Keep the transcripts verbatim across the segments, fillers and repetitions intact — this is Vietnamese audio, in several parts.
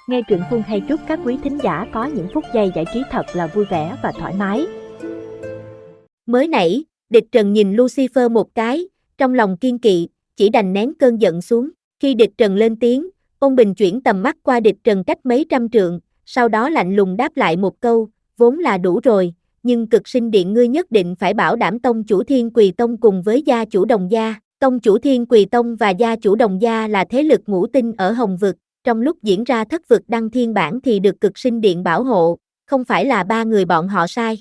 Nghe truyện Phương hay chúc các quý thính giả có những phút giây giải trí thật là vui vẻ và thoải mái. Mới nãy, địch trần nhìn Lucifer một cái, trong lòng kiên kỵ, chỉ đành nén cơn giận xuống. Khi địch trần lên tiếng, Ôn Bình chuyển tầm mắt qua địch trần cách mấy trăm trượng, sau đó lạnh lùng đáp lại một câu, vốn là đủ rồi, nhưng Cực Sinh Điện ngươi nhất định phải bảo đảm tông chủ Thiên Quỳ Tông cùng với gia chủ Đồng Gia. Tông chủ Thiên Quỳ Tông và gia chủ Đồng Gia là thế lực ngũ tinh ở Hồng Vực, trong lúc diễn ra thất vực đăng thiên bản thì được Cực Sinh Điện bảo hộ, không phải là ba người bọn họ sai.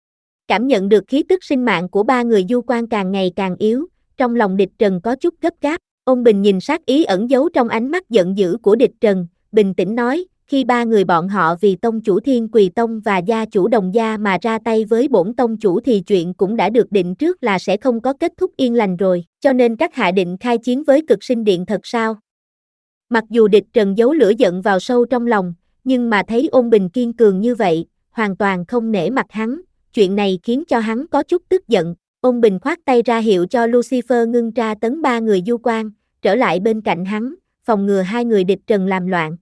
Cảm nhận được khí tức sinh mạng của ba người du quan càng ngày càng yếu, trong lòng địch trần có chút gấp gáp. Ôn Bình nhìn sát ý ẩn giấu trong ánh mắt giận dữ của địch trần, bình tĩnh nói, khi ba người bọn họ vì tông chủ Thiên Quỳ Tông và gia chủ Đồng Gia mà ra tay với bổn tông chủ thì chuyện cũng đã được định trước là sẽ không có kết thúc yên lành rồi, cho nên các hạ định khai chiến với Cực Sinh Điện thật sao? Mặc dù địch trần giấu lửa giận vào sâu trong lòng, nhưng mà thấy Ôn Bình kiên cường như vậy, hoàn toàn không nể mặt hắn, chuyện này khiến cho hắn có chút tức giận. Ôn Bình khoát tay ra hiệu cho Lucifer ngưng tra tấn ba người du quan, trở lại bên cạnh hắn, phòng ngừa hai người địch trần làm loạn.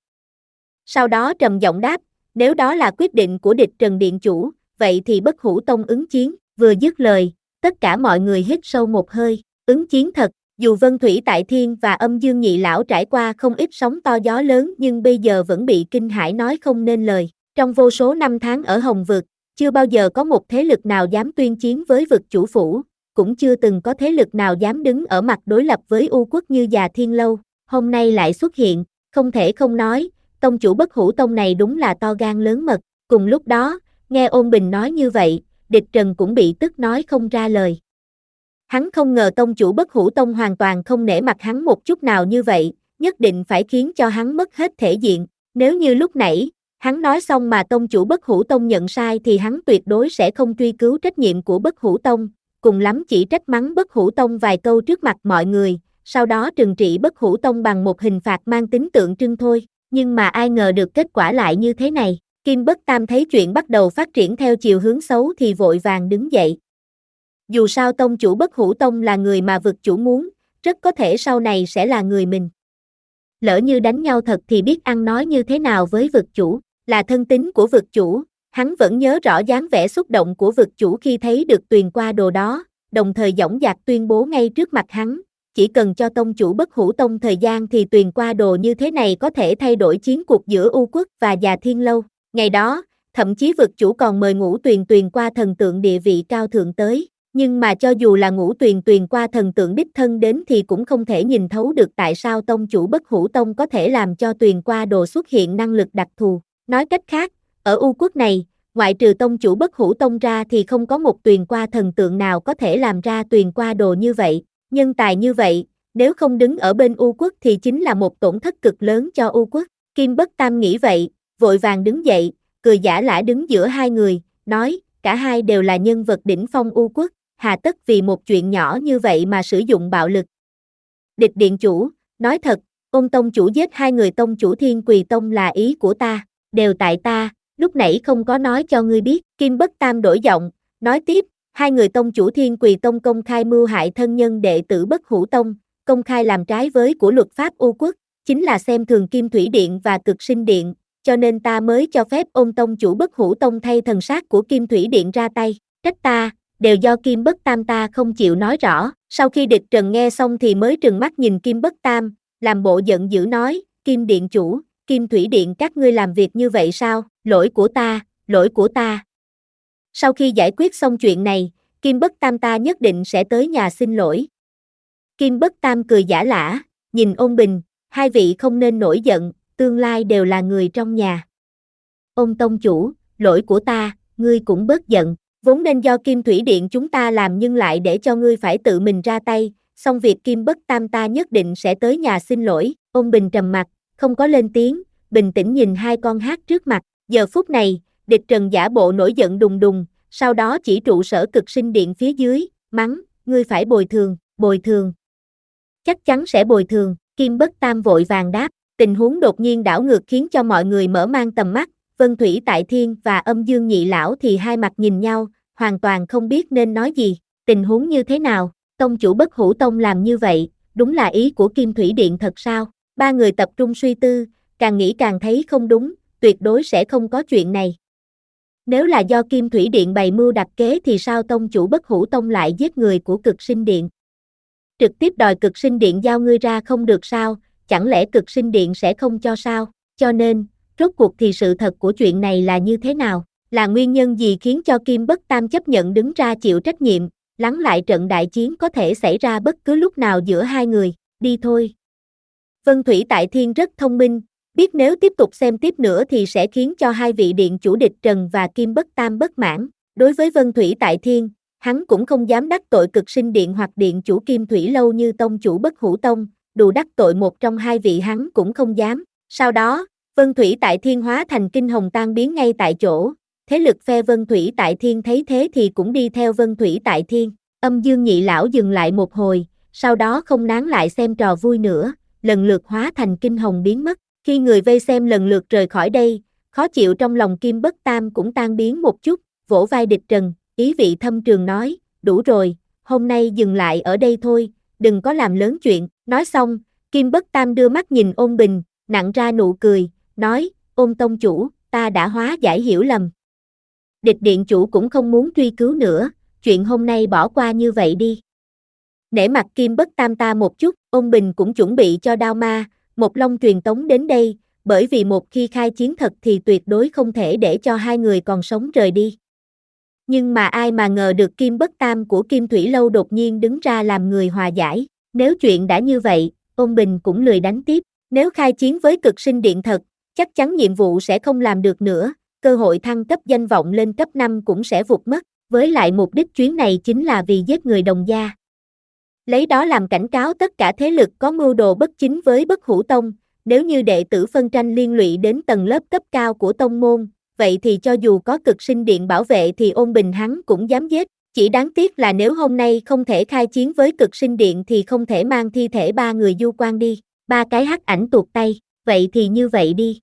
Sau đó trầm giọng đáp, nếu đó là quyết định của địch trần điện chủ, vậy thì Bất Hủ Tông ứng chiến. Vừa dứt lời, tất cả mọi người hít sâu một hơi, ứng chiến thật. Dù Vân Thủy Tại Thiên và Âm Dương Nhị Lão trải qua không ít sóng to gió lớn nhưng bây giờ vẫn bị kinh hãi nói không nên lời. Trong vô số năm tháng ở Hồng Vực, chưa bao giờ có một thế lực nào dám tuyên chiến với vực chủ phủ, cũng chưa từng có thế lực nào dám đứng ở mặt đối lập với U Quốc như Già Thiên Lâu. Hôm nay lại xuất hiện, không thể không nói, tông chủ Bất Hủ Tông này đúng là to gan lớn mật. Cùng lúc đó, nghe Ôn Bình nói như vậy, địch trần cũng bị tức nói không ra lời. Hắn không ngờ tông chủ Bất Hủ Tông hoàn toàn không nể mặt hắn một chút nào như vậy, nhất định phải khiến cho hắn mất hết thể diện. Nếu như lúc nãy, hắn nói xong mà tông chủ Bất Hủ Tông nhận sai thì hắn tuyệt đối sẽ không truy cứu trách nhiệm của Bất Hủ Tông, cùng lắm chỉ trách mắng Bất Hủ Tông vài câu trước mặt mọi người, sau đó trừng trị Bất Hủ Tông bằng một hình phạt mang tính tượng trưng thôi. Nhưng mà ai ngờ được kết quả lại như thế này. Kim Bất Tam thấy chuyện bắt đầu phát triển theo chiều hướng xấu thì vội vàng đứng dậy. Dù sao tông chủ Bất Hủ Tông là người mà vực chủ muốn, rất có thể sau này sẽ là người mình. Lỡ như đánh nhau thật thì biết ăn nói như thế nào với vực chủ, là thân tín của vực chủ, hắn vẫn nhớ rõ dáng vẻ xúc động của vực chủ khi thấy được tuyền qua đồ đó, đồng thời dõng dạc tuyên bố ngay trước mặt hắn, chỉ cần cho tông chủ Bất Hủ Tông thời gian thì tuyền qua đồ như thế này có thể thay đổi chiến cuộc giữa U Quốc và Già Thiên Lâu. Ngày đó, thậm chí vực chủ còn mời Ngũ Tuyền tuyền qua thần tượng địa vị cao thượng tới. Nhưng mà cho dù là Ngũ Tuyền tuyền qua thần tượng đích thân đến thì cũng không thể nhìn thấu được tại sao tông chủ Bất Hủ Tông có thể làm cho tuyền qua đồ xuất hiện năng lực đặc thù. Nói cách khác, ở U Quốc này, ngoại trừ tông chủ Bất Hủ Tông ra thì không có một tuyền qua thần tượng nào có thể làm ra tuyền qua đồ như vậy. Nhân tài như vậy, nếu không đứng ở bên U Quốc thì chính là một tổn thất cực lớn cho U Quốc. Kim Bất Tam nghĩ vậy, vội vàng đứng dậy, cười giả lả đứng giữa hai người, nói, cả hai đều là nhân vật đỉnh phong U Quốc, hà tất vì một chuyện nhỏ như vậy mà sử dụng bạo lực. Địch điện chủ, nói thật, Ôn tông chủ giết hai người tông chủ Thiên Quỳ Tông là ý của ta, đều tại ta, lúc nãy không có nói cho ngươi biết. Kim Bất Tam đổi giọng, nói tiếp, hai người tông chủ Thiên Quỳ Tông công khai mưu hại thân nhân đệ tử Bất Hủ Tông, công khai làm trái với của luật pháp U Quốc, chính là xem thường Kim Thủy Điện và Cực Sinh Điện, cho nên ta mới cho phép Ôn tông chủ Bất Hủ Tông thay thần sát của Kim Thủy Điện ra tay, trách ta, đều do Kim Bất Tam ta không chịu nói rõ. Sau khi địch trần nghe xong thì mới trừng mắt nhìn Kim Bất Tam, làm bộ giận dữ nói, Kim Điện chủ, Kim Thủy Điện các ngươi làm việc như vậy sao, lỗi của ta, lỗi của ta. Sau khi giải quyết xong chuyện này, Kim Bất Tam ta nhất định sẽ tới nhà xin lỗi. Kim Bất Tam cười giả lả, nhìn Ôn Bình, hai vị không nên nổi giận, tương lai đều là người trong nhà. Ôn tông chủ, lỗi của ta, ngươi cũng bớt giận, vốn nên do Kim Thủy Điện chúng ta làm nhưng lại để cho ngươi phải tự mình ra tay, xong việc Kim Bất Tam ta nhất định sẽ tới nhà xin lỗi. Ôn Bình trầm mặt, không có lên tiếng, bình tĩnh nhìn hai con hát trước mặt. Giờ phút này, địch trần giả bộ nổi giận đùng đùng, sau đó chỉ trụ sở Cực Sinh Điện phía dưới, mắng, ngươi phải bồi thường, bồi thường. Chắc chắn sẽ bồi thường. Kim Bất Tam vội vàng đáp, tình huống đột nhiên đảo ngược khiến cho mọi người mở mang tầm mắt. Vân Thủy Tại Thiên và Âm Dương Nhị Lão thì hai mặt nhìn nhau, hoàn toàn không biết nên nói gì. Tình huống như thế nào? Tông chủ Bất Hủ Tông làm như vậy, đúng là ý của Kim Thủy Điện thật sao? Ba người tập trung suy tư, càng nghĩ càng thấy không đúng, tuyệt đối sẽ không có chuyện này. Nếu là do Kim Thủy Điện bày mưu đặt kế thì sao tông chủ Bất Hủ Tông lại giết người của Cực Sinh Điện? Trực tiếp đòi Cực Sinh Điện giao ngươi ra không được sao, chẳng lẽ Cực Sinh Điện sẽ không cho sao? Cho nên, rốt cuộc thì sự thật của chuyện này là như thế nào? Là nguyên nhân gì khiến cho Kim Bất Tam chấp nhận đứng ra chịu trách nhiệm, lắng lại trận đại chiến có thể xảy ra bất cứ lúc nào giữa hai người, đi thôi. Vân Thủy Tại Thiên rất thông minh, biết nếu tiếp tục xem tiếp nữa thì sẽ khiến cho hai vị điện chủ Địch Trần và Kim Bất Tam bất mãn. Đối với Vân Thủy Tại Thiên, hắn cũng không dám đắc tội Cực Sinh Điện hoặc điện chủ Kim Thủy Lâu như tông chủ Bất Hủ Tông, dù đắc tội một trong hai vị hắn cũng không dám. Sau đó, Vân Thủy Tại Thiên hóa thành kinh hồng tan biến ngay tại chỗ, thế lực phe Vân Thủy Tại Thiên thấy thế thì cũng đi theo Vân Thủy Tại Thiên. Âm Dương Nhị Lão dừng lại một hồi, sau đó không nán lại xem trò vui nữa, lần lượt hóa thành kinh hồng biến mất. Khi người vây xem lần lượt rời khỏi đây, khó chịu trong lòng Kim Bất Tam cũng tan biến một chút, vỗ vai Địch Trần, ý vị thâm trường nói, đủ rồi, hôm nay dừng lại ở đây thôi, đừng có làm lớn chuyện. Nói xong, Kim Bất Tam đưa mắt nhìn Ôn Bình, nặn ra nụ cười, nói, Ôn tông chủ, ta đã hóa giải hiểu lầm. Địch điện chủ cũng không muốn truy cứu nữa, chuyện hôm nay bỏ qua như vậy đi. Nể mặt Kim Bất Tam ta một chút, Ôn Bình cũng chuẩn bị cho Đao Ma, Một Long truyền tống đến đây, bởi vì một khi khai chiến thật thì tuyệt đối không thể để cho hai người còn sống rời đi. Nhưng mà ai mà ngờ được Kim Bất Tam của Kim Thủy Lâu đột nhiên đứng ra làm người hòa giải, nếu chuyện đã như vậy, Ôn Bình cũng lười đánh tiếp, nếu khai chiến với Cực Sinh Điện thật, chắc chắn nhiệm vụ sẽ không làm được nữa, cơ hội thăng cấp danh vọng lên cấp năm cũng sẽ vụt mất, với lại mục đích chuyến này chính là vì giết người đồng gia. Lấy đó làm cảnh cáo tất cả thế lực có mưu đồ bất chính với Bất Hủ Tông, nếu như đệ tử phân tranh liên lụy đến tầng lớp cấp cao của tông môn, vậy thì cho dù có Cực Sinh Điện bảo vệ thì Ôn Bình hắn cũng dám giết, chỉ đáng tiếc là nếu hôm nay không thể khai chiến với Cực Sinh Điện thì không thể mang thi thể ba người du quan đi, ba cái hắc ảnh tuột tay, vậy thì như vậy đi.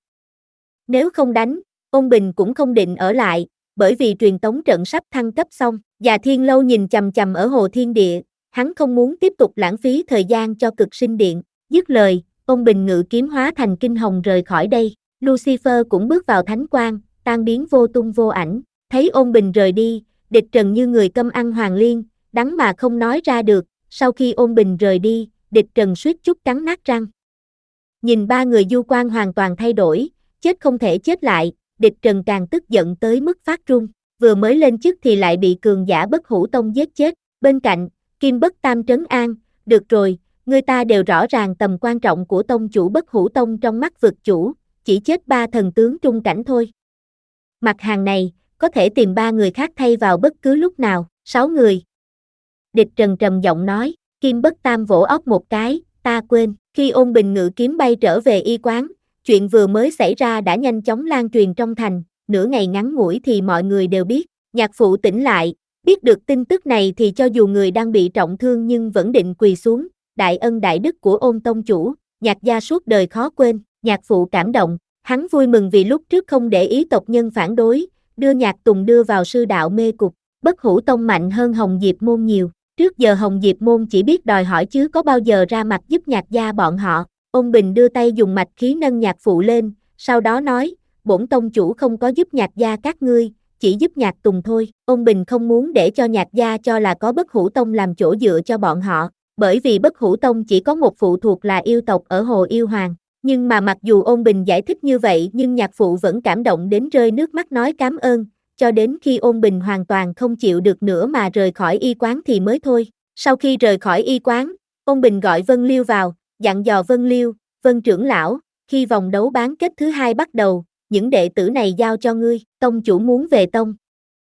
Nếu không đánh, Ôn Bình cũng không định ở lại, bởi vì truyền tống trận sắp thăng cấp xong, và Thiên Lâu nhìn chằm chằm ở Hồ Thiên Địa, hắn không muốn tiếp tục lãng phí thời gian cho Cực Sinh Điện, dứt lời, Ôn Bình ngự kiếm hóa thành kinh hồng rời khỏi đây, Lucifer cũng bước vào thánh quang, tan biến vô tung vô ảnh, thấy Ôn Bình rời đi, Địch Trần như người câm ăn hoàng liên, đắng mà không nói ra được, sau khi Ôn Bình rời đi, Địch Trần suýt chút cắn nát răng. Nhìn ba người du quan hoàn toàn thay đổi, chết không thể chết lại, Địch Trần càng tức giận tới mức phát run, vừa mới lên chức thì lại bị cường giả Bất Hủ Tông giết chết, bên cạnh, Kim Bất Tam trấn an, được rồi, người ta đều rõ ràng tầm quan trọng của tông chủ Bất Hủ Tông trong mắt vực chủ, chỉ chết ba thần tướng trung cảnh thôi. Mặt hàng này, có thể tìm ba người khác thay vào bất cứ lúc nào, sáu người. Địch Trần trầm giọng nói, Kim Bất Tam vỗ óc một cái, ta quên, khi Ôn Bình ngự kiếm bay trở về y quán, chuyện vừa mới xảy ra đã nhanh chóng lan truyền trong thành, nửa ngày ngắn ngủi thì mọi người đều biết, nhạc phụ tỉnh lại, biết được tin tức này thì cho dù người đang bị trọng thương nhưng vẫn định quỳ xuống, đại ân đại đức của Ôn tông chủ, nhạc gia suốt đời khó quên, nhạc phụ cảm động, hắn vui mừng vì lúc trước không để ý tộc nhân phản đối, đưa nhạc Tùng đưa vào sư đạo mê cục, Bất Hủ Tông mạnh hơn Hồng Diệp Môn nhiều, trước giờ Hồng Diệp Môn chỉ biết đòi hỏi chứ có bao giờ ra mặt giúp nhạc gia bọn họ. Ôn Bình đưa tay dùng mạch khí nâng nhạc phụ lên, sau đó nói, bổn tông chủ không có giúp nhạc gia các ngươi, chỉ giúp nhạc Tùng thôi. Ôn Bình không muốn để cho nhạc gia cho là có Bất Hủ Tông làm chỗ dựa cho bọn họ, bởi vì Bất Hủ Tông chỉ có một phụ thuộc là yêu tộc ở Hồ Yêu Hoàng. Nhưng mà mặc dù Ôn Bình giải thích như vậy nhưng nhạc phụ vẫn cảm động đến rơi nước mắt nói cảm ơn, cho đến khi Ôn Bình hoàn toàn không chịu được nữa mà rời khỏi y quán thì mới thôi. Sau khi rời khỏi y quán, Ôn Bình gọi Vân Liêu vào, dặn dò Vân Liêu, Vân trưởng lão, khi vòng đấu bán kết thứ hai bắt đầu, những đệ tử này giao cho ngươi, tông chủ muốn về tông.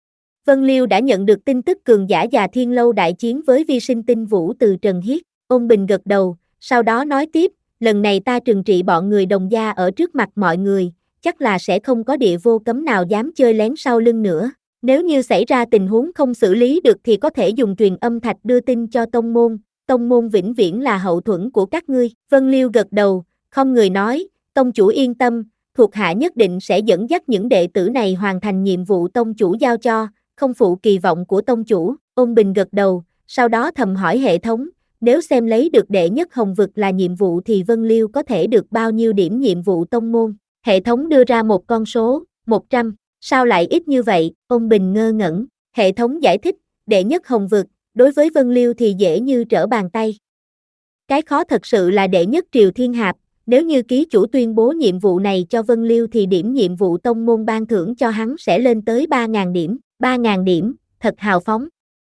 Vân Liêu đã nhận được tin tức cường giả Già Thiên Lâu đại chiến với vi sinh tinh vũ từ Trần Hiết, Ôn Bình gật đầu, sau đó nói tiếp, lần này ta trừng trị bọn người đồng gia ở trước mặt mọi người, chắc là sẽ không có địa vô cấm nào dám chơi lén sau lưng nữa. Nếu như xảy ra tình huống không xử lý được thì có thể dùng truyền âm thạch đưa tin cho tông môn, tông môn vĩnh viễn là hậu thuẫn của các ngươi. Vân Liêu gật đầu, không người nói, tông chủ yên tâm, thuộc hạ nhất định sẽ dẫn dắt những đệ tử này hoàn thành nhiệm vụ tông chủ giao cho, không phụ kỳ vọng của tông chủ. Ôn Bình gật đầu, sau đó thầm hỏi hệ thống, Nếu xem lấy được đệ nhất hồng vực là nhiệm vụ thì Vân Liêu có thể được bao nhiêu điểm nhiệm vụ tông môn? Hệ thống đưa ra một con số, một trăm, sao lại ít như vậy? Ông Bình ngơ ngẩn, hệ thống giải thích, đệ nhất hồng vực, đối với Vân Liêu thì dễ như trở bàn tay. Cái khó thật sự là đệ nhất Triều Thiên Hạp, nếu như ký chủ tuyên bố nhiệm vụ này cho Vân Liêu thì điểm nhiệm vụ tông môn ban thưởng cho hắn sẽ lên tới ba nghìn điểm, ba nghìn điểm, thật hào phóng.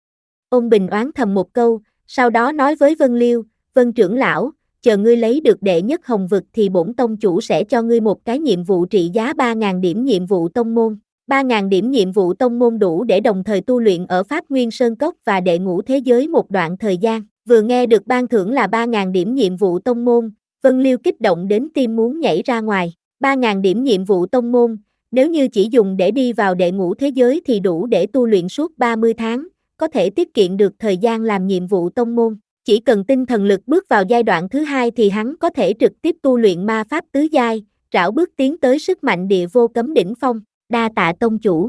Ông Bình oán thầm một câu, sau đó nói với Vân Liêu, Vân trưởng lão, chờ ngươi lấy được đệ nhất hồng vực thì bổn tông chủ sẽ cho ngươi một cái nhiệm vụ trị giá ba nghìn điểm nhiệm vụ tông môn. ba nghìn điểm nhiệm vụ tông môn đủ để đồng thời tu luyện ở Pháp Nguyên Sơn Cốc và đệ ngũ thế giới một đoạn thời gian. Vừa nghe được ban thưởng là ba nghìn điểm nhiệm vụ tông môn, Vân Liêu kích động đến tim muốn nhảy ra ngoài. ba nghìn điểm nhiệm vụ tông môn, nếu như chỉ dùng để đi vào đệ ngũ thế giới thì đủ để tu luyện suốt ba mươi tháng, có thể tiết kiệm được thời gian làm nhiệm vụ tông môn. Chỉ cần tinh thần lực bước vào giai đoạn thứ hai thì hắn có thể trực tiếp tu luyện ma pháp tứ giai, rảo bước tiến tới sức mạnh địa vô cấm đỉnh phong. Đa tạ tông chủ.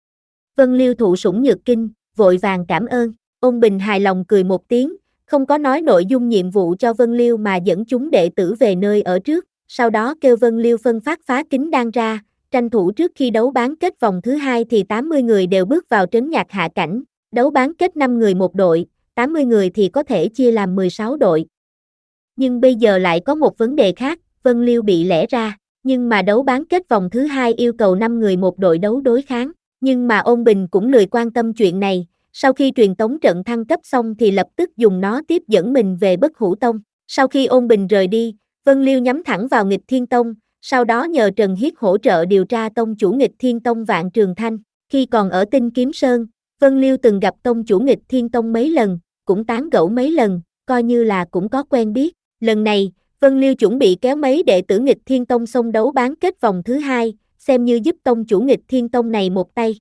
Vân Liêu thụ sủng nhược kinh, vội vàng cảm ơn. Ôn Bình hài lòng cười một tiếng, không có nói nội dung nhiệm vụ cho Vân Liêu mà dẫn chúng đệ tử về nơi ở trước, sau đó kêu Vân Liêu phân phát phá kính đan ra, tranh thủ trước khi đấu bán kết vòng thứ hai thì tám mươi người đều bước vào trấn nhạc hạ cảnh, đấu bán kết năm người một đội, tám mươi người thì có thể chia làm mười sáu đội. Nhưng bây giờ lại có một vấn đề khác, Vân Liêu bị lẽ ra, nhưng mà đấu bán kết vòng thứ hai yêu cầu năm người một đội đấu đối kháng, nhưng mà Ôn Bình cũng lười quan tâm chuyện này, sau khi truyền tống trận thăng cấp xong thì lập tức dùng nó tiếp dẫn mình về Bất Hủ Tông. Sau khi Ôn Bình rời đi, Vân Liêu nhắm thẳng vào Nghịch Thiên Tông, sau đó nhờ Trần Hiết hỗ trợ điều tra tông chủ Nghịch Thiên Tông Vạn Trường Thanh. Khi còn ở Tinh Kiếm Sơn, Vân Liêu từng gặp tông chủ Nghịch Thiên Tông mấy lần, cũng tán gẫu mấy lần, coi như là cũng có quen biết. Lần này, Vân Liêu chuẩn bị kéo mấy đệ tử Nghịch Thiên Tông xông đấu bán kết vòng thứ hai, xem như giúp tông chủ Nghịch Thiên Tông này một tay.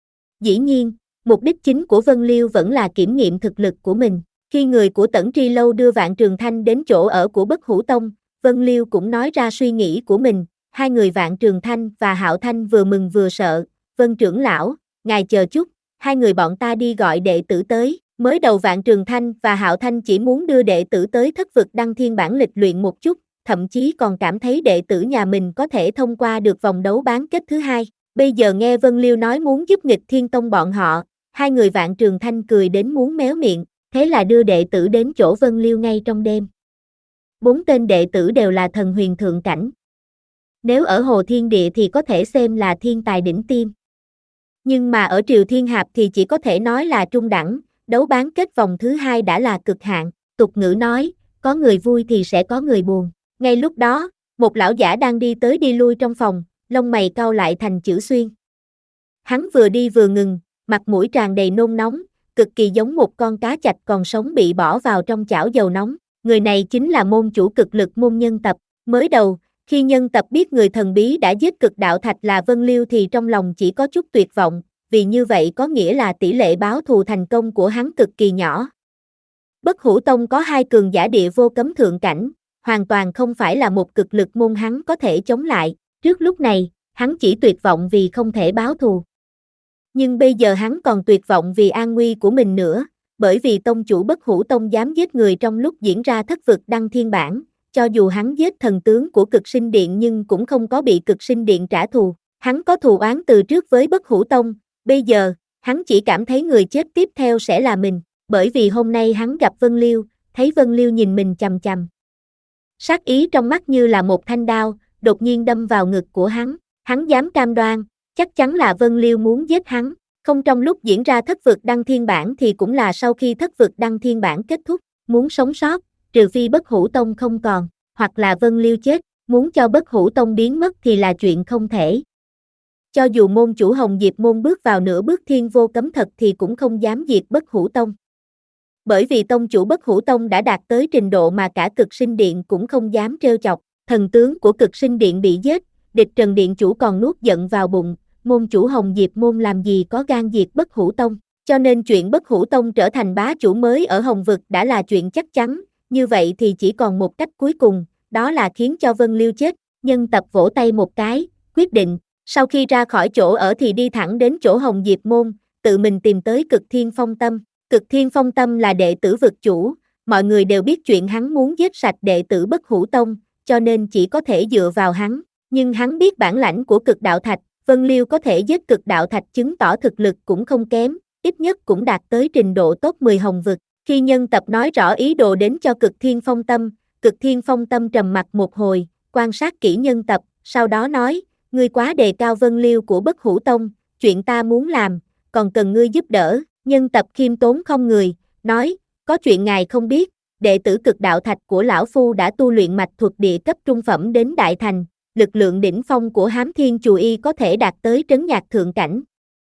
Dĩ nhiên, mục đích chính của Vân Liêu vẫn là kiểm nghiệm thực lực của mình. Khi người của Tẩn Tri Lâu đưa Vạn Trường Thanh đến chỗ ở của Bất Hủ Tông, Vân Liêu cũng nói ra suy nghĩ của mình. Hai người Vạn Trường Thanh và Hạo Thanh vừa mừng vừa sợ. Vân trưởng lão, ngài chờ chút, hai người bọn ta đi gọi đệ tử tới. Mới đầu Vạn Trường Thanh và Hạo Thanh chỉ muốn đưa đệ tử tới thất vực đăng thiên bản lịch luyện một chút, thậm chí còn cảm thấy đệ tử nhà mình có thể thông qua được vòng đấu bán kết thứ hai. Bây giờ nghe Vân Liêu nói muốn giúp Nghịch Thiên Tông bọn họ, hai người Vạn Trường Thanh cười đến muốn méo miệng, thế là đưa đệ tử đến chỗ Vân Liêu ngay trong đêm. Bốn tên đệ tử đều là thần huyền thượng cảnh. Nếu ở Hồ Thiên Địa thì có thể xem là thiên tài đỉnh tiêm. Nhưng mà ở Triều Thiên Hạp thì chỉ có thể nói là trung đẳng, đấu bán kết vòng thứ hai đã là cực hạn. Tục ngữ nói, có người vui thì sẽ có người buồn. Ngay lúc đó, một lão giả đang đi tới đi lui trong phòng, lông mày cau lại thành chữ xuyên. Hắn vừa đi vừa ngừng, mặt mũi tràn đầy nôn nóng, cực kỳ giống một con cá chạch còn sống bị bỏ vào trong chảo dầu nóng. Người này chính là môn chủ cực lực môn Nhân Tập. Mới đầu, khi Nhân Tập biết người thần bí đã giết cực đạo thạch là Vân Liêu thì trong lòng chỉ có chút tuyệt vọng, vì như vậy có nghĩa là tỷ lệ báo thù thành công của hắn cực kỳ nhỏ. Bất Hủ Tông có hai cường giả địa vô cấm thượng cảnh, hoàn toàn không phải là một cực lực môn hắn có thể chống lại. Trước lúc này, hắn chỉ tuyệt vọng vì không thể báo thù. Nhưng bây giờ hắn còn tuyệt vọng vì an nguy của mình nữa, bởi vì tông chủ Bất Hủ Tông dám giết người trong lúc diễn ra thất vực đăng thiên bản, cho dù hắn giết thần tướng của Cực Sinh Điện nhưng cũng không có bị Cực Sinh Điện trả thù. Hắn có thù oán từ trước với Bất Hủ Tông, bây giờ, hắn chỉ cảm thấy người chết tiếp theo sẽ là mình, bởi vì hôm nay hắn gặp Vân Liêu, thấy Vân Liêu nhìn mình chằm chằm. Sát ý trong mắt như là một thanh đao, đột nhiên đâm vào ngực của hắn, hắn dám cam đoan, chắc chắn là Vân Liêu muốn giết hắn, không trong lúc diễn ra thất vực đăng thiên bản thì cũng là sau khi thất vực đăng thiên bản kết thúc, muốn sống sót, trừ phi Bất Hủ Tông không còn, hoặc là Vân Liêu chết, muốn cho Bất Hủ Tông biến mất thì là chuyện không thể. Cho dù môn chủ Hồng Diệp môn bước vào nửa bước thiên vô cấm thật thì cũng không dám diệt Bất Hủ Tông. Bởi vì tông chủ Bất Hủ Tông đã đạt tới trình độ mà cả Cực Sinh Điện cũng không dám trêu chọc, thần tướng của Cực Sinh Điện bị giết, địch Trần Điện chủ còn nuốt giận vào bụng, môn chủ Hồng Diệp môn làm gì có gan diệt Bất Hủ Tông, cho nên chuyện Bất Hủ Tông trở thành bá chủ mới ở Hồng Vực đã là chuyện chắc chắn, như vậy thì chỉ còn một cách cuối cùng, đó là khiến cho Vân Liêu chết. Nhân Tập vỗ tay một cái, quyết định, sau khi ra khỏi chỗ ở thì đi thẳng đến chỗ Hồng Diệp môn, tự mình tìm tới Cực Thiên Phong Tâm. Cực Thiên Phong Tâm là đệ tử vực chủ, mọi người đều biết chuyện hắn muốn giết sạch đệ tử Bất Hủ Tông, cho nên chỉ có thể dựa vào hắn, nhưng hắn biết bản lãnh của Cực Đạo Thạch, Vân Liêu có thể giết Cực Đạo Thạch chứng tỏ thực lực cũng không kém, ít nhất cũng đạt tới trình độ top mười hồng vực. Khi Nhân Tập nói rõ ý đồ đến cho Cực Thiên Phong Tâm, Cực Thiên Phong Tâm trầm mặt một hồi, quan sát kỹ Nhân Tập, sau đó nói, ngươi quá đề cao Vân Liêu của Bất Hủ Tông, chuyện ta muốn làm, còn cần ngươi giúp đỡ. Nhân Tập khiêm tốn không người, nói, có chuyện ngài không biết, đệ tử Cực Đạo Thạch của lão phu đã tu luyện mạch thuật địa cấp trung phẩm đến đại thành, lực lượng đỉnh phong của Hám Thiên Chù Y có thể đạt tới trấn nhạc thượng cảnh.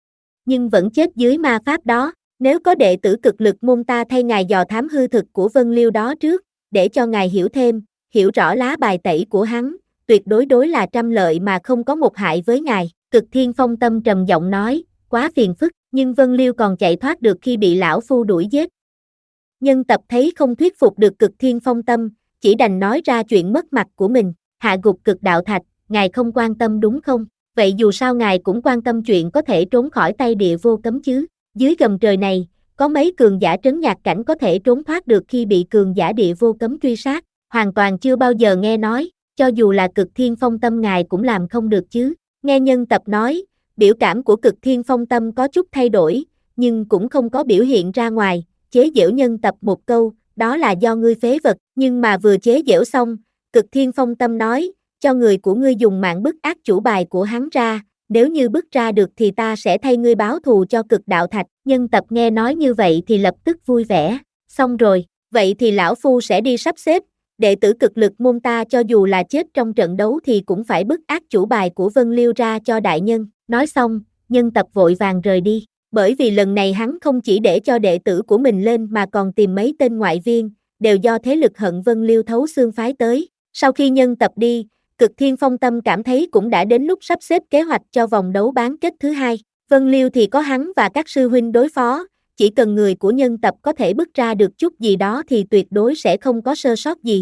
Nhưng vẫn chết dưới ma pháp đó, nếu có đệ tử cực lực môn ta thay ngài dò thám hư thực của Vân Liêu đó trước, để cho ngài hiểu thêm, hiểu rõ lá bài tẩy của hắn, tuyệt đối đối là trăm lợi mà không có một hại với ngài. Cực Thiên Phong Tâm trầm giọng nói, quá phiền phức, nhưng Vân Liêu còn chạy thoát được khi bị lão phu đuổi giết. Nhân Tập thấy không thuyết phục được Cực Thiên Phong Tâm, chỉ đành nói ra chuyện mất mặt của mình, hạ gục Cực Đạo Thạch, ngài không quan tâm đúng không? Vậy dù sao ngài cũng quan tâm chuyện có thể trốn khỏi tay địa vô cấm chứ? Dưới gầm trời này, có mấy cường giả trấn nhạc cảnh có thể trốn thoát được khi bị cường giả địa vô cấm truy sát, hoàn toàn chưa bao giờ nghe nói, cho dù là Cực Thiên Phong Tâm ngài cũng làm không được chứ. Nghe Nhân Tập nói, biểu cảm của Cực Thiên Phong Tâm có chút thay đổi, nhưng cũng không có biểu hiện ra ngoài, chế giễu Nhân Tập một câu, đó là do ngươi phế vật, nhưng mà vừa chế giễu xong, Cực Thiên Phong Tâm nói, cho người của ngươi dùng mạng bức ác chủ bài của hắn ra, nếu như bức ra được thì ta sẽ thay ngươi báo thù cho Cực Đạo Thạch. Nhân Tập nghe nói như vậy thì lập tức vui vẻ, xong rồi, vậy thì lão phu sẽ đi sắp xếp, đệ tử cực lực môn ta cho dù là chết trong trận đấu thì cũng phải bức ác chủ bài của Vân Liêu ra cho đại nhân. Nói xong, Nhân Tập vội vàng rời đi, bởi vì lần này hắn không chỉ để cho đệ tử của mình lên mà còn tìm mấy tên ngoại viên, đều do thế lực hận Vân Liêu thấu xương phái tới. Sau khi Nhân Tập đi, Cực Thiên Phong Tâm cảm thấy cũng đã đến lúc sắp xếp kế hoạch cho vòng đấu bán kết thứ hai. Vân Liêu thì có hắn và các sư huynh đối phó, chỉ cần người của Nhân Tập có thể bức ra được chút gì đó thì tuyệt đối sẽ không có sơ sót gì.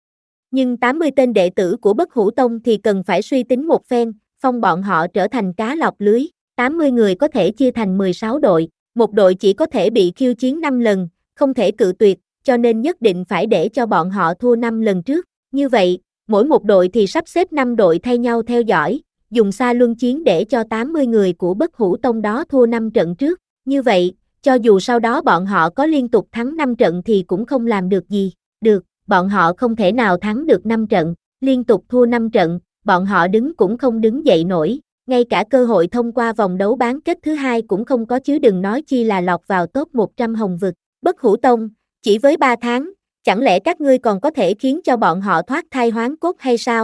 Nhưng tám mươi tên đệ tử của Bất Hủ Tông thì cần phải suy tính một phen, phong bọn họ trở thành cá lọt lưới. tám mươi người có thể chia thành mười sáu đội, một đội chỉ có thể bị khiêu chiến năm lần, không thể cự tuyệt, cho nên nhất định phải để cho bọn họ thua năm lần trước. Như vậy, mỗi một đội thì sắp xếp năm đội thay nhau theo dõi, dùng xa luân chiến để cho tám mươi người của Bất Hủ Tông đó thua năm trận trước. Như vậy, cho dù sau đó bọn họ có liên tục thắng năm trận thì cũng không làm được gì. Được, bọn họ không thể nào thắng được năm trận, liên tục thua năm trận, bọn họ đứng cũng không đứng dậy nổi, ngay cả cơ hội thông qua vòng đấu bán kết thứ hai cũng không có chứ đừng nói chi là lọt vào top một trăm hồng vực. Bất Hủ Tông, chỉ với ba tháng, chẳng lẽ các ngươi còn có thể khiến cho bọn họ thoát thai hoán cốt hay sao?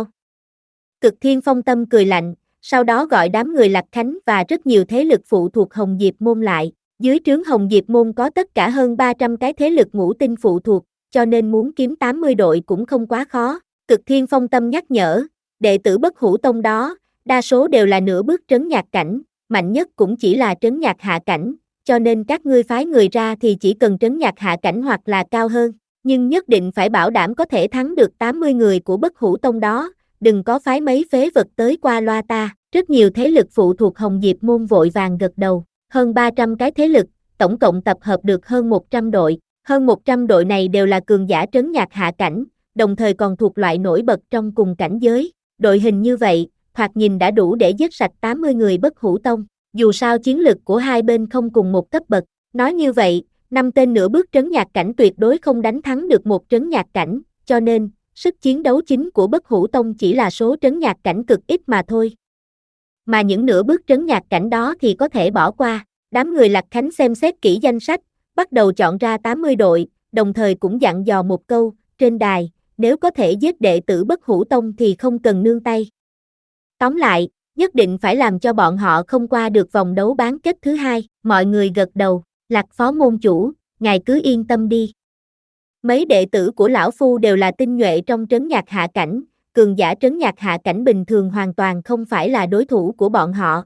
Cực Thiên Phong Tâm cười lạnh, sau đó gọi đám người Lạc Khánh và rất nhiều thế lực phụ thuộc Hồng Diệp Môn lại. Dưới trướng Hồng Diệp Môn có tất cả hơn ba trăm cái thế lực ngũ tinh phụ thuộc, cho nên muốn kiếm tám mươi đội cũng không quá khó. Cực Thiên Phong Tâm nhắc nhở, đệ tử Bất Hủ Tông đó, đa số đều là nửa bước trấn nhạc cảnh, mạnh nhất cũng chỉ là trấn nhạc hạ cảnh, cho nên các ngươi phái người ra thì chỉ cần trấn nhạc hạ cảnh hoặc là cao hơn, nhưng nhất định phải bảo đảm có thể thắng được tám mươi người của Bất Hủ Tông đó, đừng có phái mấy phế vật tới qua loa ta. Rất nhiều thế lực phụ thuộc Hồng Diệp Môn vội vàng gật đầu, hơn ba trăm cái thế lực, tổng cộng tập hợp được hơn một trăm đội, hơn một trăm đội này đều là cường giả trấn nhạc hạ cảnh, đồng thời còn thuộc loại nổi bật trong cùng cảnh giới. Đội hình như vậy, thoạt nhìn đã đủ để giết sạch tám mươi người Bất Hủ Tông, dù sao chiến lực của hai bên không cùng một cấp bậc. Nói như vậy, năm tên nửa bước trấn nhạc cảnh tuyệt đối không đánh thắng được một trấn nhạc cảnh, cho nên, sức chiến đấu chính của Bất Hủ Tông chỉ là số trấn nhạc cảnh cực ít mà thôi. Mà những nửa bước trấn nhạc cảnh đó thì có thể bỏ qua. Đám người Lạc Khánh xem xét kỹ danh sách, bắt đầu chọn ra tám mươi đội, đồng thời cũng dặn dò một câu, trên đài, nếu có thể giết đệ tử Bất Hủ Tông thì không cần nương tay. Tóm lại, nhất định phải làm cho bọn họ không qua được vòng đấu bán kết thứ hai. Mọi người gật đầu, Lạc phó môn chủ, ngài cứ yên tâm đi. Mấy đệ tử của lão phu đều là tinh nhuệ trong trấn nhạc hạ cảnh, cường giả trấn nhạc hạ cảnh bình thường hoàn toàn không phải là đối thủ của bọn họ.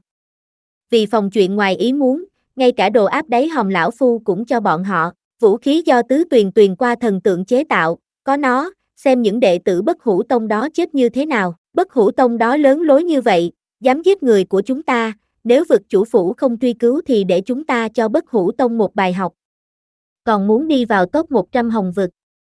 Vì phòng chuyện ngoài ý muốn, ngay cả đồ áp đáy hòm lão phu cũng cho bọn họ, vũ khí do tứ tuyền tuyền qua thần tượng chế tạo, có nó, xem những đệ tử Bất Hủ Tông đó chết như thế nào. Bất Hủ Tông đó lớn lối như vậy, dám giết người của chúng ta, nếu vực chủ phủ không truy cứu thì để chúng ta cho Bất Hủ Tông một bài học. Còn muốn đi vào top một trăm hồng vực,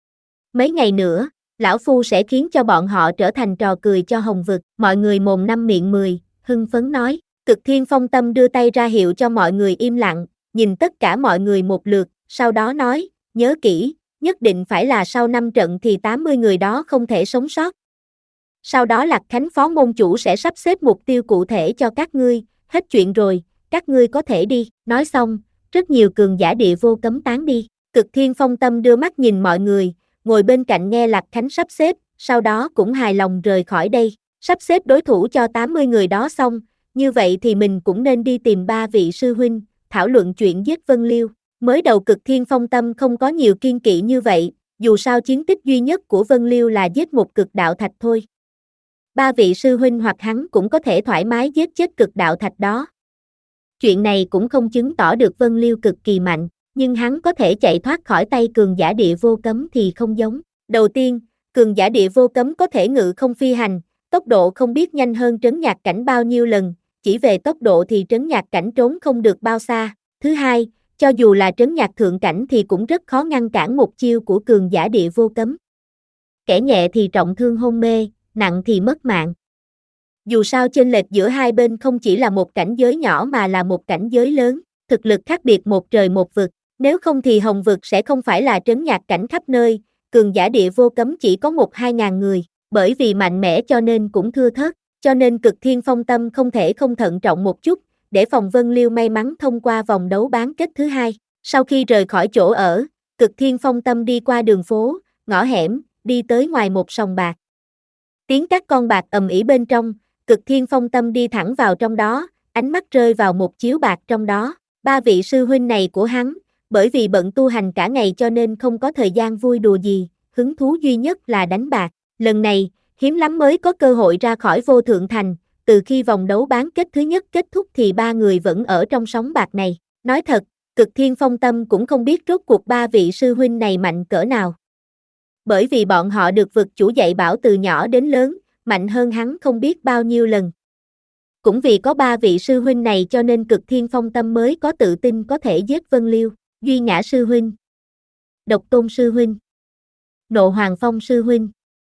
Mấy ngày nữa, lão phu sẽ khiến cho bọn họ trở thành trò cười cho Hồng vực. Mọi người mồm năm miệng mười, hưng phấn nói. Cực Thiên Phong Tâm đưa tay ra hiệu cho mọi người im lặng, nhìn tất cả mọi người một lượt, sau đó nói, nhớ kỹ, nhất định phải là sau năm trận thì tám mươi người đó không thể sống sót. Sau đó Lạc Khánh phó môn chủ sẽ sắp xếp mục tiêu cụ thể cho các ngươi, hết chuyện rồi, các ngươi có thể đi. Nói xong, rất nhiều cường giả địa vô cấm tán đi. Cực Thiên Phong Tâm đưa mắt nhìn mọi người, ngồi bên cạnh nghe Lạc Khánh sắp xếp, sau đó cũng hài lòng rời khỏi đây. Sắp xếp đối thủ cho tám mươi người đó xong, như vậy thì mình cũng nên đi tìm ba vị sư huynh, thảo luận chuyện giết Vân Liêu. Mới đầu Cực Thiên Phong Tâm không có nhiều kiên kỵ như vậy, dù sao chiến tích duy nhất của Vân Liêu là giết một cực đạo thạch thôi. Ba vị sư huynh hoặc hắn cũng có thể thoải mái giết chết cực đạo thạch đó. Chuyện này cũng không chứng tỏ được Vân Liêu cực kỳ mạnh, nhưng hắn có thể chạy thoát khỏi tay cường giả địa vô cấm thì không giống. Đầu tiên, cường giả địa vô cấm có thể ngự không phi hành, tốc độ không biết nhanh hơn trấn nhạc cảnh bao nhiêu lần, chỉ về tốc độ thì trấn nhạc cảnh trốn không được bao xa. Thứ hai, cho dù là trấn nhạc thượng cảnh thì cũng rất khó ngăn cản một chiêu của cường giả địa vô cấm. Kẻ nhẹ thì trọng thương hôn mê, nặng thì mất mạng. Dù sao chênh lệch giữa hai bên không chỉ là một cảnh giới nhỏ mà là một cảnh giới lớn, thực lực khác biệt một trời một vực, nếu không thì Hồng vực sẽ không phải là trấn nhạc cảnh khắp nơi, cường giả địa vô cấm chỉ có một hai ngàn người, bởi vì mạnh mẽ cho nên cũng thưa thớt, cho nên Cực Thiên Phong Tâm không thể không thận trọng một chút, để phòng Vân Liêu may mắn thông qua vòng đấu bán kết thứ hai. Sau khi rời khỏi chỗ ở, Cực Thiên Phong Tâm đi qua đường phố, ngõ hẻm, đi tới ngoài một sòng bạc. Tiếng các con bạc ầm ĩ bên trong, Cực Thiên Phong Tâm đi thẳng vào trong đó, ánh mắt rơi vào một chiếu bạc trong đó. Ba vị sư huynh này của hắn, bởi vì bận tu hành cả ngày cho nên không có thời gian vui đùa gì, hứng thú duy nhất là đánh bạc. Lần này, hiếm lắm mới có cơ hội ra khỏi Vô Thượng Thành, từ khi vòng đấu bán kết thứ nhất kết thúc thì ba người vẫn ở trong sóng bạc này. Nói thật, Cực Thiên Phong Tâm cũng không biết rốt cuộc ba vị sư huynh này mạnh cỡ nào. Bởi vì bọn họ được vực chủ dạy bảo từ nhỏ đến lớn, mạnh hơn hắn không biết bao nhiêu lần. Cũng vì có ba vị sư huynh này cho nên Cực Thiên Phong Tâm mới có tự tin có thể giết Vân Liêu. Duy Ngã sư huynh, Độc Tôn sư huynh, Nộ Hoàng Phong sư huynh.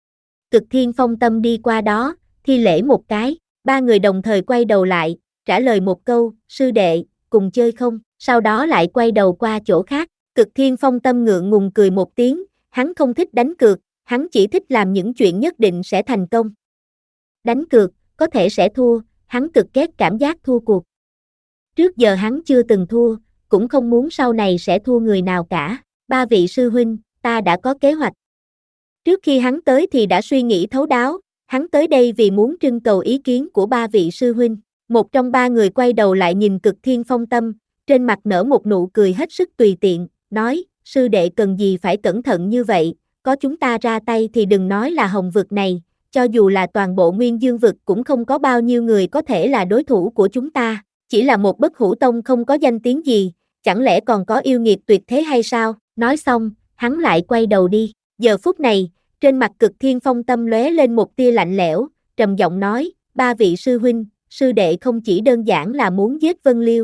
Cực Thiên Phong Tâm đi qua đó, thi lễ một cái, ba người đồng thời quay đầu lại, trả lời một câu, sư đệ, cùng chơi không, sau đó lại quay đầu qua chỗ khác. Cực Thiên Phong Tâm ngượng ngùng cười một tiếng, hắn không thích đánh cược, hắn chỉ thích làm những chuyện nhất định sẽ thành công. Đánh cược, có thể sẽ thua, hắn cực ghét cảm giác thua cuộc. Trước giờ hắn chưa từng thua, cũng không muốn sau này sẽ thua người nào cả. Ba vị sư huynh, ta đã có kế hoạch. Trước khi hắn tới thì đã suy nghĩ thấu đáo, hắn tới đây vì muốn trưng cầu ý kiến của ba vị sư huynh. Một trong ba người quay đầu lại nhìn Cực Thiên Phong Tâm, trên mặt nở một nụ cười hết sức tùy tiện, nói, sư đệ cần gì phải cẩn thận như vậy, có chúng ta ra tay thì đừng nói là Hồng vực này, cho dù là toàn bộ Nguyên Dương vực cũng không có bao nhiêu người có thể là đối thủ của chúng ta, chỉ là một Bất Hủ Tông không có danh tiếng gì, chẳng lẽ còn có yêu nghiệt tuyệt thế hay sao? Nói xong, hắn lại quay đầu đi. Giờ phút này, trên mặt Cực Thiên Phong Tâm lóe lên một tia lạnh lẽo, trầm giọng nói, ba vị sư huynh, sư đệ không chỉ đơn giản là muốn giết Vân Liêu.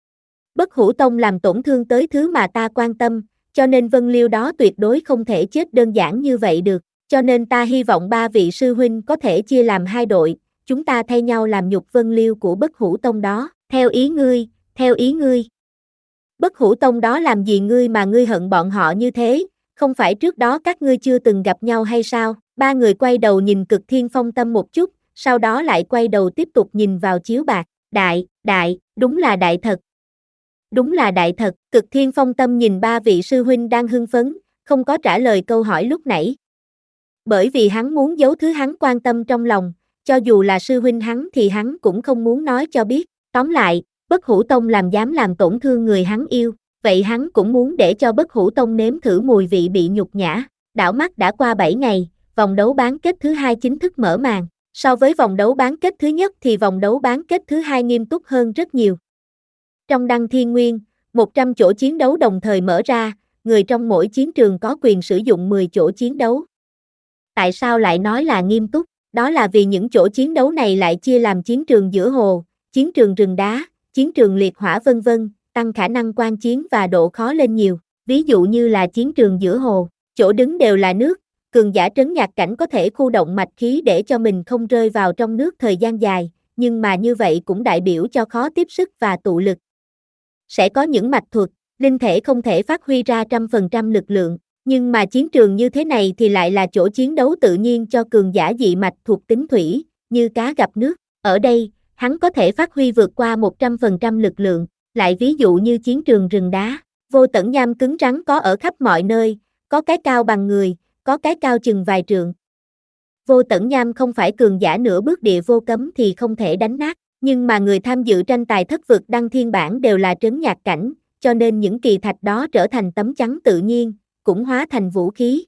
Bất Hủ Tông làm tổn thương tới thứ mà ta quan tâm, cho nên Vân Liêu đó tuyệt đối không thể chết đơn giản như vậy được, cho nên ta hy vọng ba vị sư huynh có thể chia làm hai đội, chúng ta thay nhau làm nhục Vân Liêu của Bất Hủ Tông đó, theo ý ngươi, theo ý ngươi. Bất Hủ Tông đó làm gì ngươi mà ngươi hận bọn họ như thế, không phải trước đó các ngươi chưa từng gặp nhau hay sao? Ba người quay đầu nhìn Cực Thiên Phong Tâm một chút, sau đó lại quay đầu tiếp tục nhìn vào chiếu bạc, đại, đại, đúng là đại thật. Đúng là đại thật, Cực Thiên Phong Tâm nhìn ba vị sư huynh đang hưng phấn, không có trả lời câu hỏi lúc nãy. Bởi vì hắn muốn giấu thứ hắn quan tâm trong lòng, cho dù là sư huynh hắn thì hắn cũng không muốn nói cho biết. Tóm lại, Bất Hủ Tông làm dám làm tổn thương người hắn yêu, vậy hắn cũng muốn để cho Bất Hủ Tông nếm thử mùi vị bị nhục nhã. Đảo mắt đã qua bảy ngày, vòng đấu bán kết thứ hai chính thức mở màn. So với vòng đấu bán kết thứ nhất thì vòng đấu bán kết thứ hai nghiêm túc hơn rất nhiều. Trong Đăng Thiên Nguyên, một trăm chỗ chiến đấu đồng thời mở ra, người trong mỗi chiến trường có quyền sử dụng mười chỗ chiến đấu. Tại sao lại nói là nghiêm túc? Đó là vì những chỗ chiến đấu này lại chia làm chiến trường giữa hồ, chiến trường rừng đá, chiến trường liệt hỏa vân vân, tăng khả năng quan chiến và độ khó lên nhiều. Ví dụ như là chiến trường giữa hồ, chỗ đứng đều là nước, cường giả trấn nhạc cảnh có thể khu động mạch khí để cho mình không rơi vào trong nước thời gian dài, nhưng mà như vậy cũng đại biểu cho khó tiếp sức và tụ lực. Sẽ có những mạch thuật, linh thể không thể phát huy ra trăm phần trăm lực lượng, nhưng mà chiến trường như thế này thì lại là chỗ chiến đấu tự nhiên cho cường giả dị mạch thuộc tính thủy, như cá gặp nước. Ở đây, hắn có thể phát huy vượt qua một trăm phần trăm lực lượng, lại ví dụ như chiến trường rừng đá, vô tận nham cứng rắn có ở khắp mọi nơi, có cái cao bằng người, có cái cao chừng vài trượng. Vô tận nham không phải cường giả nửa bước địa vô cấm thì không thể đánh nát, nhưng mà người tham dự tranh tài thất vực đăng thiên bản đều là trấn nhạc cảnh, cho nên những kỳ thạch đó trở thành tấm chắn tự nhiên, cũng hóa thành vũ khí.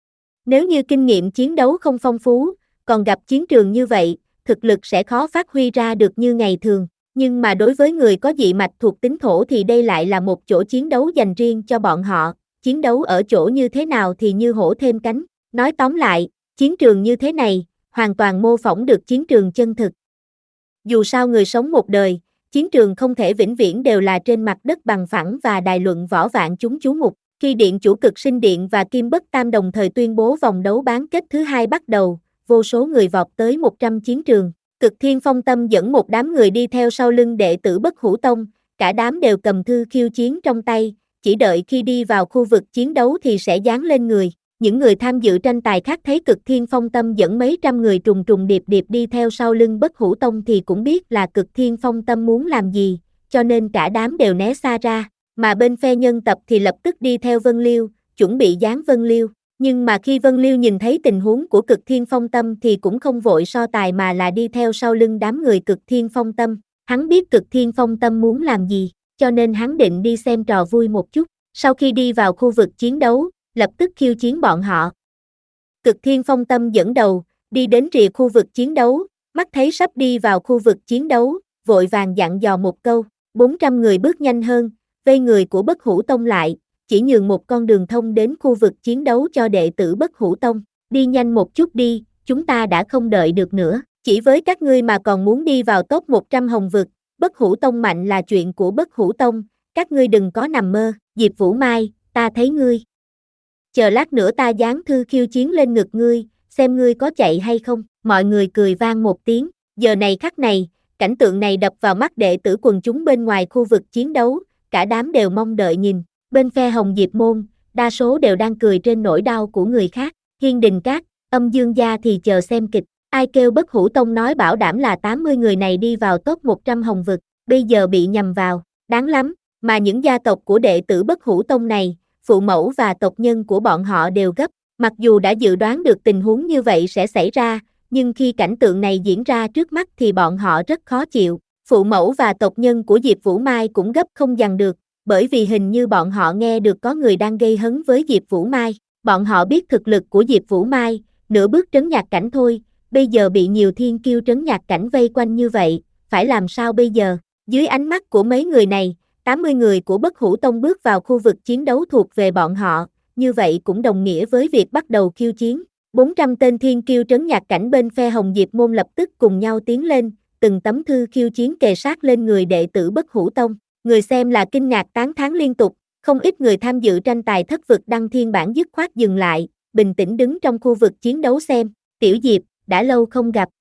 Nếu như kinh nghiệm chiến đấu không phong phú, còn gặp chiến trường như vậy, thực lực sẽ khó phát huy ra được như ngày thường, nhưng mà đối với người có dị mạch thuộc tính thổ thì đây lại là một chỗ chiến đấu dành riêng cho bọn họ, chiến đấu ở chỗ như thế nào thì như hổ thêm cánh. Nói tóm lại, chiến trường như thế này, hoàn toàn mô phỏng được chiến trường chân thực. Dù sao người sống một đời, chiến trường không thể vĩnh viễn đều là trên mặt đất bằng phẳng và đài luận võ vạn chúng chú mục. Khi Điện Chủ Cực Sinh Điện và Kim Bất Tam đồng thời tuyên bố vòng đấu bán kết thứ hai bắt đầu, vô số người vọt tới một trăm chiến trường. Cực Thiên Phong Tâm dẫn một đám người đi theo sau lưng đệ tử Bất Hủ Tông, cả đám đều cầm thư khiêu chiến trong tay, chỉ đợi khi đi vào khu vực chiến đấu thì sẽ dán lên người. Những người tham dự tranh tài khác thấy Cực Thiên Phong Tâm dẫn mấy trăm người trùng trùng điệp điệp đi theo sau lưng Bất Hủ Tông thì cũng biết là Cực Thiên Phong Tâm muốn làm gì, cho nên cả đám đều né xa ra, mà bên phe nhân tập thì lập tức đi theo Vân Liêu, chuẩn bị dán Vân Liêu. Nhưng mà khi Vân Liêu nhìn thấy tình huống của Cực Thiên Phong Tâm thì cũng không vội so tài mà là đi theo sau lưng đám người Cực Thiên Phong Tâm. Hắn biết Cực Thiên Phong Tâm muốn làm gì, cho nên hắn định đi xem trò vui một chút. Sau khi đi vào khu vực chiến đấu, lập tức khiêu chiến bọn họ. Cực Thiên Phong Tâm dẫn đầu, đi đến rìa khu vực chiến đấu, mắt thấy sắp đi vào khu vực chiến đấu, vội vàng dặn dò một câu, bốn trăm người bước nhanh hơn, vây người của Bất Hủ Tông lại, chỉ nhường một con đường thông đến khu vực chiến đấu cho đệ tử Bất Hủ Tông. Đi nhanh một chút đi, chúng ta đã không đợi được nữa. Chỉ với các ngươi mà còn muốn đi vào top một trăm hồng vực, Bất Hủ Tông mạnh là chuyện của Bất Hủ Tông, các ngươi đừng có nằm mơ. Diệp Vũ Mai, ta thấy ngươi. Chờ lát nữa ta dán thư khiêu chiến lên ngực ngươi, xem ngươi có chạy hay không. Mọi người cười vang một tiếng. Giờ này khắc này, cảnh tượng này đập vào mắt đệ tử quần chúng bên ngoài khu vực chiến đấu, cả đám đều mong đợi nhìn. Bên phe Hồng Diệp Môn, đa số đều đang cười trên nỗi đau của người khác. Hiên Đình Các, Âm Dương Gia thì chờ xem kịch. Ai kêu Bất Hủ Tông nói bảo đảm là tám mươi người này đi vào top một trăm hồng vực, bây giờ bị nhầm vào, đáng lắm. Mà những gia tộc của đệ tử Bất Hủ Tông này, phụ mẫu và tộc nhân của bọn họ đều gấp. Mặc dù đã dự đoán được tình huống như vậy sẽ xảy ra, nhưng khi cảnh tượng này diễn ra trước mắt thì bọn họ rất khó chịu. Phụ mẫu và tộc nhân của Diệp Vũ Mai cũng gấp không dằn được, bởi vì hình như bọn họ nghe được có người đang gây hấn với Diệp Vũ Mai. Bọn họ biết thực lực của Diệp Vũ Mai, nửa bước trấn nhạc cảnh thôi, bây giờ bị nhiều thiên kiêu trấn nhạc cảnh vây quanh như vậy, phải làm sao bây giờ? Dưới ánh mắt của mấy người này, tám mươi người của Bất Hủ Tông bước vào khu vực chiến đấu thuộc về bọn họ, như vậy cũng đồng nghĩa với việc bắt đầu khiêu chiến. bốn trăm tên thiên kiêu trấn nhạc cảnh bên phe Hồng Diệp Môn lập tức cùng nhau tiến lên, từng tấm thư khiêu chiến kề sát lên người đệ tử Bất Hủ Tông. Người xem là kinh ngạc tán thán liên tục, không ít người tham dự tranh tài thất vực đăng thiên bản dứt khoát dừng lại, bình tĩnh đứng trong khu vực chiến đấu xem. Tiểu Diệp, đã lâu không gặp.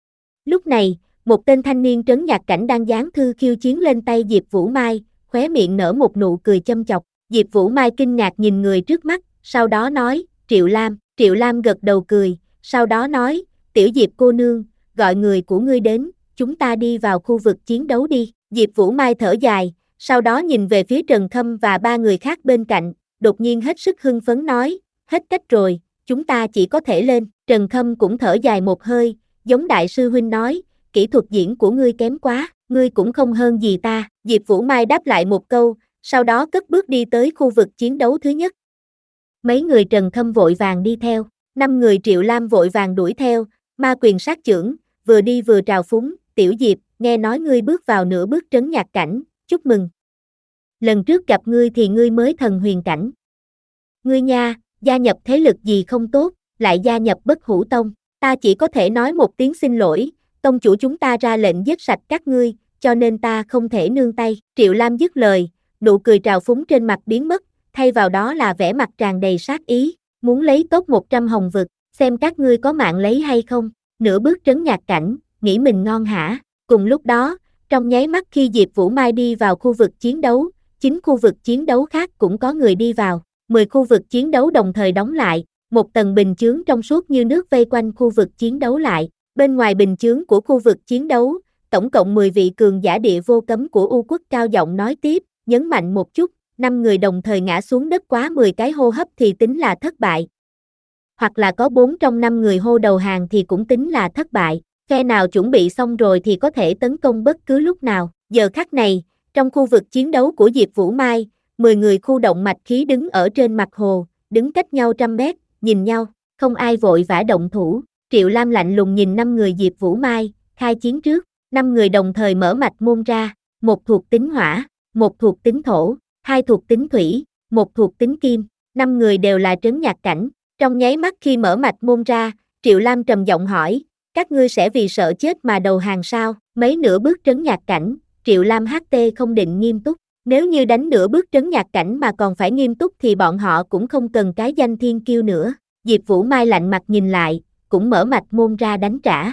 Lúc này, một tên thanh niên trấn nhạc cảnh đang dán thư khiêu chiến lên tay Diệp Vũ Mai, khóe miệng nở một nụ cười châm chọc. Diệp Vũ Mai kinh ngạc nhìn người trước mắt, sau đó nói, Triệu Lam. Triệu Lam gật đầu cười, sau đó nói, Tiểu Diệp cô nương, gọi người của ngươi đến, chúng ta đi vào khu vực chiến đấu đi. Diệp Vũ Mai thở dài, sau đó nhìn về phía Trần Khâm và ba người khác bên cạnh, đột nhiên hết sức hưng phấn nói, hết cách rồi, chúng ta chỉ có thể lên. Trần Khâm cũng thở dài một hơi, giống đại sư huynh nói, kỹ thuật diễn của ngươi kém quá, ngươi cũng không hơn gì ta. Diệp Vũ Mai đáp lại một câu, sau đó cất bước đi tới khu vực chiến đấu thứ nhất. Mấy người Trần Khâm vội vàng đi theo, năm người Triệu Lam vội vàng đuổi theo, ma quyền sát chưởng, vừa đi vừa trào phúng, Tiểu Diệp, nghe nói ngươi bước vào nửa bước trấn nhạc cảnh, chúc mừng. Lần trước gặp ngươi thì ngươi mới thần huyền cảnh. Ngươi nha, gia nhập thế lực gì không tốt, lại gia nhập Bất Hủ Tông, ta chỉ có thể nói một tiếng xin lỗi, tông chủ chúng ta ra lệnh giết sạch các ngươi, cho nên ta không thể nương tay. Triệu Lam dứt lời, nụ cười trào phúng trên mặt biến mất, thay vào đó là vẻ mặt tràn đầy sát ý. muốn lấy top một trăm hồng vực, xem các ngươi có mạng lấy hay không, nửa bước trấn nhạc cảnh, nghĩ mình ngon hả, cùng lúc đó, trong nháy mắt khi Diệp Vũ Mai đi vào khu vực chiến đấu, chín khu vực chiến đấu khác cũng có người đi vào, mười khu vực chiến đấu đồng thời đóng lại, một tầng bình chướng trong suốt như nước vây quanh khu vực chiến đấu lại, bên ngoài bình chướng của khu vực chiến đấu, tổng cộng mười vị cường giả địa vô cấm của U Quốc cao giọng nói tiếp, nhấn mạnh một chút, năm người đồng thời ngã xuống đất quá mười cái hô hấp thì tính là thất bại. Hoặc là có bốn trong năm người hô đầu hàng thì cũng tính là thất bại, phe nào chuẩn bị xong rồi thì có thể tấn công bất cứ lúc nào. Giờ khắc này, trong khu vực chiến đấu của Diệp Vũ Mai, mười người khu động mạch khí đứng ở trên mặt hồ, đứng cách nhau trăm mét, nhìn nhau, không ai vội vã động thủ. Triệu Lam lạnh lùng nhìn năm người Diệp Vũ Mai, khai chiến trước, năm người đồng thời mở mạch môn ra, một thuộc tính hỏa, một thuộc tính thổ, hai thuộc tính thủy, một thuộc tính kim, năm người đều là trấn nhạc cảnh. Trong nháy mắt khi mở mạch môn ra, Triệu Lam trầm giọng hỏi, các ngươi sẽ vì sợ chết mà đầu hàng sao? Mấy nửa bước trấn nhạc cảnh, Triệu Lam hát tê không định nghiêm túc, nếu như đánh nửa bước trấn nhạc cảnh mà còn phải nghiêm túc thì bọn họ cũng không cần cái danh thiên kiêu nữa. Diệp Vũ Mai lạnh mặt nhìn lại, cũng mở mạch môn ra đánh trả.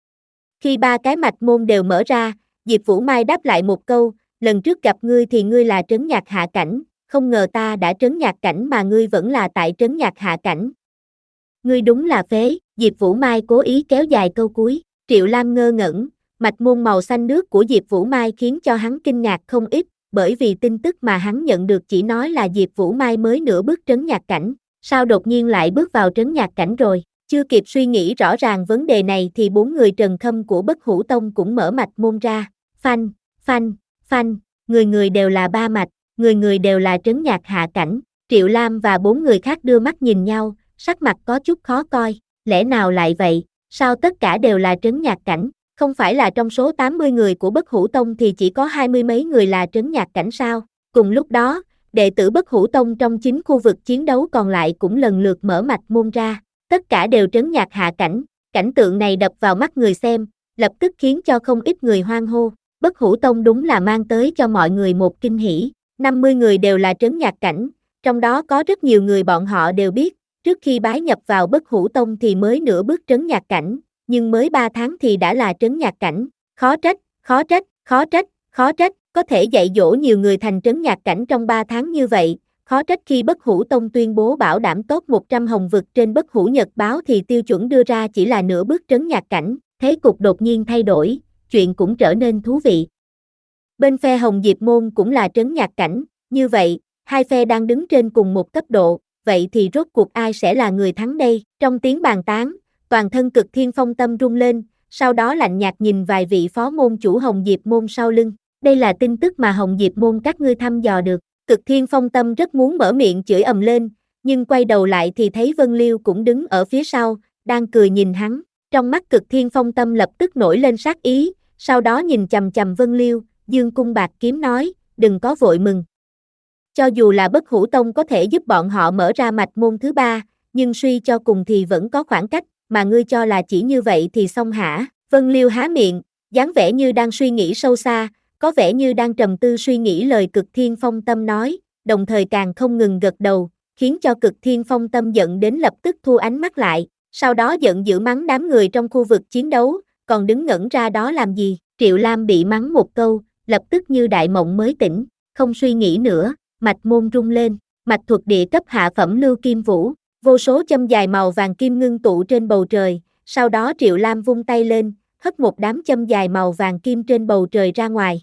Khi ba cái mạch môn đều mở ra, Diệp Vũ Mai đáp lại một câu, lần trước gặp ngươi thì ngươi là trấn nhạc hạ cảnh, không ngờ ta đã trấn nhạc cảnh mà ngươi vẫn là tại trấn nhạc hạ cảnh. Ngươi đúng là phế, Diệp Vũ Mai cố ý kéo dài câu cuối, Triệu Lam ngơ ngẩn, mạch môn màu xanh nước của Diệp Vũ Mai khiến cho hắn kinh ngạc không ít, bởi vì tin tức mà hắn nhận được chỉ nói là Diệp Vũ Mai mới nửa bước trấn nhạc cảnh, sao đột nhiên lại bước vào trấn nhạc cảnh rồi, chưa kịp suy nghĩ rõ ràng vấn đề này thì bốn người Trần Khâm của Bất Hủ Tông cũng mở mạch môn ra, phanh, phanh, phanh, người người đều là ba mạch, người người đều là trấn nhạc hạ cảnh, Triệu Lam và bốn người khác đưa mắt nhìn nhau, sắc mặt có chút khó coi, lẽ nào lại vậy, sao tất cả đều là trấn nhạc cảnh, không phải là trong số tám mươi người của Bất Hủ Tông thì chỉ có hai mươi mấy người là trấn nhạc cảnh sao? Cùng lúc đó, đệ tử Bất Hủ Tông trong chín khu vực chiến đấu còn lại cũng lần lượt mở mạch môn ra, tất cả đều trấn nhạc hạ cảnh, cảnh tượng này đập vào mắt người xem, lập tức khiến cho không ít người hoan hô, Bất Hủ Tông đúng là mang tới cho mọi người một kinh hỉ, năm mươi người đều là trấn nhạc cảnh, trong đó có rất nhiều người bọn họ đều biết, trước khi bái nhập vào Bất Hủ Tông thì mới nửa bước trấn nhạc cảnh, nhưng mới ba tháng thì đã là trấn nhạc cảnh, khó trách, khó trách, khó trách, khó trách, có thể dạy dỗ nhiều người thành trấn nhạc cảnh trong ba tháng như vậy, khó trách khi Bất Hủ Tông tuyên bố bảo đảm top một trăm hồng vực trên Bất Hủ Nhật báo thì tiêu chuẩn đưa ra chỉ là nửa bước trấn nhạc cảnh, thế cục đột nhiên thay đổi, chuyện cũng trở nên thú vị. Bên phe Hồng Diệp Môn cũng là trấn nhạc cảnh, như vậy, hai phe đang đứng trên cùng một cấp độ, vậy thì rốt cuộc ai sẽ là người thắng đây? Trong tiếng bàn tán, toàn thân Cực Thiên Phong Tâm rung lên, sau đó lạnh nhạt nhìn vài vị phó môn chủ Hồng Diệp Môn sau lưng. Đây là tin tức mà Hồng Diệp Môn các ngươi thăm dò được. Cực Thiên Phong Tâm rất muốn mở miệng chửi ầm lên, nhưng quay đầu lại thì thấy Vân Liêu cũng đứng ở phía sau, đang cười nhìn hắn. Trong mắt Cực Thiên Phong Tâm lập tức nổi lên sát ý, sau đó nhìn chằm chằm Vân Liêu, dương cung bạc kiếm nói, đừng có vội mừng. Cho dù là Bất Hủ Tông có thể giúp bọn họ mở ra mạch môn thứ ba, nhưng suy cho cùng thì vẫn có khoảng cách, mà ngươi cho là chỉ như vậy thì xong hả? Vân Liêu há miệng, dáng vẻ như đang suy nghĩ sâu xa, có vẻ như đang trầm tư suy nghĩ lời Cực Thiên Phong Tâm nói, đồng thời càng không ngừng gật đầu, khiến cho Cực Thiên Phong Tâm giận đến lập tức thu ánh mắt lại, sau đó giận dữ mắng đám người trong khu vực chiến đấu, còn đứng ngẩn ra đó làm gì? Triệu Lam bị mắng một câu, lập tức như đại mộng mới tỉnh, không suy nghĩ nữa, mạch môn rung lên, mạch thuật địa cấp hạ phẩm lưu kim vũ, vô số châm dài màu vàng kim ngưng tụ trên bầu trời, sau đó Triệu Lam vung tay lên, hất một đám châm dài màu vàng kim trên bầu trời ra ngoài.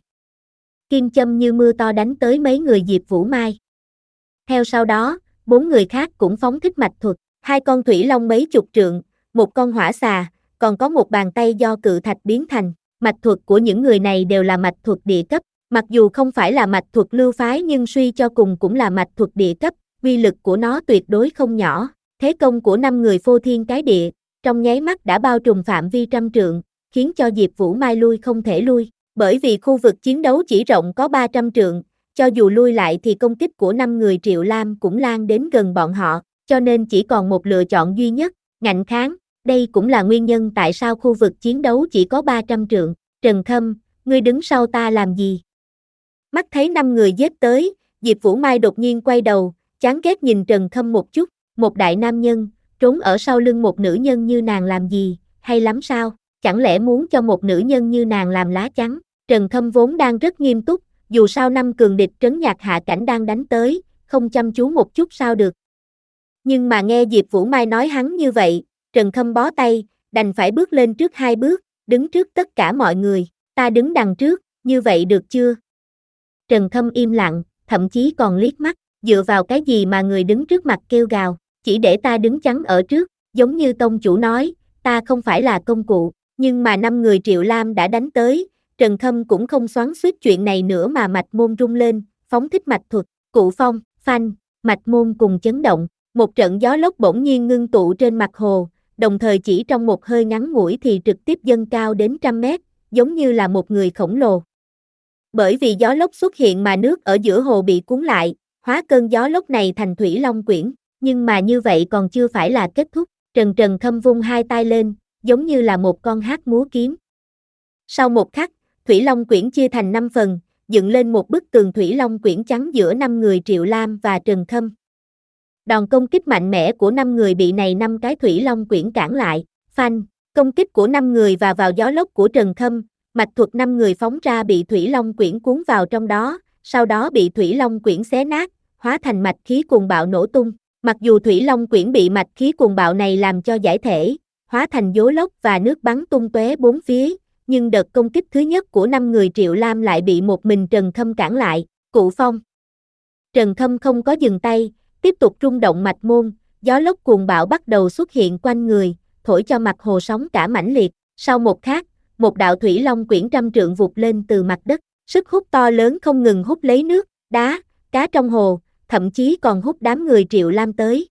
Kim châm như mưa to đánh tới mấy người Diệp Vũ Mai. Theo sau đó, bốn người khác cũng phóng thích mạch thuật, hai con thủy long mấy chục trượng, một con hỏa xà, còn có một bàn tay do cự thạch biến thành. Mạch thuật của những người này đều là mạch thuật địa cấp, mặc dù không phải là mạch thuật lưu phái nhưng suy cho cùng cũng là mạch thuật địa cấp, uy lực của nó tuyệt đối không nhỏ. Thế công của năm người phô thiên cái địa, trong nháy mắt đã bao trùm phạm vi trăm trượng, khiến cho Diệp Vũ Mai lui không thể lui, bởi vì khu vực chiến đấu chỉ rộng có ba trăm trượng, cho dù lui lại thì công kích của năm người Triệu Lam cũng lan đến gần bọn họ, cho nên chỉ còn một lựa chọn duy nhất, ngạnh kháng. Đây cũng là nguyên nhân tại sao khu vực chiến đấu chỉ có ba trăm trượng. Trần Khâm, ngươi đứng sau ta làm gì? Mắt thấy năm người giết tới, Diệp Vũ Mai đột nhiên quay đầu, chán ghét nhìn Trần Khâm một chút, một đại nam nhân, trốn ở sau lưng một nữ nhân như nàng làm gì, hay lắm sao, chẳng lẽ muốn cho một nữ nhân như nàng làm lá chắn. Trần Khâm vốn đang rất nghiêm túc, dù sao năm cường địch trấn nhạc hạ cảnh đang đánh tới, không chăm chú một chút sao được. Nhưng mà nghe Diệp Vũ Mai nói hắn như vậy, Trần Khâm bó tay, đành phải bước lên trước hai bước, đứng trước tất cả mọi người, ta đứng đằng trước, như vậy được chưa? Trần Khâm im lặng, thậm chí còn liếc mắt, dựa vào cái gì mà người đứng trước mặt kêu gào, chỉ để ta đứng chắn ở trước, giống như tông chủ nói, ta không phải là công cụ, nhưng mà năm người Triệu Lam đã đánh tới, Trần Khâm cũng không xoắn xuýt chuyện này nữa mà mạch môn rung lên, phóng thích mạch thuật, cụ phong, phanh, mạch môn cùng chấn động, một trận gió lốc bỗng nhiên ngưng tụ trên mặt hồ, đồng thời chỉ trong một hơi ngắn ngủi thì trực tiếp dâng cao đến trăm mét, giống như là một người khổng lồ. Bởi vì gió lốc xuất hiện mà nước ở giữa hồ bị cuốn lại, hóa cơn gió lốc này thành thủy long quyển, nhưng mà như vậy còn chưa phải là kết thúc, Trần Trần Khâm vung hai tay lên, giống như là một con hát múa kiếm. Sau một khắc, thủy long quyển chia thành năm phần, dựng lên một bức tường thủy long quyển trắng giữa năm người Triệu Lam và Trần Khâm. Đòn công kích mạnh mẽ của năm người bị này năm cái thủy long quyển cản lại, phanh, công kích của năm người và vào gió lốc của Trần Khâm, mạch thuật năm người phóng ra bị thủy long quyển cuốn vào trong đó, sau đó bị thủy long quyển xé nát, hóa thành mạch khí cuồng bạo nổ tung. Mặc dù thủy long quyển bị mạch khí cuồng bạo này làm cho giải thể, hóa thành gió lốc và nước bắn tung tóe bốn phía, nhưng đợt công kích thứ nhất của năm người Triệu Lam lại bị một mình Trần Khâm cản lại, cụ phong. Trần Khâm không có dừng tay, tiếp tục rung động mạch môn, gió lốc cuồng bạo bắt đầu xuất hiện quanh người, thổi cho mặt hồ sóng cả mãnh liệt. Sau một khắc, một đạo thủy long quyển trăm trượng vụt lên từ mặt đất, sức hút to lớn không ngừng hút lấy nước, đá, cá trong hồ, thậm chí còn hút đám người Triệu Lam tới.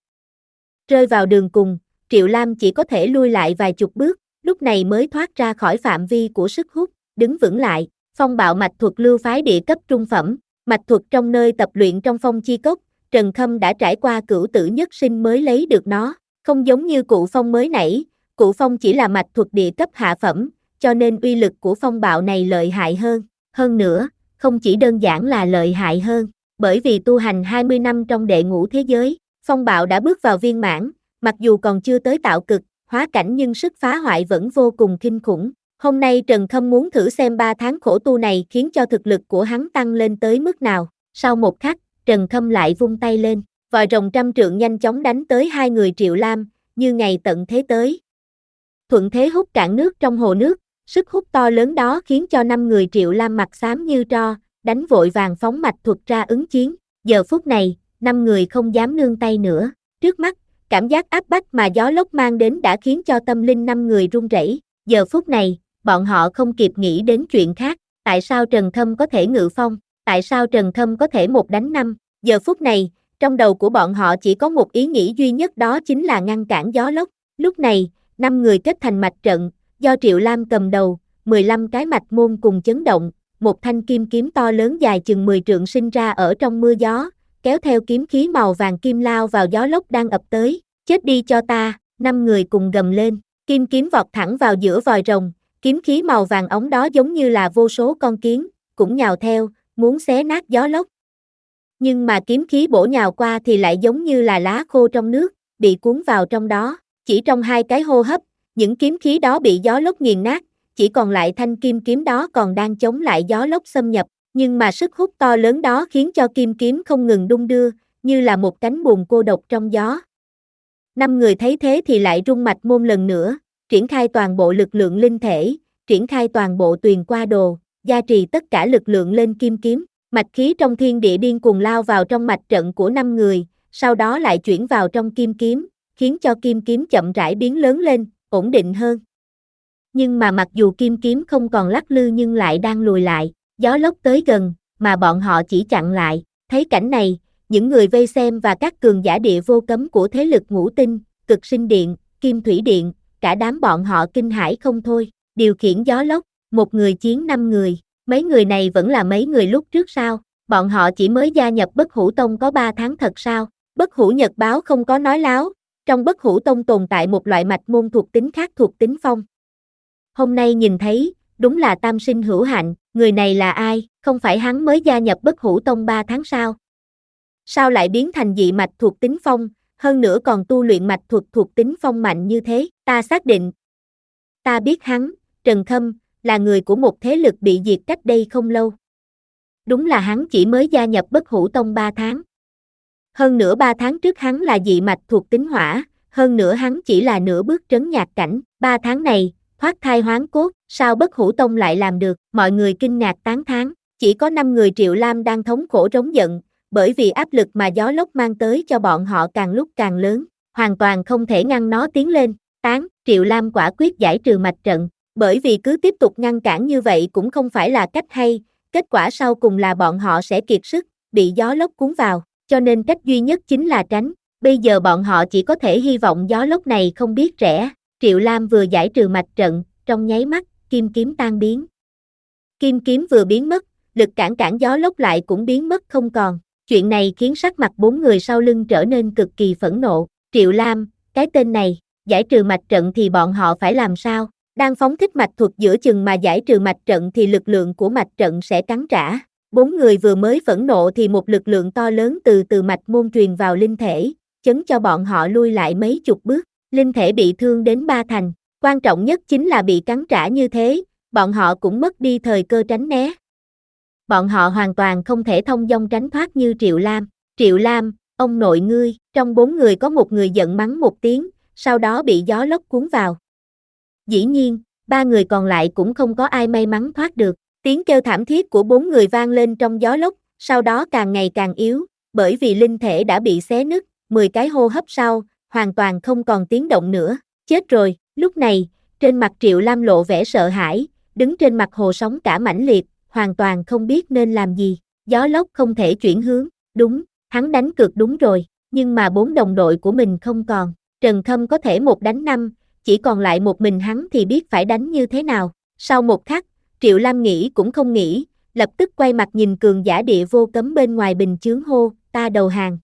Rơi vào đường cùng, Triệu Lam chỉ có thể lui lại vài chục bước, lúc này mới thoát ra khỏi phạm vi của sức hút, đứng vững lại. Phong bạo mạch thuật lưu phái địa cấp trung phẩm, mạch thuật trong nơi tập luyện trong phong chi cốc, Trần Khâm đã trải qua cửu tử nhất sinh mới lấy được nó, không giống như cụ phong mới nãy, cụ phong chỉ là mạch thuật địa cấp hạ phẩm, cho nên uy lực của phong bạo này lợi hại hơn. Hơn nữa, không chỉ đơn giản là lợi hại hơn, bởi vì tu hành hai mươi năm trong đệ ngũ thế giới, phong bạo đã bước vào viên mãn, mặc dù còn chưa tới tạo cực, hóa cảnh nhưng sức phá hoại vẫn vô cùng kinh khủng. Hôm nay Trần Khâm muốn thử xem ba tháng khổ tu này khiến cho thực lực của hắn tăng lên tới mức nào. Sau một khắc, Trần Khâm lại vung tay lên, vòi rồng trăm trượng nhanh chóng đánh tới hai người Triệu Lam, như ngày tận thế tới. Thuận thế hút cạn nước trong hồ nước, sức hút to lớn đó khiến cho năm người Triệu Lam mặt xám như tro, đánh vội vàng phóng mạch thuật ra ứng chiến. Giờ phút này, năm người không dám nương tay nữa, trước mắt, cảm giác áp bách mà gió lốc mang đến đã khiến cho tâm linh năm người run rẩy. Giờ phút này, bọn họ không kịp nghĩ đến chuyện khác, tại sao Trần Khâm có thể ngự phong, tại sao Trần Khâm có thể một đánh năm. Giờ phút này, trong đầu của bọn họ chỉ có một ý nghĩ duy nhất, đó chính là ngăn cản gió lốc. Lúc này, năm người kết thành mạch trận, do Triệu Lam cầm đầu, mười lăm cái mạch môn cùng chấn động, một thanh kim kiếm to lớn dài chừng mười trượng sinh ra ở trong mưa gió, kéo theo kiếm khí màu vàng kim lao vào gió lốc đang ập tới. Chết đi cho ta, năm người cùng gầm lên, kim kiếm vọt thẳng vào giữa vòi rồng, kiếm khí màu vàng óng đó giống như là vô số con kiến, cũng nhào theo, muốn xé nát gió lốc. Nhưng mà kiếm khí bổ nhào qua thì lại giống như là lá khô trong nước, bị cuốn vào trong đó, chỉ trong hai cái hô hấp, những kiếm khí đó bị gió lốc nghiền nát, chỉ còn lại thanh kim kiếm đó còn đang chống lại gió lốc xâm nhập, nhưng mà sức hút to lớn đó khiến cho kim kiếm không ngừng đung đưa, như là một cánh buồm cô độc trong gió. Năm người thấy thế thì lại rung mạch môn lần nữa, triển khai toàn bộ lực lượng linh thể, triển khai toàn bộ tuyền qua đồ, gia trì tất cả lực lượng lên kim kiếm, mạch khí trong thiên địa điên cuồng lao vào trong mạch trận của năm người, sau đó lại chuyển vào trong kim kiếm, khiến cho kim kiếm chậm rãi biến lớn lên, ổn định hơn. Nhưng mà mặc dù kim kiếm không còn lắc lư nhưng lại đang lùi lại, gió lốc tới gần, mà bọn họ chỉ chặn lại. Thấy cảnh này, những người vây xem và các cường giả địa vô cấm của thế lực ngũ tinh, cực sinh điện, kim thủy điện, cả đám bọn họ kinh hãi không thôi. Điều khiển gió lốc, một người chiến năm người, mấy người này vẫn là mấy người lúc trước sao? Bọn họ chỉ mới gia nhập Bất Hủ Tông có ba tháng thật sao? Bất Hủ Nhật báo không có nói láo, trong Bất Hủ Tông tồn tại một loại mạch môn thuộc tính khác thuộc tính phong. Hôm nay nhìn thấy, đúng là tam sinh hữu hạnh, người này là ai? Không phải hắn mới gia nhập Bất Hủ Tông ba tháng sao? Sao lại biến thành dị mạch thuộc tính phong? hơn nữa còn tu luyện mạch thuật thuộc tính phong mạnh như thế, ta xác định. Ta biết hắn, Trần Khâm, là người của một thế lực bị diệt cách đây không lâu. Đúng là hắn chỉ mới gia nhập Bất Hủ Tông ba tháng. Hơn nữa ba tháng trước hắn là dị mạch thuộc tính hỏa, hơn nữa hắn chỉ là nửa bước trấn nhạc cảnh, ba tháng này, thoát thai hoán cốt, sao Bất Hủ Tông lại làm được, mọi người kinh ngạc tán thán, chỉ có năm người Triệu Lam đang thống khổ rống giận, bởi vì áp lực mà gió lốc mang tới cho bọn họ càng lúc càng lớn, hoàn toàn không thể ngăn nó tiến lên, tán, Triệu Lam quả quyết giải trừ mạch trận, bởi vì cứ tiếp tục ngăn cản như vậy cũng không phải là cách hay, kết quả sau cùng là bọn họ sẽ kiệt sức, bị gió lốc cuốn vào, cho nên cách duy nhất chính là tránh, bây giờ bọn họ chỉ có thể hy vọng gió lốc này không biết rẽ, Triệu Lam vừa giải trừ mạch trận, trong nháy mắt, kim kiếm tan biến. Kim kiếm vừa biến mất, lực cản cản gió lốc lại cũng biến mất không còn, chuyện này khiến sắc mặt bốn người sau lưng trở nên cực kỳ phẫn nộ, Triệu Lam, cái tên này, giải trừ mạch trận thì bọn họ phải làm sao? Đang phóng thích mạch thuật giữa chừng mà giải trừ mạch trận thì lực lượng của mạch trận sẽ cắn trả. Bốn người vừa mới phẫn nộ thì một lực lượng to lớn từ từ mạch môn truyền vào linh thể, chấn cho bọn họ lui lại mấy chục bước, linh thể bị thương đến ba thành. Quan trọng nhất chính là bị cắn trả như thế, bọn họ cũng mất đi thời cơ tránh né. Bọn họ hoàn toàn không thể thông dong tránh thoát như Triệu Lam. Triệu Lam, ông nội ngươi, trong bốn người có một người giận mắng một tiếng, sau đó bị gió lốc cuốn vào. Dĩ nhiên, ba người còn lại cũng không có ai may mắn thoát được. Tiếng kêu thảm thiết của bốn người vang lên trong gió lốc, sau đó càng ngày càng yếu, bởi vì linh thể đã bị xé nứt, mười cái hô hấp sau, hoàn toàn không còn tiếng động nữa. Chết rồi, lúc này, trên mặt Triệu Lam lộ vẻ sợ hãi, đứng trên mặt hồ sóng cả mãnh liệt, hoàn toàn không biết nên làm gì. Gió lốc không thể chuyển hướng, đúng, hắn đánh cược đúng rồi, nhưng mà bốn đồng đội của mình không còn. Trần Khâm có thể một đánh năm, chỉ còn lại một mình hắn thì biết phải đánh như thế nào. Sau một khắc, Triệu Lam nghĩ cũng không nghĩ, lập tức quay mặt nhìn cường giả địa vô cấm bên ngoài bình chướng hô, ta đầu hàng.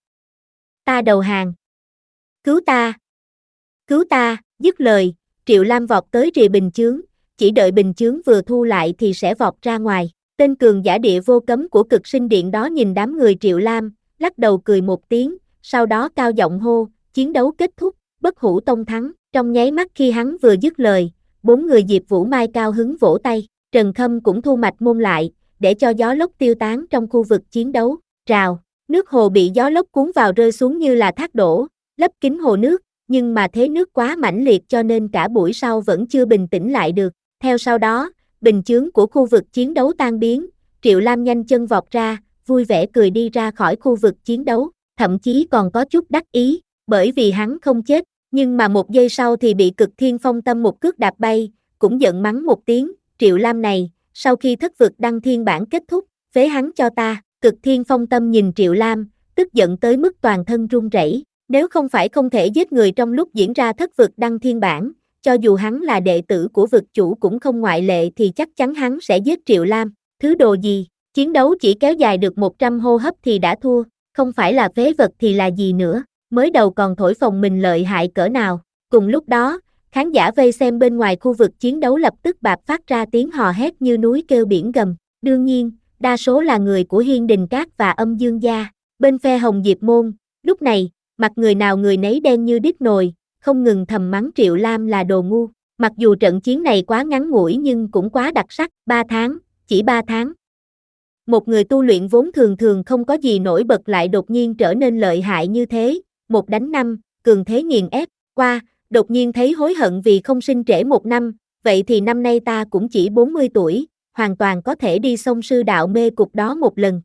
Ta đầu hàng. Cứu ta. Cứu ta, dứt lời, Triệu Lam vọt tới rìa bình chướng, chỉ đợi bình chướng vừa thu lại thì sẽ vọt ra ngoài. Tên cường giả địa vô cấm của Cực Sinh Điện đó nhìn đám người Triệu Lam, lắc đầu cười một tiếng, sau đó cao giọng hô, chiến đấu kết thúc, Bất Hủ Tông thắng. Trong nháy mắt khi hắn vừa dứt lời, bốn người Diệp Vũ Mai cao hứng vỗ tay, Trần Khâm cũng thu mạch môn lại, để cho gió lốc tiêu tán trong khu vực chiến đấu, rào, nước hồ bị gió lốc cuốn vào rơi xuống như là thác đổ, lấp kín hồ nước, nhưng mà thế nước quá mãnh liệt cho nên cả buổi sau vẫn chưa bình tĩnh lại được, theo sau đó, bình chướng của khu vực chiến đấu tan biến, Triệu Lam nhanh chân vọt ra, vui vẻ cười đi ra khỏi khu vực chiến đấu, thậm chí còn có chút đắc ý, bởi vì hắn không chết. Nhưng mà một giây sau thì bị Cực Thiên Phong Tâm một cước đạp bay, cũng giận mắng một tiếng, Triệu Lam này, sau khi thất vực đăng thiên bản kết thúc, phế hắn cho ta, Cực Thiên Phong Tâm nhìn Triệu Lam, tức giận tới mức toàn thân run rẩy. Nếu không phải không thể giết người trong lúc diễn ra thất vực đăng thiên bản, cho dù hắn là đệ tử của vực chủ cũng không ngoại lệ thì chắc chắn hắn sẽ giết Triệu Lam, thứ đồ gì, chiến đấu chỉ kéo dài được một trăm hô hấp thì đã thua, không phải là phế vật thì là gì nữa. Mới đầu còn thổi phồng mình lợi hại cỡ nào, cùng lúc đó, khán giả vây xem bên ngoài khu vực chiến đấu lập tức bạp phát ra tiếng hò hét như núi kêu biển gầm, đương nhiên, đa số là người của Hiên Đình Các và Âm Dương Gia, bên phe Hồng Diệp Môn, lúc này, mặt người nào người nấy đen như đít nồi, không ngừng thầm mắng Triệu Lam là đồ ngu, mặc dù trận chiến này quá ngắn ngủi nhưng cũng quá đặc sắc, ba tháng, chỉ ba tháng. Một người tu luyện vốn thường thường không có gì nổi bật lại đột nhiên trở nên lợi hại như thế. Một đánh năm, cường thế nghiền ép, qua, đột nhiên thấy hối hận vì không sinh trễ một năm, vậy thì năm nay ta cũng chỉ bốn mươi tuổi, hoàn toàn có thể đi sông sư đạo mê cục đó một lần.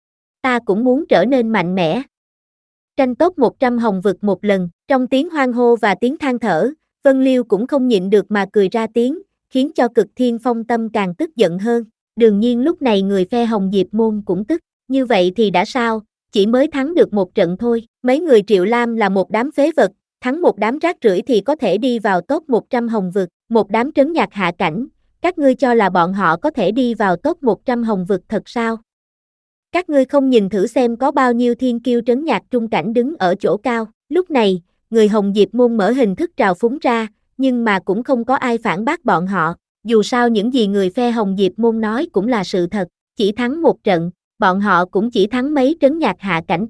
Ta cũng muốn trở nên mạnh mẽ. Tranh top một trăm hồng vực một lần, trong tiếng hoan hô và tiếng than thở, Vân Liêu cũng không nhịn được mà cười ra tiếng, khiến cho Cực Thiên Phong Tâm càng tức giận hơn, đương nhiên lúc này người phe Hồng Diệp Môn cũng tức, như vậy thì đã sao? Chỉ mới thắng được một trận thôi, mấy người Triệu Lam là một đám phế vật, thắng một đám rác rưởi thì có thể đi vào top một trăm hồng vực, một đám trấn nhạc hạ cảnh, các ngươi cho là bọn họ có thể đi vào top một trăm hồng vực thật sao? Các ngươi không nhìn thử xem có bao nhiêu thiên kiêu trấn nhạc trung cảnh đứng ở chỗ cao, lúc này, người Hồng Diệp Môn mở hình thức trào phúng ra, nhưng mà cũng không có ai phản bác bọn họ, dù sao những gì người phe Hồng Diệp Môn nói cũng là sự thật, chỉ thắng một trận. Bọn họ cũng chỉ thắng mấy trấn nhạc hạ cảnh thôi,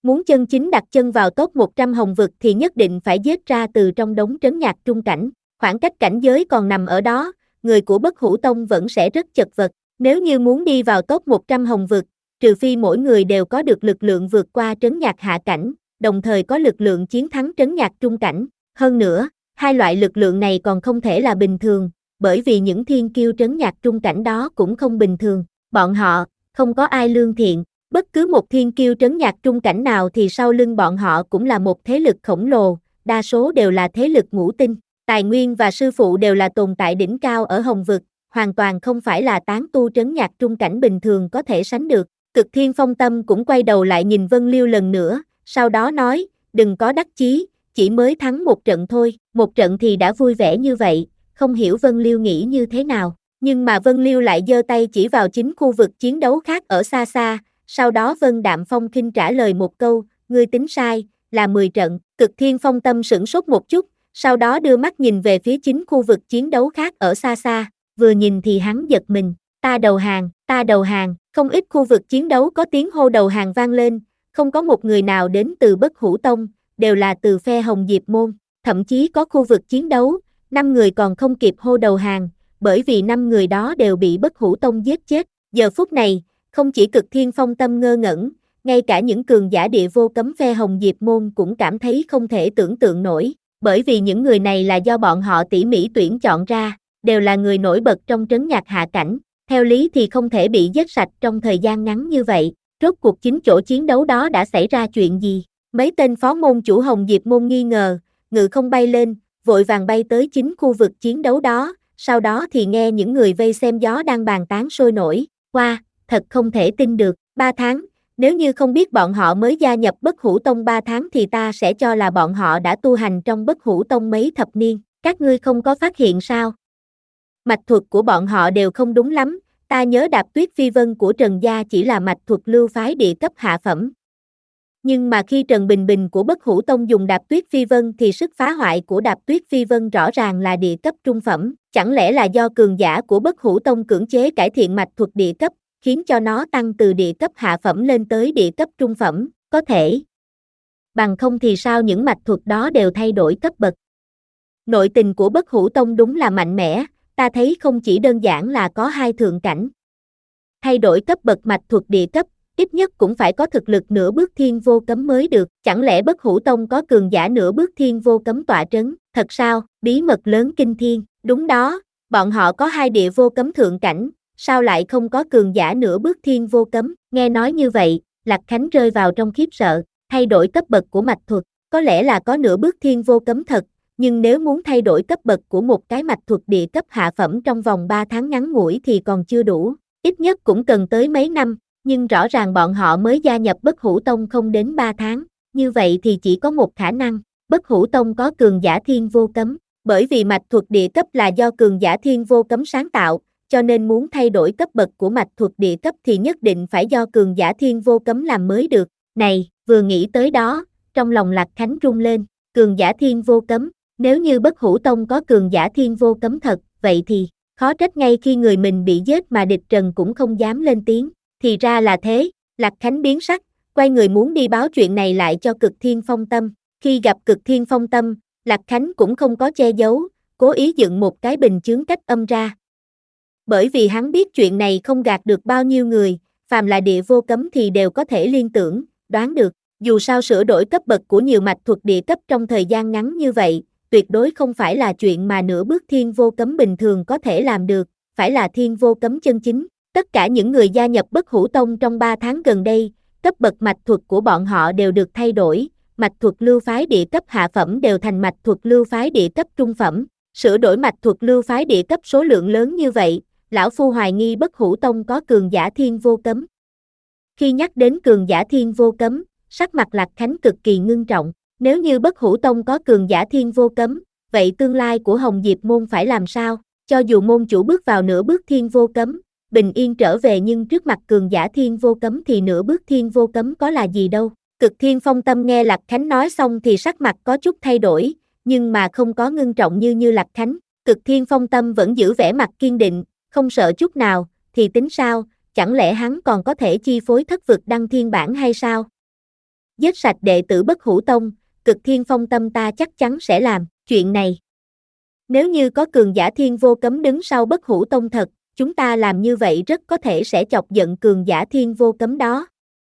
Muốn chân chính đặt chân vào top một trăm hồng vực thì nhất định phải giết ra từ trong đống trấn nhạc trung cảnh, khoảng cách cảnh giới còn nằm ở đó, người của Bất Hủ Tông vẫn sẽ rất chật vật. Nếu như muốn đi vào top một trăm hồng vực, trừ phi mỗi người đều có được lực lượng vượt qua trấn nhạc hạ cảnh, đồng thời có lực lượng chiến thắng trấn nhạc trung cảnh. Hơn nữa, hai loại lực lượng này còn không thể là bình thường, bởi vì những thiên kiêu trấn nhạc trung cảnh đó cũng không bình thường. Bọn họ, không có ai lương thiện, bất cứ một thiên kiêu trấn nhạc trung cảnh nào thì sau lưng bọn họ cũng là một thế lực khổng lồ, đa số đều là thế lực ngũ tinh. Tài nguyên và sư phụ đều là tồn tại đỉnh cao ở hồng vực, hoàn toàn không phải là tán tu trấn nhạc trung cảnh bình thường có thể sánh được. Cực Thiên Phong Tâm cũng quay đầu lại nhìn Vân Liêu lần nữa, sau đó nói, đừng có đắc chí, chỉ mới thắng một trận thôi, một trận thì đã vui vẻ như vậy, không hiểu Vân Liêu nghĩ như thế nào. Nhưng mà Vân Liêu lại giơ tay chỉ vào chính khu vực chiến đấu khác ở xa xa, sau đó Vân Đạm Phong khinh trả lời một câu, ngươi tính sai, là mười trận. Cực Thiên Phong Tâm sửng sốt một chút, sau đó đưa mắt nhìn về phía chính khu vực chiến đấu khác ở xa xa, vừa nhìn thì hắn giật mình, ta đầu hàng, ta đầu hàng, không ít khu vực chiến đấu có tiếng hô đầu hàng vang lên, không có một người nào đến từ Bất Hủ Tông, đều là từ phe Hồng Diệp Môn, thậm chí có khu vực chiến đấu, năm người còn không kịp hô đầu hàng, bởi vì năm người đó đều bị Bất Hủ Tông giết chết. Giờ phút này, không chỉ Cực Thiên Phong Tâm ngơ ngẩn, ngay cả những cường giả địa vô cấm phe Hồng Diệp Môn cũng cảm thấy không thể tưởng tượng nổi, bởi vì những người này là do bọn họ tỉ mỉ tuyển chọn ra, đều là người nổi bật trong trấn nhạc hạ cảnh, theo lý thì không thể bị giết sạch trong thời gian ngắn như vậy. Rốt cuộc chính chỗ chiến đấu đó đã xảy ra chuyện gì? Mấy tên phó môn chủ Hồng Diệp Môn nghi ngờ, ngự không bay lên, vội vàng bay tới chính khu vực chiến đấu đó, sau đó thì nghe những người vây xem gió đang bàn tán sôi nổi, wow, thật không thể tin được, ba tháng, nếu như không biết bọn họ mới gia nhập Bất Hủ Tông ba tháng thì ta sẽ cho là bọn họ đã tu hành trong Bất Hủ Tông mấy thập niên, các ngươi không có phát hiện sao? Mạch thuật của bọn họ đều không đúng lắm, ta nhớ Đạp Tuyết Phi Vân của Trần Gia chỉ là mạch thuật lưu phái địa cấp hạ phẩm. Nhưng mà khi Trần Bình Bình của Bất Hủ Tông dùng Đạp Tuyết Phi Vân thì sức phá hoại của Đạp Tuyết Phi Vân rõ ràng là địa cấp trung phẩm, chẳng lẽ là do cường giả của Bất Hủ Tông cưỡng chế cải thiện mạch thuật địa cấp, khiến cho nó tăng từ địa cấp hạ phẩm lên tới địa cấp trung phẩm, có thể. Bằng không thì sao những mạch thuật đó đều thay đổi cấp bậc. Nội tình của Bất Hủ Tông đúng là mạnh mẽ, ta thấy không chỉ đơn giản là có hai thượng cảnh. Thay đổi cấp bậc mạch thuật địa cấp, ít nhất cũng phải có thực lực nửa bước thiên vô cấm mới được, chẳng lẽ Bất Hủ Tông có cường giả nửa bước thiên vô cấm tọa trấn, thật sao, bí mật lớn kinh thiên, đúng đó, bọn họ có hai địa vô cấm thượng cảnh, sao lại không có cường giả nửa bước thiên vô cấm, nghe nói như vậy, Lạc Khánh rơi vào trong khiếp sợ, thay đổi cấp bậc của mạch thuật, có lẽ là có nửa bước thiên vô cấm thật, nhưng nếu muốn thay đổi cấp bậc của một cái mạch thuật địa cấp hạ phẩm trong vòng ba tháng ngắn ngủi thì còn chưa đủ, ít nhất cũng cần tới mấy năm, nhưng rõ ràng bọn họ mới gia nhập Bất Hủ Tông không đến ba tháng, như vậy thì chỉ có một khả năng, Bất Hủ Tông có cường giả thiên vô cấm, bởi vì mạch thuật địa cấp là do cường giả thiên vô cấm sáng tạo, cho nên muốn thay đổi cấp bậc của mạch thuật địa cấp thì nhất định phải do cường giả thiên vô cấm làm mới được. Này, vừa nghĩ tới đó, trong lòng Lạc Khánh rung lên, cường giả thiên vô cấm, nếu như Bất Hủ Tông có cường giả thiên vô cấm thật, vậy thì, khó trách ngay khi người mình bị giết mà địch trần cũng không dám lên tiếng, thì ra là thế, Lạc Khánh biến sắc, quay người muốn đi báo chuyện này lại cho Cực Thiên Phong Tâm, khi gặp Cực Thiên Phong Tâm, Lạc Khánh cũng không có che giấu, cố ý dựng một cái bình chướng cách âm ra. Bởi vì hắn biết chuyện này không gạt được bao nhiêu người, phàm là địa vô cấm thì đều có thể liên tưởng, đoán được, dù sao sửa đổi cấp bậc của nhiều mạch thuật địa cấp trong thời gian ngắn như vậy, tuyệt đối không phải là chuyện mà nửa bước thiên vô cấm bình thường có thể làm được, phải là thiên vô cấm chân chính. Tất cả những người gia nhập Bất Hủ Tông trong ba tháng gần đây, cấp bậc mạch thuật của bọn họ đều được thay đổi, mạch thuật lưu phái địa cấp hạ phẩm đều thành mạch thuật lưu phái địa cấp trung phẩm, sửa đổi mạch thuật lưu phái địa cấp số lượng lớn như vậy, lão phu hoài nghi Bất Hủ Tông có cường giả thiên vô cấm. Khi nhắc đến cường giả thiên vô cấm, sắc mặt Lạc Khánh cực kỳ ngưng trọng, nếu như Bất Hủ Tông có cường giả thiên vô cấm, vậy tương lai của Hồng Diệp Môn phải làm sao? Cho dù môn chủ bước vào nửa bước thiên vô cấm, bình yên trở về nhưng trước mặt cường giả thiên vô cấm thì nửa bước thiên vô cấm có là gì đâu. Cực Thiên Phong Tâm nghe Lạc Khánh nói xong thì sắc mặt có chút thay đổi, nhưng mà không có ngưng trọng như như Lạc Khánh. Cực Thiên Phong Tâm vẫn giữ vẻ mặt kiên định, không sợ chút nào, thì tính sao, chẳng lẽ hắn còn có thể chi phối thất vực đăng thiên bản hay sao? giết sạch đệ tử Bất Hủ Tông, Cực Thiên Phong Tâm ta chắc chắn sẽ làm chuyện này. Nếu như có cường giả Thiên Vô Cấm đứng sau Bất Hủ Tông thật, chúng ta làm như vậy rất có thể sẽ chọc giận cường giả Thiên Vô Cấm đó.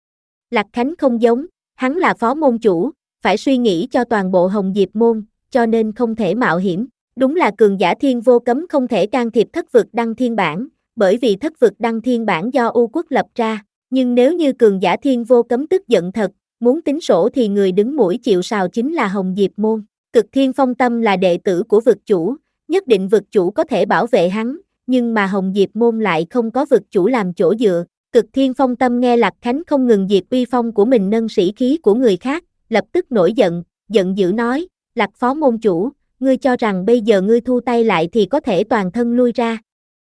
Lạc Khánh không giống, hắn là phó môn chủ, phải suy nghĩ cho toàn bộ Hồng Diệp môn, cho nên không thể mạo hiểm. Đúng là cường giả Thiên Vô Cấm không thể can thiệp thất vực đăng thiên bản, bởi vì thất vực đăng thiên bản do U Quốc lập ra, nhưng nếu như cường giả Thiên Vô Cấm tức giận thật, muốn tính sổ thì người đứng mũi chịu sào chính là Hồng Diệp môn. Cực Thiên Phong Tâm là đệ tử của vực chủ, nhất định vực chủ có thể bảo vệ hắn, nhưng mà Hồng Diệp môn lại không có vực chủ làm chỗ dựa. Cực Thiên Phong Tâm nghe Lạc Khánh không ngừng diệt uy phong của mình nâng sĩ khí của người khác, lập tức nổi giận, giận dữ nói, Lạc phó môn chủ, ngươi cho rằng bây giờ ngươi thu tay lại thì có thể toàn thân lui ra.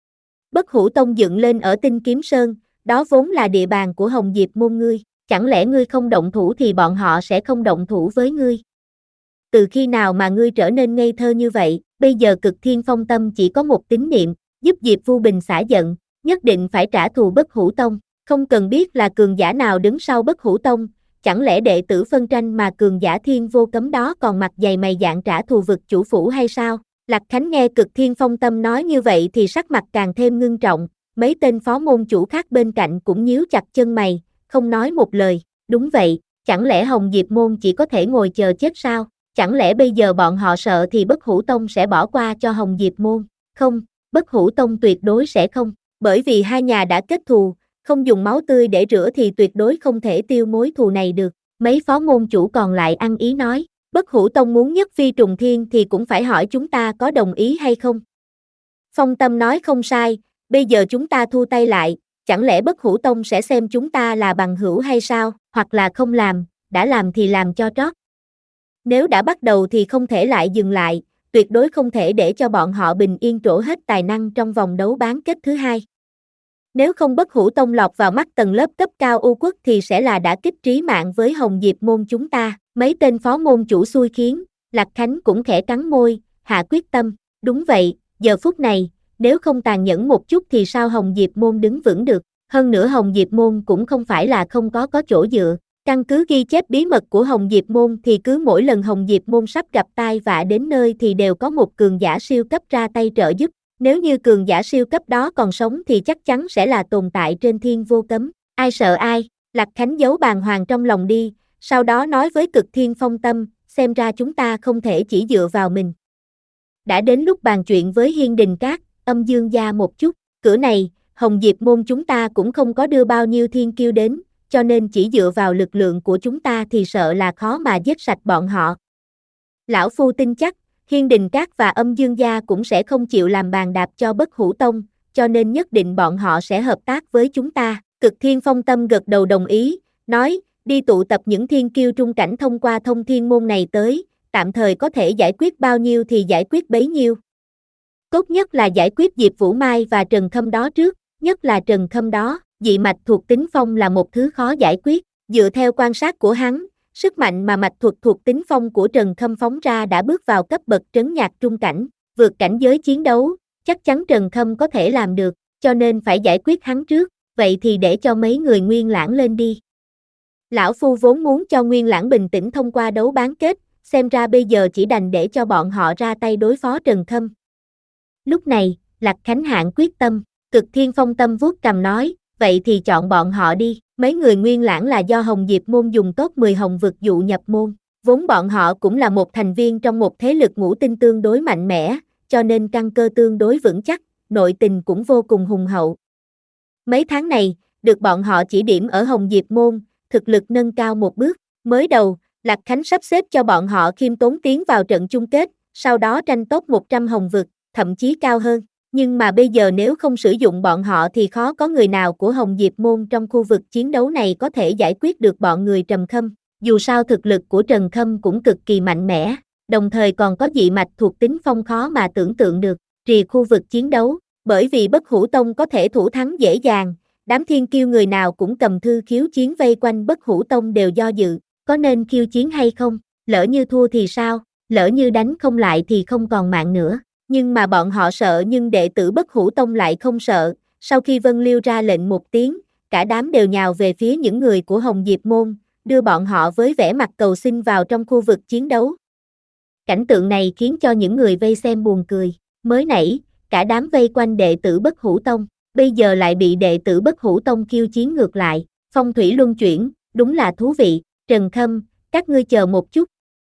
Bất Hủ Tông dựng lên ở Tinh Kiếm Sơn, đó vốn là địa bàn của Hồng Diệp môn ngươi, chẳng lẽ ngươi không động thủ thì bọn họ sẽ không động thủ với ngươi? Từ khi nào mà ngươi trở nên ngây thơ như vậy? Bây giờ Cực Thiên Phong Tâm chỉ có một tín niệm, giúp Diệp Vu Bình xả giận, nhất định phải trả thù Bất Hủ Tông, không cần biết là cường giả nào đứng sau Bất Hủ Tông, chẳng lẽ đệ tử phân tranh mà cường giả Thiên Vô Cấm đó còn mặt dày mày dạn trả thù vực chủ phủ hay sao? Lạc Khánh nghe Cực Thiên Phong Tâm nói như vậy thì sắc mặt càng thêm ngưng trọng, mấy tên phó môn chủ khác bên cạnh cũng nhíu chặt chân mày, không nói một lời. Đúng vậy, chẳng lẽ Hồng Diệp môn chỉ có thể ngồi chờ chết sao? Chẳng lẽ bây giờ bọn họ sợ thì Bất Hủ Tông sẽ bỏ qua cho Hồng Diệp môn? Không, Bất Hủ Tông tuyệt đối sẽ không, bởi vì hai nhà đã kết thù, không dùng máu tươi để rửa thì tuyệt đối không thể tiêu mối thù này được. Mấy phó môn chủ còn lại ăn ý nói, Bất Hủ Tông muốn nhất phi trùng thiên thì cũng phải hỏi chúng ta có đồng ý hay không. Phong Tâm nói không sai, bây giờ chúng ta thu tay lại, chẳng lẽ Bất Hủ Tông sẽ xem chúng ta là bằng hữu hay sao, hoặc là không làm, đã làm thì làm cho trót. Nếu đã bắt đầu thì không thể lại dừng lại, tuyệt đối không thể để cho bọn họ bình yên trổ hết tài năng trong vòng đấu bán kết thứ hai. Nếu không Bất Hủ Tông lọt vào mắt tầng lớp cấp cao U Quốc thì sẽ là đả kích trí mạng với Hồng Diệp môn chúng ta. Mấy tên phó môn chủ xui khiến, Lạc Khánh cũng khẽ cắn môi, hạ quyết tâm. Đúng vậy, giờ phút này, nếu không tàn nhẫn một chút thì sao Hồng Diệp môn đứng vững được. Hơn nữa Hồng Diệp môn cũng không phải là không có có chỗ dựa. Căn cứ ghi chép bí mật của Hồng Diệp môn thì cứ mỗi lần Hồng Diệp môn sắp gặp tai vạ đến nơi thì đều có một cường giả siêu cấp ra tay trợ giúp. Nếu như cường giả siêu cấp đó còn sống thì chắc chắn sẽ là tồn tại trên Thiên Vô Cấm. Ai sợ ai? Lạc Khánh giấu bàng hoàng trong lòng đi, sau đó nói với Cực Thiên Phong Tâm, xem ra chúng ta không thể chỉ dựa vào mình. Đã đến lúc bàn chuyện với Hiên Đình Các, Âm Dương gia một chút, cửa này, Hồng Diệp môn chúng ta cũng không có đưa bao nhiêu thiên kiêu đến, cho nên chỉ dựa vào lực lượng của chúng ta thì sợ là khó mà giết sạch bọn họ. Lão Phu tin chắc, Hiên Đình Các và Âm Dương gia cũng sẽ không chịu làm bàn đạp cho Bất Hủ Tông, cho nên nhất định bọn họ sẽ hợp tác với chúng ta. Cực Thiên Phong Tâm gật đầu đồng ý, nói, đi tụ tập những thiên kiêu trung cảnh thông qua thông thiên môn này tới, tạm thời có thể giải quyết bao nhiêu thì giải quyết bấy nhiêu. Tốt nhất là giải quyết Diệp Vũ Mai và Trần Khâm đó trước, nhất là Trần Khâm đó, dị mạch thuộc tính phong là một thứ khó giải quyết, dựa theo quan sát của hắn, sức mạnh mà mạch thuật thuộc tính phong của Trần Khâm phóng ra đã bước vào cấp bậc trấn nhạc trung cảnh, vượt cảnh giới chiến đấu, chắc chắn Trần Khâm có thể làm được, cho nên phải giải quyết hắn trước, vậy thì để cho mấy người Nguyên Lãng lên đi. Lão Phu vốn muốn cho Nguyên Lãng bình tĩnh thông qua đấu bán kết, xem ra bây giờ chỉ đành để cho bọn họ ra tay đối phó Trần Khâm. Lúc này, Lạc Khánh Hạng quyết tâm, Cực Thiên Phong Tâm vuốt cằm nói, vậy thì chọn bọn họ đi, mấy người Nguyên Lãng là do Hồng Diệp môn dùng tốt mười hồng vực dụ nhập môn, vốn bọn họ cũng là một thành viên trong một thế lực ngũ tinh tương đối mạnh mẽ, cho nên căn cơ tương đối vững chắc, nội tình cũng vô cùng hùng hậu. Mấy tháng này, được bọn họ chỉ điểm ở Hồng Diệp môn, thực lực nâng cao một bước, mới đầu, Lạc Khánh sắp xếp cho bọn họ khiêm tốn tiến vào trận chung kết, sau đó tranh top một trăm hồng vực, thậm chí cao hơn. Nhưng mà bây giờ nếu không sử dụng bọn họ thì khó có người nào của Hồng Diệp môn trong khu vực chiến đấu này có thể giải quyết được bọn người Trầm Khâm. Dù sao thực lực của Trần Khâm cũng cực kỳ mạnh mẽ, đồng thời còn có dị mạch thuộc tính phong khó mà tưởng tượng được, rìa khu vực chiến đấu, bởi vì Bất Hủ Tông có thể thủ thắng dễ dàng, đám thiên kiêu người nào cũng cầm thư khiếu chiến vây quanh Bất Hủ Tông đều do dự, có nên khiêu chiến hay không, lỡ như thua thì sao, lỡ như đánh không lại thì không còn mạng nữa. Nhưng mà bọn họ sợ nhưng đệ tử Bất Hủ Tông lại không sợ, sau khi Vân Liêu ra lệnh một tiếng, cả đám đều nhào về phía những người của Hồng Diệp môn, đưa bọn họ với vẻ mặt cầu xin vào trong khu vực chiến đấu. Cảnh tượng này khiến cho những người vây xem buồn cười. Mới nãy, cả đám vây quanh đệ tử Bất Hủ Tông, bây giờ lại bị đệ tử Bất Hủ Tông khiêu chiến ngược lại. Phong thủy luân chuyển, đúng là thú vị. Trần Khâm, các ngươi chờ một chút.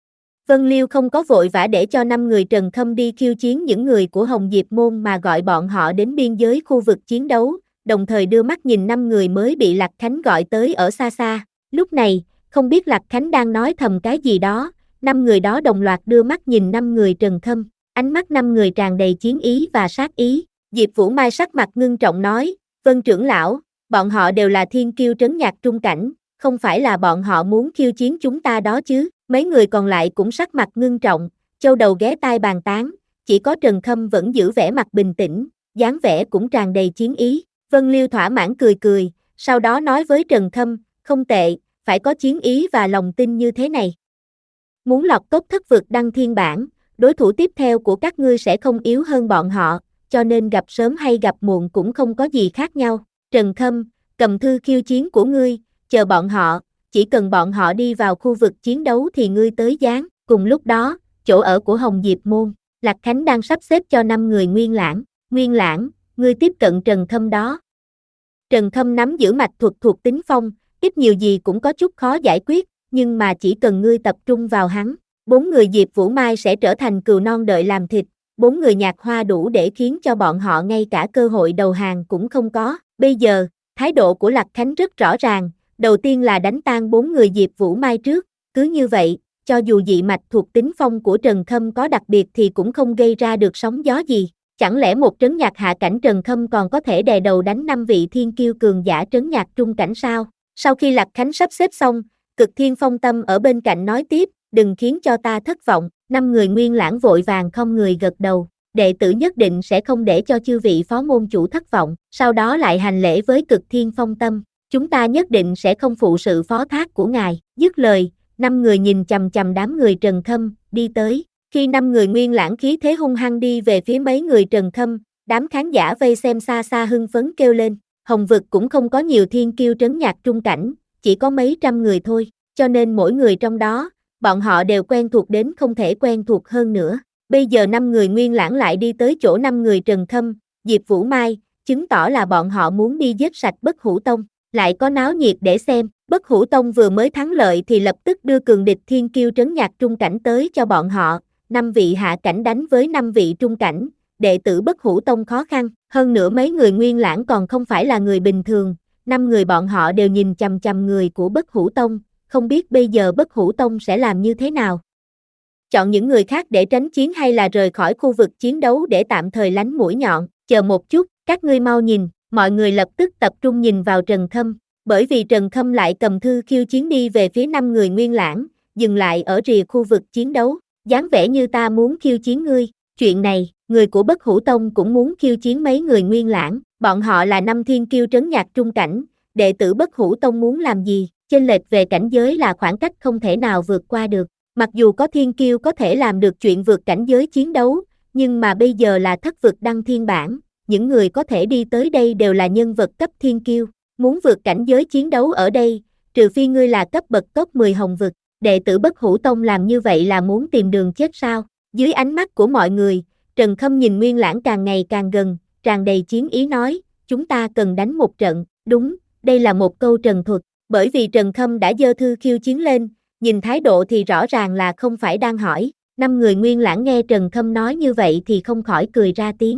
Vân Liêu không có vội vã để cho năm người Trần Khâm đi khiêu chiến những người của Hồng Diệp Môn mà gọi bọn họ đến biên giới khu vực chiến đấu, đồng thời đưa mắt nhìn năm người mới bị Lạc Khánh gọi tới ở xa xa. Lúc này, không biết Lạc Khánh đang nói thầm cái gì đó, năm người đó đồng loạt đưa mắt nhìn năm người Trần Khâm, ánh mắt năm người tràn đầy chiến ý và sát ý. Diệp Vũ Mai sắc mặt ngưng trọng nói, Vân trưởng lão, bọn họ đều là thiên kiêu trấn nhạc trung cảnh, không phải là bọn họ muốn khiêu chiến chúng ta đó chứ. Mấy người còn lại cũng sắc mặt ngưng trọng, châu đầu ghé tai bàn tán, chỉ có Trần Khâm vẫn giữ vẻ mặt bình tĩnh, dáng vẻ cũng tràn đầy chiến ý. Vân Liêu thỏa mãn cười cười, sau đó nói với Trần Khâm, không tệ, phải có chiến ý và lòng tin như thế này. Muốn lọt top thất vực đăng thiên bảng, đối thủ tiếp theo của các ngươi sẽ không yếu hơn bọn họ, cho nên gặp sớm hay gặp muộn cũng không có gì khác nhau. Trần Khâm, cầm thư khiêu chiến của ngươi, chờ bọn họ, chỉ cần bọn họ đi vào khu vực chiến đấu thì ngươi tới giáng. Cùng lúc đó, chỗ ở của Hồng Diệp Môn, Lạc Khánh đang sắp xếp cho năm người Nguyên Lãng. Nguyên Lãng, ngươi tiếp cận Trần Khâm đó. Trần Khâm nắm giữ mạch thuật thuộc tính phong, ít nhiều gì cũng có chút khó giải quyết, nhưng mà chỉ cần ngươi tập trung vào hắn, bốn người Diệp Vũ Mai sẽ trở thành cừu non đợi làm thịt, bốn người Nhạc Hoa đủ để khiến cho bọn họ ngay cả cơ hội đầu hàng cũng không có. Bây giờ, thái độ của Lạc Khánh rất rõ ràng, đầu tiên là đánh tan bốn người Diệp Vũ Mai trước, cứ như vậy, cho dù dị mạch thuộc tính phong của Trần Khâm có đặc biệt thì cũng không gây ra được sóng gió gì. Chẳng lẽ một trấn nhạc hạ cảnh Trần Khâm còn có thể đè đầu đánh năm vị thiên kiêu cường giả trấn nhạc trung cảnh sao? Sau khi Lạc Khánh sắp xếp xong, Cực Thiên Phong Tâm ở bên cạnh nói tiếp, đừng khiến cho ta thất vọng. Năm người Nguyên Lãng vội vàng không người gật đầu, đệ tử nhất định sẽ không để cho chư vị phó môn chủ thất vọng. Sau đó lại hành lễ với Cực Thiên Phong Tâm, chúng ta nhất định sẽ không phụ sự phó thác của ngài. Dứt lời, năm người nhìn chằm chằm đám người Trần Khâm, đi tới. Khi năm người Nguyên Lãng khí thế hung hăng đi về phía mấy người Trần Khâm, đám khán giả vây xem xa xa hưng phấn kêu lên. Hồng vực cũng không có nhiều thiên kiêu trấn nhạc trung cảnh, chỉ có mấy trăm người thôi, cho nên mỗi người trong đó, bọn họ đều quen thuộc đến không thể quen thuộc hơn nữa. Bây giờ năm người Nguyên Lãng lại đi tới chỗ năm người Trần Khâm, Diệp Vũ Mai, chứng tỏ là bọn họ muốn đi giết sạch Bất Hủ Tông, lại có náo nhiệt để xem. Bất Hủ Tông vừa mới thắng lợi thì lập tức đưa cường địch thiên kiêu trấn nhạc trung cảnh tới cho bọn họ, năm vị hạ cảnh đánh với năm vị trung cảnh, đệ tử Bất Hủ Tông khó khăn, hơn nữa mấy người Nguyên Lãng còn không phải là người bình thường, năm người bọn họ đều nhìn chằm chằm người của Bất Hủ Tông, không biết bây giờ Bất Hủ Tông sẽ làm như thế nào. Chọn những người khác để tránh chiến hay là rời khỏi khu vực chiến đấu để tạm thời lánh mũi nhọn, chờ một chút, các ngươi mau nhìn, mọi người lập tức tập trung nhìn vào Trần Khâm, bởi vì Trần Khâm lại cầm thư khiêu chiến đi về phía năm người Nguyên Lãng, dừng lại ở rìa khu vực chiến đấu, dáng vẻ như ta muốn khiêu chiến ngươi. Chuyện này, người của Bất Hủ Tông cũng muốn khiêu chiến mấy người Nguyên Lãng, bọn họ là năm thiên kiêu trấn nhạc trung cảnh, đệ tử Bất Hủ Tông muốn làm gì, chênh lệch về cảnh giới là khoảng cách không thể nào vượt qua được. Mặc dù có thiên kiêu có thể làm được chuyện vượt cảnh giới chiến đấu, nhưng mà bây giờ là thất vực đăng thiên bảng, những người có thể đi tới đây đều là nhân vật cấp thiên kiêu, muốn vượt cảnh giới chiến đấu ở đây, trừ phi ngươi là cấp bậc top mười hồng vực, đệ tử Bất Hủ Tông làm như vậy là muốn tìm đường chết sao? Dưới ánh mắt của mọi người, Trần Khâm nhìn Nguyên Lãng càng ngày càng gần, tràn đầy chiến ý nói, chúng ta cần đánh một trận, đúng, đây là một câu trần thuật, bởi vì Trần Khâm đã giơ thư khiêu chiến lên, nhìn thái độ thì rõ ràng là không phải đang hỏi, năm người Nguyên Lãng nghe Trần Khâm nói như vậy thì không khỏi cười ra tiếng.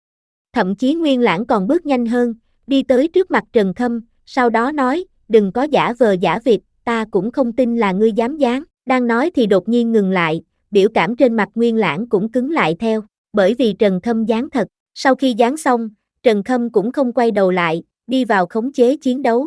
Thậm chí Nguyên Lãng còn bước nhanh hơn, đi tới trước mặt Trần Khâm, sau đó nói, đừng có giả vờ giả vịt, ta cũng không tin là ngươi dám giáng, đang nói thì đột nhiên ngừng lại, biểu cảm trên mặt Nguyên Lãng cũng cứng lại theo, bởi vì Trần Khâm giáng thật, sau khi giáng xong, Trần Khâm cũng không quay đầu lại, đi vào khống chế chiến đấu.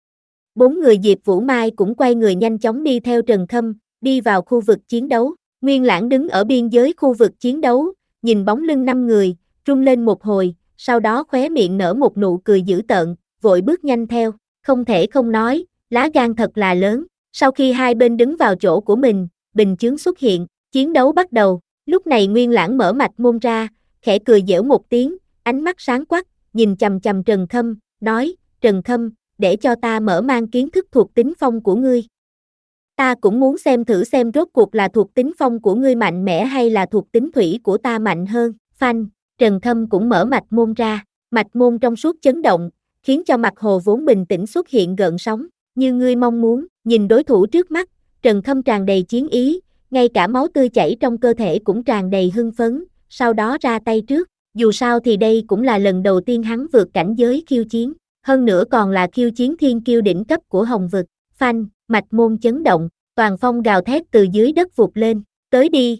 Bốn người Diệp Vũ Mai cũng quay người nhanh chóng đi theo Trần Khâm, đi vào khu vực chiến đấu, Nguyên Lãng đứng ở biên giới khu vực chiến đấu, nhìn bóng lưng năm người, rung lên một hồi, sau đó khóe miệng nở một nụ cười dữ tợn, vội bước nhanh theo, không thể không nói, lá gan thật là lớn. Sau khi hai bên đứng vào chỗ của mình, bình chướng xuất hiện, chiến đấu bắt đầu, lúc này Nguyên Lãng mở mạch môn ra, khẽ cười giễu một tiếng, ánh mắt sáng quắc, nhìn chằm chằm Trần Khâm, nói, Trần Khâm, để cho ta mở mang kiến thức thuộc tính phong của ngươi. Ta cũng muốn xem thử xem rốt cuộc là thuộc tính phong của ngươi mạnh mẽ hay là thuộc tính thủy của ta mạnh hơn. Phanh, Trần Khâm cũng mở mạch môn ra, mạch môn trong suốt chấn động, khiến cho mặt hồ vốn bình tĩnh xuất hiện gợn sóng. Như ngươi mong muốn, nhìn đối thủ trước mắt, Trần Khâm tràn đầy chiến ý, ngay cả máu tươi chảy trong cơ thể cũng tràn đầy hưng phấn, sau đó ra tay trước. Dù sao thì đây cũng là lần đầu tiên hắn vượt cảnh giới khiêu chiến, hơn nữa còn là khiêu chiến thiên kiêu đỉnh cấp của Hồng Vực. Phanh, mạch môn chấn động, toàn phong gào thét từ dưới đất vụt lên, tới đi.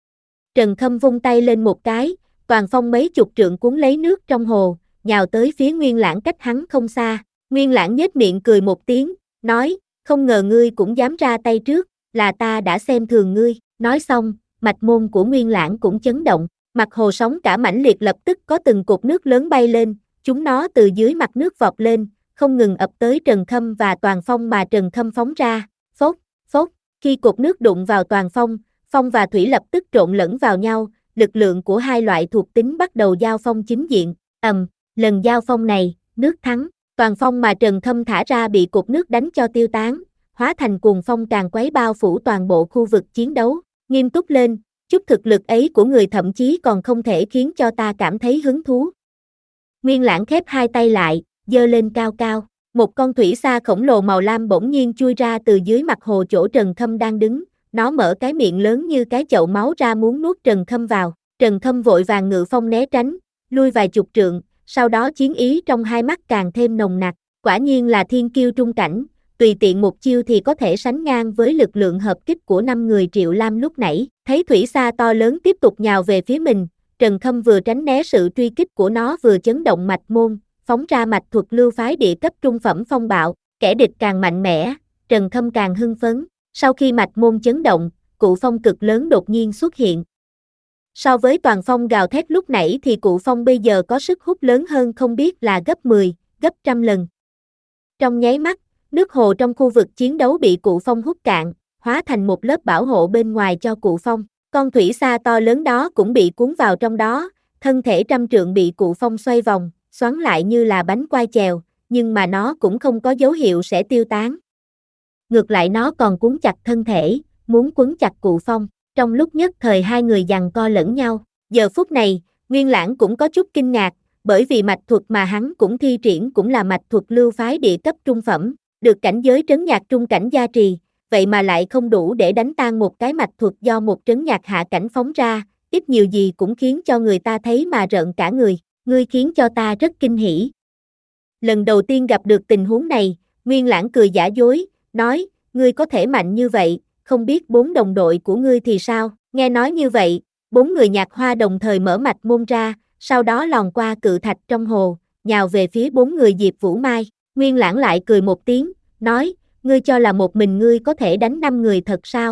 Trần Khâm vung tay lên một cái, toàn phong mấy chục trượng cuốn lấy nước trong hồ, nhào tới phía Nguyên Lãng cách hắn không xa. Nguyên Lãng nhếch miệng cười một tiếng, nói, không ngờ ngươi cũng dám ra tay trước, là ta đã xem thường ngươi. Nói xong, mạch môn của Nguyên Lãng cũng chấn động, mặt hồ sóng cả mãnh liệt lập tức có từng cột nước lớn bay lên, chúng nó từ dưới mặt nước vọt lên, không ngừng ập tới Trần Khâm và toàn phong mà Trần Khâm phóng ra. Phốc, phốc, khi cột nước đụng vào toàn phong, phong và thủy lập tức trộn lẫn vào nhau, lực lượng của hai loại thuộc tính bắt đầu giao phong chính diện. Ầm, lần giao phong này, nước thắng, toàn phong mà Trần Khâm thả ra bị cột nước đánh cho tiêu tán, hóa thành cuồng phong tràn quấy bao phủ toàn bộ khu vực chiến đấu. Nghiêm túc lên, chút thực lực ấy của người thậm chí còn không thể khiến cho ta cảm thấy hứng thú. Nguyên Lãng khép hai tay lại, giơ lên cao cao, một con thủy sa khổng lồ màu lam bỗng nhiên chui ra từ dưới mặt hồ chỗ Trần Khâm đang đứng, nó mở cái miệng lớn như cái chậu máu ra muốn nuốt Trần Khâm vào. Trần Khâm vội vàng ngự phong né tránh, lui vài chục trượng, sau đó chiến ý trong hai mắt càng thêm nồng nặc, quả nhiên là thiên kiêu trung cảnh, tùy tiện một chiêu thì có thể sánh ngang với lực lượng hợp kích của năm người Triệu Lam lúc nãy. Thấy thủy sa to lớn tiếp tục nhào về phía mình, Trần Khâm vừa tránh né sự truy kích của nó vừa chấn động mạch môn, phóng ra mạch thuật lưu phái địa cấp trung phẩm phong bạo. Kẻ địch càng mạnh mẽ, Trần Khâm càng hưng phấn. Sau khi mạch môn chấn động, cụ phong cực lớn đột nhiên xuất hiện. So với toàn phong gào thét lúc nãy thì cụ phong bây giờ có sức hút lớn hơn không biết là gấp mười, gấp trăm lần. Trong nháy mắt, nước hồ trong khu vực chiến đấu bị cụ phong hút cạn, hóa thành một lớp bảo hộ bên ngoài cho cụ phong. Con thủy sa to lớn đó cũng bị cuốn vào trong đó, thân thể trăm trượng bị cụ phong xoay vòng, xoắn lại như là bánh quai chèo, nhưng mà nó cũng không có dấu hiệu sẽ tiêu tán. Ngược lại nó còn cuốn chặt thân thể, muốn quấn chặt cụ phong. Trong lúc nhất thời hai người giằng co lẫn nhau. Giờ phút này, Nguyên Lãng cũng có chút kinh ngạc, bởi vì mạch thuật mà hắn cũng thi triển cũng là mạch thuật lưu phái địa cấp trung phẩm, được cảnh giới trấn nhạc trung cảnh gia trì, vậy mà lại không đủ để đánh tan một cái mạch thuật do một trấn nhạc hạ cảnh phóng ra, ít nhiều gì cũng khiến cho người ta thấy mà rợn cả người. Ngươi khiến cho ta rất kinh hỉ. Lần đầu tiên gặp được tình huống này, Nguyên Lãng cười giả dối, nói, ngươi có thể mạnh như vậy, không biết bốn đồng đội của ngươi thì sao? Nghe nói như vậy, bốn người Nhạc Hoa đồng thời mở mạch môn ra, sau đó lòn qua cự thạch trong hồ, nhào về phía bốn người Diệp Vũ Mai. Nguyên Lãng lại cười một tiếng, nói, ngươi cho là một mình ngươi có thể đánh năm người thật sao?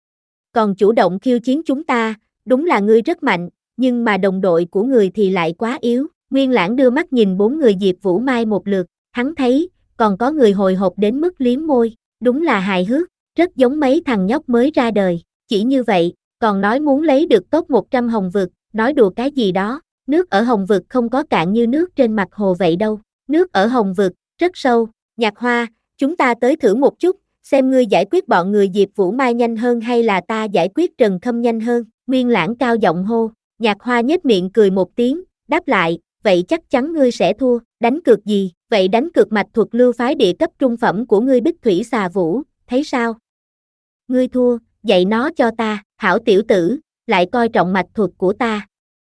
Còn chủ động khiêu chiến chúng ta, đúng là ngươi rất mạnh, nhưng mà đồng đội của người thì lại quá yếu. Nguyên Lãng đưa mắt nhìn bốn người Diệp Vũ Mai một lượt, hắn thấy, còn có người hồi hộp đến mức liếm môi, đúng là hài hước, rất giống mấy thằng nhóc mới ra đời. Chỉ như vậy, còn nói muốn lấy được top một trăm Hồng Vực, nói đùa cái gì đó, nước ở Hồng Vực không có cạn như nước trên mặt hồ vậy đâu, nước ở Hồng Vực, rất sâu. Nhạc Hoa, chúng ta tới thử một chút, xem ngươi giải quyết bọn người Diệp Vũ Mai nhanh hơn hay là ta giải quyết Trần Khâm nhanh hơn. Nguyên Lãng cao giọng hô. Nhạc Hoa nhếch miệng cười một tiếng, đáp lại, vậy chắc chắn ngươi sẽ thua. Đánh cược gì? Vậy đánh cược mạch thuật lưu phái địa cấp trung phẩm của ngươi Bích Thủy Xà Vũ, thấy sao? Ngươi thua, dạy nó cho ta. Hảo tiểu tử, lại coi trọng mạch thuật của ta.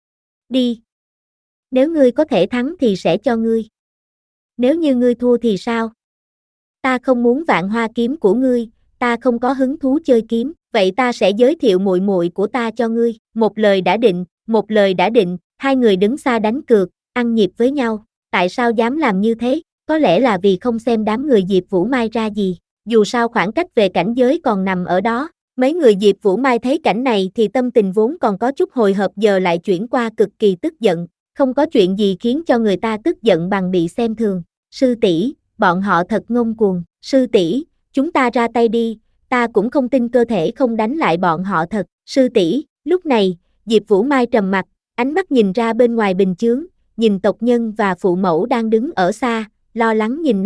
Đi. Nếu ngươi có thể thắng thì sẽ cho ngươi. Nếu như ngươi thua thì sao? Ta không muốn vạn hoa kiếm của ngươi, ta không có hứng thú chơi kiếm, vậy ta sẽ giới thiệu muội muội của ta cho ngươi. Một lời đã định, một lời đã định, hai người đứng xa đánh cược, ăn nhịp với nhau. Tại sao dám làm như thế? Có lẽ là vì không xem đám người Diệp Vũ Mai ra gì, dù sao khoảng cách về cảnh giới còn nằm ở đó. Mấy người Diệp Vũ Mai thấy cảnh này thì tâm tình vốn còn có chút hồi hộp giờ lại chuyển qua cực kỳ tức giận, không có chuyện gì khiến cho người ta tức giận bằng bị xem thường. Sư tỷ, bọn họ thật ngông cuồng. Sư tỷ, chúng ta ra tay đi, ta cũng không tin cơ thể không đánh lại bọn họ thật. Sư tỷ, lúc này, Diệp Vũ Mai trầm mặt, ánh mắt nhìn ra bên ngoài bình chướng, nhìn tộc nhân và phụ mẫu đang đứng ở xa, lo lắng nhìn nàng.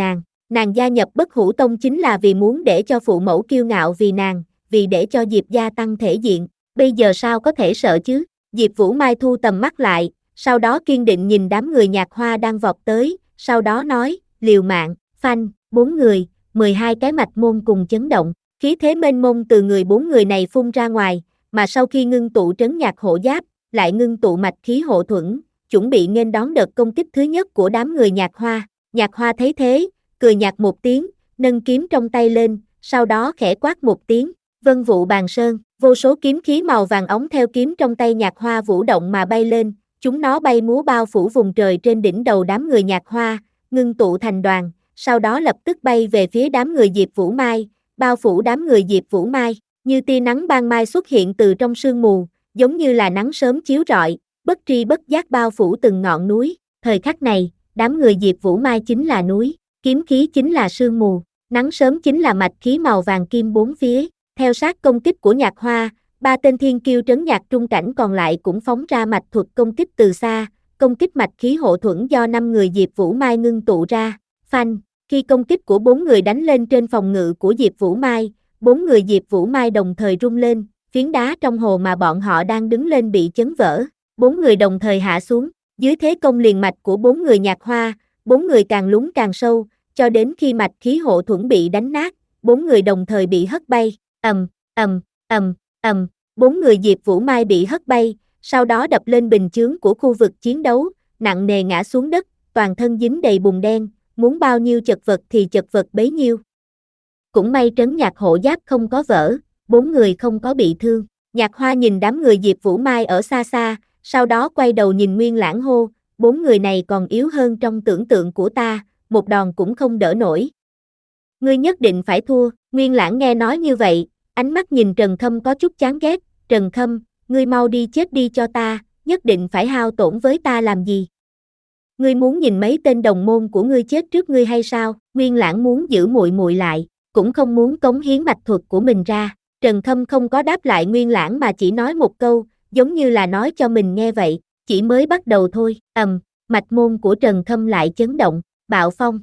Nàng gia nhập Bất Hủ Tông chính là vì muốn để cho phụ mẫu kiêu ngạo vì nàng, vì để cho Diệp gia tăng thể diện, bây giờ sao có thể sợ chứ? Diệp Vũ Mai thu tầm mắt lại, sau đó kiên định nhìn đám người Nhạc Hoa đang vọt tới, sau đó nói, liều mạng, phanh, bốn người, mười hai cái mạch môn cùng chấn động, khí thế mênh mông từ người bốn người này phun ra ngoài, mà sau khi ngưng tụ trấn nhạc hộ giáp, lại ngưng tụ mạch khí hộ thuẫn, chuẩn bị nghênh đón đợt công kích thứ nhất của đám người Nhạc Hoa. Nhạc Hoa thấy thế, cười nhạt một tiếng, nâng kiếm trong tay lên, sau đó khẽ quát một tiếng, vân vụ bàn sơn, vô số kiếm khí màu vàng óng theo kiếm trong tay Nhạc Hoa vũ động mà bay lên, chúng nó bay múa bao phủ vùng trời trên đỉnh đầu đám người Nhạc Hoa, ngưng tụ thành đoàn, sau đó lập tức bay về phía đám người Diệp Vũ Mai, bao phủ đám người Diệp Vũ Mai, như tia nắng ban mai xuất hiện từ trong sương mù, giống như là nắng sớm chiếu rọi, bất tri bất giác bao phủ từng ngọn núi, thời khắc này, đám người Diệp Vũ Mai chính là núi, kiếm khí chính là sương mù, nắng sớm chính là mạch khí màu vàng kim bốn phía, theo sát công kích của Nhạc Hoa, ba tên thiên kiêu trấn nhạc trung cảnh còn lại cũng phóng ra mạch thuật công kích từ xa, công kích mạch khí hộ thuẫn do năm người Diệp Vũ Mai ngưng tụ ra, phanh, khi công kích của bốn người đánh lên trên phòng ngự của Diệp Vũ Mai, bốn người Diệp Vũ Mai đồng thời rung lên, phiến đá trong hồ mà bọn họ đang đứng lên bị chấn vỡ, bốn người đồng thời hạ xuống, dưới thế công liền mạch của bốn người Nhạc Hoa, bốn người càng lún càng sâu, cho đến khi mạch khí hộ thuẫn bị đánh nát, bốn người đồng thời bị hất bay, ầm, ầm, ầm, ầm, bốn người Diệp Vũ Mai bị hất bay, sau đó đập lên bình chướng của khu vực chiến đấu, nặng nề ngã xuống đất, toàn thân dính đầy bùn đen, muốn bao nhiêu chật vật thì chật vật bấy nhiêu. Cũng may trấn nhạc hộ giáp không có vỡ, bốn người không có bị thương. Nhạc Hoa nhìn đám người Diệp Vũ Mai ở xa xa, sau đó quay đầu nhìn Nguyên Lãng hô, bốn người này còn yếu hơn trong tưởng tượng của ta, một đòn cũng không đỡ nổi. Ngươi nhất định phải thua, Nguyên Lãng nghe nói như vậy, ánh mắt nhìn Trần Khâm có chút chán ghét, Trần Khâm, ngươi mau đi chết đi cho ta, nhất định phải hao tổn với ta làm gì? Ngươi muốn nhìn mấy tên đồng môn của ngươi chết trước ngươi hay sao? Nguyên Lãng muốn giữ muội muội lại, cũng không muốn cống hiến mạch thuật của mình ra. Trần Khâm không có đáp lại Nguyên Lãng mà chỉ nói một câu, giống như là nói cho mình nghe vậy, chỉ mới bắt đầu thôi, ầm, mạch môn của Trần Khâm lại chấn động, bạo phong.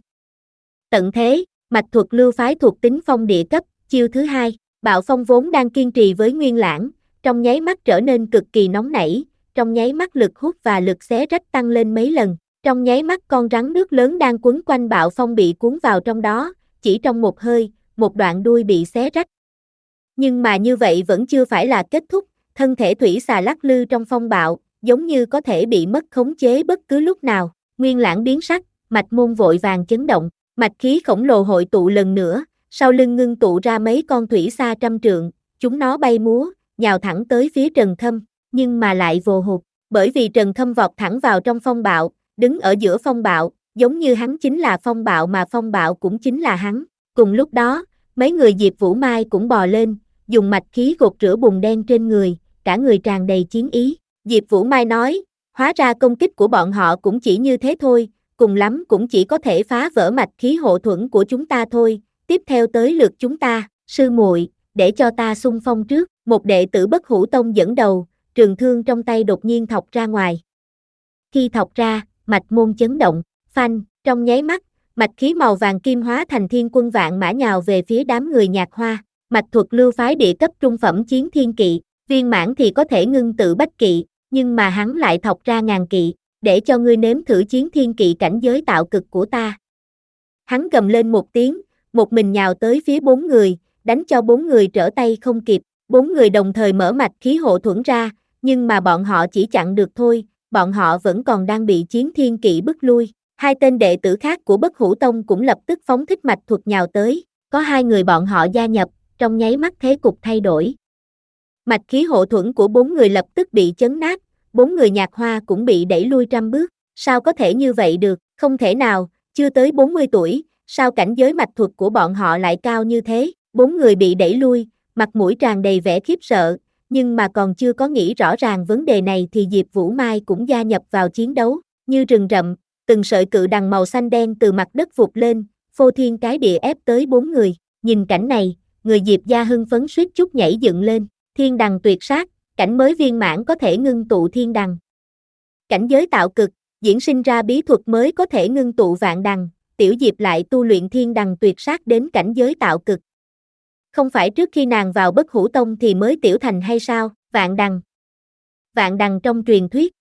Tận thế, mạch thuật lưu phái thuộc tính phong địa cấp, chiêu thứ hai, bạo phong vốn đang kiên trì với Nguyên Lãng, trong nháy mắt trở nên cực kỳ nóng nảy, trong nháy mắt lực hút và lực xé rách tăng lên mấy lần, trong nháy mắt con rắn nước lớn đang quấn quanh bạo phong bị cuốn vào trong đó, chỉ trong một hơi, một đoạn đuôi bị xé rách. Nhưng mà như vậy vẫn chưa phải là kết thúc, thân thể thủy xà lắc lư trong phong bạo, giống như có thể bị mất khống chế bất cứ lúc nào. Nguyên Lãng biến sắc, mạch môn vội vàng chấn động, mạch khí khổng lồ hội tụ lần nữa, sau lưng ngưng tụ ra mấy con thủy xà trăm trượng, chúng nó bay múa, nhào thẳng tới phía Trần Khâm, nhưng mà lại vồ hụt, bởi vì Trần Khâm vọt thẳng vào trong phong bạo, đứng ở giữa phong bạo, giống như hắn chính là phong bạo mà phong bạo cũng chính là hắn. Cùng lúc đó, mấy người Diệp Vũ Mai cũng bò lên, dùng mạch khí gột rửa bùn đen trên người, cả người tràn đầy chiến ý. Diệp Vũ Mai nói, hóa ra công kích của bọn họ cũng chỉ như thế thôi, cùng lắm cũng chỉ có thể phá vỡ mạch khí hộ thuẫn của chúng ta thôi, tiếp theo tới lượt chúng ta, sư muội, để cho ta xung phong trước, một đệ tử Bất Hủ Tông dẫn đầu, trường thương trong tay đột nhiên thọc ra ngoài. Khi thọc ra, mạch môn chấn động, phanh, trong nháy mắt, mạch khí màu vàng kim hóa thành thiên quân vạn mã nhào về phía đám người Nhạc Hoa, mạch thuật lưu phái địa cấp trung phẩm chiến thiên kỵ, viên mãn thì có thể ngưng tự bách kỵ, nhưng mà hắn lại thọc ra ngàn kỵ, để cho ngươi nếm thử chiến thiên kỵ cảnh giới tạo cực của ta. Hắn gầm lên một tiếng, một mình nhào tới phía bốn người, đánh cho bốn người trở tay không kịp, bốn người đồng thời mở mạch khí hộ thuẫn ra, nhưng mà bọn họ chỉ chặn được thôi, bọn họ vẫn còn đang bị chiến thiên kỵ bức lui. Hai tên đệ tử khác của Bất Hủ Tông cũng lập tức phóng thích mạch thuật nhào tới, có hai người bọn họ gia nhập, trong nháy mắt thế cục thay đổi. Mạch khí hộ thuẫn của bốn người lập tức bị chấn nát, bốn người Nhạc Hoa cũng bị đẩy lui trăm bước, sao có thể như vậy được, không thể nào, chưa tới bốn mươi tuổi, sao cảnh giới mạch thuật của bọn họ lại cao như thế, bốn người bị đẩy lui, mặt mũi tràn đầy vẻ khiếp sợ, nhưng mà còn chưa có nghĩ rõ ràng vấn đề này thì Diệp Vũ Mai cũng gia nhập vào chiến đấu, như rừng rậm, từng sợi cự đằng màu xanh đen từ mặt đất vụt lên, phô thiên cái địa ép tới bốn người, nhìn cảnh này, người Diệp gia hưng phấn suýt chút nhảy dựng lên, thiên đằng tuyệt sát, cảnh mới viên mãn có thể ngưng tụ thiên đằng. Cảnh giới tạo cực, diễn sinh ra bí thuật mới có thể ngưng tụ vạn đằng, Tiểu Diệp lại tu luyện thiên đằng tuyệt sát đến cảnh giới tạo cực. Không phải trước khi nàng vào Bất Hủ Tông thì mới tiểu thành hay sao? Vạn đằng. Vạn đằng trong truyền thuyết.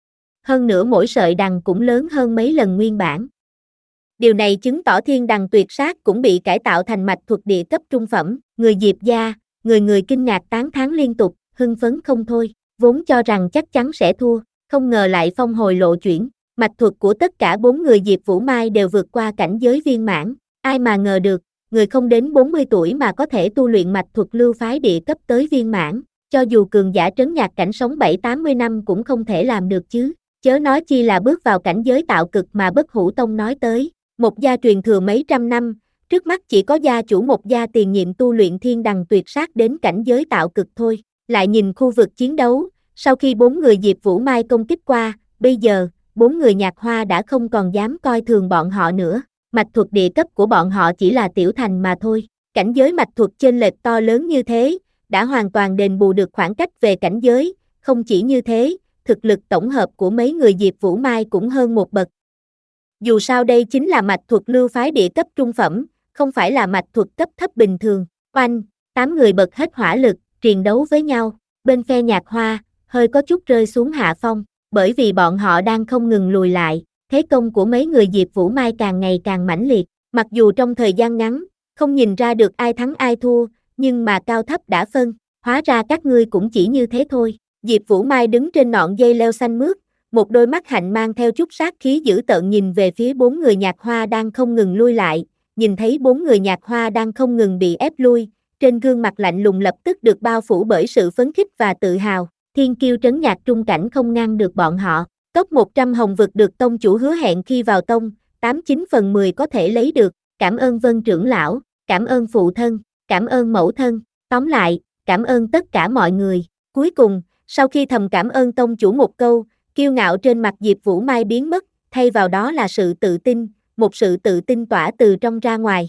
Hơn nữa mỗi sợi đằng cũng lớn hơn mấy lần nguyên bản. Điều này chứng tỏ thiên đằng tuyệt sát cũng bị cải tạo thành mạch thuật địa cấp trung phẩm. Người Diệp gia, người người kinh ngạc tán thán liên tục, hưng phấn không thôi, vốn cho rằng chắc chắn sẽ thua, không ngờ lại phong hồi lộ chuyển. Mạch thuật của tất cả bốn người Diệp Vũ Mai đều vượt qua cảnh giới viên mãn, ai mà ngờ được, người không đến bốn mươi tuổi mà có thể tu luyện mạch thuật lưu phái địa cấp tới viên mãn, cho dù cường giả trấn nhạc cảnh sống bảy tám mươi năm cũng không thể làm được chứ, chớ nói chi là bước vào cảnh giới tạo cực mà Bất Hủ Tông nói tới. Một gia truyền thừa mấy trăm năm, trước mắt chỉ có gia chủ một gia tiền nhiệm tu luyện thiên đằng tuyệt sát đến cảnh giới tạo cực thôi. Lại nhìn khu vực chiến đấu, sau khi bốn người Diệp Vũ Mai công kích qua, bây giờ, bốn người Nhạc Hoa đã không còn dám coi thường bọn họ nữa. Mạch thuật địa cấp của bọn họ chỉ là tiểu thành mà thôi. Cảnh giới mạch thuật chênh lệch to lớn như thế, đã hoàn toàn đền bù được khoảng cách về cảnh giới. Không chỉ như thế, thực lực tổng hợp của mấy người Diệp Vũ Mai cũng hơn một bậc. Dù sao đây chính là mạch thuật lưu phái địa cấp trung phẩm, không phải là mạch thuật cấp thấp bình thường. Oanh, tám người bật hết hỏa lực, triền đấu với nhau. Bên phe Nhạc Hoa, hơi có chút rơi xuống hạ phong, bởi vì bọn họ đang không ngừng lùi lại. Thế công của mấy người Diệp Vũ Mai càng ngày càng mãnh liệt, mặc dù trong thời gian ngắn, không nhìn ra được ai thắng ai thua, nhưng mà cao thấp đã phân, hóa ra các ngươi cũng chỉ như thế thôi. Diệp Vũ Mai đứng trên ngọn dây leo xanh mướt, một đôi mắt hạnh mang theo chút sát khí dữ tợn nhìn về phía bốn người Nhạc Hoa đang không ngừng lui lại, nhìn thấy bốn người Nhạc Hoa đang không ngừng bị ép lui, trên gương mặt lạnh lùng lập tức được bao phủ bởi sự phấn khích và tự hào, thiên kiêu trấn nhạc trung cảnh không ngăn được bọn họ. Top một trăm hồng vực được tông chủ hứa hẹn khi vào tông, tám chín phần mười có thể lấy được, cảm ơn Vân trưởng lão, cảm ơn phụ thân, cảm ơn mẫu thân, tóm lại, cảm ơn tất cả mọi người. Cuối cùng, sau khi thầm cảm ơn tông chủ một câu, kiêu ngạo trên mặt Diệp Vũ Mai biến mất, thay vào đó là sự tự tin, một sự tự tin tỏa từ trong ra ngoài.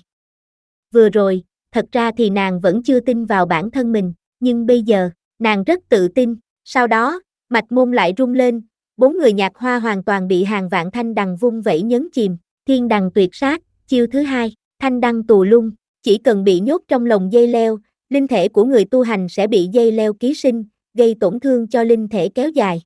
Vừa rồi, thật ra thì nàng vẫn chưa tin vào bản thân mình, nhưng bây giờ, nàng rất tự tin. Sau đó, mạch môn lại rung lên, bốn người Nhạc Hoa hoàn toàn bị hàng vạn thanh đằng vung vẩy nhấn chìm. Thiên đằng tuyệt sát, chiêu thứ hai, thanh đăng tù lung, chỉ cần bị nhốt trong lồng dây leo, linh thể của người tu hành sẽ bị dây leo ký sinh, gây tổn thương cho linh thể kéo dài.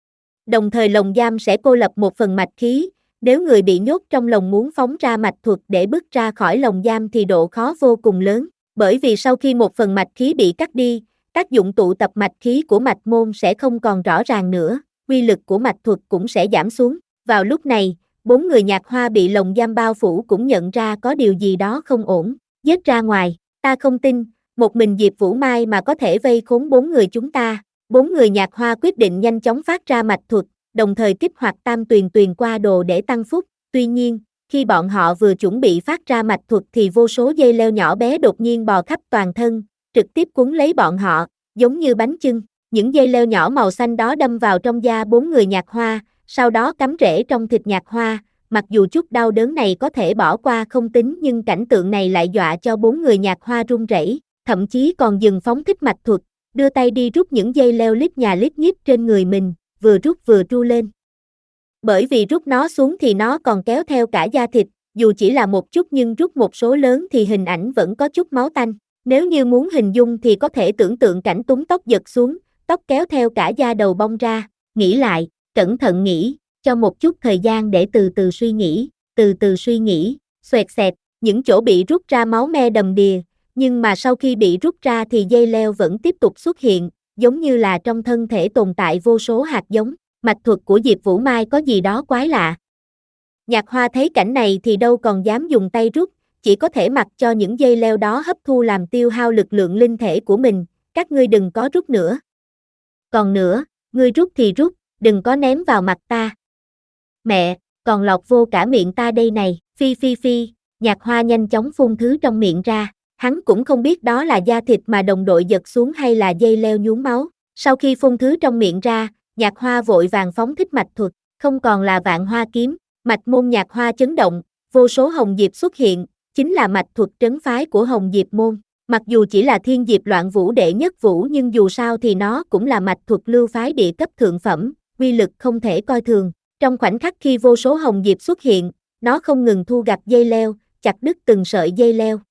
Đồng thời lồng giam sẽ cô lập một phần mạch khí, nếu người bị nhốt trong lồng muốn phóng ra mạch thuật để bước ra khỏi lồng giam thì độ khó vô cùng lớn, bởi vì sau khi một phần mạch khí bị cắt đi, tác dụng tụ tập mạch khí của mạch môn sẽ không còn rõ ràng nữa, uy lực của mạch thuật cũng sẽ giảm xuống. Vào lúc này, bốn người Nhạc Hoa bị lồng giam bao phủ cũng nhận ra có điều gì đó không ổn, giết ra ngoài, ta không tin, một mình Diệp Vũ Mai mà có thể vây khốn bốn người chúng ta. Bốn người Nhạc Hoa quyết định nhanh chóng phát ra mạch thuật, đồng thời kích hoạt tam tuyền tuyền qua đồ để tăng phúc. Tuy nhiên, khi bọn họ vừa chuẩn bị phát ra mạch thuật thì vô số dây leo nhỏ bé đột nhiên bò khắp toàn thân, trực tiếp cuốn lấy bọn họ, giống như bánh chưng. Những dây leo nhỏ màu xanh đó đâm vào trong da bốn người Nhạc Hoa, sau đó cắm rễ trong thịt Nhạc Hoa. Mặc dù chút đau đớn này có thể bỏ qua không tính nhưng cảnh tượng này lại dọa cho bốn người Nhạc Hoa run rẩy, thậm chí còn dừng phóng thích mạch thuật, đưa tay đi rút những dây leo lít nhà lít nhít trên người mình, vừa rút vừa tru lên. Bởi vì rút nó xuống thì nó còn kéo theo cả da thịt, dù chỉ là một chút nhưng rút một số lớn thì hình ảnh vẫn có chút máu tanh. Nếu như muốn hình dung thì có thể tưởng tượng cảnh túng tóc giật xuống, tóc kéo theo cả da đầu bong ra. Nghĩ lại, cẩn thận nghĩ, cho một chút thời gian để từ từ suy nghĩ, từ từ suy nghĩ, xoẹt xẹt, những chỗ bị rút ra máu me đầm đìa, nhưng mà sau khi bị rút ra thì dây leo vẫn tiếp tục xuất hiện, giống như là trong thân thể tồn tại vô số hạt giống. Mạch thuật của Diệp Vũ Mai có gì đó quái lạ. Nhạc Hoa thấy cảnh này thì đâu còn dám dùng tay rút, chỉ có thể mặc cho những dây leo đó hấp thu làm tiêu hao lực lượng linh thể của mình. Các ngươi đừng có rút nữa. Còn nữa, ngươi rút thì rút, đừng có ném vào mặt ta. Mẹ, còn lọt vô cả miệng ta đây này. Phi phi phi, Nhạc Hoa nhanh chóng phun thứ trong miệng ra. Hắn cũng không biết đó là da thịt mà đồng đội giật xuống hay là dây leo nhuốm máu. Sau khi phun thứ trong miệng ra, Nhạc Hoa vội vàng phóng thích mạch thuật, không còn là Vạn Hoa kiếm, mạch môn Nhạc Hoa chấn động, vô số hồng diệp xuất hiện, chính là mạch thuật trấn phái của Hồng Diệp môn. Mặc dù chỉ là thiên diệp loạn vũ đệ nhất vũ nhưng dù sao thì nó cũng là mạch thuật lưu phái địa cấp thượng phẩm, uy lực không thể coi thường. Trong khoảnh khắc khi vô số hồng diệp xuất hiện, nó không ngừng thu gặt dây leo, chặt đứt từng sợi dây leo.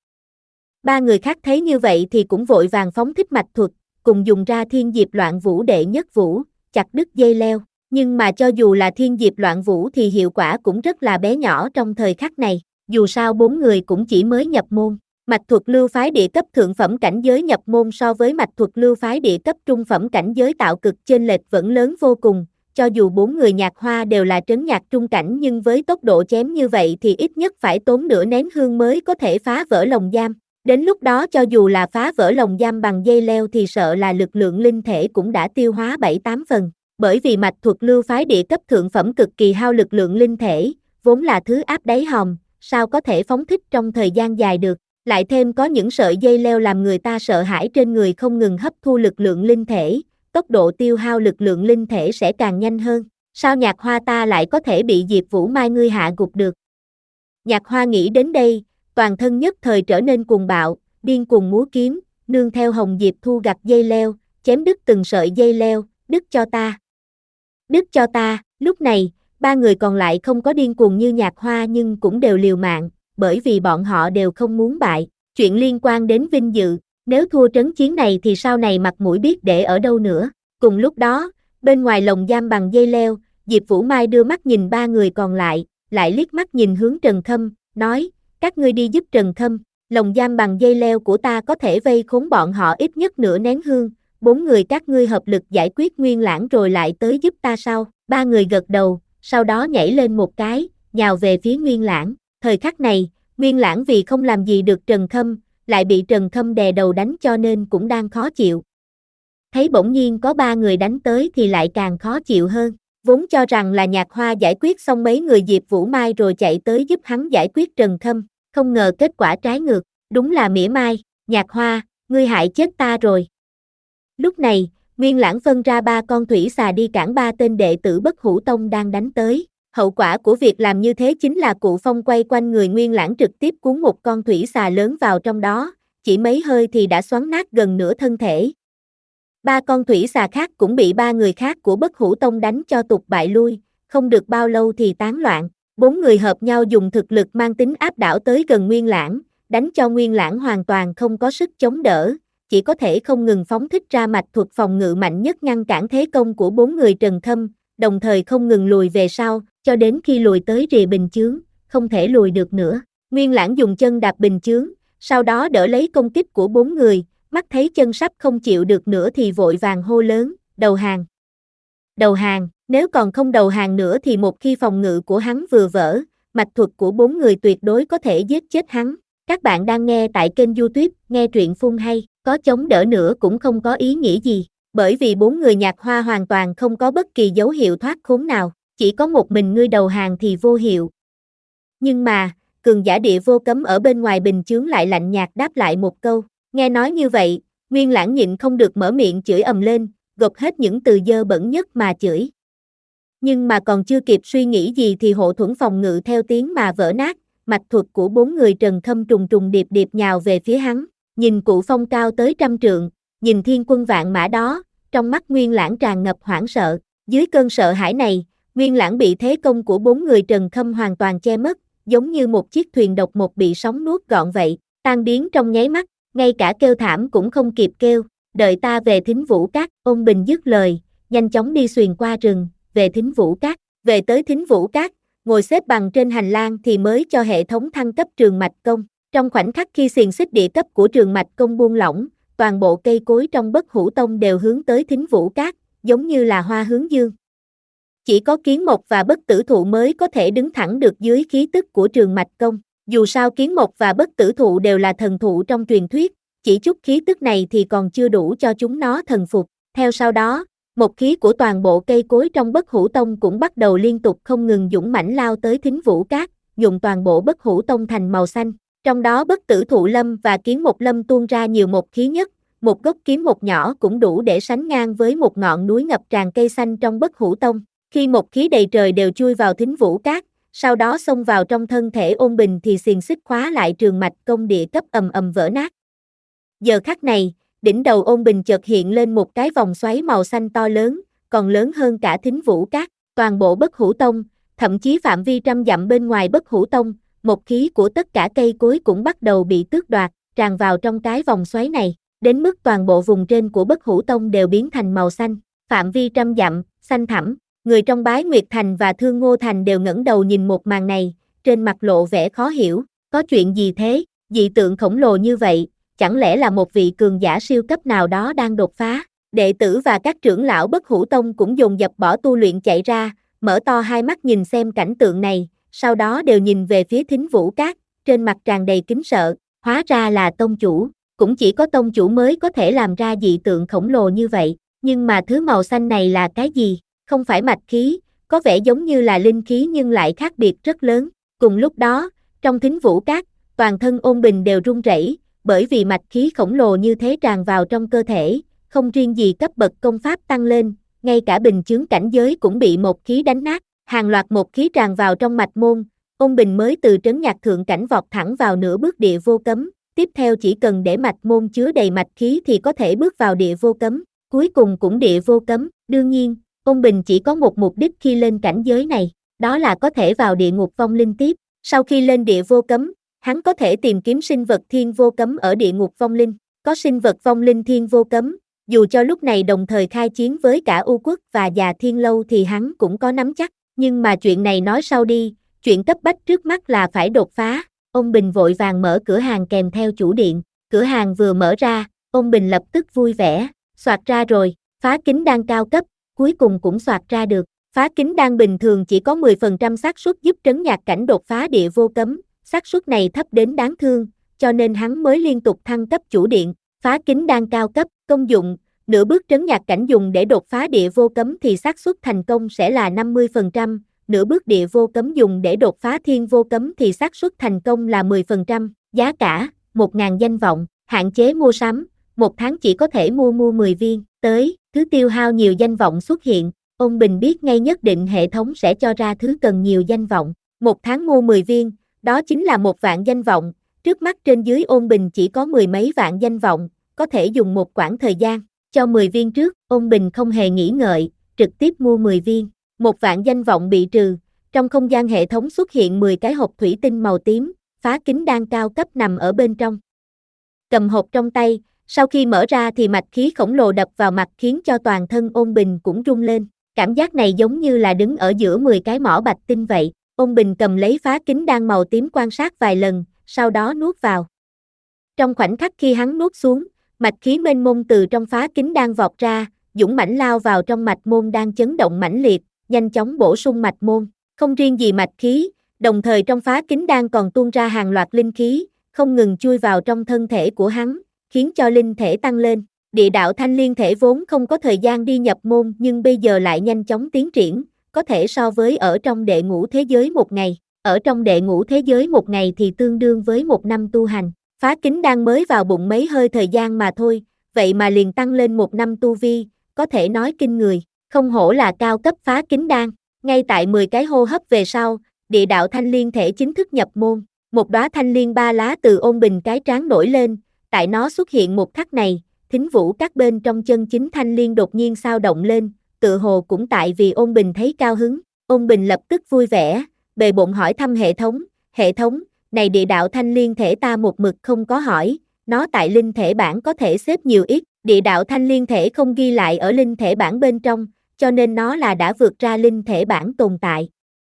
Ba người khác thấy như vậy thì cũng vội vàng phóng thích mạch thuật, cùng dùng ra thiên diệp loạn vũ đệ nhất vũ, chặt đứt dây leo. Nhưng mà cho dù là thiên diệp loạn vũ thì hiệu quả cũng rất là bé nhỏ trong thời khắc này, dù sao bốn người cũng chỉ mới nhập môn. Mạch thuật lưu phái địa cấp thượng phẩm cảnh giới nhập môn so với mạch thuật lưu phái địa cấp trung phẩm cảnh giới tạo cực chênh lệch vẫn lớn vô cùng, cho dù bốn người nhạc hoa đều là trấn nhạc trung cảnh nhưng với tốc độ chém như vậy thì ít nhất phải tốn nửa nén hương mới có thể phá vỡ lồng giam. Đến lúc đó cho dù là phá vỡ lồng giam bằng dây leo thì sợ là lực lượng linh thể cũng đã tiêu hóa bảy tám phần. Bởi vì mạch thuật lưu phái địa cấp thượng phẩm cực kỳ hao lực lượng linh thể, vốn là thứ áp đáy hòm, sao có thể phóng thích trong thời gian dài được, lại thêm có những sợi dây leo làm người ta sợ hãi trên người không ngừng hấp thu lực lượng linh thể, tốc độ tiêu hao lực lượng linh thể sẽ càng nhanh hơn, sao nhạc hoa ta lại có thể bị Diệp Vũ Mai ngươi hạ gục được. Nhạc hoa nghĩ đến đây, toàn thân nhất thời trở nên cuồng bạo, điên cuồng múa kiếm, nương theo hồng diệp thu gặt dây leo, chém đứt từng sợi dây leo, đứt cho ta. Đứt cho ta, lúc này, ba người còn lại không có điên cuồng như nhạc hoa nhưng cũng đều liều mạng, bởi vì bọn họ đều không muốn bại, chuyện liên quan đến vinh dự, nếu thua trấn chiến này thì sau này mặt mũi biết để ở đâu nữa. Cùng lúc đó, bên ngoài lồng giam bằng dây leo, Diệp Vũ Mai đưa mắt nhìn ba người còn lại, lại liếc mắt nhìn hướng Trần Khâm, nói, các ngươi đi giúp Trần Khâm, lồng giam bằng dây leo của ta có thể vây khốn bọn họ ít nhất nửa nén hương. Bốn người các ngươi hợp lực giải quyết Nguyên Lãng rồi lại tới giúp ta sau. Ba người gật đầu, sau đó nhảy lên một cái, nhào về phía Nguyên Lãng. Thời khắc này, Nguyên Lãng vì không làm gì được Trần Khâm, lại bị Trần Khâm đè đầu đánh cho nên cũng đang khó chịu. Thấy bỗng nhiên có ba người đánh tới thì lại càng khó chịu hơn. Vốn cho rằng là nhạc hoa giải quyết xong mấy người Diệp Vũ Mai rồi chạy tới giúp hắn giải quyết Trần Khâm, không ngờ kết quả trái ngược, đúng là mỉa mai, nhạc hoa, ngươi hại chết ta rồi. Lúc này, Nguyên Lãng phân ra ba con thủy xà đi cản ba tên đệ tử Bất Hủ Tông đang đánh tới. Hậu quả của việc làm như thế chính là cụ phong quay quanh người Nguyên Lãng trực tiếp cuốn một con thủy xà lớn vào trong đó, chỉ mấy hơi thì đã xoắn nát gần nửa thân thể. Ba con thủy xà khác cũng bị ba người khác của Bất Hủ Tông đánh cho tụt bại lui, không được bao lâu thì tán loạn. Bốn người hợp nhau dùng thực lực mang tính áp đảo tới gần Nguyên Lãng, đánh cho Nguyên Lãng hoàn toàn không có sức chống đỡ, chỉ có thể không ngừng phóng thích ra mạch thuật phòng ngự mạnh nhất ngăn cản thế công của bốn người Trần Khâm, đồng thời không ngừng lùi về sau, cho đến khi lùi tới rìa bình chướng, không thể lùi được nữa. Nguyên Lãng dùng chân đạp bình chướng, sau đó đỡ lấy công kích của bốn người, mắt thấy chân sắp không chịu được nữa thì vội vàng hô lớn, đầu hàng. Đầu hàng, nếu còn không đầu hàng nữa thì một khi phòng ngự của hắn vừa vỡ, mạch thuật của bốn người tuyệt đối có thể giết chết hắn. Các bạn đang nghe tại kênh YouTube, nghe truyện phun hay, có chống đỡ nữa cũng không có ý nghĩa gì, bởi vì bốn người nhạc hoa hoàn toàn không có bất kỳ dấu hiệu thoát khốn nào, chỉ có một mình ngươi đầu hàng thì vô hiệu. Nhưng mà, cường giả địa vô cấm ở bên ngoài bình chướng lại lạnh nhạt đáp lại một câu, nghe nói như vậy, Nguyên Lãng nhịn không được mở miệng chửi ầm lên, gộp hết những từ dơ bẩn nhất mà chửi. Nhưng mà còn chưa kịp suy nghĩ gì thì hộ thuẫn phòng ngự theo tiếng mà vỡ nát, mạch thuật của bốn người Trần Khâm trùng trùng điệp điệp nhào về phía hắn, nhìn cụ phong cao tới trăm trượng, nhìn thiên quân vạn mã đó, trong mắt Nguyên Lãng tràn ngập hoảng sợ, dưới cơn sợ hãi này, Nguyên Lãng bị thế công của bốn người Trần Khâm hoàn toàn che mất, giống như một chiếc thuyền độc một bị sóng nuốt gọn vậy, tan biến trong nháy mắt, ngay cả kêu thảm cũng không kịp kêu, đợi ta về Thính Vũ Các. Ôn Bình dứt lời, nhanh chóng đi xuyền qua rừng, về Thính Vũ Các, về tới Thính Vũ Các, ngồi xếp bằng trên hành lang thì mới cho hệ thống thăng cấp Trường Mạch Công. Trong khoảnh khắc khi xiềng xích địa cấp của Trường Mạch Công buông lỏng, toàn bộ cây cối trong Bất Hủ Tông đều hướng tới Thính Vũ Các, giống như là hoa hướng dương. Chỉ có Kiến Mộc và Bất Tử Thụ mới có thể đứng thẳng được dưới khí tức của Trường Mạch Công. Dù sao Kiến Mộc và Bất Tử Thụ đều là thần thụ trong truyền thuyết, chỉ chút khí tức này thì còn chưa đủ cho chúng nó thần phục. Theo sau đó, một khí của toàn bộ cây cối trong Bất Hủ Tông cũng bắt đầu liên tục không ngừng dũng mãnh lao tới Thính Vũ Các, nhuộm toàn bộ Bất Hủ Tông thành màu xanh. Trong đó Bất Tử Thụ Lâm và Kiến Mộc Lâm tuôn ra nhiều một khí nhất, một gốc kiếm một nhỏ cũng đủ để sánh ngang với một ngọn núi ngập tràn cây xanh trong Bất Hủ Tông. Khi một khí đầy trời đều chui vào Thính Vũ Các, sau đó xông vào trong thân thể Ôn Bình thì xiềng xích khóa lại Trường Mạch Công địa cấp ầm ầm vỡ nát. Giờ khắc này, đỉnh đầu Ôn Bình chợt hiện lên một cái vòng xoáy màu xanh to lớn, còn lớn hơn cả Thính Vũ Các, toàn bộ Bất Hủ Tông, Thậm chí phạm vi trăm dặm bên ngoài Bất Hủ Tông, một khí của tất cả cây cối cũng bắt đầu bị tước đoạt, tràn vào trong cái vòng xoáy này, đến mức toàn bộ vùng trên của Bất Hủ Tông đều biến thành màu xanh, phạm vi trăm dặm, xanh thẳm. Người trong Bái Nguyệt Thành và Thương Ngô Thành đều ngẩng đầu nhìn một màn này, trên mặt lộ vẻ khó hiểu, có chuyện gì thế, dị tượng khổng lồ như vậy, chẳng lẽ là một vị cường giả siêu cấp nào đó đang đột phá? Đệ tử và các trưởng lão Bất Hủ Tông cũng dồn dập bỏ tu luyện chạy ra, mở to hai mắt nhìn xem cảnh tượng này, sau đó đều nhìn về phía Thính Vũ Các, trên mặt tràn đầy kính sợ, hóa ra là tông chủ, cũng chỉ có tông chủ mới có thể làm ra dị tượng khổng lồ như vậy, nhưng mà thứ màu xanh này là cái gì? Không phải mạch khí, có vẻ giống như là linh khí nhưng lại khác biệt rất lớn. Cùng lúc đó, trong Thính Vũ Các, toàn thân Ôn Bình đều run rẩy, bởi vì mạch khí khổng lồ như thế tràn vào trong cơ thể, không riêng gì cấp bậc công pháp tăng lên, ngay cả bình chướng cảnh giới cũng bị một khí đánh nát, hàng loạt một khí tràn vào trong mạch môn, Ôn Bình mới từ trấn nhạc thượng cảnh vọt thẳng vào nửa bước địa vô cấm, tiếp theo chỉ cần để mạch môn chứa đầy mạch khí thì có thể bước vào địa vô cấm, cuối cùng cũng địa vô cấm, đương nhiên, Ôn Bình chỉ có một mục đích khi lên cảnh giới này, đó là có thể vào địa ngục vong linh tiếp, sau khi lên địa vô cấm, hắn có thể tìm kiếm sinh vật thiên vô cấm ở địa ngục vong linh, có sinh vật vong linh thiên vô cấm, dù cho lúc này đồng thời khai chiến với cả U Quốc và Già Thiên Lâu thì hắn cũng có nắm chắc, nhưng mà chuyện này nói sau đi, chuyện cấp bách trước mắt là phải đột phá. Ôn Bình vội vàng mở cửa hàng kèm theo chủ điện, cửa hàng vừa mở ra, Ôn Bình lập tức vui vẻ, soạt ra rồi, phá kính đan cao cấp, cuối cùng cũng soạt ra được, phá kính đan bình thường chỉ có mười phần trăm xác suất giúp trấn nhạc cảnh đột phá địa vô cấm, xác suất này thấp đến đáng thương, cho nên hắn mới liên tục thăng cấp chủ điện, phá kính đan cao cấp, công dụng, nửa bước trấn nhạc cảnh dùng để đột phá địa vô cấm thì xác suất thành công sẽ là năm mươi phần trăm, nửa bước địa vô cấm dùng để đột phá thiên vô cấm thì xác suất thành công là mười phần trăm, giá cả, một nghìn danh vọng, hạn chế mua sắm, một tháng chỉ có thể mua mua mười viên, tới, thứ tiêu hao nhiều danh vọng xuất hiện, Ôn Bình biết ngay nhất định hệ thống sẽ cho ra thứ cần nhiều danh vọng, một tháng mua mười viên, đó chính là một vạn danh vọng, trước mắt trên dưới Ôn Bình chỉ có mười mấy vạn danh vọng, có thể dùng một quãng thời gian, cho mười viên trước, Ôn Bình không hề nghĩ ngợi, trực tiếp mua mười viên. Một vạn danh vọng bị trừ, trong không gian hệ thống xuất hiện mười cái hộp thủy tinh màu tím, phá kính đan cao cấp nằm ở bên trong. Cầm hộp trong tay, sau khi mở ra thì mạch khí khổng lồ đập vào mặt khiến cho toàn thân Ôn Bình cũng rung lên, cảm giác này giống như là đứng ở giữa mười cái mỏ bạch tinh vậy. Ôn Bình cầm lấy phá kính đan màu tím quan sát vài lần, sau đó nuốt vào. Trong khoảnh khắc khi hắn nuốt xuống, mạch khí mênh mông từ trong phá kính đan vọt ra, dũng mãnh lao vào trong mạch môn đang chấn động mãnh liệt, nhanh chóng bổ sung mạch môn. Không riêng gì mạch khí, đồng thời trong phá kính đan còn tuôn ra hàng loạt linh khí, không ngừng chui vào trong thân thể của hắn, khiến cho linh thể tăng lên. Địa đạo thanh liên thể vốn không có thời gian đi nhập môn nhưng bây giờ lại nhanh chóng tiến triển, có thể so với ở trong đệ ngũ thế giới một ngày. Ở trong đệ ngũ thế giới một ngày thì tương đương với một năm tu hành. Phá kính đan mới vào bụng mấy hơi thời gian mà thôi, vậy mà liền tăng lên một năm tu vi, có thể nói kinh người. Không hổ là cao cấp phá kính đan, ngay tại mười cái hô hấp về sau, địa đạo thanh liên thể chính thức nhập môn, một đóa thanh liên ba lá từ Ôn Bình cái trán nổi lên, tại nó xuất hiện một khắc này, Thính Vũ Các bên trong chân chính thanh liên đột nhiên sao động lên, tự hồ cũng tại vì Ôn Bình thấy cao hứng, Ôn Bình lập tức vui vẻ, bề bộn hỏi thăm hệ thống, hệ thống, này địa đạo thanh liên thể ta một mực không có hỏi, nó tại linh thể bảng có thể xếp nhiều ít, địa đạo thanh liên thể không ghi lại ở linh thể bảng bên trong, cho nên nó là đã vượt ra linh thể bảng tồn tại.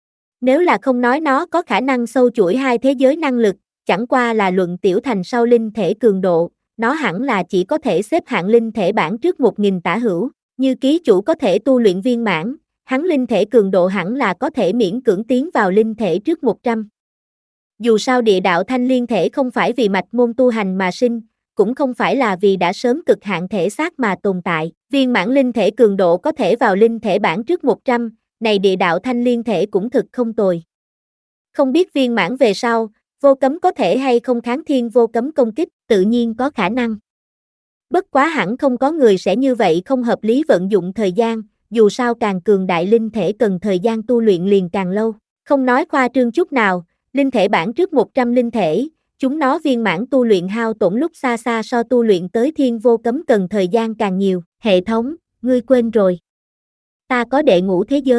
Nếu là không nói nó có khả năng sâu chuỗi hai thế giới năng lực, chẳng qua là luận tiểu thành sau linh thể cường độ, nó hẳn là chỉ có thể xếp hạng linh thể bảng trước một nghìn tả hữu, như ký chủ có thể tu luyện viên mãn, hắn linh thể cường độ hẳn là có thể miễn cưỡng tiến vào linh thể trước một trăm. Dù sao địa đạo thanh liên thể không phải vì mạch môn tu hành mà sinh, cũng không phải là vì đã sớm cực hạn thể xác mà tồn tại, viên mãn linh thể cường độ có thể vào linh thể bảng trước một trăm, này địa đạo thanh liên thể cũng thực không tồi. Không biết viên mãn về sau, vô cấm có thể hay không kháng thiên vô cấm công kích, tự nhiên có khả năng. Bất quá hẳn không có người sẽ như vậy không hợp lý vận dụng thời gian, dù sao càng cường đại linh thể cần thời gian tu luyện liền càng lâu, không nói khoa trương chút nào, linh thể bảng trước một trăm linh thể, chúng nó viên mãn tu luyện hao tổn lúc xa xa so tu luyện tới thiên vô cấm cần thời gian càng nhiều, hệ thống, ngươi quên rồi. Ta có đệ ngũ thế giới,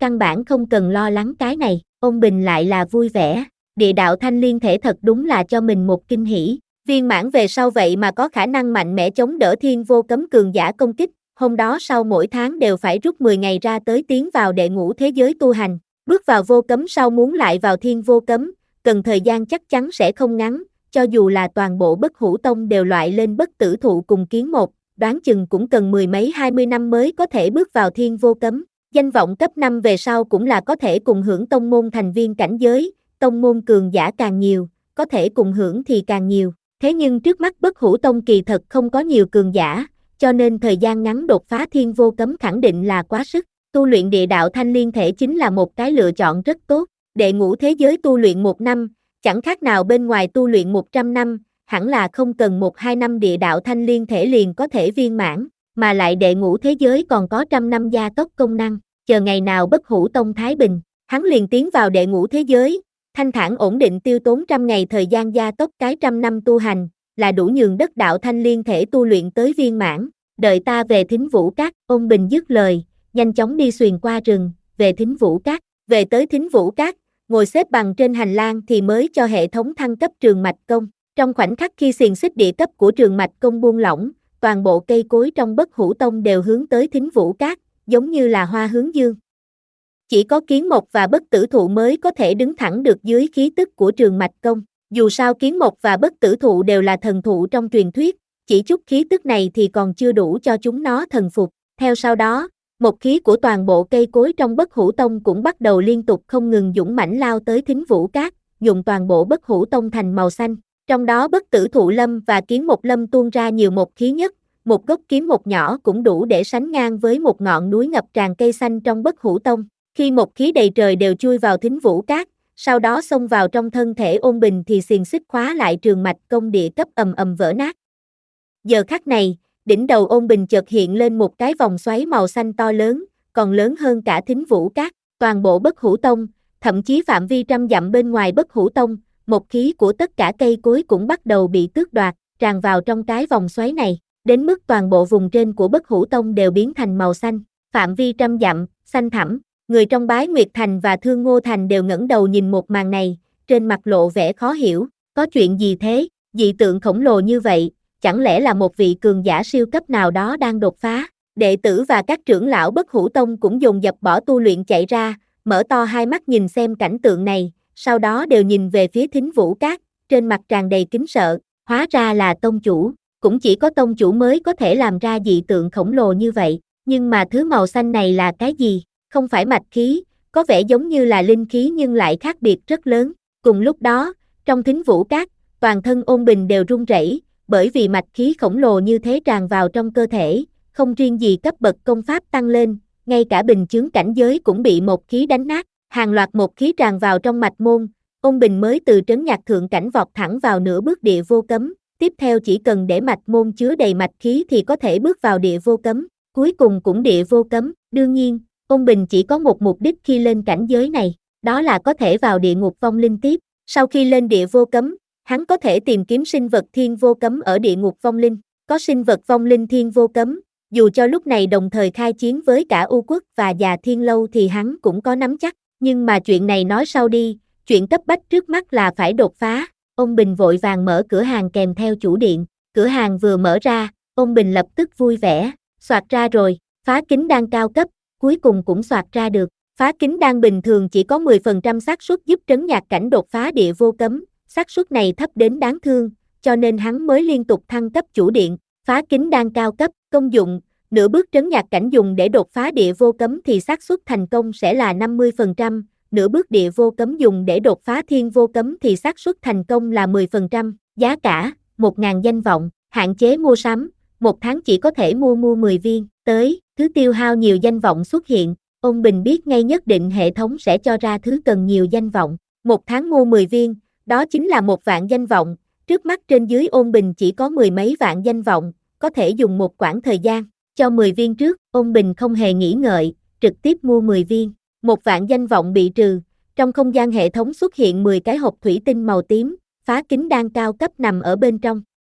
căn bản không cần lo lắng cái này, Ôn Bình lại là vui vẻ, địa đạo thanh liên thể thật đúng là cho mình một kinh hỉ, viên mãn về sau vậy mà có khả năng mạnh mẽ chống đỡ thiên vô cấm cường giả công kích, hôm đó sau mỗi tháng đều phải rút mười ngày ra tới tiến vào đệ ngũ thế giới tu hành, bước vào vô cấm sau muốn lại vào thiên vô cấm, cần thời gian chắc chắn sẽ không ngắn, cho dù là toàn bộ Bất Hủ Tông đều loại lên bất tử thụ cùng kiến một, đoán chừng cũng cần mười mấy hai mươi năm mới có thể bước vào thiên vô cấm. Danh vọng cấp năm về sau cũng là có thể cùng hưởng tông môn thành viên cảnh giới, tông môn cường giả càng nhiều, có thể cùng hưởng thì càng nhiều. Thế nhưng trước mắt Bất Hủ Tông kỳ thật không có nhiều cường giả, cho nên thời gian ngắn đột phá thiên vô cấm khẳng định là quá sức. Tu luyện địa đạo thanh liên thể chính là một cái lựa chọn rất tốt. Đệ ngũ thế giới tu luyện một năm, chẳng khác nào bên ngoài tu luyện một trăm năm, hẳn là không cần một hai năm địa đạo thanh liên thể liền có thể viên mãn, mà lại đệ ngũ thế giới còn có trăm năm gia tốc công năng, chờ ngày nào Bất Hủ Tông thái bình, hắn liền tiến vào đệ ngũ thế giới, thanh thản ổn định tiêu tốn trăm ngày thời gian gia tốc cái trăm năm tu hành, là đủ nhường đất đạo thanh liên thể tu luyện tới viên mãn, đợi ta về Thính Vũ Các, Ôn Bình dứt lời, nhanh chóng đi xuyền qua rừng, về Thính Vũ Các, về tới Thính Vũ Các, ngồi xếp bằng trên hành lang thì mới cho hệ thống thăng cấp trường mạch công. Trong khoảnh khắc khi xiềng xích địa cấp của trường mạch công buông lỏng, toàn bộ cây cối trong Bất Hủ Tông đều hướng tới Thính Vũ Các, giống như là hoa hướng dương. Chỉ có kiến mộc và bất tử thụ mới có thể đứng thẳng được dưới khí tức của trường mạch công. Dù sao kiến mộc và bất tử thụ đều là thần thụ trong truyền thuyết, chỉ chút khí tức này thì còn chưa đủ cho chúng nó thần phục. Theo sau đó, một khí của toàn bộ cây cối trong Bất Hủ Tông cũng bắt đầu liên tục không ngừng dũng mãnh lao tới Thính Vũ Các, dùng toàn bộ Bất Hủ Tông thành màu xanh. Trong đó bất tử thụ lâm và kiến mộc lâm tuôn ra nhiều một khí nhất, một gốc kiến mộc nhỏ cũng đủ để sánh ngang với một ngọn núi ngập tràn cây xanh trong Bất Hủ Tông. Khi một khí đầy trời đều chui vào Thính Vũ Các, sau đó xông vào trong thân thể Ôn Bình thì xiềng xích khóa lại trường mạch công địa cấp ầm ầm vỡ nát. Giờ khắc này, đỉnh đầu Ôn Bình chợt hiện lên một cái vòng xoáy màu xanh to lớn, còn lớn hơn cả Thính Vũ Các, toàn bộ Bất Hủ Tông, thậm chí phạm vi trăm dặm bên ngoài Bất Hủ Tông, một khí của tất cả cây cối cũng bắt đầu bị tước đoạt, tràn vào trong cái vòng xoáy này, đến mức toàn bộ vùng trên của Bất Hủ Tông đều biến thành màu xanh, phạm vi trăm dặm, xanh thẳm. Người trong Bái Nguyệt Thành và Thương Ngô Thành đều ngẩng đầu nhìn một màn này, trên mặt lộ vẻ khó hiểu, có chuyện gì thế, dị tượng khổng lồ như vậy, chẳng lẽ là một vị cường giả siêu cấp nào đó đang đột phá. Đệ tử và các trưởng lão Bất Hủ Tông cũng dồn dập bỏ tu luyện chạy ra, mở to hai mắt nhìn xem cảnh tượng này, sau đó đều nhìn về phía Thính Vũ Các, trên mặt tràn đầy kính sợ, hóa ra là tông chủ, cũng chỉ có tông chủ mới có thể làm ra dị tượng khổng lồ như vậy, nhưng mà thứ màu xanh này là cái gì? Không phải mạch khí, có vẻ giống như là linh khí nhưng lại khác biệt rất lớn. Cùng lúc đó, trong Thính Vũ Các, toàn thân Ôn Bình đều run rẩy, bởi vì mạch khí khổng lồ như thế tràn vào trong cơ thể, không riêng gì cấp bậc công pháp tăng lên, ngay cả bình chướng cảnh giới cũng bị một khí đánh nát, hàng loạt một khí tràn vào trong mạch môn, Ôn Bình mới từ trấn nhạc thượng cảnh vọt thẳng vào nửa bước địa vô cấm, tiếp theo chỉ cần để mạch môn chứa đầy mạch khí thì có thể bước vào địa vô cấm, cuối cùng cũng địa vô cấm, đương nhiên. Ôn Bình chỉ có một mục đích khi lên cảnh giới này, đó là có thể vào địa ngục vong linh tiếp. Sau khi lên địa vô cấm, hắn có thể tìm kiếm sinh vật thiên vô cấm ở địa ngục vong linh. Có sinh vật vong linh thiên vô cấm, dù cho lúc này đồng thời khai chiến với cả U Quốc và Già Thiên Lâu thì hắn cũng có nắm chắc. Nhưng mà chuyện này nói sau đi, chuyện cấp bách trước mắt là phải đột phá. Ôn Bình vội vàng mở cửa hàng kèm theo chủ điện. Cửa hàng vừa mở ra, Ôn Bình lập tức vui vẻ, soạt ra rồi, phá kính đan cao cấp. Cuối cùng cũng soạt ra được, phá kính đan bình thường chỉ có mười phần trăm xác suất giúp trấn nhạc cảnh đột phá địa vô cấm, xác suất này thấp đến đáng thương, cho nên hắn mới liên tục thăng cấp chủ điện, phá kính đan cao cấp, công dụng, nửa bước trấn nhạc cảnh dùng để đột phá địa vô cấm thì xác suất thành công sẽ là năm mươi phần trăm, nửa bước địa vô cấm dùng để đột phá thiên vô cấm thì xác suất thành công là mười phần trăm, giá cả, một nghìn danh vọng, hạn chế mua sắm, một tháng chỉ có thể mua mua mười viên, tới, thứ tiêu hao nhiều danh vọng xuất hiện, Ôn Bình biết ngay nhất định hệ thống sẽ cho ra thứ cần nhiều danh vọng, một tháng mua mười viên, đó chính là một vạn danh vọng, trước mắt trên dưới Ôn Bình chỉ có mười mấy vạn danh vọng, có thể dùng một quãng thời gian, cho mười viên trước, Ôn Bình không hề nghĩ ngợi, trực tiếp mua mười viên, một vạn danh vọng bị trừ, trong không gian hệ thống xuất hiện mười cái hộp thủy tinh màu tím, phá kính đan cao cấp nằm ở bên trong.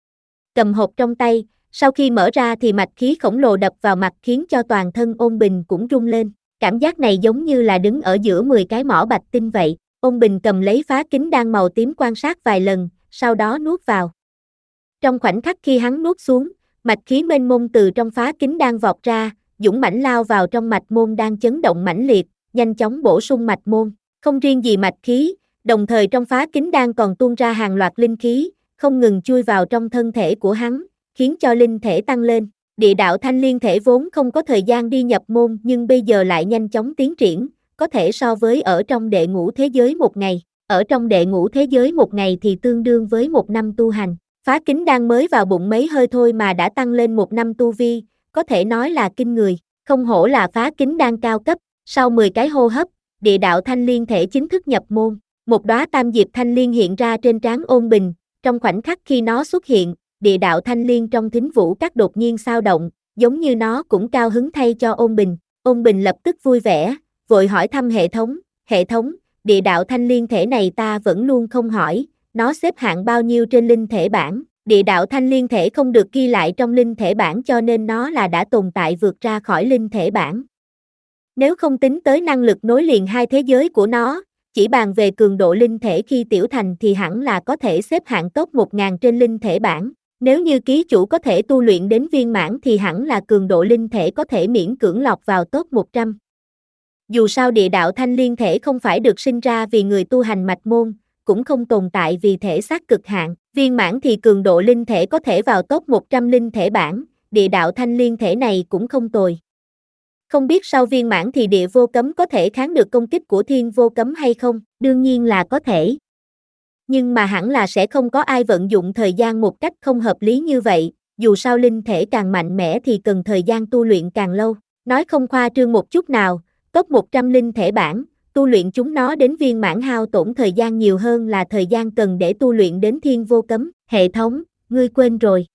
Cầm hộp trong tay, sau khi mở ra thì mạch khí khổng lồ đập vào mặt khiến cho toàn thân Ôn Bình cũng rung lên. Cảm giác này giống như là đứng ở giữa mười cái mỏ bạch tinh vậy. Ôn Bình cầm lấy phá kính đan màu tím quan sát vài lần, sau đó nuốt vào. Trong khoảnh khắc khi hắn nuốt xuống, mạch khí mênh mông từ trong phá kính đan vọt ra, dũng mãnh lao vào trong mạch môn đang chấn động mãnh liệt, nhanh chóng bổ sung mạch môn. Không riêng gì mạch khí, đồng thời trong phá kính đan còn tuôn ra hàng loạt linh khí, không ngừng chui vào trong thân thể của hắn, khiến cho linh thể tăng lên. Địa đạo thanh liên thể vốn không có thời gian đi nhập môn nhưng bây giờ lại nhanh chóng tiến triển, có thể so với ở trong đệ ngũ thế giới một ngày. Ở trong đệ ngũ thế giới một ngày thì tương đương với một năm tu hành. Phá kính đan mới vào bụng mấy hơi thôi mà đã tăng lên một năm tu vi, có thể nói là kinh người. Không hổ là phá kính đan cao cấp, sau mười cái hô hấp, địa đạo thanh liên thể chính thức nhập môn. Một đóa tam diệp thanh liên hiện ra trên trán Ôn Bình, trong khoảnh khắc khi nó xuất hiện, địa đạo thanh liên trong thính vũ các đột nhiên sao động, giống như nó cũng cao hứng thay cho Ôn Bình. Ôn Bình lập tức vui vẻ, vội hỏi thăm hệ thống, hệ thống, địa đạo thanh liên thể này ta vẫn luôn không hỏi, nó xếp hạng bao nhiêu trên linh thể bảng. Địa đạo thanh liên thể không được ghi lại trong linh thể bảng cho nên nó là đã tồn tại vượt ra khỏi linh thể bảng. Nếu không tính tới năng lực nối liền hai thế giới của nó, chỉ bàn về cường độ linh thể khi tiểu thành thì hẳn là có thể xếp hạng top một nghìn trên linh thể bảng. Nếu như ký chủ có thể tu luyện đến viên mãn thì hẳn là cường độ linh thể có thể miễn cưỡng lọt vào top một trăm. Dù sao địa đạo thanh liên thể không phải được sinh ra vì người tu hành mạch môn, cũng không tồn tại vì thể xác cực hạn. Viên mãn thì cường độ linh thể có thể vào top một trăm linh thể bảng, địa đạo thanh liên thể này cũng không tồi. Không biết sau viên mãn thì địa vô cấm có thể kháng được công kích của thiên vô cấm hay không? Đương nhiên là có thể. Nhưng mà hẳn là sẽ không có ai vận dụng thời gian một cách không hợp lý như vậy, dù sao linh thể càng mạnh mẽ thì cần thời gian tu luyện càng lâu. Nói không khoa trương một chút nào, top một trăm linh thể bảng, tu luyện chúng nó đến viên mãn hao tổn thời gian nhiều hơn là thời gian cần để tu luyện đến thiên vô cấm. Hệ thống, ngươi quên rồi.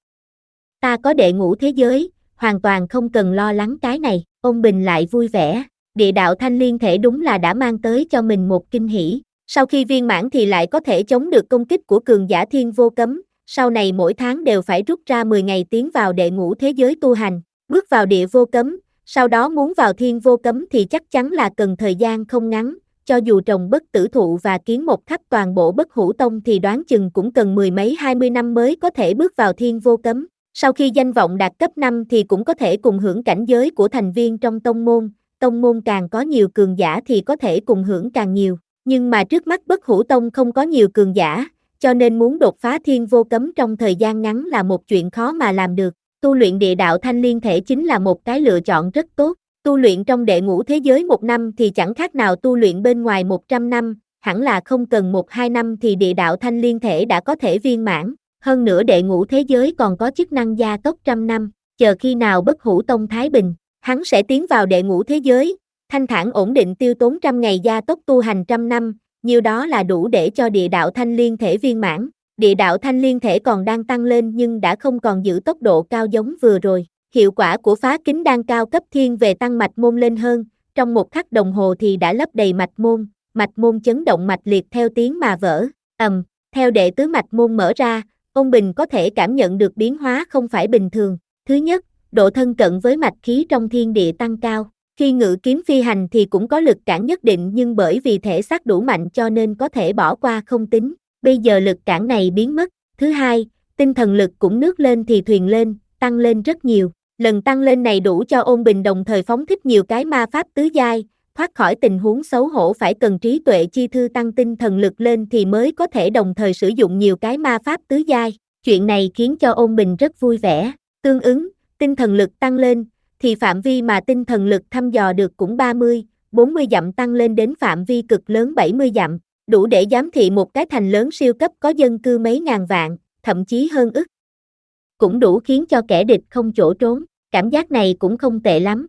Ta có đệ ngũ thế giới, hoàn toàn không cần lo lắng cái này. Ôn Bình lại vui vẻ, địa đạo thanh liên thể đúng là đã mang tới cho mình một kinh hỉ. Sau khi viên mãn thì lại có thể chống được công kích của cường giả thiên vô cấm, sau này mỗi tháng đều phải rút ra mười ngày tiến vào đệ ngũ thế giới tu hành, bước vào địa vô cấm, sau đó muốn vào thiên vô cấm thì chắc chắn là cần thời gian không ngắn, cho dù trồng bất tử thụ và kiến một khắp toàn bộ bất hủ tông thì đoán chừng cũng cần mười mấy hai mươi năm mới có thể bước vào thiên vô cấm. Sau khi danh vọng đạt cấp năm thì cũng có thể cùng hưởng cảnh giới của thành viên trong tông môn, tông môn càng có nhiều cường giả thì có thể cùng hưởng càng nhiều. Nhưng mà trước mắt bất hủ tông không có nhiều cường giả, cho nên muốn đột phá thiên vô cấm trong thời gian ngắn là một chuyện khó mà làm được. Tu luyện địa đạo thanh liên thể chính là một cái lựa chọn rất tốt. Tu luyện trong đệ ngũ thế giới một năm thì chẳng khác nào tu luyện bên ngoài một trăm năm, hẳn là không cần một hai năm thì địa đạo thanh liên thể đã có thể viên mãn. Hơn nữa đệ ngũ thế giới còn có chức năng gia tốc trăm năm, chờ khi nào bất hủ tông thái bình, hắn sẽ tiến vào đệ ngũ thế giới, thanh thản ổn định tiêu tốn trăm ngày gia tốc tu hành trăm năm, nhiêu đó là đủ để cho địa đạo thanh liên thể viên mãn. Địa đạo thanh liên thể còn đang tăng lên nhưng đã không còn giữ tốc độ cao giống vừa rồi. Hiệu quả của phá kính đan cao cấp thiên về tăng mạch môn lên hơn, trong một khắc đồng hồ thì đã lấp đầy mạch môn, mạch môn chấn động mạch liệt theo tiếng mà vỡ. Ầm, theo đệ tứ mạch môn mở ra, Ôn Bình có thể cảm nhận được biến hóa không phải bình thường. Thứ nhất, độ thân cận với mạch khí trong thiên địa tăng cao. Khi ngự kiếm phi hành thì cũng có lực cản nhất định nhưng bởi vì thể xác đủ mạnh cho nên có thể bỏ qua không tính. Bây giờ lực cản này biến mất. Thứ hai, tinh thần lực cũng nước lên thì thuyền lên, tăng lên rất nhiều. Lần tăng lên này đủ cho Ôn Bình đồng thời phóng thích nhiều cái ma pháp tứ giai, thoát khỏi tình huống xấu hổ phải cần trí tuệ chi thư tăng tinh thần lực lên thì mới có thể đồng thời sử dụng nhiều cái ma pháp tứ giai. Chuyện này khiến cho Ôn Bình rất vui vẻ. Tương ứng, tinh thần lực tăng lên, thì phạm vi mà tinh thần lực thăm dò được cũng ba mươi, bốn mươi dặm tăng lên đến phạm vi cực lớn bảy mươi dặm, đủ để giám thị một cái thành lớn siêu cấp có dân cư mấy ngàn vạn, thậm chí hơn ức. Cũng đủ khiến cho kẻ địch không chỗ trốn, cảm giác này cũng không tệ lắm.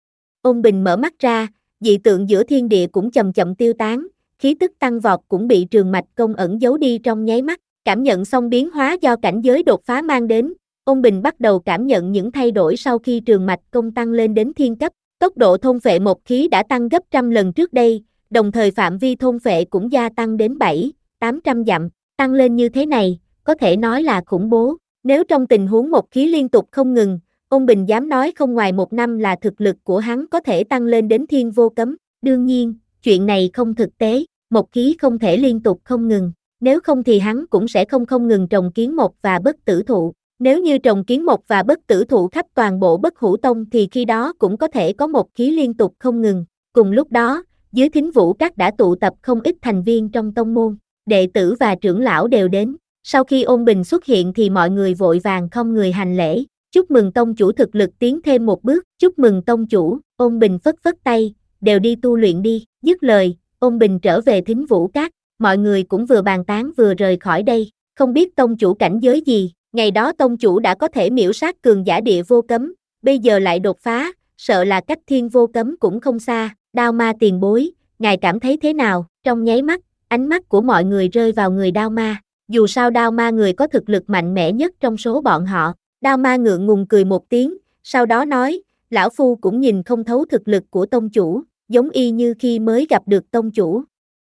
Ôn Bình mở mắt ra, dị tượng giữa thiên địa cũng chậm chậm tiêu tán, khí tức tăng vọt cũng bị trường mạch công ẩn giấu đi trong nháy mắt, cảm nhận xong biến hóa do cảnh giới đột phá mang đến. Ôn Bình bắt đầu cảm nhận những thay đổi sau khi trường mạch công tăng lên đến thiên cấp, tốc độ thôn phệ một khí đã tăng gấp trăm lần trước đây, đồng thời phạm vi thôn phệ cũng gia tăng đến bảy, tám trăm dặm, tăng lên như thế này, có thể nói là khủng bố. Nếu trong tình huống một khí liên tục không ngừng, Ôn Bình dám nói không ngoài một năm là thực lực của hắn có thể tăng lên đến thiên vô cấm. Đương nhiên, chuyện này không thực tế, một khí không thể liên tục không ngừng, nếu không thì hắn cũng sẽ không không ngừng trồng kiến mộc và bất tử thụ. Nếu như trồng kiến mộc và bất tử thụ khắp toàn bộ Bất Hủ Tông thì khi đó cũng có thể có một khí liên tục không ngừng. Cùng lúc đó, dưới Thính Vũ Các đã tụ tập không ít thành viên trong tông môn, đệ tử và trưởng lão đều đến. Sau khi Ôn Bình xuất hiện thì mọi người vội vàng không người hành lễ, chúc mừng tông chủ thực lực tiến thêm một bước, chúc mừng tông chủ. Ôn Bình phất phất tay, đều đi tu luyện đi. Dứt lời, Ôn Bình trở về Thính Vũ Các, mọi người cũng vừa bàn tán vừa rời khỏi đây, không biết tông chủ cảnh giới gì. Ngày đó tông chủ đã có thể miễu sát cường giả địa vô cấm, bây giờ lại đột phá, sợ là cách thiên vô cấm cũng không xa. Đao Ma tiền bối, ngài cảm thấy thế nào? Trong nháy mắt, ánh mắt của mọi người rơi vào người Đao Ma. Dù sao Đao Ma người có thực lực mạnh mẽ nhất trong số bọn họ. Đao Ma ngượng ngùng cười một tiếng, sau đó nói, lão phu cũng nhìn không thấu thực lực của tông chủ, giống y như khi mới gặp được tông chủ.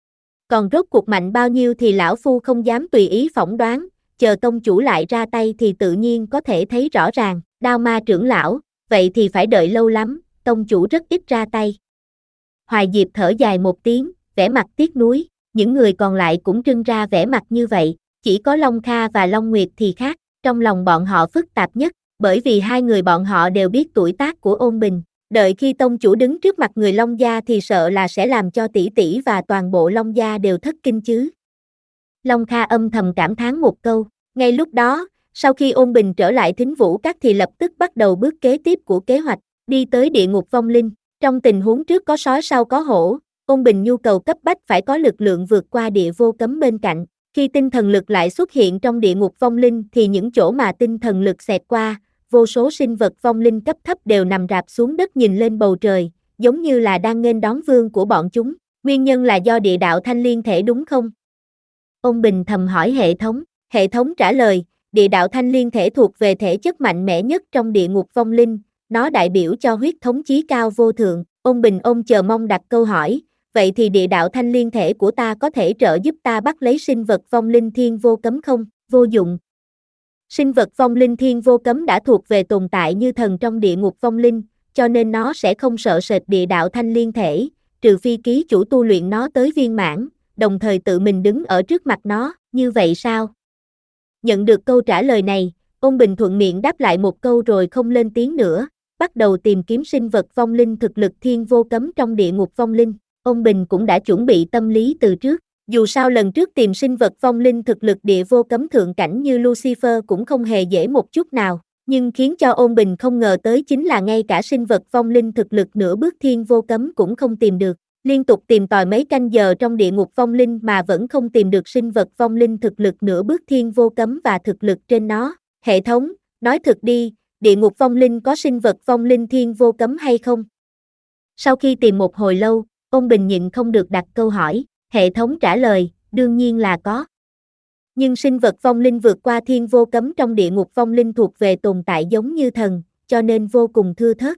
Còn rốt cuộc mạnh bao nhiêu thì lão phu không dám tùy ý phỏng đoán, chờ tông chủ lại ra tay thì tự nhiên có thể thấy rõ ràng. Đao Ma trưởng lão, vậy thì phải đợi lâu lắm, tông chủ rất ít ra tay. Hoài Diệp thở dài một tiếng, vẻ mặt tiếc nuối, những người còn lại cũng trưng ra vẻ mặt như vậy, chỉ có Long Kha và Long Nguyệt thì khác, trong lòng bọn họ phức tạp nhất, bởi vì hai người bọn họ đều biết tuổi tác của Ôn Bình, đợi khi tông chủ đứng trước mặt người Long gia thì sợ là sẽ làm cho tỷ tỷ và toàn bộ Long gia đều thất kinh chứ. Long Kha âm thầm cảm thán một câu, ngay lúc đó, sau khi Ôn Bình trở lại Thính Vũ Các thì lập tức bắt đầu bước kế tiếp của kế hoạch, đi tới địa ngục vong linh. Trong tình huống trước có sói sau có hổ, Ôn Bình nhu cầu cấp bách phải có lực lượng vượt qua địa vô cấm bên cạnh. Khi tinh thần lực lại xuất hiện trong địa ngục vong linh thì những chỗ mà tinh thần lực xẹt qua, vô số sinh vật vong linh cấp thấp đều nằm rạp xuống đất nhìn lên bầu trời, giống như là đang nghênh đón vương của bọn chúng. Nguyên nhân là do địa đạo thanh liên thể đúng không? Ôn Bình thầm hỏi hệ thống. Hệ thống trả lời, địa đạo thanh liên thể thuộc về thể chất mạnh mẽ nhất trong địa ngục vong linh, nó đại biểu cho huyết thống chí cao vô thượng. Ôn Bình ôm chờ mong đặt câu hỏi, vậy thì địa đạo thanh liên thể của ta có thể trợ giúp ta bắt lấy sinh vật vong linh thiên vô cấm không? Vô dụng. Sinh vật vong linh thiên vô cấm đã thuộc về tồn tại như thần trong địa ngục vong linh, cho nên nó sẽ không sợ sệt địa đạo thanh liên thể, trừ phi ký chủ tu luyện nó tới viên mãn, đồng thời tự mình đứng ở trước mặt nó, như vậy sao? Nhận được câu trả lời này, Ôn Bình thuận miệng đáp lại một câu rồi không lên tiếng nữa, bắt đầu tìm kiếm sinh vật vong linh thực lực thiên vô cấm trong địa ngục vong linh. Ôn Bình cũng đã chuẩn bị tâm lý từ trước, dù sao lần trước tìm sinh vật vong linh thực lực địa vô cấm thượng cảnh như Lucifer cũng không hề dễ một chút nào, nhưng khiến cho Ôn Bình không ngờ tới chính là ngay cả sinh vật vong linh thực lực nửa bước thiên vô cấm cũng không tìm được. Liên tục tìm tòi mấy canh giờ trong địa ngục vong linh mà vẫn không tìm được sinh vật vong linh thực lực nửa bước thiên vô cấm và thực lực trên nó. Hệ thống, nói thực đi, địa ngục vong linh có sinh vật vong linh thiên vô cấm hay không? Sau khi tìm một hồi lâu, Ôn Bình nhịn không được đặt câu hỏi, hệ thống trả lời, đương nhiên là có. Nhưng sinh vật vong linh vượt qua thiên vô cấm trong địa ngục vong linh thuộc về tồn tại giống như thần, cho nên vô cùng thưa thớt.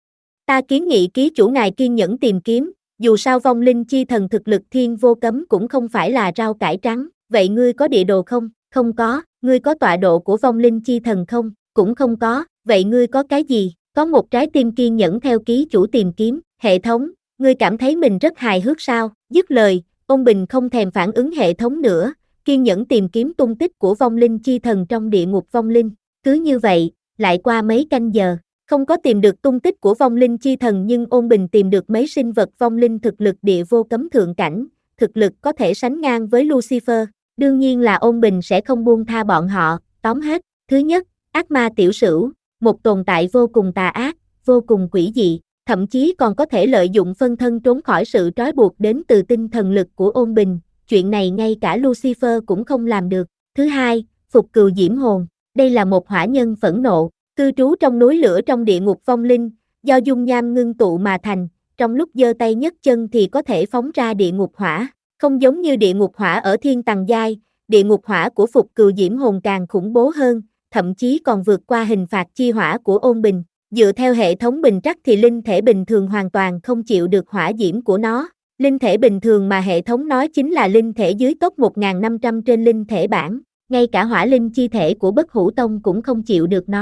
Ta kiến nghị ký chủ ngài kiên nhẫn tìm kiếm, dù sao vong linh chi thần thực lực thiên vô cấm cũng không phải là rau cải trắng, vậy ngươi có địa đồ không? Không có. Ngươi có tọa độ của vong linh chi thần không? Cũng không có. Vậy ngươi có cái gì? Có một trái tim kiên nhẫn theo ký chủ tìm kiếm. Hệ thống, ngươi cảm thấy mình rất hài hước sao? Dứt lời, Ôn Bình không thèm phản ứng hệ thống nữa, kiên nhẫn tìm kiếm tung tích của vong linh chi thần trong địa ngục vong linh. Cứ như vậy, lại qua mấy canh giờ, không có tìm được tung tích của vong linh chi thần nhưng Ôn Bình tìm được mấy sinh vật vong linh thực lực địa vô cấm thượng cảnh, thực lực có thể sánh ngang với Lucifer. Đương nhiên là Ôn Bình sẽ không buông tha bọn họ, tóm hết. Thứ nhất, ác ma tiểu sửu, một tồn tại vô cùng tà ác, vô cùng quỷ dị, thậm chí còn có thể lợi dụng phân thân trốn khỏi sự trói buộc đến từ tinh thần lực của Ôn Bình, chuyện này ngay cả Lucifer cũng không làm được. Thứ hai, Phục Cừu Diễm Hồn, đây là một hỏa nhân phẫn nộ, cư trú trong núi lửa trong địa ngục vong linh, do dung nham ngưng tụ mà thành, trong lúc giơ tay nhấc chân thì có thể phóng ra địa ngục hỏa. Không giống như địa ngục hỏa ở thiên tầng giai, địa ngục hỏa của Phục Cừu Diễm Hồn càng khủng bố hơn, thậm chí còn vượt qua hình phạt chi hỏa của Ôn Bình. Dựa theo hệ thống bình trắc thì linh thể bình thường hoàn toàn không chịu được hỏa diễm của nó. Linh thể bình thường mà hệ thống nói chính là linh thể dưới top một nghìn năm trăm trên linh thể bảng, ngay cả hỏa linh chi thể của Bất Hủ Tông cũng không chịu được nó.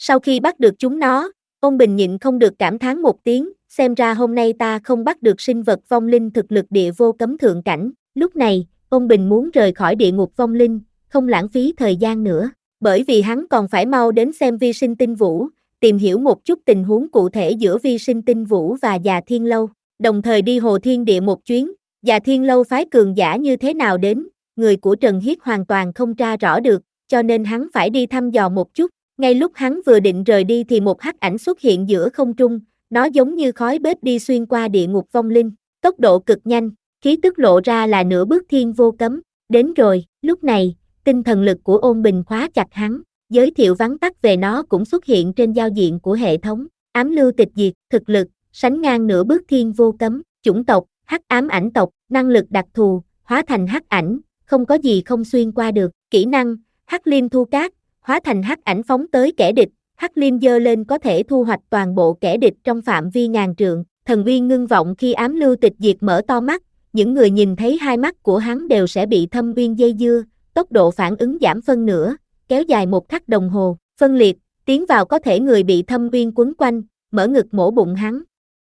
Sau khi bắt được chúng nó, Ôn Bình nhịn không được cảm thán một tiếng, xem ra hôm nay ta không bắt được sinh vật vong linh thực lực địa vô cấm thượng cảnh. Lúc này, Ôn Bình muốn rời khỏi địa ngục vong linh, không lãng phí thời gian nữa, bởi vì hắn còn phải mau đến xem Vi Sinh Tinh Vũ, tìm hiểu một chút tình huống cụ thể giữa Vi Sinh Tinh Vũ và Già Thiên Lâu, đồng thời đi Hồ Thiên Địa một chuyến. Già Thiên Lâu phái cường giả như thế nào đến, người của Trần Hiết hoàn toàn không tra rõ được, cho nên hắn phải đi thăm dò một chút. Ngay lúc hắn vừa định rời đi thì một hắc ảnh xuất hiện giữa không trung, nó giống như khói bếp đi xuyên qua địa ngục vong linh, tốc độ cực nhanh, khí tức lộ ra là nửa bước thiên vô cấm. Đến rồi. Lúc này, tinh thần lực của Ôn Bình khóa chặt hắn, giới thiệu vắn tắt về nó cũng xuất hiện trên giao diện của hệ thống. Ám lưu tịch diệt, thực lực, sánh ngang nửa bước thiên vô cấm, chủng tộc, hắc ám ảnh tộc, năng lực đặc thù, hóa thành hắc ảnh, không có gì không xuyên qua được. Kỹ năng, hắc liêm thu cát, hóa thành hắc ảnh phóng tới kẻ địch, hắc liêm giơ lên có thể thu hoạch toàn bộ kẻ địch trong phạm vi ngàn trượng. Thần uy ngưng vọng khi ám lưu tịch diệt mở to mắt, những người nhìn thấy hai mắt của hắn đều sẽ bị thâm uyên dây dưa, tốc độ phản ứng giảm phân nửa, kéo dài một khắc đồng hồ. Phân liệt, tiến vào có thể người bị thâm uyên quấn quanh, mở ngực mổ bụng hắn.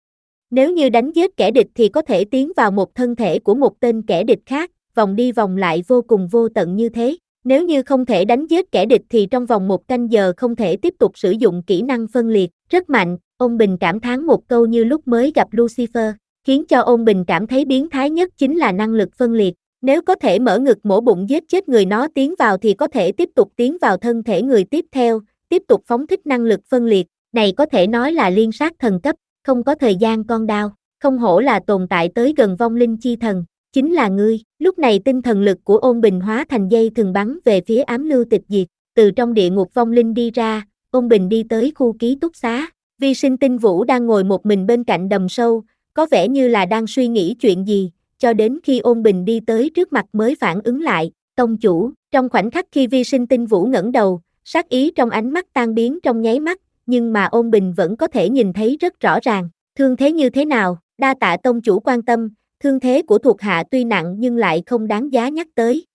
Nếu như đánh giết kẻ địch thì có thể tiến vào một thân thể của một tên kẻ địch khác, vòng đi vòng lại vô cùng vô tận như thế. Nếu như không thể đánh giết kẻ địch thì trong vòng một canh giờ không thể tiếp tục sử dụng kỹ năng phân liệt, rất mạnh. Ôn Bình cảm thán một câu như lúc mới gặp Lucifer, khiến cho Ôn Bình cảm thấy biến thái nhất chính là năng lực phân liệt. Nếu có thể mở ngực mổ bụng giết chết người nó tiến vào thì có thể tiếp tục tiến vào thân thể người tiếp theo, tiếp tục phóng thích năng lực phân liệt, này có thể nói là liên sát thần cấp, không có thời gian con đao, không hổ là tồn tại tới gần vong linh chi thần, chính là ngươi. Lúc này tinh thần lực của Ôn Bình hóa thành dây thường bắn về phía ám lưu tịch diệt, từ trong địa ngục vong linh đi ra, Ôn Bình đi tới khu ký túc xá. Vi Sinh Tinh Vũ đang ngồi một mình bên cạnh đầm sâu, có vẻ như là đang suy nghĩ chuyện gì, cho đến khi Ôn Bình đi tới trước mặt mới phản ứng lại. Tông chủ. Trong khoảnh khắc khi Vi Sinh Tinh Vũ ngẩng đầu, sát ý trong ánh mắt tan biến trong nháy mắt, nhưng mà Ôn Bình vẫn có thể nhìn thấy rất rõ ràng. Thương thế như thế nào? Đa tạ tông chủ quan tâm, thương thế của thuộc hạ tuy nặng nhưng lại không đáng giá nhắc tới.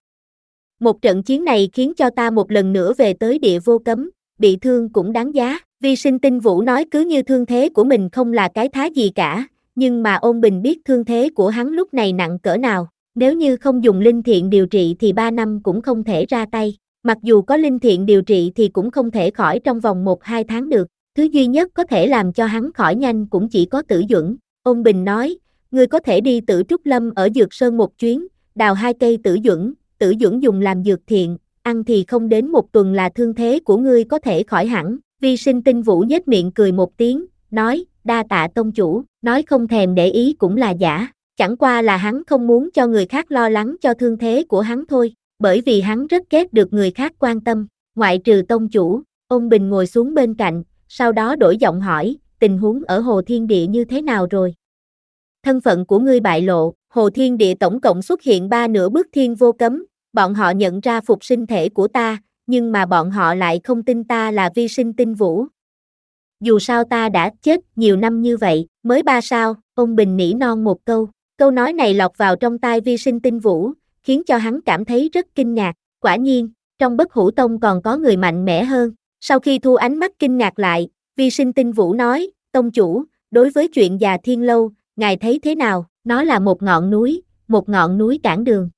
Một trận chiến này khiến cho ta một lần nữa về tới địa vô cấm, bị thương cũng đáng giá. Vi Sinh Tinh Vũ nói cứ như thương thế của mình không là cái thá gì cả, nhưng mà Ôn Bình biết thương thế của hắn lúc này nặng cỡ nào. Nếu như không dùng linh thiện điều trị thì ba năm cũng không thể ra tay. Mặc dù có linh thiện điều trị thì cũng không thể khỏi trong vòng một hai tháng được. Thứ duy nhất có thể làm cho hắn khỏi nhanh cũng chỉ có Tử Duẩn. Ôn Bình nói, ngươi có thể đi Tử Trúc Lâm ở Dược Sơn một chuyến, đào hai cây Tử Duẩn, Tử Duẩn dùng làm dược thiện, ăn thì không đến một tuần là thương thế của ngươi có thể khỏi hẳn. Vi Sinh Tinh Vũ nhếch miệng cười một tiếng, nói, đa tạ tông chủ, nói không thèm để ý cũng là giả, chẳng qua là hắn không muốn cho người khác lo lắng cho thương thế của hắn thôi, bởi vì hắn rất ghét được người khác quan tâm, ngoại trừ tông chủ. Ôn Bình ngồi xuống bên cạnh, sau đó đổi giọng hỏi, tình huống ở Hồ Thiên Địa như thế nào rồi? Thân phận của ngươi bại lộ, Hồ Thiên Địa tổng cộng xuất hiện ba nửa bước thiên vô cấm, bọn họ nhận ra phục sinh thể của ta, nhưng mà bọn họ lại không tin ta là Vi Sinh Tinh Vũ. Dù sao ta đã chết nhiều năm như vậy, mới ba sao, Ôn Bình nỉ non một câu, câu nói này lọt vào trong tai Vi Sinh Tinh Vũ, khiến cho hắn cảm thấy rất kinh ngạc, quả nhiên, trong Bất Hủ Tông còn có người mạnh mẽ hơn. Sau khi thu ánh mắt kinh ngạc lại, Vi Sinh Tinh Vũ nói, tông chủ, đối với chuyện Già Thiên Lâu, ngài thấy thế nào? Nó là một ngọn núi, một ngọn núi cản đường.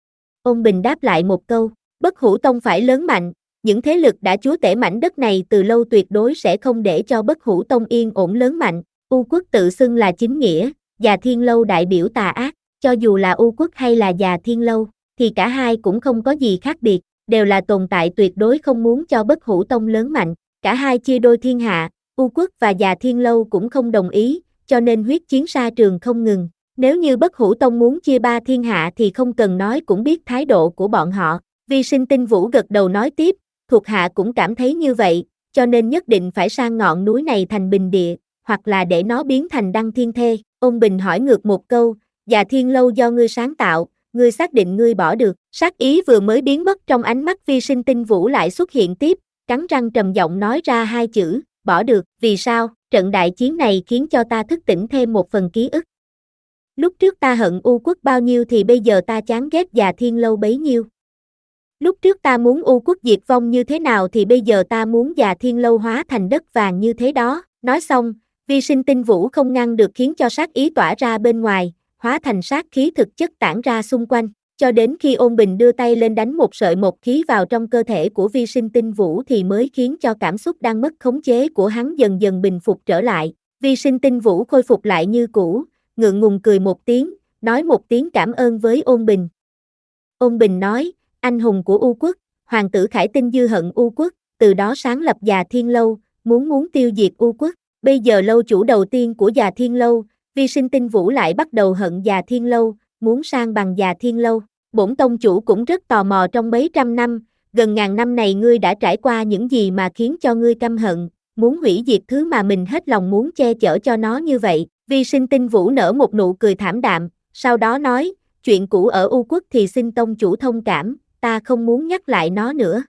Ôn Bình đáp lại một câu, Bất Hủ Tông phải lớn mạnh, những thế lực đã chúa tể mảnh đất này từ lâu tuyệt đối sẽ không để cho Bất Hủ Tông yên ổn lớn mạnh. U Quốc tự xưng là chính nghĩa, Già Thiên Lâu đại biểu tà ác, cho dù là U Quốc hay là Già Thiên Lâu, thì cả hai cũng không có gì khác biệt, đều là tồn tại tuyệt đối không muốn cho Bất Hủ Tông lớn mạnh, cả hai chia đôi thiên hạ, U Quốc và Già Thiên Lâu cũng không đồng ý, cho nên huyết chiến sa trường không ngừng. Nếu như Bất Hủ Tông muốn chia ba thiên hạ thì không cần nói cũng biết thái độ của bọn họ. Vi Sinh Tinh Vũ gật đầu nói tiếp, thuộc hạ cũng cảm thấy như vậy, cho nên nhất định phải sang ngọn núi này thành bình địa, hoặc là để nó biến thành đăng thiên thê. Ôn Bình hỏi ngược một câu, Già Thiên Lâu do ngươi sáng tạo, ngươi xác định ngươi bỏ được? Sát ý vừa mới biến mất trong ánh mắt Vi Sinh Tinh Vũ lại xuất hiện tiếp, cắn răng trầm giọng nói ra hai chữ, bỏ được. Vì sao? Trận đại chiến này khiến cho ta thức tỉnh thêm một phần ký ức. Lúc trước ta hận U Quốc bao nhiêu thì bây giờ ta chán ghét Già Thiên Lâu bấy nhiêu. Lúc trước ta muốn U quốc diệt vong như thế nào thì bây giờ ta muốn Già Thiên Lâu hóa thành đất vàng như thế đó. Nói xong, vi sinh tinh vũ không ngăn được khiến cho sát ý tỏa ra bên ngoài, hóa thành sát khí thực chất tản ra xung quanh, cho đến khi Ôn Bình đưa tay lên đánh một sợi một khí vào trong cơ thể của vi sinh tinh vũ thì mới khiến cho cảm xúc đang mất khống chế của hắn dần dần bình phục trở lại. Vi sinh tinh vũ khôi phục lại như cũ, ngượng ngùng cười một tiếng, nói một tiếng cảm ơn với Ôn Bình. Ôn Bình nói, anh hùng của U quốc, hoàng tử Khải Tinh dư hận U quốc, từ đó sáng lập Già Thiên Lâu, muốn muốn tiêu diệt U quốc. Bây giờ lâu chủ đầu tiên của Già Thiên Lâu, vi sinh tinh vũ lại bắt đầu hận Già Thiên Lâu, muốn sang bằng Già Thiên Lâu. Bổn tông chủ cũng rất tò mò trong mấy trăm năm, gần ngàn năm này ngươi đã trải qua những gì mà khiến cho ngươi căm hận, muốn hủy diệt thứ mà mình hết lòng muốn che chở cho nó như vậy. Vi sinh tinh vũ nở một nụ cười thảm đạm, sau đó nói, chuyện cũ ở U quốc thì xin tông chủ thông cảm, ta không muốn nhắc lại nó nữa.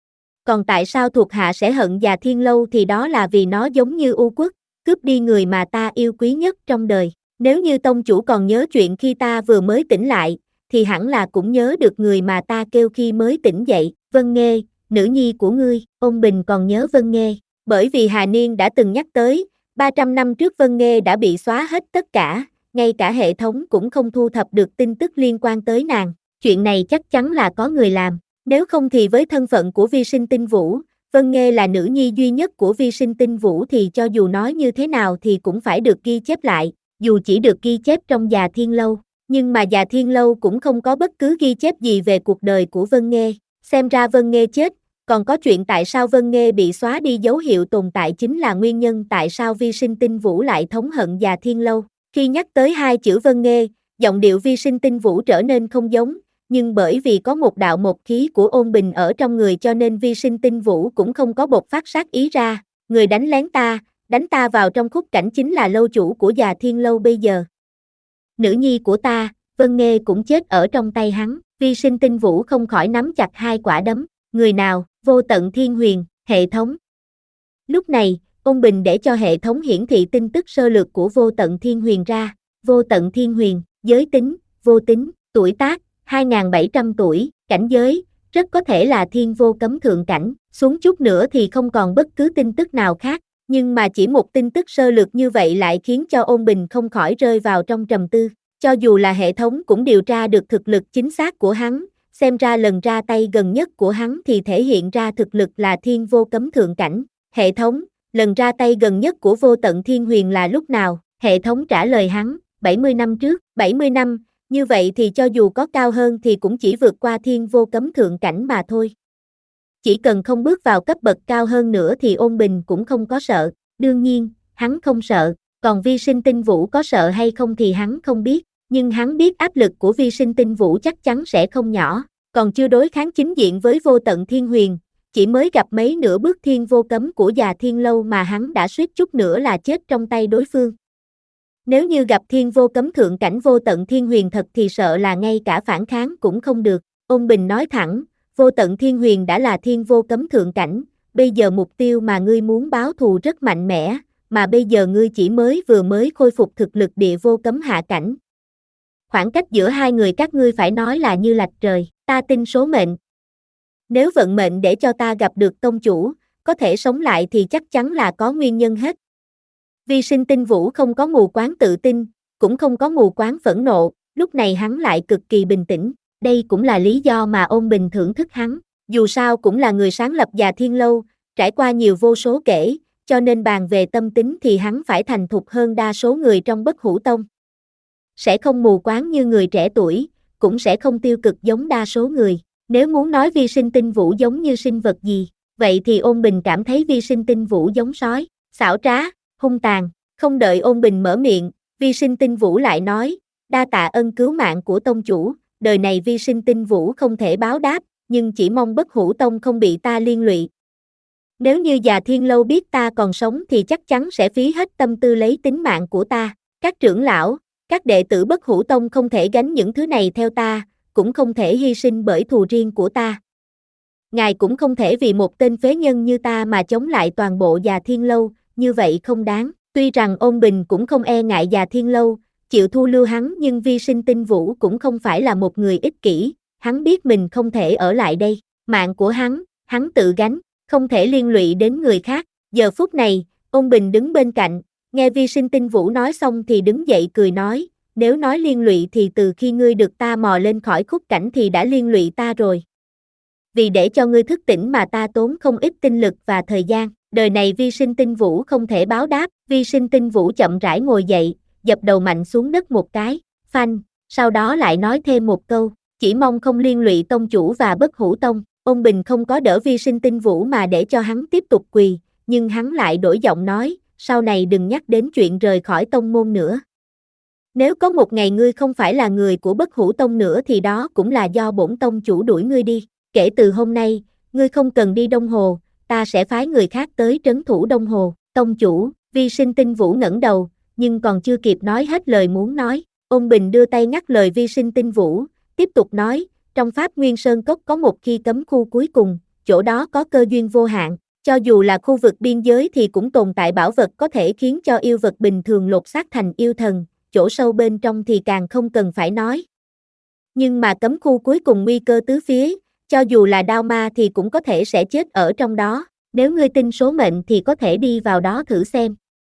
Còn tại sao thuộc hạ sẽ hận Già Thiên Lâu thì đó là vì nó giống như U quốc, cướp đi người mà ta yêu quý nhất trong đời. Nếu như tông chủ còn nhớ chuyện khi ta vừa mới tỉnh lại, thì hẳn là cũng nhớ được người mà ta kêu khi mới tỉnh dậy, Vân Nghê, nữ nhi của ngươi. Ôn Bình còn nhớ Vân Nghê, bởi vì Hà Niên đã từng nhắc tới, ba trăm năm trước Vân Nghê đã bị xóa hết tất cả, ngay cả hệ thống cũng không thu thập được tin tức liên quan tới nàng. Chuyện này chắc chắn là có người làm, nếu không thì với thân phận của vi sinh tinh vũ, Vân Nghê là nữ nhi duy nhất của vi sinh tinh vũ thì cho dù nói như thế nào thì cũng phải được ghi chép lại, dù chỉ được ghi chép trong Già Thiên Lâu, nhưng mà Già Thiên Lâu cũng không có bất cứ ghi chép gì về cuộc đời của Vân Nghê. Xem ra Vân Nghê chết, còn có chuyện tại sao Vân Nghê bị xóa đi dấu hiệu tồn tại chính là nguyên nhân tại sao vi sinh tinh vũ lại thống hận Già Thiên Lâu. Khi nhắc tới hai chữ Vân Nghê, giọng điệu vi sinh tinh vũ trở nên không giống, nhưng bởi vì có một đạo một khí của Ôn Bình ở trong người cho nên vi sinh tinh vũ cũng không có bộc phát sát ý ra, người đánh lén ta, đánh ta vào trong khúc cảnh chính là lâu chủ của Già Thiên Lâu bây giờ. Nữ nhi của ta, Vân Nghê cũng chết ở trong tay hắn, vi sinh tinh vũ không khỏi nắm chặt hai quả đấm, người nào, Vô Tận Thiên Huyền, hệ thống. Lúc này, Ôn Bình để cho hệ thống hiển thị tin tức sơ lược của Vô Tận Thiên Huyền ra, Vô Tận Thiên Huyền, giới tính, vô tính, tuổi tác, hai nghìn bảy trăm tuổi, cảnh giới, rất có thể là thiên vô cấm thượng cảnh, xuống chút nữa thì không còn bất cứ tin tức nào khác, nhưng mà chỉ một tin tức sơ lược như vậy lại khiến cho Ôn Bình không khỏi rơi vào trong trầm tư, cho dù là hệ thống cũng điều tra được thực lực chính xác của hắn, xem ra lần ra tay gần nhất của hắn thì thể hiện ra thực lực là thiên vô cấm thượng cảnh. Hệ thống, lần ra tay gần nhất của Vô Tận Thiên Huyền là lúc nào? Hệ thống trả lời hắn, bảy mươi năm trước, bảy mươi năm, như vậy thì cho dù có cao hơn thì cũng chỉ vượt qua thiên vô cấm thượng cảnh mà thôi. Chỉ cần không bước vào cấp bậc cao hơn nữa thì Ôn Bình cũng không có sợ, đương nhiên, hắn không sợ, còn vi sinh tinh vũ có sợ hay không thì hắn không biết, nhưng hắn biết áp lực của vi sinh tinh vũ chắc chắn sẽ không nhỏ, còn chưa đối kháng chính diện với Vô Tận Thiên Huyền, chỉ mới gặp mấy nửa bước thiên vô cấm của Già Thiên Lâu mà hắn đã suýt chút nữa là chết trong tay đối phương. Nếu như gặp thiên vô cấm thượng cảnh Vô Tận Thiên Huyền thật thì sợ là ngay cả phản kháng cũng không được. Ôn Bình nói thẳng, Vô Tận Thiên Huyền đã là thiên vô cấm thượng cảnh, bây giờ mục tiêu mà ngươi muốn báo thù rất mạnh mẽ, mà bây giờ ngươi chỉ mới vừa mới khôi phục thực lực địa vô cấm hạ cảnh. Khoảng cách giữa hai người các ngươi phải nói là như lạch trời, ta tin số mệnh. Nếu vận mệnh để cho ta gặp được tông chủ, có thể sống lại thì chắc chắn là có nguyên nhân hết. Vi sinh tinh vũ không có mù quáng tự tin, cũng không có mù quáng phẫn nộ, lúc này hắn lại cực kỳ bình tĩnh, đây cũng là lý do mà Ôn Bình thưởng thức hắn, dù sao cũng là người sáng lập Già Thiên Lâu, trải qua nhiều vô số kể, cho nên bàn về tâm tính thì hắn phải thành thục hơn đa số người trong Bất Hủ Tông. Sẽ không mù quáng như người trẻ tuổi, cũng sẽ không tiêu cực giống đa số người. Nếu muốn nói vi sinh tinh vũ giống như sinh vật gì, vậy thì Ôn Bình cảm thấy vi sinh tinh vũ giống sói, xảo trá, hung tàn. Không đợi Ôn Bình mở miệng, vi sinh tinh vũ lại nói, đa tạ ân cứu mạng của tông chủ, đời này vi sinh tinh vũ không thể báo đáp, nhưng chỉ mong Bất Hủ Tông không bị ta liên lụy. Nếu như Già Thiên Lâu biết ta còn sống thì chắc chắn sẽ phí hết tâm tư lấy tính mạng của ta. Các trưởng lão, các đệ tử Bất Hủ Tông không thể gánh những thứ này theo ta, cũng không thể hy sinh bởi thù riêng của ta. Ngài cũng không thể vì một tên phế nhân như ta mà chống lại toàn bộ Già Thiên Lâu, như vậy không đáng. Tuy rằng Ôn Bình cũng không e ngại Già Thiên Lâu, chịu thu lưu hắn nhưng vi sinh tinh vũ cũng không phải là một người ích kỷ, hắn biết mình không thể ở lại đây, mạng của hắn, hắn tự gánh, không thể liên lụy đến người khác. Giờ phút này, Ôn Bình đứng bên cạnh, nghe Vi Sinh Tinh Vũ nói xong thì đứng dậy cười nói, nếu nói liên lụy thì từ khi ngươi được ta mò lên khỏi khúc cảnh thì đã liên lụy ta rồi. Vì để cho ngươi thức tỉnh mà ta tốn không ít tinh lực và thời gian, đời này Vi Sinh Tinh Vũ không thể báo đáp. Vi Sinh Tinh Vũ chậm rãi ngồi dậy, dập đầu mạnh xuống đất một cái, phanh, sau đó lại nói thêm một câu, chỉ mong không liên lụy tông chủ và Bất Hủ Tông. Ôn Bình không có đỡ Vi Sinh Tinh Vũ mà để cho hắn tiếp tục quỳ, nhưng hắn lại đổi giọng nói, sau này đừng nhắc đến chuyện rời khỏi tông môn nữa. Nếu có một ngày ngươi không phải là người của Bất Hủ Tông nữa thì đó cũng là do bổn tông chủ đuổi ngươi đi. Kể từ hôm nay, ngươi không cần đi Đông Hồ, ta sẽ phái người khác tới trấn thủ Đông Hồ. Tông chủ, Vi Sinh Tinh Vũ ngẩng đầu, nhưng còn chưa kịp nói hết lời muốn nói. Ôn Bình đưa tay ngắt lời Vi Sinh Tinh Vũ, tiếp tục nói, trong Pháp Nguyên Sơn Cốc có một khi cấm khu cuối cùng, chỗ đó có cơ duyên vô hạn. Cho dù là khu vực biên giới thì cũng tồn tại bảo vật có thể khiến cho yêu vật bình thường lột xác thành yêu thần, chỗ sâu bên trong thì càng không cần phải nói. Nhưng mà cấm khu cuối cùng nguy cơ tứ phía, cho dù là đao ma thì cũng có thể sẽ chết ở trong đó, nếu ngươi tin số mệnh thì có thể đi vào đó thử xem.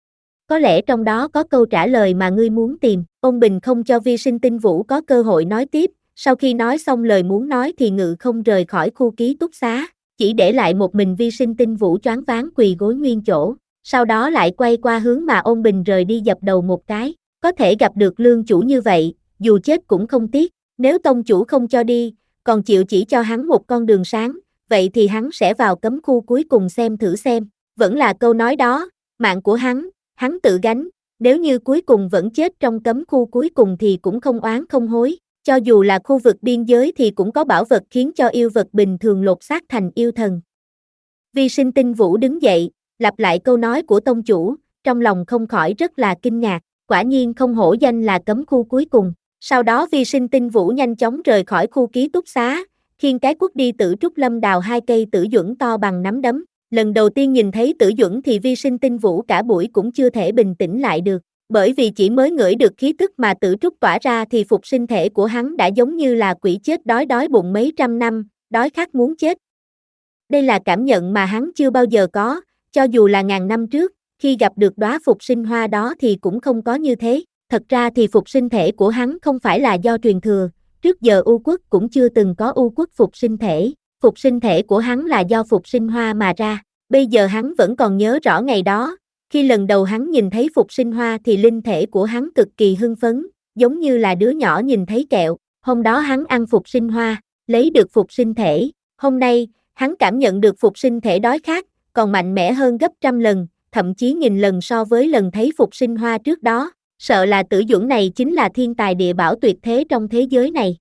Có lẽ trong đó có câu trả lời mà ngươi muốn tìm. Ôn Bình không cho Vi Sinh Tinh Vũ có cơ hội nói tiếp, sau khi nói xong lời muốn nói thì ngự không rời khỏi khu ký túc xá, chỉ để lại một mình Vi Sinh Tinh Vũ choáng váng quỳ gối nguyên chỗ, sau đó lại quay qua hướng mà Ôn Bình rời đi dập đầu một cái, có thể gặp được lương chủ như vậy, dù chết cũng không tiếc, nếu tông chủ không cho đi, còn chịu chỉ cho hắn một con đường sáng, vậy thì hắn sẽ vào cấm khu cuối cùng xem thử xem, vẫn là câu nói đó, mạng của hắn, hắn tự gánh, nếu như cuối cùng vẫn chết trong cấm khu cuối cùng thì cũng không oán không hối, cho dù là khu vực biên giới thì cũng có bảo vật khiến cho yêu vật bình thường lột xác thành yêu thần. Vi Sinh Tinh Vũ đứng dậy, lặp lại câu nói của tông chủ, trong lòng không khỏi rất là kinh ngạc, quả nhiên không hổ danh là cấm khu cuối cùng. Sau đó Vi Sinh Tinh Vũ nhanh chóng rời khỏi khu ký túc xá, khiêng cái cuốc đi Tử Trúc Lâm đào hai cây tử duẩn to bằng nắm đấm. Lần đầu tiên nhìn thấy tử duẩn thì Vi Sinh Tinh Vũ cả buổi cũng chưa thể bình tĩnh lại được, bởi vì chỉ mới ngửi được khí tức mà tử trúc tỏa ra thì phục sinh thể của hắn đã giống như là quỷ chết đói đói bụng mấy trăm năm, đói khát muốn chết. Đây là cảm nhận mà hắn chưa bao giờ có, cho dù là ngàn năm trước, khi gặp được đóa phục sinh hoa đó thì cũng không có như thế. Thật ra thì phục sinh thể của hắn không phải là do truyền thừa, trước giờ U Quốc cũng chưa từng có U Quốc phục sinh thể, phục sinh thể của hắn là do phục sinh hoa mà ra. Bây giờ hắn vẫn còn nhớ rõ ngày đó, khi lần đầu hắn nhìn thấy phục sinh hoa thì linh thể của hắn cực kỳ hưng phấn, giống như là đứa nhỏ nhìn thấy kẹo. Hôm đó hắn ăn phục sinh hoa, lấy được phục sinh thể, hôm nay, hắn cảm nhận được phục sinh thể đói khát, còn mạnh mẽ hơn gấp trăm lần, thậm chí nghìn lần so với lần thấy phục sinh hoa trước đó. Sợ là tử duẩn này chính là thiên tài địa bảo tuyệt thế trong thế giới này.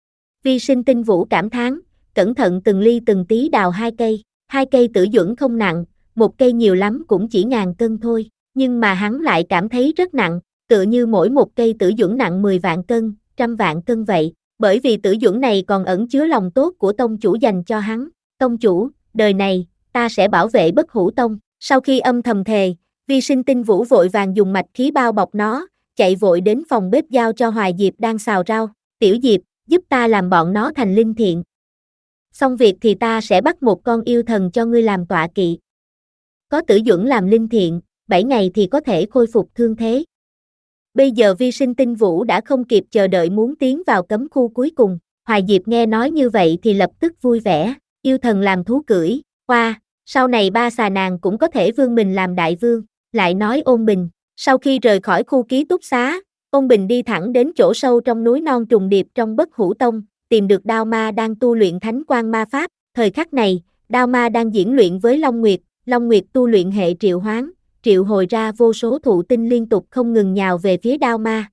Vi Sinh Tinh Vũ cảm thán, cẩn thận từng ly từng tí đào hai cây, hai cây tử duẩn không nặng, một cây nhiều lắm cũng chỉ ngàn cân thôi, nhưng mà hắn lại cảm thấy rất nặng, tựa như mỗi một cây tử duẩn nặng mười vạn cân, trăm vạn cân vậy, bởi vì tử duẩn này còn ẩn chứa lòng tốt của tông chủ dành cho hắn. Tông chủ, đời này, ta sẽ bảo vệ Bất Hủ Tông. Sau khi âm thầm thề, Vi Sinh Tinh Vũ vội vàng dùng mạch khí bao bọc nó, chạy vội đến phòng bếp giao cho Hoài Diệp đang xào rau. Tiểu Diệp, giúp ta làm bọn nó thành linh thiện. Xong việc thì ta sẽ bắt một con yêu thần cho ngươi làm tọa kỵ. Có tử duẩn làm linh thiện, bảy ngày thì có thể khôi phục thương thế. Bây giờ Vi Sinh Tinh Vũ đã không kịp chờ đợi muốn tiến vào cấm khu cuối cùng. Hoài Diệp nghe nói như vậy thì lập tức vui vẻ, yêu thần làm thú cưỡi, qua, sau này ba xà nàng cũng có thể vươn mình làm đại vương. Lại nói Ôn Bình, sau khi rời khỏi khu ký túc xá, Ôn Bình đi thẳng đến chỗ sâu trong núi non trùng điệp trong Bất Hủ Tông, tìm được Đao Ma đang tu luyện thánh quang ma pháp. Thời khắc này, Đao Ma đang diễn luyện với Long Nguyệt, Long Nguyệt tu luyện hệ triệu hoán, triệu hồi ra vô số thụ tinh liên tục không ngừng nhào về phía Đao Ma.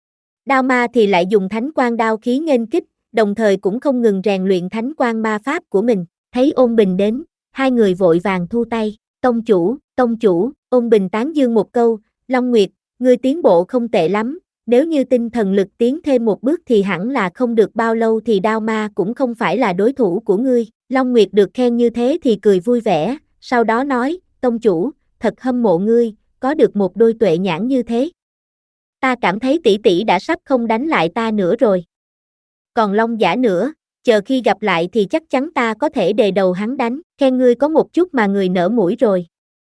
Đao Ma thì lại dùng thánh quang đao khí nghênh kích, đồng thời cũng không ngừng rèn luyện thánh quang ma pháp của mình. Thấy Ôn Bình đến, hai người vội vàng thu tay. Tông chủ, tông chủ, Ôn Bình tán dương một câu, Long Nguyệt, ngươi tiến bộ không tệ lắm, nếu như tinh thần lực tiến thêm một bước thì hẳn là không được bao lâu thì Đao Ma cũng không phải là đối thủ của ngươi. Long Nguyệt được khen như thế thì cười vui vẻ, sau đó nói, tông chủ, thật hâm mộ ngươi, có được một đôi tuệ nhãn như thế. Ta cảm thấy tỷ tỷ đã sắp không đánh lại ta nữa rồi. Còn Long Giả nữa, chờ khi gặp lại thì chắc chắn ta có thể đề đầu hắn đánh, khen ngươi có một chút mà người nở mũi rồi.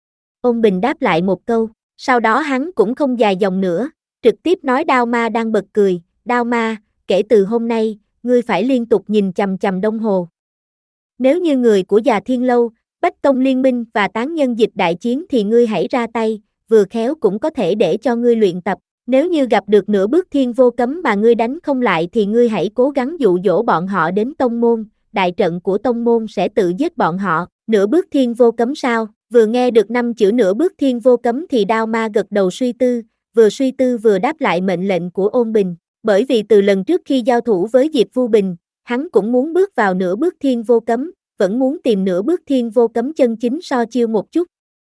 Ôn Bình đáp lại một câu, sau đó hắn cũng không dài dòng nữa, trực tiếp nói Đao Ma đang bật cười, Đao Ma, kể từ hôm nay, ngươi phải liên tục nhìn chằm chằm đồng hồ. Nếu như người của Già Thiên Lâu, Bách Tông Liên Minh và tán nhân dịch đại chiến thì ngươi hãy ra tay, vừa khéo cũng có thể để cho ngươi luyện tập. Nếu như gặp được nửa bước thiên vô cấm mà ngươi đánh không lại thì ngươi hãy cố gắng dụ dỗ bọn họ đến tông môn, đại trận của tông môn sẽ tự giết bọn họ. Nửa bước thiên vô cấm sao? Vừa nghe được năm chữ nửa bước thiên vô cấm thì Đao Ma gật đầu suy tư, vừa suy tư vừa đáp lại mệnh lệnh của Ôn Bình. Bởi vì từ lần trước khi giao thủ với Diệp Vu Bình, hắn cũng muốn bước vào nửa bước thiên vô cấm, vẫn muốn tìm nửa bước thiên vô cấm chân chính so chiêu một chút.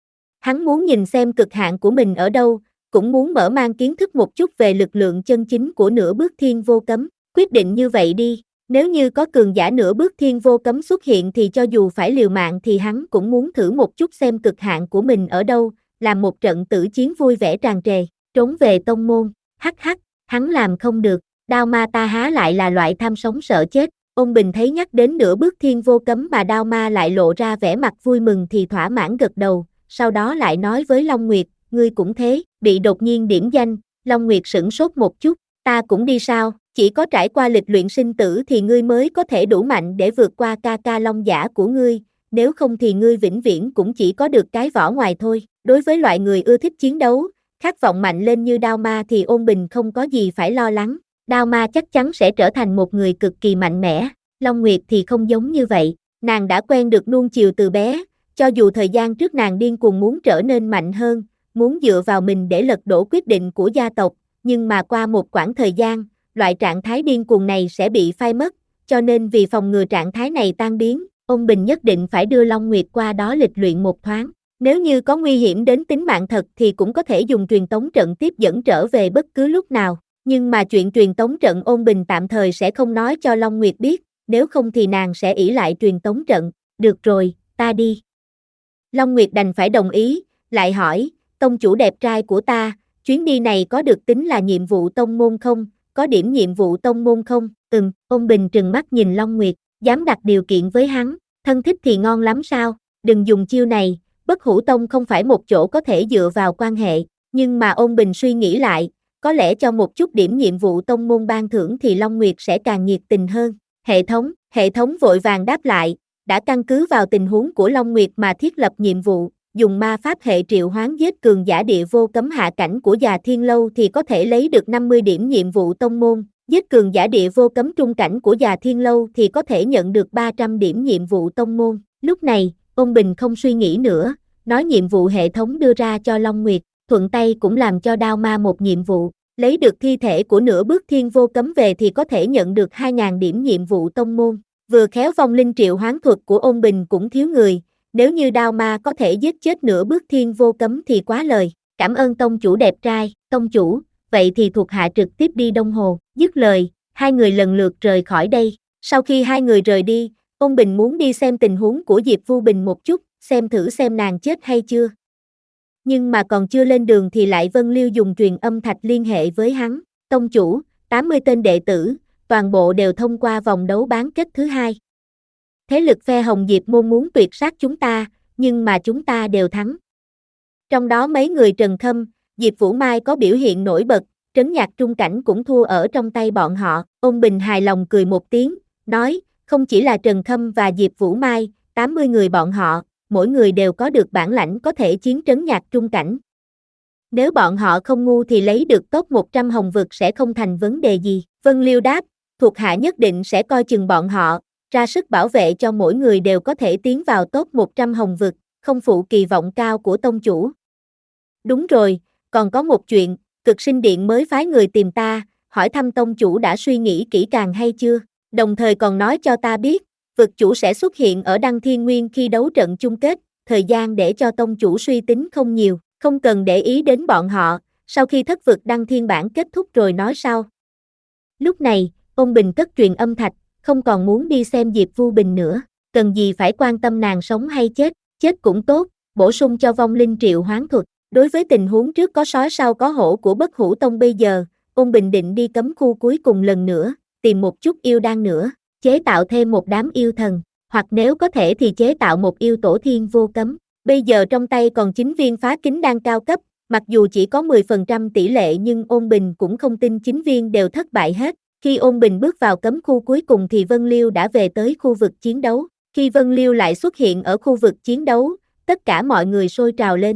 Hắn muốn nhìn xem cực hạn của mình ở đâu, cũng muốn mở mang kiến thức một chút về lực lượng chân chính của nửa bước thiên vô cấm. Quyết định như vậy đi, nếu như có cường giả nửa bước thiên vô cấm xuất hiện thì cho dù phải liều mạng thì hắn cũng muốn thử một chút xem cực hạn của mình ở đâu, làm một trận tử chiến vui vẻ tràn trề, trốn về tông môn, hắc hắc, hắn làm không được, Đao Ma ta há lại là loại tham sống sợ chết. Ôn Bình thấy nhắc đến nửa bước thiên vô cấm mà Đao Ma lại lộ ra vẻ mặt vui mừng thì thỏa mãn gật đầu, sau đó lại nói với Long Nguyệt, ngươi cũng thế, bị đột nhiên điểm danh, Long Nguyệt sửng sốt một chút, ta cũng đi sao, chỉ có trải qua lịch luyện sinh tử thì ngươi mới có thể đủ mạnh để vượt qua ca ca Long giả của ngươi, nếu không thì ngươi vĩnh viễn cũng chỉ có được cái vỏ ngoài thôi. Đối với loại người ưa thích chiến đấu, khát vọng mạnh lên như Đao Ma thì Ôn Bình không có gì phải lo lắng, Đao Ma chắc chắn sẽ trở thành một người cực kỳ mạnh mẽ. Long Nguyệt thì không giống như vậy, nàng đã quen được nuông chiều từ bé, cho dù thời gian trước nàng điên cuồng muốn trở nên mạnh hơn, muốn dựa vào mình để lật đổ quyết định của gia tộc, nhưng mà qua một quãng thời gian, loại trạng thái điên cuồng này sẽ bị phai mất, cho nên vì phòng ngừa trạng thái này tan biến, Ôn Bình nhất định phải đưa Long Nguyệt qua đó lịch luyện một thoáng. Nếu như có nguy hiểm đến tính mạng thật thì cũng có thể dùng truyền tống trận tiếp dẫn trở về bất cứ lúc nào, nhưng mà chuyện truyền tống trận Ôn Bình tạm thời sẽ không nói cho Long Nguyệt biết, nếu không thì nàng sẽ ỷ lại truyền tống trận. Được rồi, ta đi. Long Nguyệt đành phải đồng ý, lại hỏi, tông chủ đẹp trai của ta, chuyến đi này có được tính là nhiệm vụ tông môn không, có điểm nhiệm vụ tông môn không? Ừm, Ôn Bình trừng mắt nhìn Long Nguyệt, dám đặt điều kiện với hắn, thân thích thì ngon lắm sao, đừng dùng chiêu này, Bất Hủ Tông không phải một chỗ có thể dựa vào quan hệ, nhưng mà Ôn Bình suy nghĩ lại, có lẽ cho một chút điểm nhiệm vụ tông môn ban thưởng thì Long Nguyệt sẽ càng nhiệt tình hơn. Hệ thống, hệ thống vội vàng đáp lại, đã căn cứ vào tình huống của Long Nguyệt mà thiết lập nhiệm vụ, dùng ma pháp hệ triệu hoán giết cường giả địa vô cấm hạ cảnh của Già Thiên Lâu thì có thể lấy được năm mươi điểm nhiệm vụ tông môn, giết cường giả địa vô cấm trung cảnh của Già Thiên Lâu thì có thể nhận được ba trăm điểm nhiệm vụ tông môn. Lúc này, Ôn Bình không suy nghĩ nữa, nói nhiệm vụ hệ thống đưa ra cho Long Nguyệt, thuận tay cũng làm cho Đao Ma một nhiệm vụ, lấy được thi thể của nửa bước thiên vô cấm về thì có thể nhận được hai nghìn điểm nhiệm vụ tông môn. Vừa khéo vong linh triệu hoán thuật của Ôn Bình cũng thiếu người, nếu như Đao Ma có thể giết chết nửa bước thiên vô cấm thì quá lời. Cảm ơn tông chủ đẹp trai, tông chủ, vậy thì thuộc hạ trực tiếp đi Đông Hồ. Dứt lời, hai người lần lượt rời khỏi đây. Sau khi hai người rời đi, Ôn Bình muốn đi xem tình huống của Diệp Vu Bình một chút, xem thử xem nàng chết hay chưa. Nhưng mà còn chưa lên đường thì lại Vân Liêu dùng truyền âm thạch liên hệ với hắn. Tông chủ, tám mươi tên đệ tử, toàn bộ đều thông qua vòng đấu bán kết thứ hai. Thế lực phe Hồng Diệp môn muốn tuyệt sát chúng ta, nhưng mà chúng ta đều thắng. Trong đó mấy người Trần Khâm, Diệp Vũ Mai có biểu hiện nổi bật, Trấn Nhạc trung cảnh cũng thua ở trong tay bọn họ. Ôn Bình hài lòng cười một tiếng, nói, không chỉ là Trần Khâm và Diệp Vũ Mai, tám mươi người bọn họ, mỗi người đều có được bản lãnh có thể chiến Trấn Nhạc trung cảnh. Nếu bọn họ không ngu thì lấy được top một trăm hồng vực sẽ không thành vấn đề gì. Vân Liêu đáp, thuộc hạ nhất định sẽ coi chừng bọn họ, ra sức bảo vệ cho mỗi người đều có thể tiến vào top một trăm hồng vực, không phụ kỳ vọng cao của tông chủ. Đúng rồi, còn có một chuyện, Cực Sinh Điện mới phái người tìm ta, hỏi thăm tông chủ đã suy nghĩ kỹ càng hay chưa, đồng thời còn nói cho ta biết, vực chủ sẽ xuất hiện ở Đăng Thiên Nguyên khi đấu trận chung kết, thời gian để cho tông chủ suy tính không nhiều, không cần để ý đến bọn họ, sau khi thất vực Đăng Thiên bản kết thúc rồi nói sau. Lúc này, Ôn Bình cất truyền âm thạch, không còn muốn đi xem Diệp Vu Bình nữa, cần gì phải quan tâm nàng sống hay chết, chết cũng tốt, bổ sung cho vong linh triệu hoán thuật. Đối với tình huống trước có sói sau có hổ của Bất Hủ Tông bây giờ, Ôn Bình định đi cấm khu cuối cùng lần nữa, tìm một chút yêu đan nữa. chế tạo thêm một đám yêu thần, hoặc nếu có thể thì chế tạo một yêu tổ thiên vô cấm. Bây giờ trong tay còn chín viên phá kính đan cao cấp, mặc dù chỉ có mười phần trăm tỷ lệ nhưng Ôn Bình cũng không tin chín viên đều thất bại hết. Khi Ôn Bình bước vào cấm khu cuối cùng thì Vân Liêu đã về tới khu vực chiến đấu. Khi Vân Liêu lại xuất hiện ở khu vực chiến đấu, tất cả mọi người sôi trào lên.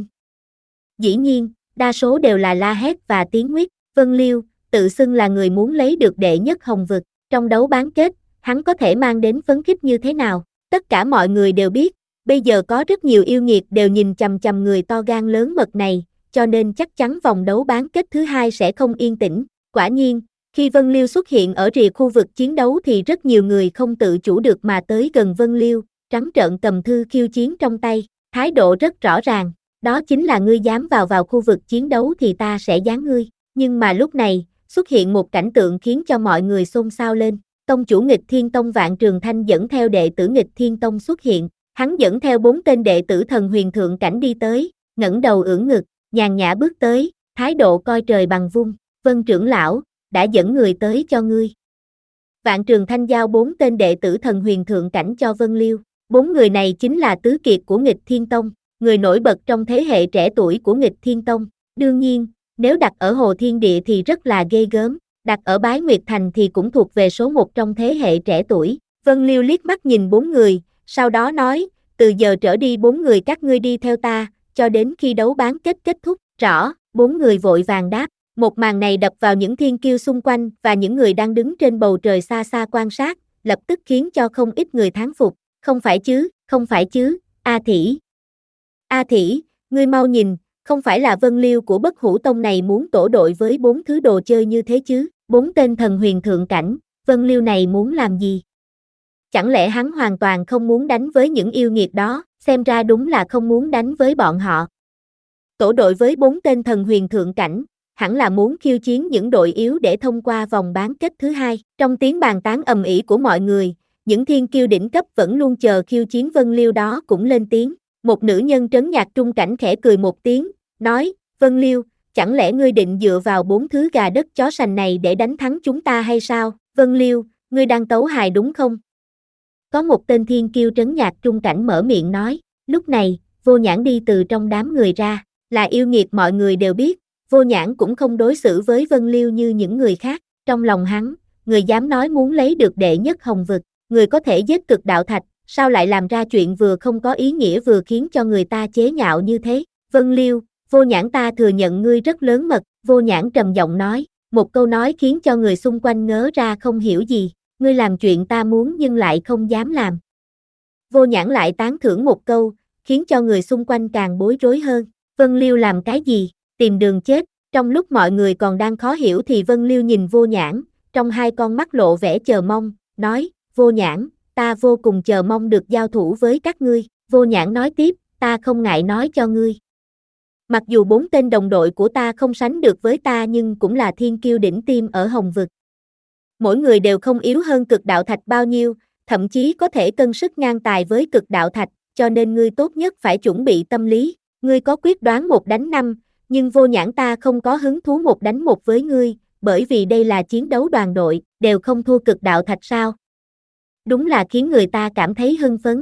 Dĩ nhiên, đa số đều là la hét và tiếng huýt. Vân Liêu, tự xưng là người muốn lấy được đệ nhất hồng vực. Trong đấu bán kết, hắn có thể mang đến phấn khích như thế nào? Tất cả mọi người đều biết, bây giờ có rất nhiều yêu nghiệt đều nhìn chằm chằm người to gan lớn mật này, cho nên chắc chắn vòng đấu bán kết thứ hai sẽ không yên tĩnh. Quả nhiên, khi Vân Liêu xuất hiện ở rìa khu vực chiến đấu thì rất nhiều người không tự chủ được mà tới gần Vân Liêu, trắng trợn cầm thư khiêu chiến trong tay, thái độ rất rõ ràng, đó chính là ngươi dám vào vào khu vực chiến đấu thì ta sẽ giáng ngươi. Nhưng mà lúc này, xuất hiện một cảnh tượng khiến cho mọi người xôn xao lên. Tông chủ Nghịch Thiên Tông Vạn Trường Thanh dẫn theo đệ tử Nghịch Thiên Tông xuất hiện, hắn dẫn theo bốn tên đệ tử thần huyền thượng cảnh đi tới, ngẩng đầu ưỡn ngực, nhàn nhã bước tới, thái độ coi trời bằng vung. Vân trưởng lão, đã dẫn người tới cho ngươi. Vạn Trường Thanh giao bốn tên đệ tử thần huyền thượng cảnh cho Vân Liêu. Bốn người này chính là tứ kiệt của Nghịch Thiên Tông, người nổi bật trong thế hệ trẻ tuổi của Nghịch Thiên Tông. Đương nhiên, nếu đặt ở Hồ Thiên Địa thì rất là ghê gớm, đặt ở Bái Nguyệt Thành thì cũng thuộc về số một trong thế hệ trẻ tuổi. Vân Liêu liếc mắt nhìn bốn người, sau đó nói, từ giờ trở đi bốn người các ngươi đi theo ta, cho đến khi đấu bán kết kết thúc. Rõ, bốn người vội vàng đáp. Một màn này đập vào những thiên kiêu xung quanh và những người đang đứng trên bầu trời xa xa quan sát, lập tức khiến cho không ít người thán phục. Không phải chứ, không phải chứ, A Thỉ. A Thỉ, ngươi mau nhìn, không phải là Vân Liêu của Bất Hủ Tông này muốn tổ đội với bốn thứ đồ chơi như thế chứ, bốn tên thần huyền thượng cảnh, Vân Liêu này muốn làm gì? Chẳng lẽ hắn hoàn toàn không muốn đánh với những yêu nghiệt đó, xem ra đúng là không muốn đánh với bọn họ. Tổ đội với bốn tên thần huyền thượng cảnh, hẳn là muốn khiêu chiến những đội yếu để thông qua vòng bán kết thứ hai. Trong tiếng bàn tán ầm ĩ của mọi người, những thiên kiêu đỉnh cấp vẫn luôn chờ khiêu chiến Vân Liêu đó cũng lên tiếng. Một nữ nhân trấn nhạc trung cảnh khẽ cười một tiếng, nói, Vân Liêu, chẳng lẽ ngươi định dựa vào bốn thứ gà đất chó sành này để đánh thắng chúng ta hay sao? Vân Liêu, ngươi đang tấu hài đúng không? Có một tên thiên kiêu trấn nhạc trung cảnh mở miệng nói, lúc này, Vô Nhãn đi từ trong đám người ra, là yêu nghiệt mọi người đều biết, Vô Nhãn cũng không đối xử với Vân Liêu như những người khác, trong lòng hắn, người dám nói muốn lấy được đệ nhất hồng vực, người có thể giết cực đạo thạch, sao lại làm ra chuyện vừa không có ý nghĩa vừa khiến cho người ta chế nhạo như thế? Vân Liêu, Vô Nhãn ta thừa nhận ngươi rất lớn mật, Vô Nhãn trầm giọng nói, một câu nói khiến cho người xung quanh ngớ ra không hiểu gì, ngươi làm chuyện ta muốn nhưng lại không dám làm. Vô Nhãn lại tán thưởng một câu, khiến cho người xung quanh càng bối rối hơn, Vân Liêu làm cái gì, tìm đường chết, trong lúc mọi người còn đang khó hiểu thì Vân Liêu nhìn Vô Nhãn, trong hai con mắt lộ vẻ chờ mong, nói, Vô Nhãn, ta vô cùng chờ mong được giao thủ với các ngươi. Vô Nhãn nói tiếp, ta không ngại nói cho ngươi. Mặc dù bốn tên đồng đội của ta không sánh được với ta nhưng cũng là thiên kiêu đỉnh tiêm ở Hồng Vực. Mỗi người đều không yếu hơn cực đạo thạch bao nhiêu, thậm chí có thể cân sức ngang tài với cực đạo thạch, cho nên ngươi tốt nhất phải chuẩn bị tâm lý. Ngươi có quyết đoán một đánh năm, nhưng Vô Nhãn ta không có hứng thú một đánh một với ngươi, bởi vì đây là chiến đấu đoàn đội, đều không thua cực đạo thạch sao? Đúng là khiến người ta cảm thấy hưng phấn.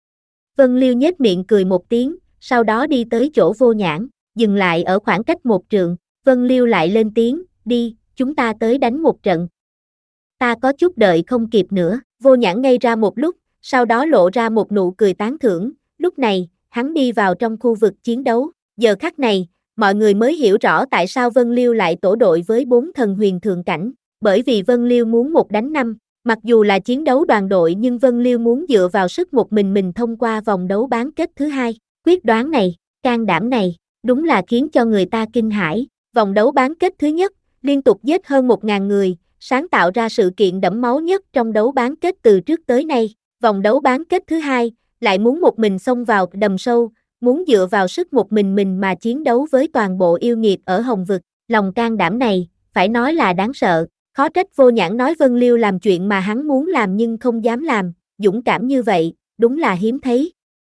Vân Liêu nhếch miệng cười một tiếng, sau đó đi tới chỗ Vô Nhãn, dừng lại ở khoảng cách một trượng, Vân Liêu lại lên tiếng, đi, chúng ta tới đánh một trận. Ta có chút đợi không kịp nữa, Vô Nhãn ngây ra một lúc, sau đó lộ ra một nụ cười tán thưởng, lúc này, hắn đi vào trong khu vực chiến đấu, giờ khắc này, mọi người mới hiểu rõ tại sao Vân Liêu lại tổ đội với bốn thần huyền thượng cảnh, bởi vì Vân Liêu muốn một đánh năm, mặc dù là chiến đấu đoàn đội nhưng Vân Liêu muốn dựa vào sức một mình mình thông qua vòng đấu bán kết thứ hai, quyết đoán này, can đảm này, đúng là khiến cho người ta kinh hãi. Vòng đấu bán kết thứ nhất, liên tục giết hơn một nghìn người, sáng tạo ra sự kiện đẫm máu nhất trong đấu bán kết từ trước tới nay. Vòng đấu bán kết thứ hai, lại muốn một mình xông vào đầm sâu, muốn dựa vào sức một mình mình mà chiến đấu với toàn bộ yêu nghiệt ở Hồng Vực. Lòng can đảm này, phải nói là đáng sợ. Khó trách Vô Nhãn nói Vân Liêu làm chuyện mà hắn muốn làm nhưng không dám làm, dũng cảm như vậy, đúng là hiếm thấy.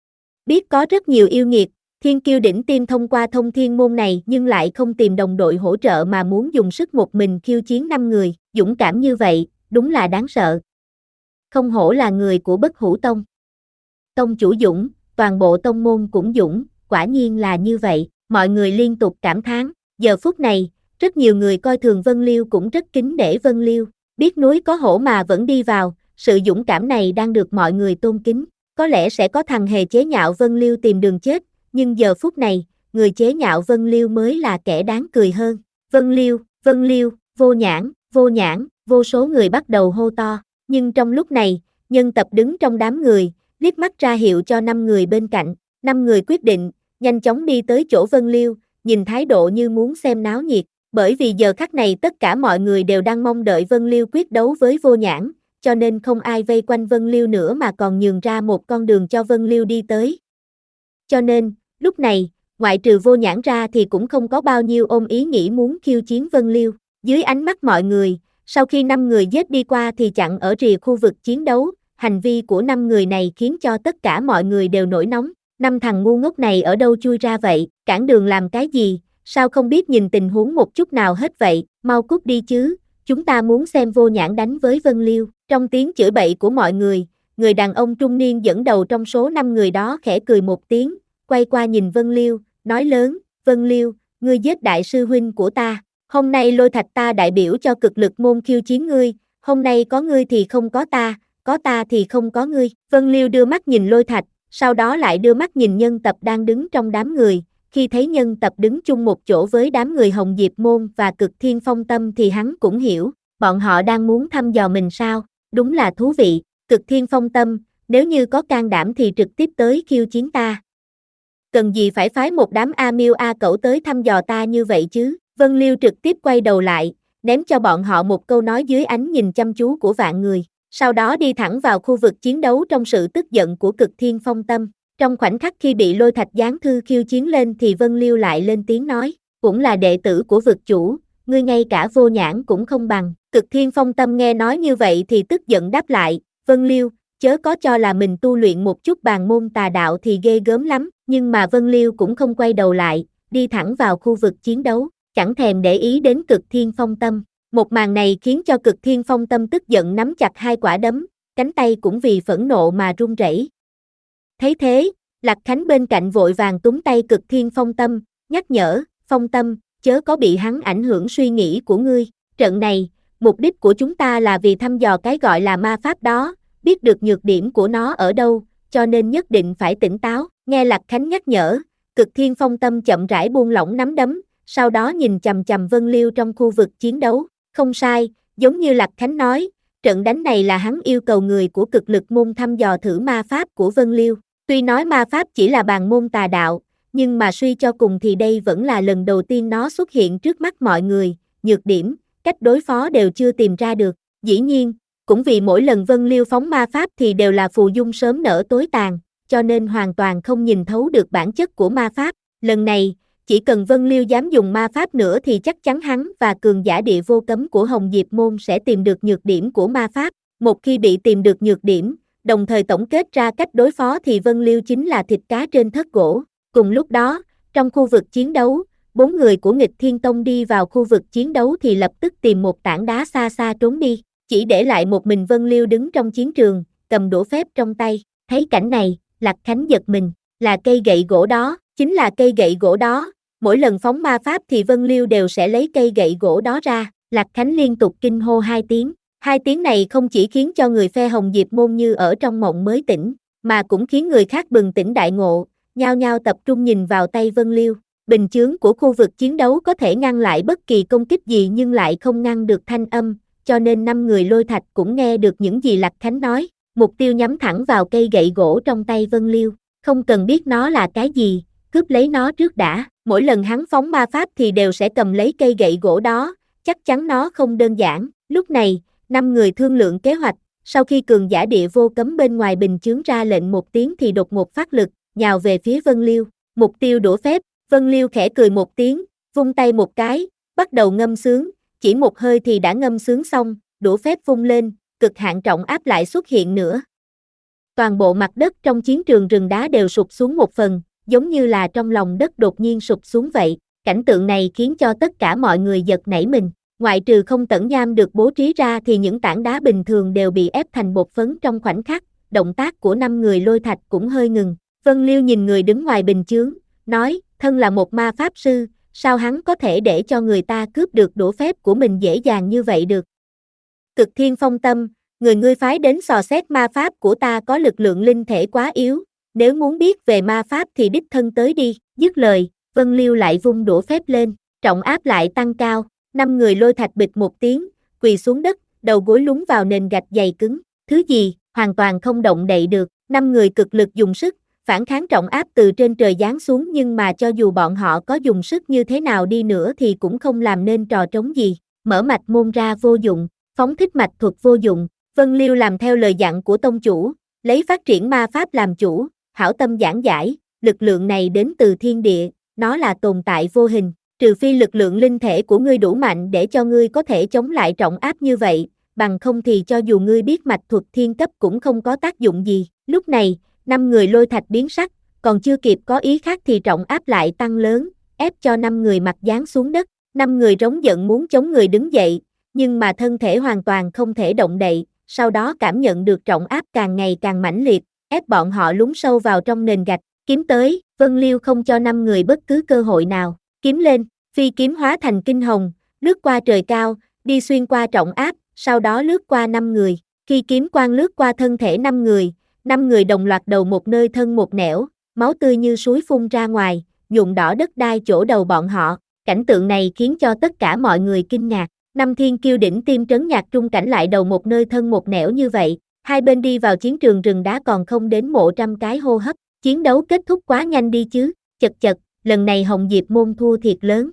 Biết có rất nhiều yêu nghiệt, thiên kiêu đỉnh tiêm thông qua thông thiên môn này nhưng lại không tìm đồng đội hỗ trợ mà muốn dùng sức một mình khiêu chiến năm người, dũng cảm như vậy, đúng là đáng sợ. không hổ là người của Bất Hủ Tông. Tông chủ dũng, toàn bộ tông môn cũng dũng, quả nhiên là như vậy, mọi người liên tục cảm thán. Giờ phút này, rất nhiều người coi thường Vân Liêu cũng rất kính nể Vân Liêu, biết núi có hổ mà vẫn đi vào, sự dũng cảm này đang được mọi người tôn kính. Có lẽ sẽ có thằng hề chế nhạo Vân Liêu tìm đường chết, nhưng giờ phút này, người chế nhạo Vân Liêu mới là kẻ đáng cười hơn. Vân Liêu, Vân Liêu, vô nhãn, vô nhãn, vô số người bắt đầu hô to, nhưng trong lúc này, Nhân Tập đứng trong đám người, liếc mắt ra hiệu cho năm người bên cạnh, năm người quyết định, nhanh chóng đi tới chỗ Vân Liêu, nhìn thái độ như muốn xem náo nhiệt, bởi vì giờ khắc này tất cả mọi người đều đang mong đợi Vân Liêu quyết đấu với Vô Nhãn, cho nên không ai vây quanh Vân Liêu nữa mà còn nhường ra một con đường cho Vân Liêu đi tới. Cho nên, lúc này, ngoại trừ Vô Nhãn ra thì cũng không có bao nhiêu ôm ý nghĩ muốn khiêu chiến Vân Liêu. Dưới ánh mắt mọi người, sau khi năm người giết đi qua thì chặn ở rìa khu vực chiến đấu, hành vi của năm người này khiến cho tất cả mọi người đều nổi nóng. Năm thằng ngu ngốc này ở đâu chui ra vậy, cản đường làm cái gì, sao không biết nhìn tình huống một chút nào hết vậy, mau cút đi chứ, chúng ta muốn xem Vô Nhãn đánh với Vân Liêu. Trong tiếng chửi bậy của mọi người, người đàn ông trung niên dẫn đầu trong số năm người đó khẽ cười một tiếng, quay qua nhìn Vân Liêu, nói lớn, Vân Liêu, ngươi giết đại sư huynh của ta, hôm nay Lôi Thạch ta đại biểu cho cực lực môn khiêu chiến ngươi, hôm nay có ngươi thì không có ta, có ta thì không có ngươi. Vân Liêu đưa mắt nhìn Lôi Thạch, sau đó lại đưa mắt nhìn Nhân Tập đang đứng trong đám người, khi thấy Nhân Tập đứng chung một chỗ với đám người Hồng Diệp Môn và Cực Thiên Phong Tâm thì hắn cũng hiểu, bọn họ đang muốn thăm dò mình sao, đúng là thú vị, Cực Thiên Phong Tâm, nếu như có can đảm thì trực tiếp tới khiêu chiến ta. Cần gì phải phái một đám A Miêu A Cẩu tới thăm dò ta như vậy chứ? Vân Liêu trực tiếp quay đầu lại, ném cho bọn họ một câu nói dưới ánh nhìn chăm chú của vạn người, sau đó đi thẳng vào khu vực chiến đấu trong sự tức giận của Cực Thiên Phong Tâm. Trong khoảnh khắc khi bị Lôi Thạch giáng thư khiêu chiến lên thì Vân Liêu lại lên tiếng nói, cũng là đệ tử của vực chủ, ngươi ngay cả Vô Nhãn cũng không bằng. Cực Thiên Phong Tâm nghe nói như vậy thì tức giận đáp lại, Vân Liêu, chớ có cho là mình tu luyện một chút bàn môn tà đạo thì ghê gớm lắm, nhưng mà Vân Liêu cũng không quay đầu lại, đi thẳng vào khu vực chiến đấu, chẳng thèm để ý đến Cực Thiên Phong Tâm. Một màn này khiến cho Cực Thiên Phong Tâm tức giận nắm chặt hai quả đấm, cánh tay cũng vì phẫn nộ mà run rẩy. Thấy thế, Lạc Khánh bên cạnh vội vàng túm tay Cực Thiên Phong Tâm, nhắc nhở, Phong Tâm, chớ có bị hắn ảnh hưởng suy nghĩ của ngươi, trận này, mục đích của chúng ta là vì thăm dò cái gọi là ma pháp đó, biết được nhược điểm của nó ở đâu, cho nên nhất định phải tỉnh táo. Nghe Lạc Khánh nhắc nhở, Cực Thiên Phong Tâm chậm rãi buông lỏng nắm đấm, sau đó nhìn chằm chằm Vân Liêu trong khu vực chiến đấu. Không sai, giống như Lạc Khánh nói, trận đánh này là hắn yêu cầu người của cực lực môn thăm dò thử ma pháp của Vân Liêu. Tuy nói ma pháp chỉ là bàn môn tà đạo, nhưng mà suy cho cùng thì đây vẫn là lần đầu tiên nó xuất hiện trước mắt mọi người, nhược điểm, cách đối phó đều chưa tìm ra được. Dĩ nhiên, cũng vì mỗi lần Vân Liêu phóng ma pháp thì đều là phù dung sớm nở tối tàn, cho nên hoàn toàn không nhìn thấu được bản chất của ma pháp. Lần này, chỉ cần Vân Liêu dám dùng ma pháp nữa thì chắc chắn hắn và cường giả địa vô cấm của Hồng Diệp Môn sẽ tìm được nhược điểm của ma pháp. Một khi bị tìm được nhược điểm, đồng thời tổng kết ra cách đối phó thì Vân Liêu chính là thịt cá trên thớt gỗ. Cùng lúc đó, trong khu vực chiến đấu, bốn người của Nghịch Thiên Tông đi vào khu vực chiến đấu thì lập tức tìm một tảng đá xa xa trốn đi, chỉ để lại một mình Vân Liêu đứng trong chiến trường, cầm đũa phép trong tay. Thấy cảnh này, Lạc Khánh giật mình, là cây gậy gỗ đó, chính là cây gậy gỗ đó. Mỗi lần phóng ma pháp thì Vân Liêu đều sẽ lấy cây gậy gỗ đó ra. Lạc Khánh liên tục kinh hô hai tiếng. Hai tiếng này không chỉ khiến cho người phe Hồng Diệp Môn như ở trong mộng mới tỉnh, mà cũng khiến người khác bừng tỉnh đại ngộ, nhao nhao tập trung nhìn vào tay Vân Liêu. Bình chướng của khu vực chiến đấu có thể ngăn lại bất kỳ công kích gì nhưng lại không ngăn được thanh âm, cho nên năm người Lôi Thạch cũng nghe được những gì Lạc Khánh nói. Mục tiêu nhắm thẳng vào cây gậy gỗ trong tay Vân Liêu, không cần biết nó là cái gì, cướp lấy nó trước đã. Mỗi lần hắn phóng ma pháp thì đều sẽ cầm lấy cây gậy gỗ đó, chắc chắn nó không đơn giản. Lúc này, năm người thương lượng kế hoạch, sau khi cường giả địa vô cấm bên ngoài bình chướng ra lệnh một tiếng thì đột ngột phát lực, nhào về phía Vân Liêu. Mục tiêu đũa phép, Vân Liêu khẽ cười một tiếng, vung tay một cái, bắt đầu ngâm sướng, chỉ một hơi thì đã ngâm sướng xong, đũa phép vung lên, cực hạn trọng áp lại xuất hiện nữa. Toàn bộ mặt đất trong chiến trường rừng đá đều sụp xuống một phần, giống như là trong lòng đất đột nhiên sụp xuống vậy. Cảnh tượng này khiến cho tất cả mọi người giật nảy mình. Ngoại trừ không tẩn nham được bố trí ra thì những tảng đá bình thường đều bị ép thành bột phấn trong khoảnh khắc, động tác của năm người lôi thạch cũng hơi ngừng. Vân Liêu nhìn người đứng ngoài bình chướng, nói, thân là một ma pháp sư, sao hắn có thể để cho người ta cướp được đũa phép của mình dễ dàng như vậy được? Cực Thiên Phong Tâm, người ngươi phái đến dò xét ma pháp của ta có lực lượng linh thể quá yếu, nếu muốn biết về ma pháp thì đích thân tới đi. Dứt lời, Vân Liêu lại vung đũa phép lên, trọng áp lại tăng cao, năm người lôi thạch bịch một tiếng, quỳ xuống đất, đầu gối lún vào nền gạch dày cứng. Thứ gì, hoàn toàn không động đậy được, năm người cực lực dùng sức, phản kháng trọng áp từ trên trời giáng xuống, nhưng mà cho dù bọn họ có dùng sức như thế nào đi nữa thì cũng không làm nên trò trống gì. Mở mạch môn ra vô dụng, phóng thích mạch thuật vô dụng. Vân Liêu làm theo lời dặn của tông chủ, lấy phát triển ma pháp làm chủ, hảo tâm giảng giải, lực lượng này đến từ thiên địa, nó là tồn tại vô hình, trừ phi lực lượng linh thể của ngươi đủ mạnh để cho ngươi có thể chống lại trọng áp như vậy, bằng không thì cho dù ngươi biết mạch thuật thiên cấp cũng không có tác dụng gì. Lúc này, năm người lôi thạch biến sắc, còn chưa kịp có ý khác thì trọng áp lại tăng lớn, ép cho năm người mặt giáng xuống đất. Năm người rống giận muốn chống người đứng dậy, nhưng mà thân thể hoàn toàn không thể động đậy, sau đó cảm nhận được trọng áp càng ngày càng mãnh liệt, ép bọn họ lún sâu vào trong nền gạch. Kiếm tới, Vân Liêu không cho năm người bất cứ cơ hội nào. Kiếm lên, phi kiếm hóa thành kinh hồng, lướt qua trời cao, đi xuyên qua trọng áp, sau đó lướt qua năm người. Khi kiếm quang lướt qua thân thể năm người, năm người đồng loạt đầu một nơi thân một nẻo, máu tươi như suối phun ra ngoài, nhuộm đỏ đất đai chỗ đầu bọn họ. Cảnh tượng này khiến cho tất cả mọi người kinh ngạc. Năm thiên kiêu đỉnh tim trấn nhạc trung cảnh lại đầu một nơi thân một nẻo như vậy. Hai bên đi vào chiến trường rừng đá còn không đến một trăm cái hô hấp. Chiến đấu kết thúc quá nhanh đi chứ. Chật chật, lần này Hồng Diệp môn thua thiệt lớn.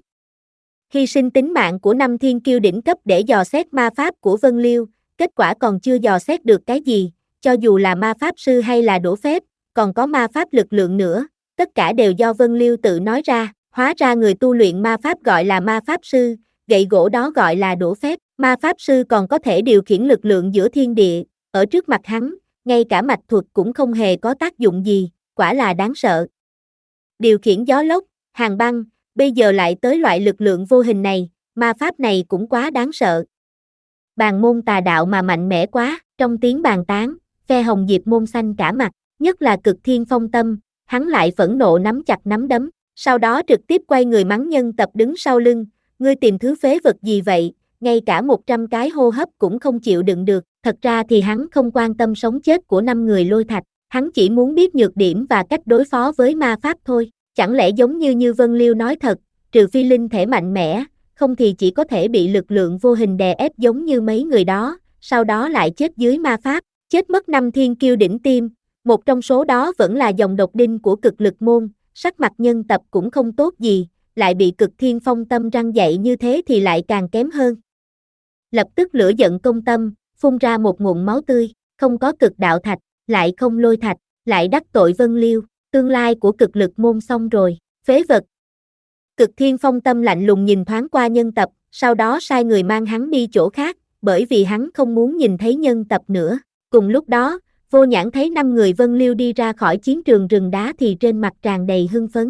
Hy sinh tính mạng của năm thiên kiêu đỉnh cấp để dò xét ma pháp của Vân Liêu, kết quả còn chưa dò xét được cái gì, cho dù là ma pháp sư hay là đũa phép, còn có ma pháp lực lượng nữa, tất cả đều do Vân Liêu tự nói ra. Hóa ra người tu luyện ma pháp gọi là ma pháp sư, gậy gỗ đó gọi là đũa phép. Ma pháp sư còn có thể điều khiển lực lượng giữa thiên địa, ở trước mặt hắn, ngay cả mạch thuật cũng không hề có tác dụng gì, quả là đáng sợ. Điều khiển gió lốc, hàng băng, bây giờ lại tới loại lực lượng vô hình này, ma pháp này cũng quá đáng sợ. Bàn môn tà đạo mà mạnh mẽ quá, trong tiếng bàn tán, phe Hồng Diệp môn xanh cả mặt, nhất là Cực Thiên Phong Tâm, hắn lại phẫn nộ nắm chặt nắm đấm, sau đó trực tiếp quay người mắng nhân tập đứng sau lưng, ngươi tìm thứ phế vật gì vậy, ngay cả một trăm cái hô hấp cũng không chịu đựng được. Thật ra thì hắn không quan tâm sống chết của năm người lôi thạch, hắn chỉ muốn biết nhược điểm và cách đối phó với ma pháp thôi. Chẳng lẽ giống như như Vân Liêu nói thật, trừ phi linh thể mạnh mẽ, không thì chỉ có thể bị lực lượng vô hình đè ép giống như mấy người đó, sau đó lại chết dưới ma pháp, chết mất năm thiên kiêu đỉnh tim, một trong số đó vẫn là dòng độc đinh của Cực Lực môn, sắc mặt nhân tập cũng không tốt gì, lại bị Cực Thiên Phong Tâm răng dạy như thế thì lại càng kém hơn. Lập tức lửa giận công tâm, phun ra một nguồn máu tươi, không có cực đạo thạch, lại không lôi thạch, lại đắc tội Vân Liêu, tương lai của Cực Lực môn xong rồi, phế vật. Cực Thiên Phong Tâm lạnh lùng nhìn thoáng qua nhân tập, sau đó sai người mang hắn đi chỗ khác, bởi vì hắn không muốn nhìn thấy nhân tập nữa. Cùng lúc đó, Vô Nhãn thấy năm người Vân Liêu đi ra khỏi chiến trường rừng đá thì trên mặt tràn đầy hưng phấn.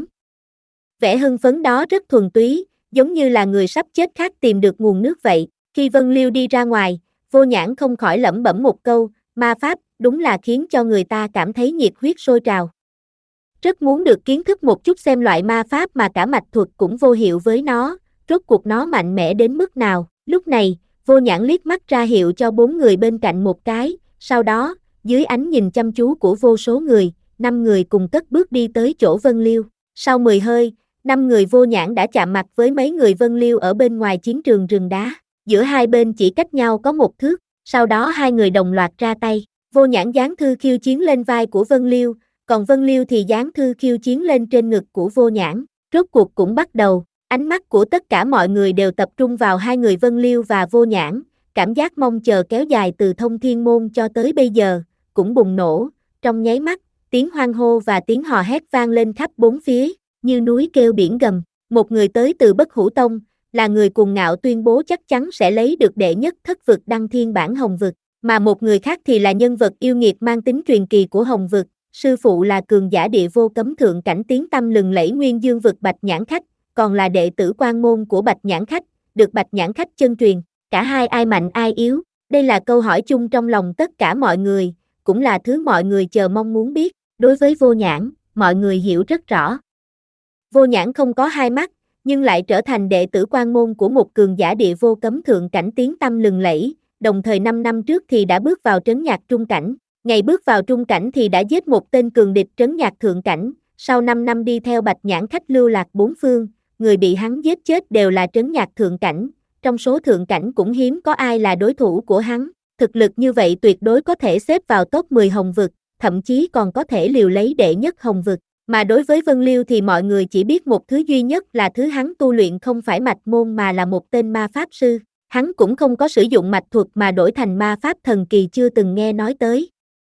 Vẻ hưng phấn đó rất thuần túy, giống như là người sắp chết khát tìm được nguồn nước vậy. Khi Vân Liêu đi ra ngoài, Vô Nhãn không khỏi lẩm bẩm một câu, ma pháp, đúng là khiến cho người ta cảm thấy nhiệt huyết sôi trào. Rất muốn được kiến thức một chút xem loại ma pháp mà cả mạch thuật cũng vô hiệu với nó, rốt cuộc nó mạnh mẽ đến mức nào. Lúc này, Vô Nhãn liếc mắt ra hiệu cho bốn người bên cạnh một cái, sau đó, dưới ánh nhìn chăm chú của vô số người, năm người cùng cất bước đi tới chỗ Vân Liêu. Sau mười hơi, năm người Vô Nhãn đã chạm mặt với mấy người Vân Liêu ở bên ngoài chiến trường rừng đá. Giữa hai bên chỉ cách nhau có một thước, sau đó hai người đồng loạt ra tay. Vô Nhãn giáng thư khiêu chiến lên vai của Vân Liêu, còn Vân Liêu thì giáng thư khiêu chiến lên trên ngực của Vô Nhãn. Rốt cuộc cũng bắt đầu, ánh mắt của tất cả mọi người đều tập trung vào hai người Vân Liêu và Vô Nhãn, cảm giác mong chờ kéo dài từ Thông Thiên Môn cho tới bây giờ, cũng bùng nổ, trong nháy mắt, tiếng hoan hô và tiếng hò hét vang lên khắp bốn phía, như núi kêu biển gầm. Một người tới từ Bất Hủ Tông, là người cuồng ngạo tuyên bố chắc chắn sẽ lấy được đệ nhất thất vực đăng thiên bản Hồng Vực, mà một người khác thì là nhân vật yêu nghiệt mang tính truyền kỳ của Hồng Vực, sư phụ là cường giả địa vô cấm thượng cảnh tiếng tăm lừng lẫy Nguyên Dương Vực Bạch Nhãn Khách, còn là đệ tử quan môn của Bạch Nhãn Khách, được Bạch Nhãn khách chân truyền, cả hai ai mạnh ai yếu, đây là câu hỏi chung trong lòng tất cả mọi người, cũng là thứ mọi người chờ mong muốn biết, đối với Vô Nhãn, mọi người hiểu rất rõ. Vô Nhãn không có hai mắt, nhưng lại trở thành đệ tử quan môn của một cường giả địa vô cấm thượng cảnh tiếng tăm lừng lẫy, đồng thời năm năm trước thì đã bước vào trấn nhạc trung cảnh, ngày bước vào trung cảnh thì đã giết một tên cường địch trấn nhạc thượng cảnh, sau năm năm đi theo Bạch Nhãn khách lưu lạc bốn phương, người bị hắn giết chết đều là trấn nhạc thượng cảnh, trong số thượng cảnh cũng hiếm có ai là đối thủ của hắn, thực lực như vậy tuyệt đối có thể xếp vào top mười hồng vực, thậm chí còn có thể liều lấy đệ nhất hồng vực. Mà đối với Vân Liêu thì mọi người chỉ biết một thứ duy nhất là thứ hắn tu luyện không phải mạch môn mà là một tên ma pháp sư. Hắn cũng không có sử dụng mạch thuật mà đổi thành ma pháp thần kỳ chưa từng nghe nói tới.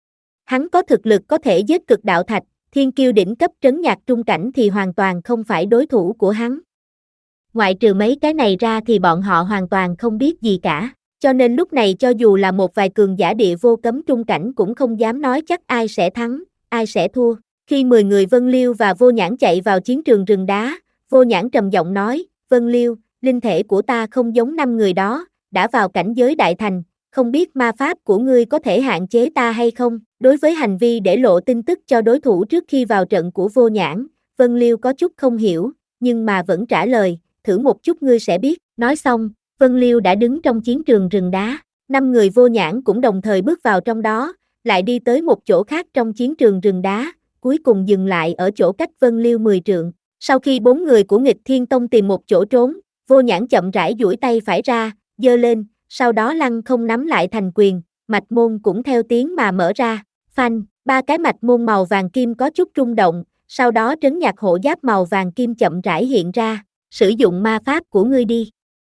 Hắn có thực lực có thể giết cực đạo thạch, thiên kiêu đỉnh cấp trấn nhạc trung cảnh thì hoàn toàn không phải đối thủ của hắn. Ngoại trừ mấy cái này ra thì bọn họ hoàn toàn không biết gì cả, cho nên lúc này cho dù là một vài cường giả địa vô cấm trung cảnh cũng không dám nói chắc ai sẽ thắng, ai sẽ thua. Khi mười người Vân Liêu và Vô Nhãn chạy vào chiến trường rừng đá, Vô Nhãn trầm giọng nói, Vân Liêu, linh thể của ta không giống năm người đó, đã vào cảnh giới đại thành, không biết ma pháp của ngươi có thể hạn chế ta hay không? Đối với hành vi để lộ tin tức cho đối thủ trước khi vào trận của Vô Nhãn, Vân Liêu có chút không hiểu, nhưng mà vẫn trả lời, thử một chút ngươi sẽ biết. Nói xong, Vân Liêu đã đứng trong chiến trường rừng đá, năm người Vô Nhãn cũng đồng thời bước vào trong đó, lại đi tới một chỗ khác trong chiến trường rừng đá, cuối cùng dừng lại ở chỗ cách Vân Liêu mười trượng. Sau khi bốn người của Nghịch Thiên Tông tìm một chỗ trốn, Vô Nhãn chậm rãi duỗi tay phải ra, giơ lên, sau đó lăng không nắm lại thành quyền, mạch môn cũng theo tiếng mà mở ra, phanh, ba cái mạch môn màu vàng kim có chút rung động, sau đó trấn nhạc hộ giáp màu vàng kim chậm rãi hiện ra, sử dụng ma pháp của ngươi đi.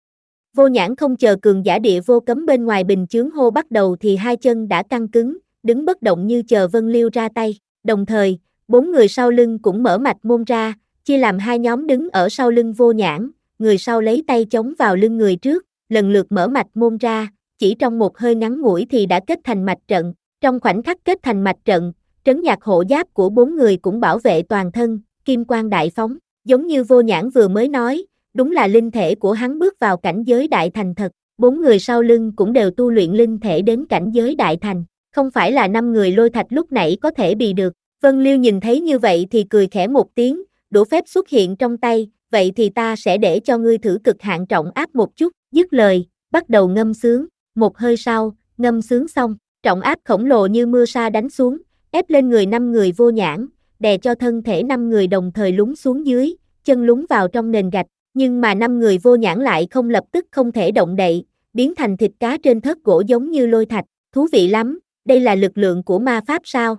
Vô Nhãn không chờ cường giả địa vô cấm bên ngoài bình chướng hô bắt đầu thì hai chân đã căng cứng, đứng bất động như chờ Vân Liêu ra tay, đồng thời, bốn người sau lưng cũng mở mạch môn ra, chia làm hai nhóm đứng ở sau lưng Vô Nhãn, người sau lấy tay chống vào lưng người trước, lần lượt mở mạch môn ra, chỉ trong một hơi ngắn ngủi thì đã kết thành mạch trận, trong khoảnh khắc kết thành mạch trận, trấn nhạc hộ giáp của bốn người cũng bảo vệ toàn thân, kim quang đại phóng, giống như Vô Nhãn vừa mới nói, đúng là linh thể của hắn bước vào cảnh giới đại thành thật, bốn người sau lưng cũng đều tu luyện linh thể đến cảnh giới đại thành, không phải là năm người lôi thạch lúc nãy có thể bị được. Vân Liêu nhìn thấy như vậy thì cười khẽ một tiếng, đũa phép xuất hiện trong tay, vậy thì ta sẽ để cho ngươi thử cực hạn trọng áp một chút, dứt lời, bắt đầu ngâm sướng, một hơi sau, ngâm sướng xong, trọng áp khổng lồ như mưa sa đánh xuống, ép lên người năm người Vô Nhãn, đè cho thân thể năm người đồng thời lún xuống dưới, chân lún vào trong nền gạch, nhưng mà năm người Vô Nhãn lại không lập tức không thể động đậy, biến thành thịt cá trên thớt gỗ giống như lôi thạch, thú vị lắm, đây là lực lượng của ma pháp sao?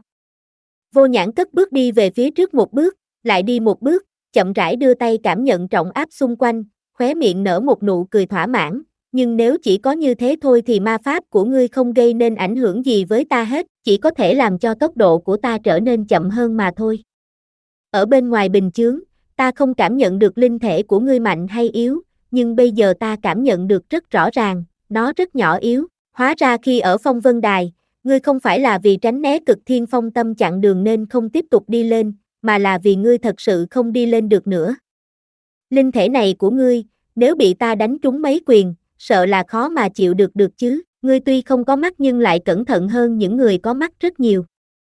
Vô Nhãn cất bước đi về phía trước một bước, lại đi một bước, chậm rãi đưa tay cảm nhận trọng áp xung quanh, khóe miệng nở một nụ cười thỏa mãn, nhưng nếu chỉ có như thế thôi thì ma pháp của ngươi không gây nên ảnh hưởng gì với ta hết, chỉ có thể làm cho tốc độ của ta trở nên chậm hơn mà thôi. Ở bên ngoài bình chướng, ta không cảm nhận được linh thể của ngươi mạnh hay yếu, nhưng bây giờ ta cảm nhận được rất rõ ràng, nó rất nhỏ yếu, hóa ra khi ở Phong Vân Đài, ngươi không phải là vì tránh né cực thiên phong tâm chặn đường nên không tiếp tục đi lên, mà là vì ngươi thật sự không đi lên được nữa. Linh thể này của ngươi, nếu bị ta đánh trúng mấy quyền, sợ là khó mà chịu được được chứ, ngươi tuy không có mắt nhưng lại cẩn thận hơn những người có mắt rất nhiều.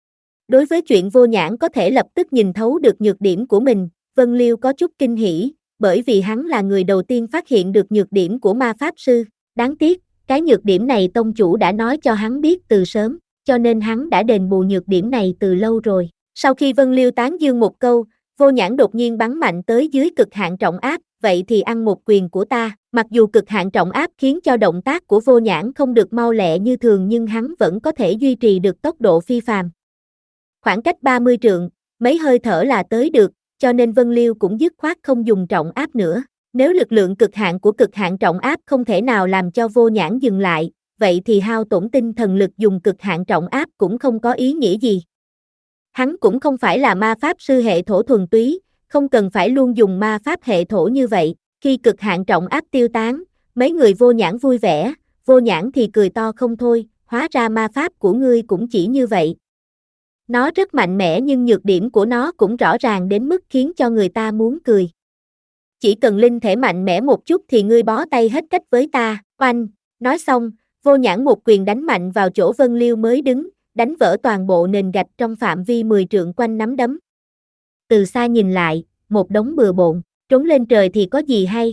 Đối với chuyện Vô Nhãn có thể lập tức nhìn thấu được nhược điểm của mình, Vân Liêu có chút kinh hỉ, bởi vì hắn là người đầu tiên phát hiện được nhược điểm của ma pháp sư, đáng tiếc, cái nhược điểm này tông chủ đã nói cho hắn biết từ sớm, cho nên hắn đã đền bù nhược điểm này từ lâu rồi. Sau khi Vân Liêu tán dương một câu, Vô Nhãn đột nhiên bắn mạnh tới dưới cực hạn trọng áp, vậy thì ăn một quyền của ta, mặc dù cực hạn trọng áp khiến cho động tác của Vô Nhãn không được mau lẹ như thường nhưng hắn vẫn có thể duy trì được tốc độ phi phàm. Khoảng cách ba mươi trượng, mấy hơi thở là tới được, cho nên Vân Liêu cũng dứt khoát không dùng trọng áp nữa. Nếu lực lượng cực hạn của cực hạn trọng áp không thể nào làm cho Vô Nhãn dừng lại, vậy thì hao tổn tinh thần lực dùng cực hạn trọng áp cũng không có ý nghĩa gì. Hắn cũng không phải là ma pháp sư hệ thổ thuần túy, không cần phải luôn dùng ma pháp hệ thổ như vậy. Khi cực hạn trọng áp tiêu tán, mấy người Vô Nhãn vui vẻ, Vô Nhãn thì cười to không thôi, hóa ra ma pháp của ngươi cũng chỉ như vậy. Nó rất mạnh mẽ nhưng nhược điểm của nó cũng rõ ràng đến mức khiến cho người ta muốn cười. chỉ cần linh thể mạnh mẽ một chút thì ngươi bó tay hết cách với ta, oanh, nói xong, Vô Nhãn một quyền đánh mạnh vào chỗ Vân Liêu mới đứng, đánh vỡ toàn bộ nền gạch trong phạm vi mười trượng quanh nắm đấm. Từ xa nhìn lại, một đống bừa bộn, trốn lên trời thì có gì hay.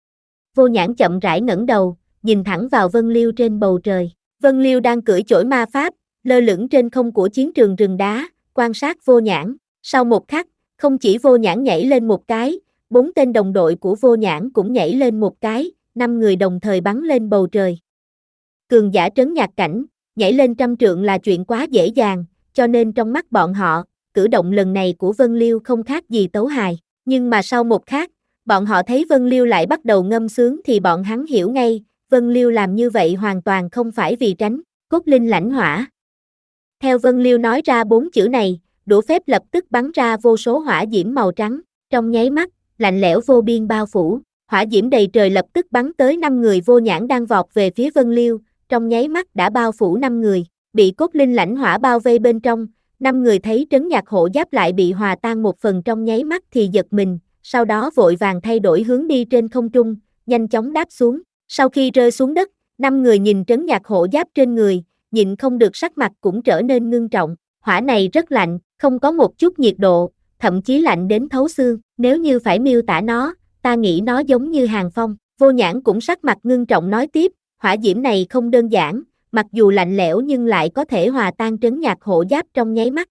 Vô Nhãn chậm rãi ngẩng đầu, nhìn thẳng vào Vân Liêu trên bầu trời. Vân Liêu đang cưỡi chổi ma pháp, lơ lửng trên không của chiến trường rừng đá, quan sát Vô Nhãn. Sau một khắc, không chỉ Vô Nhãn nhảy lên một cái, bốn tên đồng đội của Vô Nhãn cũng nhảy lên một cái, năm người đồng thời bắn lên bầu trời. Cường giả trấn nhạc cảnh, nhảy lên trăm trượng là chuyện quá dễ dàng, cho nên trong mắt bọn họ, cử động lần này của Vân Liêu không khác gì tấu hài. Nhưng mà sau một khắc, bọn họ thấy Vân Liêu lại bắt đầu ngâm sướng thì bọn hắn hiểu ngay, Vân Liêu làm như vậy hoàn toàn không phải vì tránh cốt linh lãnh hỏa. Theo Vân Liêu nói ra bốn chữ này, đũa phép lập tức bắn ra vô số hỏa diễm màu trắng, trong nháy mắt, lạnh lẽo vô biên bao phủ, hỏa diễm đầy trời lập tức bắn tới năm người Vô Nhãn đang vọt về phía Vân Liêu, trong nháy mắt đã bao phủ năm người, bị cốt linh lãnh hỏa bao vây bên trong, năm người thấy trấn nhạc hộ giáp lại bị hòa tan một phần trong nháy mắt thì giật mình, sau đó vội vàng thay đổi hướng đi trên không trung, nhanh chóng đáp xuống. Sau khi rơi xuống đất, năm người nhìn trấn nhạc hộ giáp trên người, nhịn không được sắc mặt cũng trở nên ngưng trọng, hỏa này rất lạnh, không có một chút nhiệt độ, thậm chí lạnh đến thấu xương, nếu như phải miêu tả nó, ta nghĩ nó giống như hàng phong. Vô Nhãn cũng sắc mặt ngưng trọng nói tiếp, hỏa diễm này không đơn giản, mặc dù lạnh lẽo nhưng lại có thể hòa tan trấn nhạc hộ giáp trong nháy mắt.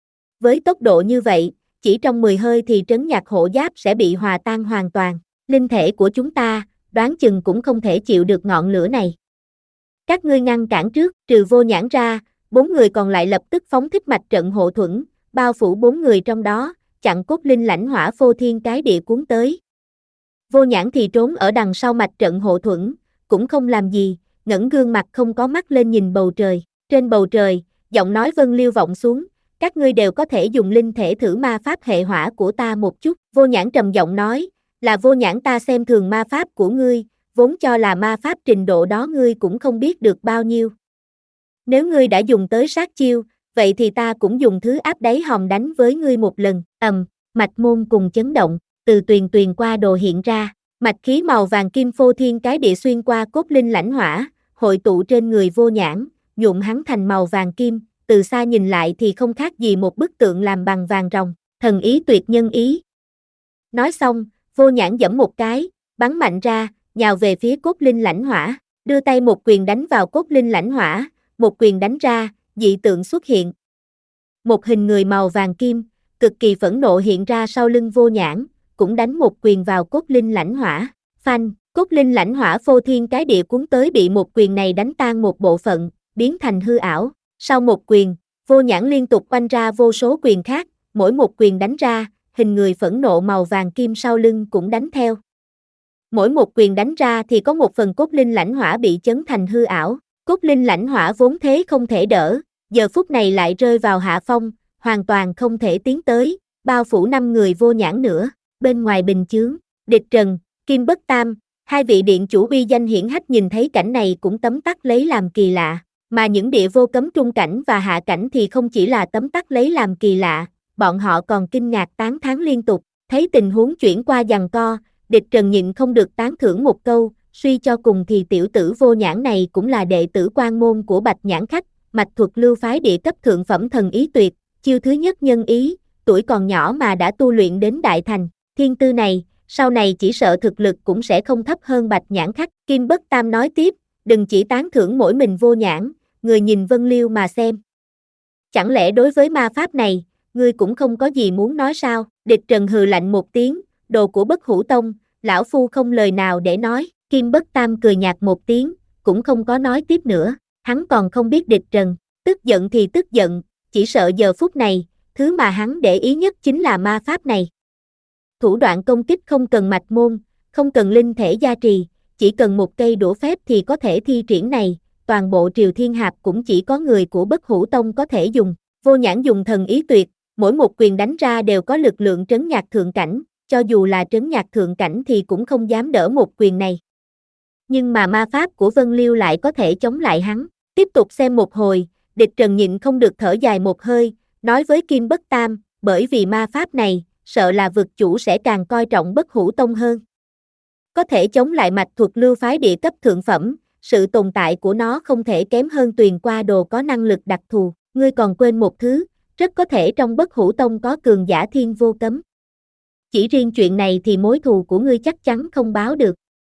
Với tốc độ như vậy, chỉ trong mười hơi thì trấn nhạc hộ giáp sẽ bị hòa tan hoàn toàn, linh thể của chúng ta, đoán chừng cũng không thể chịu được ngọn lửa này. Các ngươi ngăn cản trước, trừ Vô Nhãn ra, bốn người còn lại lập tức phóng thích mạch trận hộ thuẫn, bao phủ bốn người trong đó, chặn cốt linh lãnh hỏa phô thiên cái địa cuốn tới. Vô Nhãn thì trốn ở đằng sau mạch trận hộ thuẫn, cũng không làm gì, ngẩng gương mặt không có mắt lên nhìn bầu trời. Trên bầu trời, giọng nói Vân Liêu vọng xuống, các ngươi đều có thể dùng linh thể thử ma pháp hệ hỏa của ta một chút. Vô Nhãn trầm giọng nói, là Vô Nhãn ta xem thường ma pháp của ngươi, vốn cho là ma pháp trình độ đó ngươi cũng không biết được bao nhiêu. Nếu ngươi đã dùng tới sát chiêu, vậy thì ta cũng dùng thứ áp đáy hòm đánh với ngươi một lần. Ầm, mạch môn cùng chấn động, từ tuyền tuyền qua đồ hiện ra, mạch khí màu vàng kim phô thiên cái địa xuyên qua cốt linh lãnh hỏa, hội tụ trên người Vô Nhãn, nhuộm hắn thành màu vàng kim, từ xa nhìn lại thì không khác gì một bức tượng làm bằng vàng ròng, thần ý tuyệt nhân ý. Nói xong, Vô Nhãn giẫm một cái, bắn mạnh ra, nhào về phía cốt linh lãnh hỏa, đưa tay một quyền đánh vào cốt linh lãnh hỏa, một quyền đánh ra, dị tượng xuất hiện. Một hình người màu vàng kim, cực kỳ phẫn nộ hiện ra sau lưng Vô Nhãn, cũng đánh một quyền vào cốt linh lãnh hỏa. Phanh, cốt linh lãnh hỏa phô thiên cái địa cuốn tới bị một quyền này đánh tan một bộ phận, biến thành hư ảo. Sau một quyền, Vô Nhãn liên tục oanh ra vô số quyền khác, mỗi một quyền đánh ra, hình người phẫn nộ màu vàng kim sau lưng cũng đánh theo. Mỗi một quyền đánh ra thì có một phần cốt linh lãnh hỏa bị chấn thành hư ảo. Cốt linh lãnh hỏa vốn thế không thể đỡ, giờ phút này lại rơi vào hạ phong, hoàn toàn không thể tiến tới, bao phủ năm người Vô Nhãn nữa. Bên ngoài bình chướng, Địch Trần, Kim Bất Tam, hai vị điện chủ uy danh hiển hách nhìn thấy cảnh này cũng tấm tắc lấy làm kỳ lạ, mà những địa vô cấm trung cảnh và hạ cảnh thì không chỉ là tấm tắc lấy làm kỳ lạ, bọn họ còn kinh ngạc tán thán liên tục, thấy tình huống chuyển qua giằng co, Địch Trần nhịn không được tán thưởng một câu, suy cho cùng thì tiểu tử Vô Nhãn này cũng là đệ tử quan môn của Bạch Nhãn Khách, mạch thuật lưu phái địa cấp thượng phẩm thần ý tuyệt, chiêu thứ nhất nhân ý, tuổi còn nhỏ mà đã tu luyện đến đại thành, thiên tư này, sau này chỉ sợ thực lực cũng sẽ không thấp hơn Bạch Nhãn Khách. Kim Bất Tam nói tiếp, đừng chỉ tán thưởng mỗi mình Vô Nhãn, người nhìn Vân Liêu mà xem. Chẳng lẽ đối với ma pháp này, ngươi cũng không có gì muốn nói sao? Địch Trần hừ lạnh một tiếng, đồ của Bất Hủ Tông, lão phu không lời nào để nói. Kim Bất Tam cười nhạt một tiếng, cũng không có nói tiếp nữa, hắn còn không biết Địch Trần, tức giận thì tức giận, chỉ sợ giờ phút này, thứ mà hắn để ý nhất chính là ma pháp này. Thủ đoạn công kích không cần mạch môn, không cần linh thể gia trì, chỉ cần một cây đũa phép thì có thể thi triển này, toàn bộ Triều Thiên Hạp cũng chỉ có người của Bất Hủ Tông có thể dùng. Vô Nhãn dùng thần ý tuyệt, mỗi một quyền đánh ra đều có lực lượng trấn nhạc thượng cảnh, cho dù là trấn nhạc thượng cảnh thì cũng không dám đỡ một quyền này. Nhưng mà ma pháp của Vân Liêu lại có thể chống lại hắn. Tiếp tục xem một hồi, Địch Trần nhịn không được thở dài một hơi, nói với Kim Bất Tam, bởi vì ma pháp này, sợ là vực chủ sẽ càng coi trọng Bất Hủ Tông hơn. Có thể chống lại mạch thuật lưu phái địa cấp thượng phẩm, sự tồn tại của nó không thể kém hơn Tuyền Qua Đồ có năng lực đặc thù. Ngươi còn quên một thứ, rất có thể trong Bất Hủ Tông có cường giả thiên vô cấm. Chỉ riêng chuyện này thì mối thù của ngươi chắc chắn không báo được.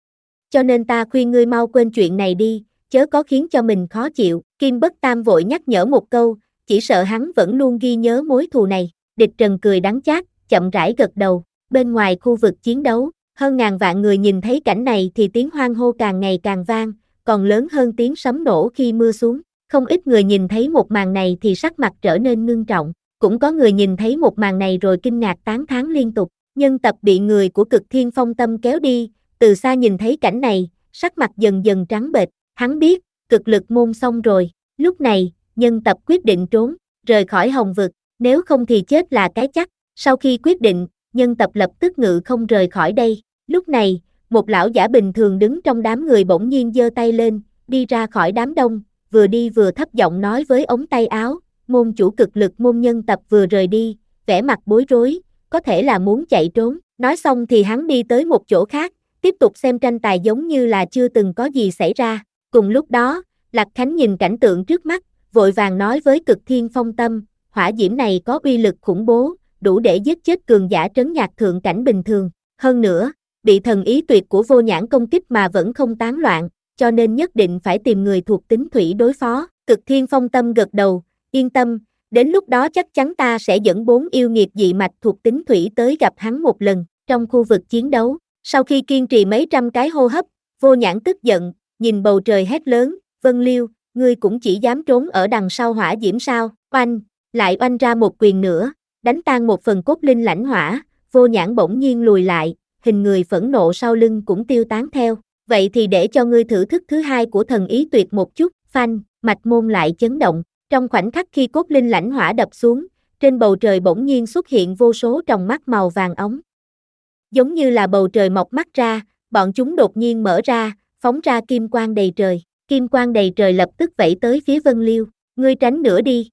Cho nên ta khuyên ngươi mau quên chuyện này đi, chớ có khiến cho mình khó chịu. Kim Bất Tam vội nhắc nhở một câu, chỉ sợ hắn vẫn luôn ghi nhớ mối thù này. Địch Trần cười đắng chát, chậm rãi gật đầu. Bên ngoài khu vực chiến đấu, hơn ngàn vạn người nhìn thấy cảnh này thì tiếng hoan hô càng ngày càng vang, còn lớn hơn tiếng sấm nổ khi mưa xuống. Không ít người nhìn thấy một màn này thì sắc mặt trở nên ngưng trọng, cũng có người nhìn thấy một màn này rồi kinh ngạc tán thán liên tục. Nhân Tập bị người của Cực Thiên Phong Tâm kéo đi, từ xa nhìn thấy cảnh này, sắc mặt dần dần trắng bệch, hắn biết, cực lực môn xong rồi. Lúc này, Nhân Tập quyết định trốn, rời khỏi Hồng Vực, nếu không thì chết là cái chắc. Sau khi quyết định, Nhân Tập lập tức ngự không rời khỏi đây. Lúc này, một lão giả bình thường đứng trong đám người bỗng nhiên giơ tay lên, đi ra khỏi đám đông, vừa đi vừa thấp giọng nói với ống tay áo, môn chủ cực lực môn Nhân Tập vừa rời đi, vẻ mặt bối rối, có thể là muốn chạy trốn. Nói xong thì hắn đi tới một chỗ khác, tiếp tục xem tranh tài giống như là chưa từng có gì xảy ra. Cùng lúc đó, Lạc Khánh nhìn cảnh tượng trước mắt, vội vàng nói với Cực Thiên Phong Tâm, hỏa diễm này có uy lực khủng bố, đủ để giết chết cường giả trấn nhạc thượng cảnh bình thường. Hơn nữa, bị thần ý tuyệt của Vô Nhãn công kích mà vẫn không tán loạn, cho nên nhất định phải tìm người thuộc tính thủy đối phó. Cực Thiên Phong Tâm gật đầu, yên tâm, đến lúc đó chắc chắn ta sẽ dẫn bốn yêu nghiệt dị mạch thuộc tính thủy tới gặp hắn một lần. Trong khu vực chiến đấu, sau khi kiên trì mấy trăm cái hô hấp, Vô Nhãn tức giận, nhìn bầu trời hét lớn, Vân Liêu, ngươi cũng chỉ dám trốn ở đằng sau hỏa diễm sao? Oanh, lại oanh ra một quyền nữa, đánh tan một phần cốt linh lãnh hỏa. Vô Nhãn bỗng nhiên lùi lại, hình người phẫn nộ sau lưng cũng tiêu tán theo. Vậy thì để cho ngươi thử thức thứ hai của thần ý tuyệt một chút. Phanh, mạch môn lại chấn động. Trong khoảnh khắc khi cốt linh lãnh hỏa đập xuống, trên bầu trời bỗng nhiên xuất hiện vô số tròng mắt màu vàng óng. Giống như là bầu trời mọc mắt ra, bọn chúng đột nhiên mở ra, phóng ra kim quang đầy trời. Kim quang đầy trời lập tức vẫy tới phía Vân Liêu, ngươi tránh nữa đi.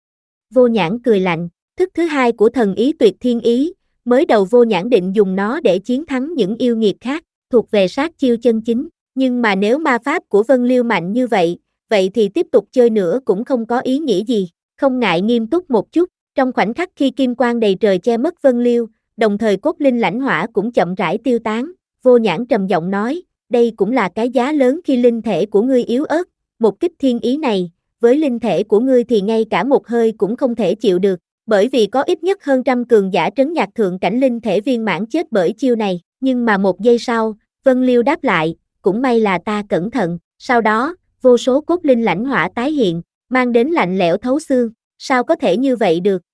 Vô Nhãn cười lạnh, thức thứ hai của thần ý tuyệt thiên ý, mới đầu Vô Nhãn định dùng nó để chiến thắng những yêu nghiệt khác, thuộc về sát chiêu chân chính, nhưng mà nếu ma pháp của Vân Liêu mạnh như vậy, vậy thì tiếp tục chơi nữa cũng không có ý nghĩa gì. Không ngại nghiêm túc một chút, trong khoảnh khắc khi kim quang đầy trời che mất Vân Liêu, đồng thời cốt linh lãnh hỏa cũng chậm rãi tiêu tán, Vô Nhãn trầm giọng nói, đây cũng là cái giá lớn khi linh thể của ngươi yếu ớt, một kích thiên ý này, với linh thể của ngươi thì ngay cả một hơi cũng không thể chịu được, bởi vì có ít nhất hơn trăm cường giả trấn nhạc thượng cảnh linh thể viên mãn chết bởi chiêu này, nhưng mà một giây sau, Vân Liêu đáp lại, cũng may là ta cẩn thận, sau đó, vô số cốt linh lãnh hỏa tái hiện, mang đến lạnh lẽo thấu xương, sao có thể như vậy được?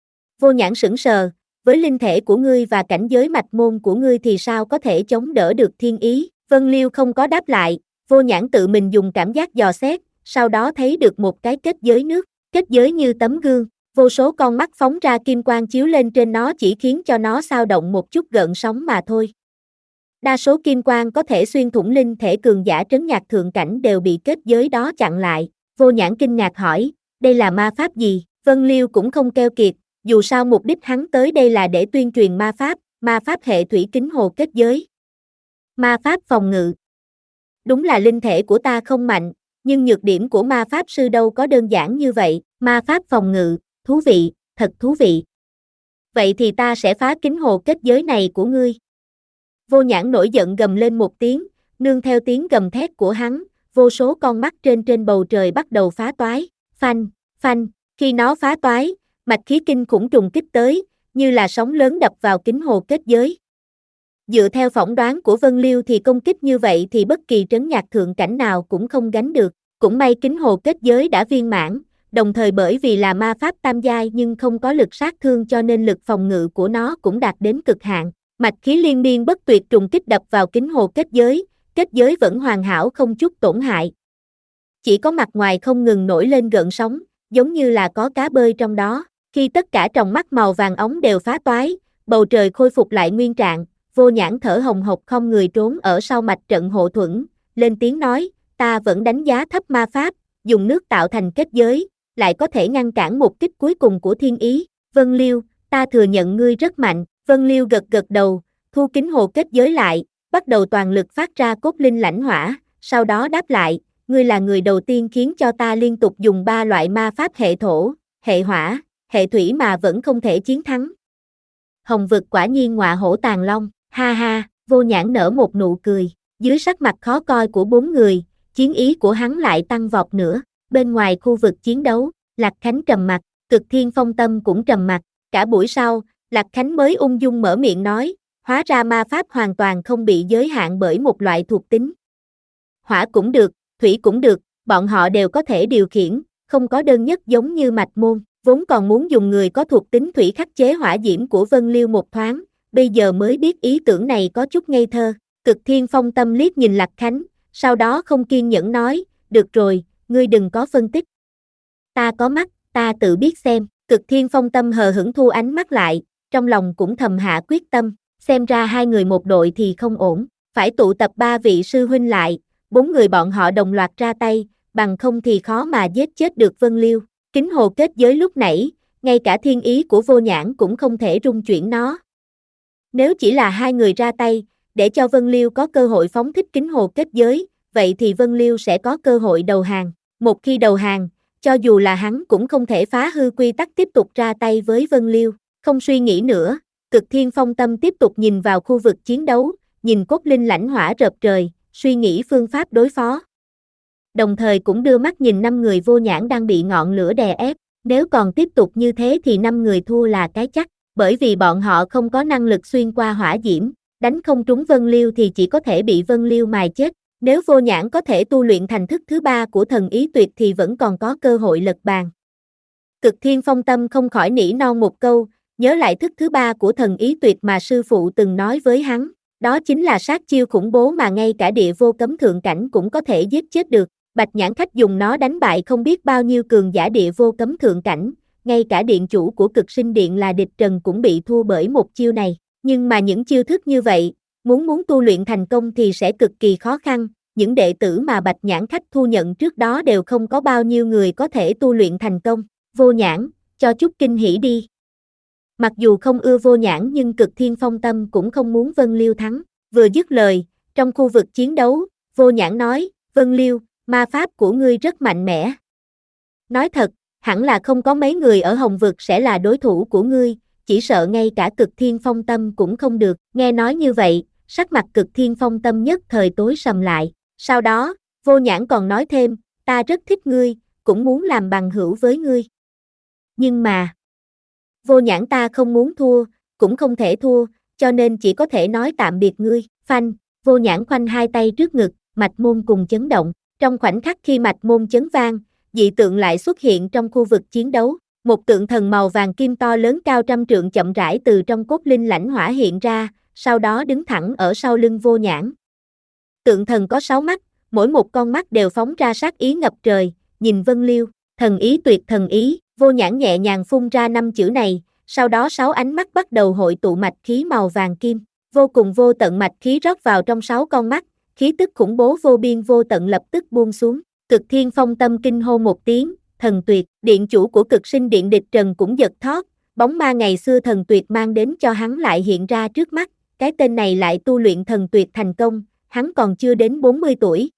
Vô Nhãn sững sờ, với linh thể của ngươi và cảnh giới mạch môn của ngươi thì sao có thể chống đỡ được thiên ý? Vân Liêu không có đáp lại, Vô Nhãn tự mình dùng cảm giác dò xét, sau đó thấy được một cái kết giới nước, kết giới như tấm gương, vô số con mắt phóng ra kim quang chiếu lên trên nó chỉ khiến cho nó xao động một chút gợn sóng mà thôi. Đa số kim quang có thể xuyên thủng linh thể cường giả trấn nhạc thượng cảnh đều bị kết giới đó chặn lại. Vô Nhãn kinh ngạc hỏi, đây là ma pháp gì? Vân Liêu cũng không keo kiệt, dù sao mục đích hắn tới đây là để tuyên truyền ma pháp, ma pháp hệ thủy kính hồ kết giới. Ma pháp phòng ngự. Đúng là linh thể của ta không mạnh, nhưng nhược điểm của ma pháp sư đâu có đơn giản như vậy, ma pháp phòng ngự, thú vị, thật thú vị. Vậy thì ta sẽ phá kính hồ kết giới này của ngươi. Vô Nhãn nổi giận gầm lên một tiếng, nương theo tiếng gầm thét của hắn, vô số con mắt trên trên bầu trời bắt đầu phá toái, phanh, phanh, khi nó phá toái, mạch khí kinh khủng trùng kích tới, như là sóng lớn đập vào kính hồ kết giới. Dựa theo phỏng đoán của Vân Liêu thì công kích như vậy thì bất kỳ trấn nhạc thượng cảnh nào cũng không gánh được, cũng may kính hồ kết giới đã viên mãn, đồng thời bởi vì là ma pháp tam giai nhưng không có lực sát thương cho nên lực phòng ngự của nó cũng đạt đến cực hạn. Mạch khí liên miên bất tuyệt trùng kích đập vào kính hồ kết giới, kết giới vẫn hoàn hảo không chút tổn hại. Chỉ có mặt ngoài không ngừng nổi lên gợn sóng, giống như là có cá bơi trong đó. Khi tất cả tròng mắt màu vàng óng đều phá toái, bầu trời khôi phục lại nguyên trạng, Vô Nhãn thở hồng hộc không người trốn ở sau mạch trận hộ thuẫn, lên tiếng nói, ta vẫn đánh giá thấp ma pháp, dùng nước tạo thành kết giới, lại có thể ngăn cản một kích cuối cùng của thiên ý. Vân Liêu, ta thừa nhận ngươi rất mạnh. Vân Liêu gật gật đầu, thu kính hồ kết giới lại, bắt đầu toàn lực phát ra cốt linh lãnh hỏa, sau đó đáp lại, ngươi là người đầu tiên khiến cho ta liên tục dùng ba loại ma pháp hệ thổ, hệ hỏa, hệ thủy mà vẫn không thể chiến thắng. Hồng vực quả nhiên ngọa hổ tàng long, ha ha, Vô Nhãn nở một nụ cười, dưới sắc mặt khó coi của bốn người, chiến ý của hắn lại tăng vọt nữa, bên ngoài khu vực chiến đấu, Lạc Khánh trầm mặt, Cực Thiên Phong Tâm cũng trầm mặt, cả buổi sau, Lạc Khánh mới ung dung mở miệng nói, hóa ra ma pháp hoàn toàn không bị giới hạn bởi một loại thuộc tính. Hỏa cũng được, thủy cũng được, bọn họ đều có thể điều khiển, không có đơn nhất giống như Mạch Môn, vốn còn muốn dùng người có thuộc tính thủy khắc chế hỏa diễm của Vân Liêu một thoáng, bây giờ mới biết ý tưởng này có chút ngây thơ. Cực Thiên Phong Tâm liếc nhìn Lạc Khánh, sau đó không kiên nhẫn nói, được rồi, ngươi đừng có phân tích. Ta có mắt, ta tự biết xem. Cực Thiên Phong Tâm hờ hững thu ánh mắt lại, trong lòng cũng thầm hạ quyết tâm, xem ra hai người một đội thì không ổn, phải tụ tập ba vị sư huynh lại, bốn người bọn họ đồng loạt ra tay, bằng không thì khó mà giết chết được Vân Liêu. Kính hồ kết giới lúc nãy, ngay cả thiên ý của Vô Nhãn cũng không thể rung chuyển nó. Nếu chỉ là hai người ra tay, để cho Vân Liêu có cơ hội phóng thích kính hồ kết giới, vậy thì Vân Liêu sẽ có cơ hội đầu hàng. Một khi đầu hàng, cho dù là hắn cũng không thể phá hư quy tắc tiếp tục ra tay với Vân Liêu. Không suy nghĩ nữa, Cực Thiên Phong Tâm tiếp tục nhìn vào khu vực chiến đấu, nhìn cốt linh lãnh hỏa rợp trời, suy nghĩ phương pháp đối phó. Đồng thời cũng đưa mắt nhìn năm người Vô Nhãn đang bị ngọn lửa đè ép, nếu còn tiếp tục như thế thì năm người thua là cái chắc, bởi vì bọn họ không có năng lực xuyên qua hỏa diễm, đánh không trúng Vân Liêu thì chỉ có thể bị Vân Liêu mài chết. Nếu Vô Nhãn có thể tu luyện thành thức thứ ba của thần ý tuyệt thì vẫn còn có cơ hội lật bàn. Cực Thiên Phong Tâm không khỏi nỉ non một câu, nhớ lại thức thứ ba của thần ý tuyệt mà sư phụ từng nói với hắn, đó chính là sát chiêu khủng bố mà ngay cả địa vô cấm thượng cảnh cũng có thể giết chết được. Bạch Nhãn Khách dùng nó đánh bại không biết bao nhiêu cường giả địa vô cấm thượng cảnh, ngay cả điện chủ của Cực Sinh Điện là Địch Trần cũng bị thua bởi một chiêu này. Nhưng mà những chiêu thức như vậy, muốn muốn tu luyện thành công thì sẽ cực kỳ khó khăn, những đệ tử mà Bạch Nhãn Khách thu nhận trước đó đều không có bao nhiêu người có thể tu luyện thành công. Vô Nhãn, cho chút kinh hỉ đi. Mặc dù không ưa Vô Nhãn nhưng Cực Thiên Phong Tâm cũng không muốn Vân Liêu thắng. Vừa dứt lời, trong khu vực chiến đấu, Vô Nhãn nói, Vân Liêu, ma pháp của ngươi rất mạnh mẽ. Nói thật, hẳn là không có mấy người ở Hồng Vực sẽ là đối thủ của ngươi, chỉ sợ ngay cả Cực Thiên Phong Tâm cũng không được. Nghe nói như vậy, sắc mặt Cực Thiên Phong Tâm nhất thời tối sầm lại. Sau đó, Vô Nhãn còn nói thêm, ta rất thích ngươi, cũng muốn làm bằng hữu với ngươi. Nhưng mà, Vô Nhãn ta không muốn thua, cũng không thể thua, cho nên chỉ có thể nói tạm biệt ngươi. Phanh, Vô Nhãn khoanh hai tay trước ngực, mạch môn cùng chấn động. Trong khoảnh khắc khi mạch môn chấn vang, dị tượng lại xuất hiện trong khu vực chiến đấu. Một tượng thần màu vàng kim to lớn cao trăm trượng chậm rãi từ trong cốt linh lãnh hỏa hiện ra, sau đó đứng thẳng ở sau lưng Vô Nhãn. Tượng thần có sáu mắt, mỗi một con mắt đều phóng ra sát ý ngập trời, nhìn Vân Liêu, thần ý tuyệt thần ý. Vô Nhãn nhẹ nhàng phun ra năm chữ này, sau đó sáu ánh mắt bắt đầu hội tụ mạch khí màu vàng kim, vô cùng vô tận mạch khí rót vào trong sáu con mắt, khí tức khủng bố vô biên vô tận lập tức buông xuống. Cực Thiên Phong Tâm kinh hô một tiếng, thần tuyệt. Điện chủ của Cực Sinh Điện Địch Trần cũng giật thót, bóng ma ngày xưa thần tuyệt mang đến cho hắn lại hiện ra trước mắt, cái tên này lại tu luyện thần tuyệt thành công, hắn còn chưa đến bốn mươi tuổi.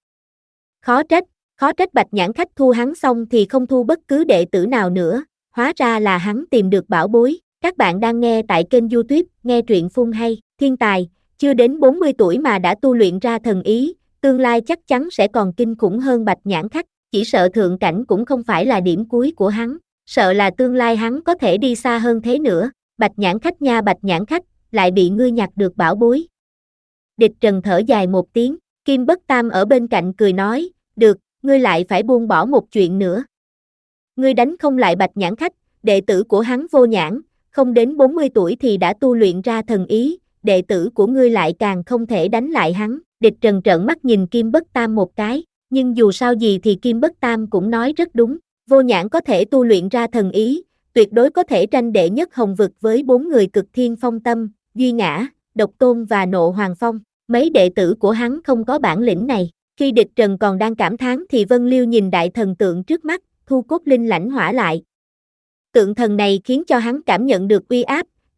Khó trách, khó trách Bạch Nhãn Khách thu hắn xong thì không thu bất cứ đệ tử nào nữa, hóa ra là hắn tìm được bảo bối. Các bạn đang nghe tại kênh YouTube, nghe truyện phun hay, thiên tài, chưa đến bốn mươi tuổi mà đã tu luyện ra thần ý, tương lai chắc chắn sẽ còn kinh khủng hơn Bạch Nhãn Khách, chỉ sợ thượng cảnh cũng không phải là điểm cuối của hắn, sợ là tương lai hắn có thể đi xa hơn thế nữa. Bạch Nhãn Khách nha, Bạch Nhãn Khách, lại bị ngươi nhặt được bảo bối. Địch Trần thở dài một tiếng, Kim Bất Tam ở bên cạnh cười nói, được, ngươi lại phải buông bỏ một chuyện nữa. Ngươi đánh không lại Bạch Nhãn Khách, đệ tử của hắn Vô Nhãn, không đến bốn mươi tuổi thì đã tu luyện ra thần ý, đệ tử của ngươi lại càng không thể đánh lại hắn. Địch Trần trợn mắt nhìn Kim Bất Tam một cái, nhưng dù sao gì thì Kim Bất Tam cũng nói rất đúng, Vô Nhãn có thể tu luyện ra thần ý, tuyệt đối có thể tranh đệ nhất Hồng Vực với bốn người Cực Thiên Phong Tâm, Duy Ngã, Độc Tôn và Nộ Hoàng Phong, mấy đệ tử của hắn không có bản lĩnh này. Khi Địch Trần còn đang cảm thán thì Vân Liêu nhìn đại thần tượng trước mắt, thu cốt linh lãnh hỏa lại. Tượng thần này khiến cho hắn cảm nhận được uy áp,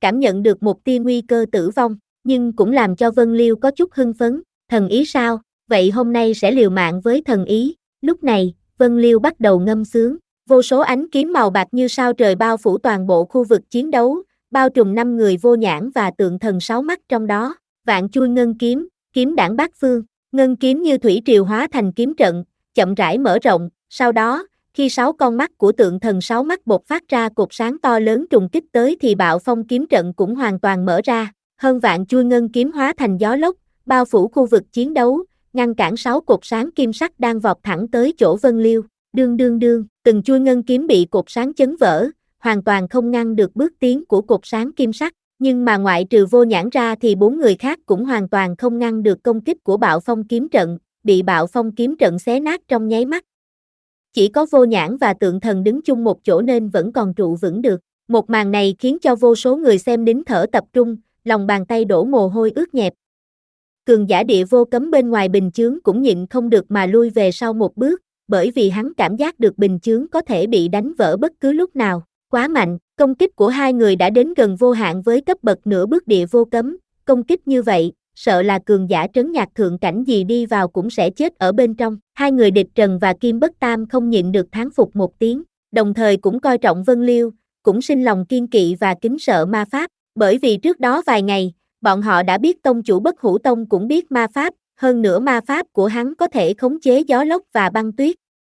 cảm nhận được một tia nguy cơ tử vong, nhưng cũng làm cho Vân Liêu có chút hưng phấn. Thần ý sao? Vậy hôm nay sẽ liều mạng với thần ý. Lúc này, Vân Liêu bắt đầu ngâm sướng. Vô số ánh kiếm màu bạc như sao trời bao phủ toàn bộ khu vực chiến đấu, bao trùm năm người Vô Nhãn và tượng thần sáu mắt trong đó. Vạn chui ngân kiếm, kiếm đảng bát phương. Ngân kiếm như thủy triều hóa thành kiếm trận, chậm rãi mở rộng. Sau đó, khi sáu con mắt của tượng thần sáu mắt bộc phát ra cột sáng to lớn trùng kích tới thì bạo phong kiếm trận cũng hoàn toàn mở ra. Hơn vạn chui ngân kiếm hóa thành gió lốc, bao phủ khu vực chiến đấu, ngăn cản sáu cột sáng kim sắc đang vọt thẳng tới chỗ Vân Liêu. Đương đương đương, từng chui ngân kiếm bị cột sáng chấn vỡ, hoàn toàn không ngăn được bước tiến của cột sáng kim sắc. Nhưng mà ngoại trừ Vô Nhãn ra thì bốn người khác cũng hoàn toàn không ngăn được công kích của bạo phong kiếm trận, bị bạo phong kiếm trận xé nát trong nháy mắt. Chỉ có Vô Nhãn và tượng thần đứng chung một chỗ nên vẫn còn trụ vững được. Một màn này khiến cho vô số người xem nín thở tập trung, lòng bàn tay đổ mồ hôi ướt nhẹp. Cường giả địa vô cấm bên ngoài bình chướng cũng nhịn không được mà lui về sau một bước, bởi vì hắn cảm giác được bình chướng có thể bị đánh vỡ bất cứ lúc nào. Quá mạnh, công kích của hai người đã đến gần vô hạn với cấp bậc nửa bước địa vô cấm, công kích như vậy, sợ là cường giả trấn nhạc thượng cảnh gì đi vào cũng sẽ chết ở bên trong. Hai người Địch Trần và Kim Bất Tam không nhịn được thán phục một tiếng, đồng thời cũng coi trọng Vân Liêu, cũng sinh lòng kiên kỵ và kính sợ ma pháp, bởi vì trước đó vài ngày, bọn họ đã biết tông chủ Bất Hủ Tông cũng biết ma pháp, hơn nữa ma pháp của hắn có thể khống chế gió lốc và băng tuyết.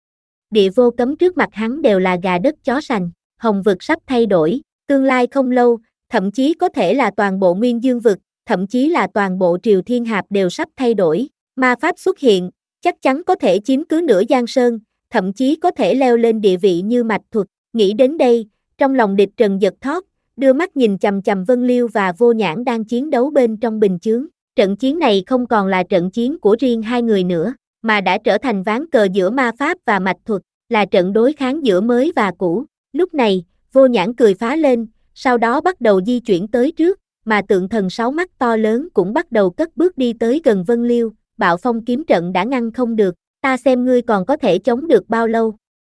Địa vô cấm trước mặt hắn đều là gà đất chó sành. Hồng vực sắp thay đổi, tương lai không lâu, thậm chí có thể là toàn bộ Nguyên Dương vực, thậm chí là toàn bộ Triều Thiên Hạp đều sắp thay đổi. Ma pháp xuất hiện, chắc chắn có thể chiếm cứ nửa Giang Sơn, thậm chí có thể leo lên địa vị như mạch thuật. Nghĩ đến đây, trong lòng Địch Trần giật thót, đưa mắt nhìn chằm chằm Vân Liêu và Vô Nhãn đang chiến đấu bên trong bình chướng. Trận chiến này không còn là trận chiến của riêng hai người nữa, mà đã trở thành ván cờ giữa ma pháp và mạch thuật, là trận đối kháng giữa mới và cũ. Lúc này, Vô Nhãn cười phá lên, sau đó bắt đầu di chuyển tới trước, mà tượng thần sáu mắt to lớn cũng bắt đầu cất bước đi tới gần Vân Liêu. Bạo phong kiếm trận đã ngăn không được, ta xem ngươi còn có thể chống được bao lâu.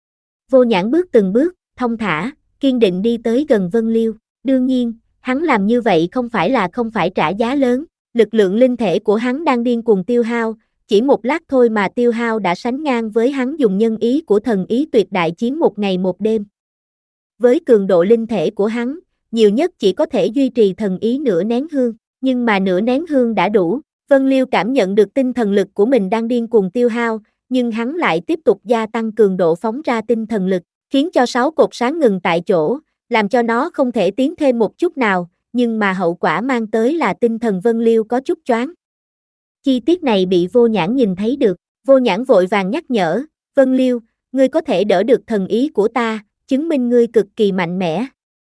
Vô Nhãn bước từng bước, thông thả, kiên định đi tới gần Vân Liêu. Đương nhiên, hắn làm như vậy không phải là không phải trả giá lớn, lực lượng linh thể của hắn đang điên cuồng tiêu hao, chỉ một lát thôi mà tiêu hao đã sánh ngang với hắn dùng nhân ý của thần ý tuyệt đại chiến một ngày một đêm. Với cường độ linh thể của hắn, nhiều nhất chỉ có thể duy trì thần ý nửa nén hương, nhưng mà nửa nén hương đã đủ. Vân Liêu cảm nhận được tinh thần lực của mình đang điên cuồng tiêu hao, nhưng hắn lại tiếp tục gia tăng cường độ phóng ra tinh thần lực, khiến cho sáu cột sáng ngừng tại chỗ, làm cho nó không thể tiến thêm một chút nào, nhưng mà hậu quả mang tới là tinh thần Vân Liêu có chút choáng. Chi tiết này bị Vô Nhãn nhìn thấy được, Vô Nhãn vội vàng nhắc nhở, Vân Liêu, ngươi có thể đỡ được thần ý của ta, chứng minh ngươi cực kỳ mạnh mẽ.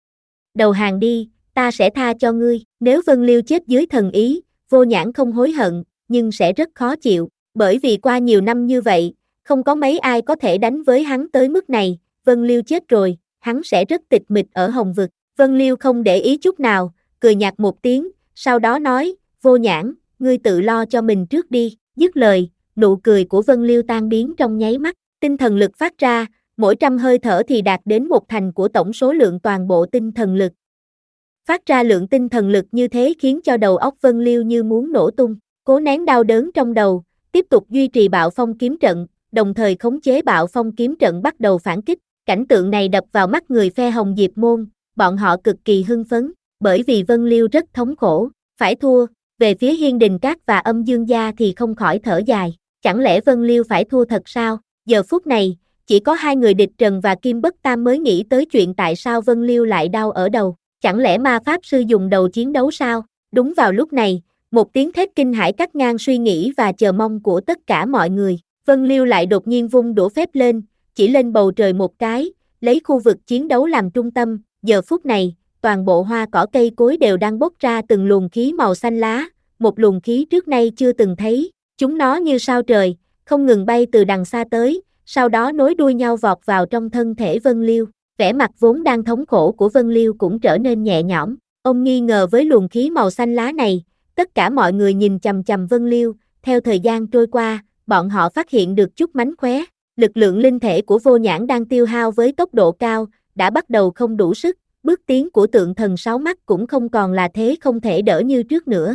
Đầu hàng đi, ta sẽ tha cho ngươi. Nếu Vân Liêu chết dưới thần ý, Vô Nhãn không hối hận, nhưng sẽ rất khó chịu, bởi vì qua nhiều năm như vậy, không có mấy ai có thể đánh với hắn tới mức này. Vân Liêu chết rồi, hắn sẽ rất tịch mịch ở Hồng vực. Vân Liêu không để ý chút nào, cười nhạt một tiếng, sau đó nói, Vô Nhãn, ngươi tự lo cho mình trước đi. Dứt lời, nụ cười của Vân Liêu tan biến trong nháy mắt, tinh thần lực phát ra, mỗi trăm hơi thở thì đạt đến một thành của tổng số lượng toàn bộ tinh thần lực. Phát ra lượng tinh thần lực như thế khiến cho đầu óc Vân Liêu như muốn nổ tung, cố nén đau đớn trong đầu, tiếp tục duy trì bạo phong kiếm trận, đồng thời khống chế bạo phong kiếm trận bắt đầu phản kích. Cảnh tượng này đập vào mắt người phe Hồng Diệp Môn, bọn họ cực kỳ hưng phấn, bởi vì Vân Liêu rất thống khổ, phải thua. Về phía Hiên Đình Các và Âm Dương Gia thì không khỏi thở dài, chẳng lẽ Vân Liêu phải thua thật sao? Giờ phút này, chỉ có hai người Địch Trần và Kim Bất Tam mới nghĩ tới chuyện tại sao Vân Liêu lại đau ở đầu, chẳng lẽ ma pháp sư dùng đầu chiến đấu sao? Đúng vào lúc này, một tiếng thét kinh hãi cắt ngang suy nghĩ và chờ mong của tất cả mọi người. Vân Liêu lại đột nhiên vung đũa phép lên, chỉ lên bầu trời một cái, lấy khu vực chiến đấu làm trung tâm. Giờ phút này, toàn bộ hoa cỏ cây cối đều đang bốc ra từng luồng khí màu xanh lá, một luồng khí trước nay chưa từng thấy, chúng nó như sao trời, không ngừng bay từ đằng xa tới, sau đó nối đuôi nhau vọt vào trong thân thể Vân Liêu. Vẻ mặt vốn đang thống khổ của Vân Liêu cũng trở nên nhẹ nhõm, ông nghi ngờ với luồng khí màu xanh lá này, tất cả mọi người nhìn chằm chằm Vân Liêu, theo thời gian trôi qua, bọn họ phát hiện được chút mánh khóe, lực lượng linh thể của Vô Nhãn đang tiêu hao với tốc độ cao, đã bắt đầu không đủ sức, bước tiến của tượng thần sáu mắt cũng không còn là thế không thể đỡ như trước nữa.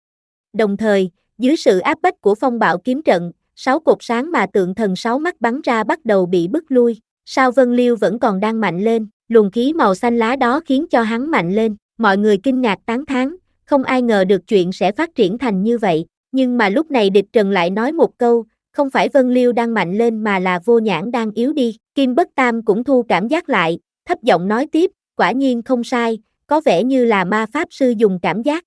Đồng thời, dưới sự áp bách của phong bạo kiếm trận, sáu cột sáng mà tượng thần sáu mắt bắn ra bắt đầu bị bức lui. Sao Vân Liêu vẫn còn đang mạnh lên, luồng khí màu xanh lá đó khiến cho hắn mạnh lên, mọi người kinh ngạc tán thán, không ai ngờ được chuyện sẽ phát triển thành như vậy, nhưng mà lúc này địch trần lại nói một câu, không phải Vân Liêu đang mạnh lên mà là Vô Nhãn đang yếu đi, Kim Bất Tam cũng thu cảm giác lại, thấp giọng nói tiếp, quả nhiên không sai, có vẻ như là ma pháp sư dùng cảm giác.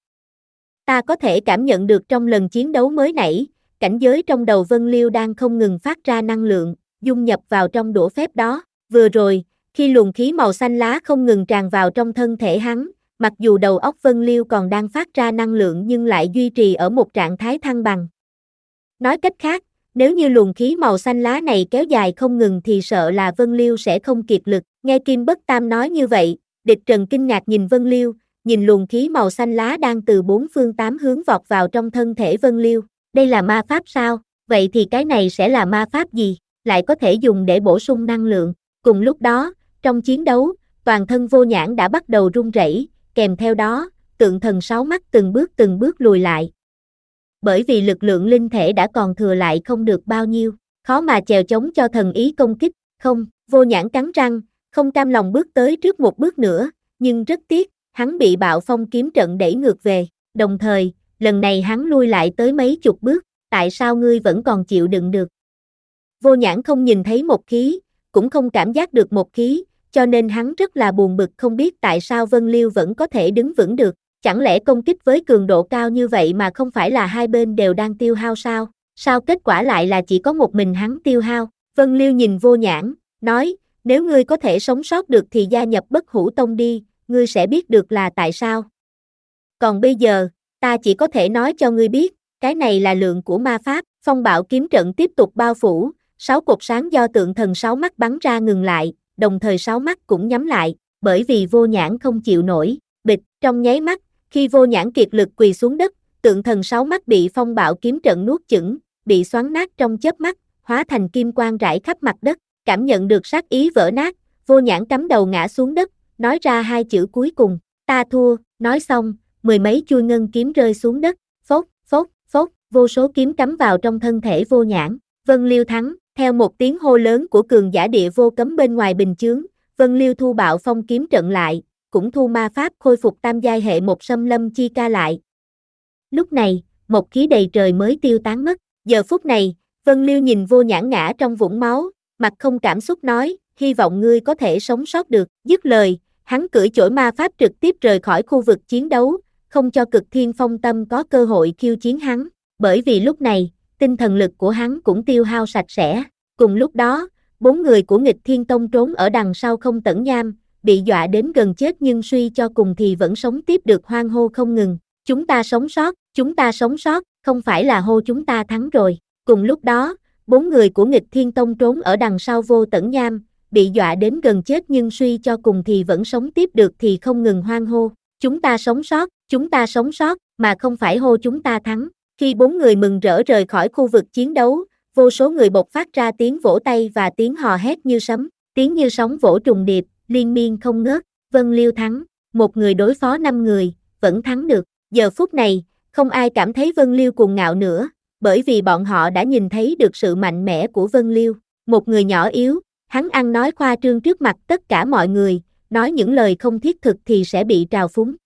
Ta có thể cảm nhận được trong lần chiến đấu mới nãy, cảnh giới trong đầu Vân Liêu đang không ngừng phát ra năng lượng, dung nhập vào trong đũa phép đó. Vừa rồi, khi luồng khí màu xanh lá không ngừng tràn vào trong thân thể hắn, mặc dù đầu óc Vân Liêu còn đang phát ra năng lượng nhưng lại duy trì ở một trạng thái thăng bằng. Nói cách khác, nếu như luồng khí màu xanh lá này kéo dài không ngừng thì sợ là Vân Liêu sẽ không kiệt lực. Nghe Kim Bất Tam nói như vậy, địch trần kinh ngạc nhìn Vân Liêu, nhìn luồng khí màu xanh lá đang từ bốn phương tám hướng vọt vào trong thân thể Vân Liêu. Đây là ma pháp sao? Vậy thì cái này sẽ là ma pháp gì? Lại có thể dùng để bổ sung năng lượng. Cùng lúc đó, trong chiến đấu, toàn thân Vô Nhãn đã bắt đầu run rẩy, kèm theo đó, tượng thần sáu mắt từng bước từng bước lùi lại. Bởi vì lực lượng linh thể đã còn thừa lại không được bao nhiêu, khó mà chèo chống cho thần ý công kích. Không, Vô Nhãn cắn răng, không cam lòng bước tới trước một bước nữa, nhưng rất tiếc, hắn bị bạo phong kiếm trận đẩy ngược về, đồng thời, lần này hắn lui lại tới mấy chục bước, tại sao ngươi vẫn còn chịu đựng được? Vô Nhãn không nhìn thấy một khí, cũng không cảm giác được một khí, cho nên hắn rất là buồn bực không biết tại sao Vân Liêu vẫn có thể đứng vững được, chẳng lẽ công kích với cường độ cao như vậy mà không phải là hai bên đều đang tiêu hao sao? Sao kết quả lại là chỉ có một mình hắn tiêu hao? Vân Liêu nhìn Vô Nhãn, nói, nếu ngươi có thể sống sót được thì gia nhập Bất Hủ Tông đi, ngươi sẽ biết được là tại sao. Còn bây giờ, ta chỉ có thể nói cho ngươi biết, cái này là lượng của ma pháp. Phong bạo kiếm trận tiếp tục bao phủ, sáu cột sáng do tượng thần sáu mắt bắn ra ngừng lại, đồng thời sáu mắt cũng nhắm lại, bởi vì Vô Nhãn không chịu nổi. Bịch, trong nháy mắt, khi Vô Nhãn kiệt lực quỳ xuống đất, tượng thần sáu mắt bị phong bạo kiếm trận nuốt chửng, bị xoắn nát trong chớp mắt, hóa thành kim quang rải khắp mặt đất. Cảm nhận được sát ý vỡ nát, Vô Nhãn cắm đầu ngã xuống đất, nói ra hai chữ cuối cùng, ta thua. Nói xong, mười mấy chuôi ngân kiếm rơi xuống đất, phốc, phốc, phốc, vô số kiếm cắm vào trong thân thể Vô Nhãn. Vân Liêu thắng, theo một tiếng hô lớn của cường giả địa vô cấm bên ngoài bình chướng, Vân Liêu thu bạo phong kiếm trận lại, cũng thu ma pháp khôi phục tam giai hệ một xâm lâm chi ca lại. Lúc này, một khí đầy trời mới tiêu tán mất. Giờ phút này, Vân Liêu nhìn Vô Nhãn ngã trong vũng máu, mặt không cảm xúc nói, hy vọng ngươi có thể sống sót được. Dứt lời, hắn cưỡi chổi ma pháp trực tiếp rời khỏi khu vực chiến đấu, không cho Cực Thiên Phong Tâm có cơ hội khiêu chiến hắn, bởi vì lúc này, tinh thần lực của hắn cũng tiêu hao sạch sẽ. Cùng lúc đó, bốn người của Nghịch Thiên Tông trốn ở đằng sau Không Tẩn Nham, bị dọa đến gần chết nhưng suy cho cùng thì vẫn sống tiếp được hoan hô không ngừng. Chúng ta sống sót, chúng ta sống sót, không phải là hô chúng ta thắng rồi. Cùng lúc đó, bốn người của Nghịch Thiên Tông trốn ở đằng sau Vô Tẩn Nham, bị dọa đến gần chết nhưng suy cho cùng thì vẫn sống tiếp được thì không ngừng hoan hô. Chúng ta sống sót, chúng ta sống sót, mà không phải hô chúng ta thắng. Khi bốn người mừng rỡ rời khỏi khu vực chiến đấu, vô số người bộc phát ra tiếng vỗ tay và tiếng hò hét như sấm, tiếng như sóng vỗ trùng điệp, liên miên không ngớt. Vân Liêu thắng, một người đối phó năm người, vẫn thắng được. Giờ phút này, không ai cảm thấy Vân Liêu cuồng ngạo nữa, bởi vì bọn họ đã nhìn thấy được sự mạnh mẽ của Vân Liêu. Một người nhỏ yếu, hắn ăn nói khoa trương trước mặt tất cả mọi người, nói những lời không thiết thực thì sẽ bị trào phúng.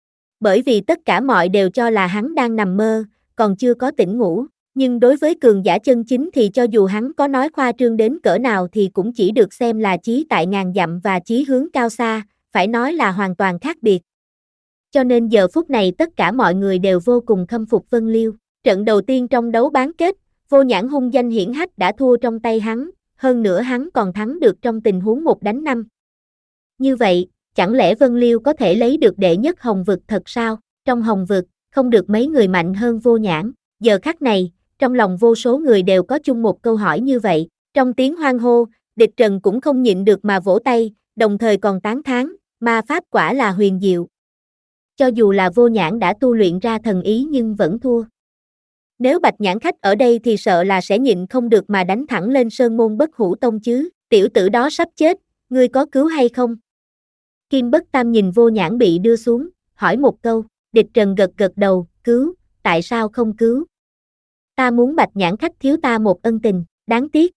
Bởi vì tất cả mọi đều cho là hắn đang nằm mơ, còn chưa có tỉnh ngủ. Nhưng đối với cường giả chân chính thì cho dù hắn có nói khoa trương đến cỡ nào thì cũng chỉ được xem là chí tại ngàn dặm và chí hướng cao xa, phải nói là hoàn toàn khác biệt. Cho nên giờ phút này tất cả mọi người đều vô cùng khâm phục Vân Liêu. Trận đầu tiên trong đấu bán kết, Vô Nhãn hung danh hiển hách đã thua trong tay hắn, hơn nữa hắn còn thắng được trong tình huống một đánh năm. Như vậy, chẳng lẽ Vân Liêu có thể lấy được đệ nhất Hồng Vực thật sao? Trong Hồng Vực, không được mấy người mạnh hơn Vô Nhãn. Giờ khắc này, trong lòng vô số người đều có chung một câu hỏi như vậy. Trong tiếng hoan hô, Địch Trần cũng không nhịn được mà vỗ tay, đồng thời còn tán thán, ma pháp quả là huyền diệu. Cho dù là Vô Nhãn đã tu luyện ra thần ý nhưng vẫn thua. Nếu Bạch Nhãn Khách ở đây thì sợ là sẽ nhịn không được mà đánh thẳng lên Sơn Môn Bất Hủ Tông chứ. Tiểu tử đó sắp chết, ngươi có cứu hay không? Kim Bất Tam nhìn Vô Nhãn bị đưa xuống, hỏi một câu, Địch Trần gật gật đầu, cứu, tại sao không cứu? Ta muốn Bạch Nhãn khách thiếu ta một ân tình, đáng tiếc.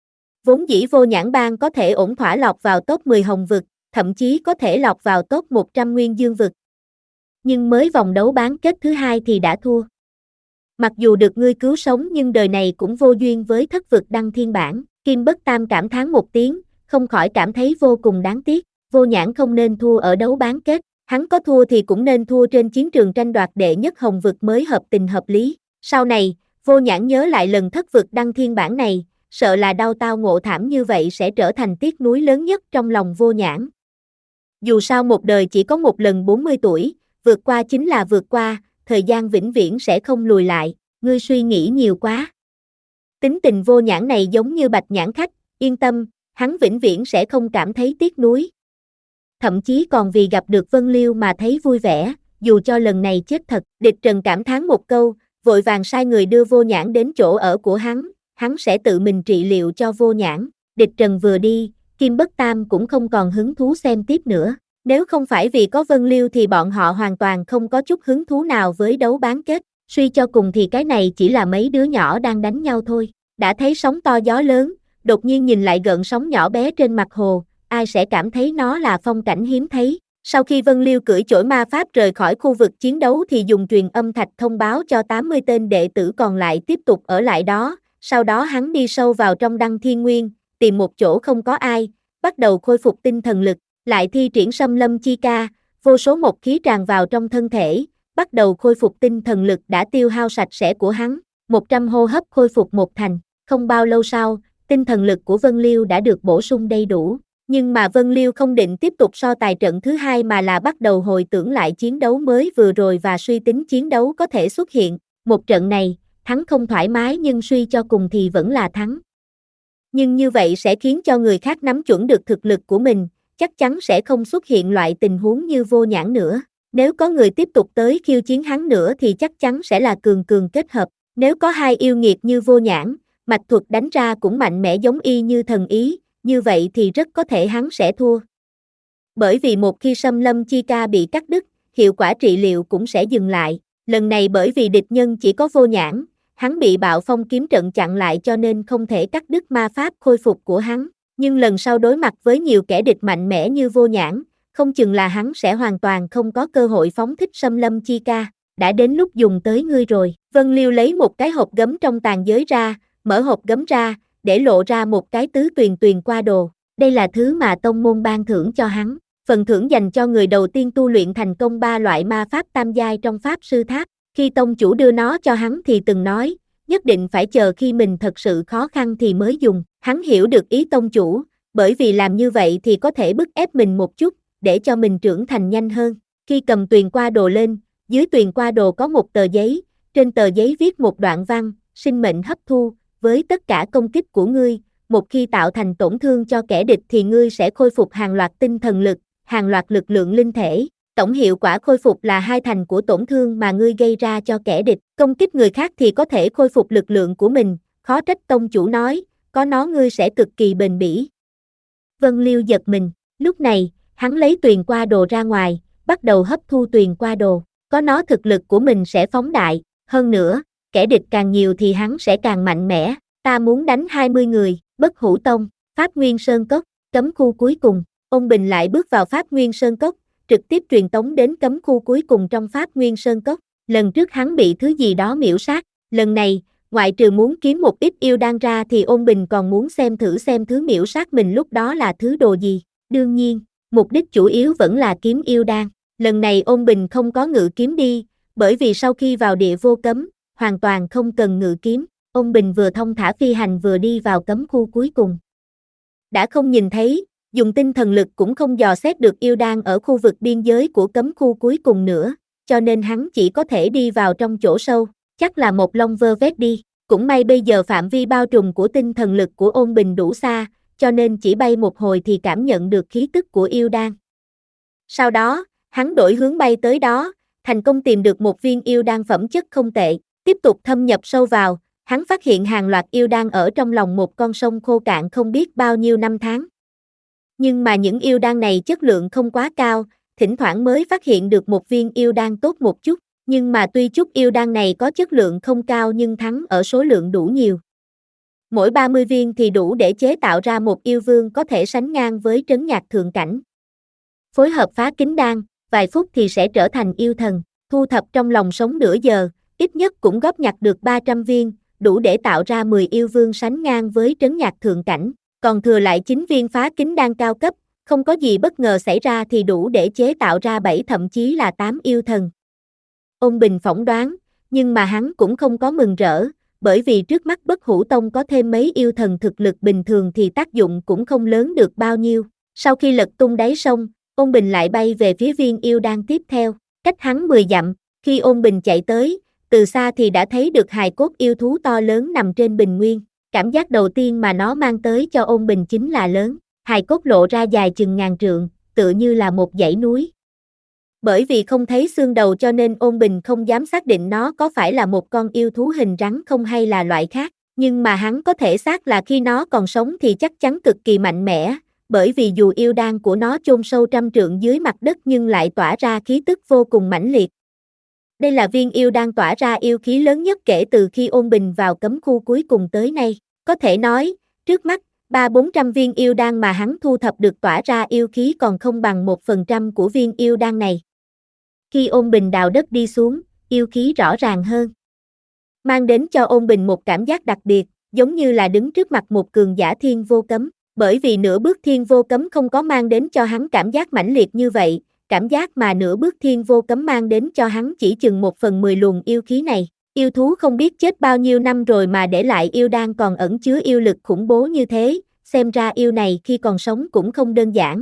Vốn dĩ Vô Nhãn bang có thể ổn thỏa lọt vào top mười hồng vực, thậm chí có thể lọt vào top một trăm nguyên dương vực. Nhưng mới vòng đấu bán kết thứ hai thì đã thua. Mặc dù được ngươi cứu sống nhưng đời này cũng vô duyên với thất vực đăng thiên bản. Kim Bất Tam cảm thán một tiếng, không khỏi cảm thấy vô cùng đáng tiếc. Vô Nhãn không nên thua ở đấu bán kết, hắn có thua thì cũng nên thua trên chiến trường tranh đoạt đệ nhất hồng vực mới hợp tình hợp lý. Sau này, Vô Nhãn nhớ lại lần thất vực đăng thiên bản này, sợ là đau tao ngộ thảm như vậy sẽ trở thành tiếc nuối lớn nhất trong lòng Vô Nhãn. Dù sao một đời chỉ có một lần bốn mươi tuổi, vượt qua chính là vượt qua, thời gian vĩnh viễn sẽ không lùi lại, ngươi suy nghĩ nhiều quá. Tính tình Vô Nhãn này giống như Bạch Nhãn khách, yên tâm, hắn vĩnh viễn sẽ không cảm thấy tiếc nuối. Thậm chí còn vì gặp được Vân Liêu mà thấy vui vẻ, dù cho lần này chết thật. Địch Trần cảm thán một câu, vội vàng sai người đưa Vô Nhãn đến chỗ ở của hắn, hắn sẽ tự mình trị liệu cho Vô Nhãn. Địch Trần vừa đi, Kim Bất Tam cũng không còn hứng thú xem tiếp nữa. Nếu không phải vì có Vân Liêu thì bọn họ hoàn toàn không có chút hứng thú nào với đấu bán kết. Suy cho cùng thì cái này chỉ là mấy đứa nhỏ đang đánh nhau thôi. Đã thấy sóng to gió lớn, đột nhiên nhìn lại gợn sóng nhỏ bé trên mặt hồ, ai sẽ cảm thấy nó là phong cảnh hiếm thấy. Sau khi Vân Liêu cưỡi chổi ma pháp rời khỏi khu vực chiến đấu thì dùng truyền âm thạch thông báo cho tám mươi tên đệ tử còn lại tiếp tục ở lại đó. Sau đó hắn đi sâu vào trong Đăng Thiên Nguyên, tìm một chỗ không có ai, bắt đầu khôi phục tinh thần lực, lại thi triển Xâm Lâm Chi Ca, vô số một khí tràn vào trong thân thể, bắt đầu khôi phục tinh thần lực đã tiêu hao sạch sẽ của hắn, một trăm hô hấp khôi phục một thành. Không bao lâu sau, tinh thần lực của Vân Liêu đã được bổ sung đầy đủ, nhưng mà Vân Liêu không định tiếp tục so tài trận thứ hai mà là bắt đầu hồi tưởng lại chiến đấu mới vừa rồi và suy tính chiến đấu có thể xuất hiện. Một trận này, thắng không thoải mái nhưng suy cho cùng thì vẫn là thắng. Nhưng như vậy sẽ khiến cho người khác nắm chuẩn được thực lực của mình, chắc chắn sẽ không xuất hiện loại tình huống như Vô Nhãn nữa. Nếu có người tiếp tục tới khiêu chiến hắn nữa thì chắc chắn sẽ là cường cường kết hợp. Nếu có hai yêu nghiệt như Vô Nhãn, mạch thuật đánh ra cũng mạnh mẽ giống y như thần ý, như vậy thì rất có thể hắn sẽ thua. Bởi vì một khi Xâm Lâm Chi Ca bị cắt đứt, hiệu quả trị liệu cũng sẽ dừng lại. Lần này bởi vì địch nhân chỉ có Vô Nhãn, hắn bị Bạo Phong kiếm trận chặn lại cho nên không thể cắt đứt ma pháp khôi phục của hắn. Nhưng lần sau đối mặt với nhiều kẻ địch mạnh mẽ như Vô Nhãn, không chừng là hắn sẽ hoàn toàn không có cơ hội phóng thích Xâm Lâm Chi Ca. Đã đến lúc dùng tới ngươi rồi. Vân Liêu lấy một cái hộp gấm trong tàn giới ra, mở hộp gấm ra, để lộ ra một cái tứ tuyền tuyền qua đồ. Đây là thứ mà tông môn ban thưởng cho hắn. Phần thưởng dành cho người đầu tiên tu luyện thành công ba loại ma pháp tam giai trong pháp sư tháp. Khi tông chủ đưa nó cho hắn thì từng nói, nhất định phải chờ khi mình thật sự khó khăn thì mới dùng. Hắn hiểu được ý tông chủ, bởi vì làm như vậy thì có thể bức ép mình một chút, để cho mình trưởng thành nhanh hơn. Khi cầm tuyền qua đồ lên, dưới tuyền qua đồ có một tờ giấy, trên tờ giấy viết một đoạn văn, sinh mệnh hấp thu, với tất cả công kích của ngươi, một khi tạo thành tổn thương cho kẻ địch thì ngươi sẽ khôi phục hàng loạt tinh thần lực, hàng loạt lực lượng linh thể. Tổng hiệu quả khôi phục là hai thành của tổn thương mà ngươi gây ra cho kẻ địch. Công kích người khác thì có thể khôi phục lực lượng của mình, khó trách tông chủ nói, có nó ngươi sẽ cực kỳ bền bỉ. Vân Liêu giật mình, lúc này, hắn lấy tuyền qua đồ ra ngoài, bắt đầu hấp thu tuyền qua đồ. Có nó thực lực của mình sẽ phóng đại, hơn nữa, kẻ địch càng nhiều thì hắn sẽ càng mạnh mẽ. Ta muốn đánh hai mươi người, Bất Hủ Tông, Pháp Nguyên Sơn Cốc, cấm khu cuối cùng. Ôn Bình lại bước vào Pháp Nguyên Sơn Cốc, trực tiếp truyền tống đến cấm khu cuối cùng trong Pháp Nguyên Sơn Cốc. Lần trước hắn bị thứ gì đó miễu sát, lần này, ngoại trừ muốn kiếm một ít yêu đan ra thì Ôn Bình còn muốn xem thử xem thứ miễu sát mình lúc đó là thứ đồ gì. Đương nhiên, mục đích chủ yếu vẫn là kiếm yêu đan. Lần này Ôn Bình không có ngự kiếm đi, bởi vì sau khi vào địa vô cấm, hoàn toàn không cần ngự kiếm. Ôn Bình vừa thông thả phi hành vừa đi vào cấm khu cuối cùng. Đã không nhìn thấy, dùng tinh thần lực cũng không dò xét được yêu đan ở khu vực biên giới của cấm khu cuối cùng nữa, cho nên hắn chỉ có thể đi vào trong chỗ sâu, chắc là một lông vơ vét đi. Cũng may bây giờ phạm vi bao trùm của tinh thần lực của Ôn Bình đủ xa, cho nên chỉ bay một hồi thì cảm nhận được khí tức của yêu đan. Sau đó, hắn đổi hướng bay tới đó, thành công tìm được một viên yêu đan phẩm chất không tệ, tiếp tục thâm nhập sâu vào, hắn phát hiện hàng loạt yêu đan ở trong lòng một con sông khô cạn không biết bao nhiêu năm tháng. Nhưng mà những yêu đan này chất lượng không quá cao, thỉnh thoảng mới phát hiện được một viên yêu đan tốt một chút, nhưng mà tuy chút yêu đan này có chất lượng không cao nhưng thắng ở số lượng đủ nhiều. Mỗi ba mươi viên thì đủ để chế tạo ra một yêu vương có thể sánh ngang với trấn nhạc thượng cảnh. Phối hợp phá kính đan, vài phút thì sẽ trở thành yêu thần, thu thập trong lòng sống nửa giờ, ít nhất cũng góp nhặt được ba trăm viên, đủ để tạo ra mười yêu vương sánh ngang với trấn nhạc thượng cảnh, còn thừa lại chín viên phá kính đan cao cấp, không có gì bất ngờ xảy ra thì đủ để chế tạo ra bảy thậm chí là tám yêu thần. Ôn Bình phỏng đoán, nhưng mà hắn cũng không có mừng rỡ, bởi vì trước mắt Bất Hủ Tông có thêm mấy yêu thần thực lực bình thường thì tác dụng cũng không lớn được bao nhiêu. Sau khi lật tung đáy sông, Ôn Bình lại bay về phía viên yêu đan tiếp theo, cách hắn mười dặm, khi Ôn Bình chạy tới, từ xa thì đã thấy được hài cốt yêu thú to lớn nằm trên bình nguyên. Cảm giác đầu tiên mà nó mang tới cho Ôn Bình chính là lớn, hài cốt lộ ra dài chừng ngàn trượng, tựa như là một dãy núi. Bởi vì không thấy xương đầu cho nên Ôn Bình không dám xác định nó có phải là một con yêu thú hình rắn không hay là loại khác, nhưng mà hắn có thể xác là khi nó còn sống thì chắc chắn cực kỳ mạnh mẽ, bởi vì dù yêu đan của nó chôn sâu trăm trượng dưới mặt đất nhưng lại tỏa ra khí tức vô cùng mãnh liệt. Đây là viên yêu đan tỏa ra yêu khí lớn nhất kể từ khi Ôn Bình vào cấm khu cuối cùng tới nay, có thể nói, trước mắt, ba bốn trăm viên yêu đan mà hắn thu thập được tỏa ra yêu khí còn không bằng một phần trăm của viên yêu đan này. Khi Ôn Bình đào đất đi xuống, yêu khí rõ ràng hơn, mang đến cho Ôn Bình một cảm giác đặc biệt, giống như là đứng trước mặt một cường giả thiên vô cấm, bởi vì nửa bước thiên vô cấm không có mang đến cho hắn cảm giác mãnh liệt như vậy, cảm giác mà nửa bước thiên vô cấm mang đến cho hắn chỉ chừng một phần mười luồng yêu khí này. Yêu thú không biết chết bao nhiêu năm rồi mà để lại yêu đan còn ẩn chứa yêu lực khủng bố như thế, xem ra yêu này khi còn sống cũng không đơn giản.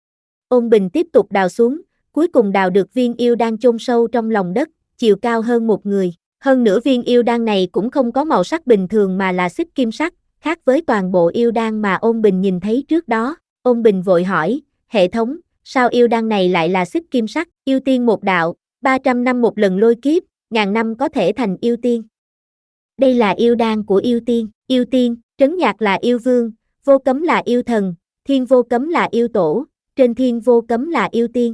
Ôn Bình tiếp tục đào xuống, cuối cùng đào được viên yêu đan chôn sâu trong lòng đất, chiều cao hơn một người. Hơn nữa viên yêu đan này cũng không có màu sắc bình thường mà là xích kim sắc, khác với toàn bộ yêu đan mà Ôn Bình nhìn thấy trước đó. Ôn Bình vội hỏi, hệ thống, sao yêu đan này lại là xích kim sắc? Yêu tiên một đạo, ba trăm năm một lần lôi kiếp, ngàn năm có thể thành yêu tiên. Đây là yêu đan của yêu tiên, yêu tiên, trấn nhạc là yêu vương, vô cấm là yêu thần, thiên vô cấm là yêu tổ, trên thiên vô cấm là yêu tiên.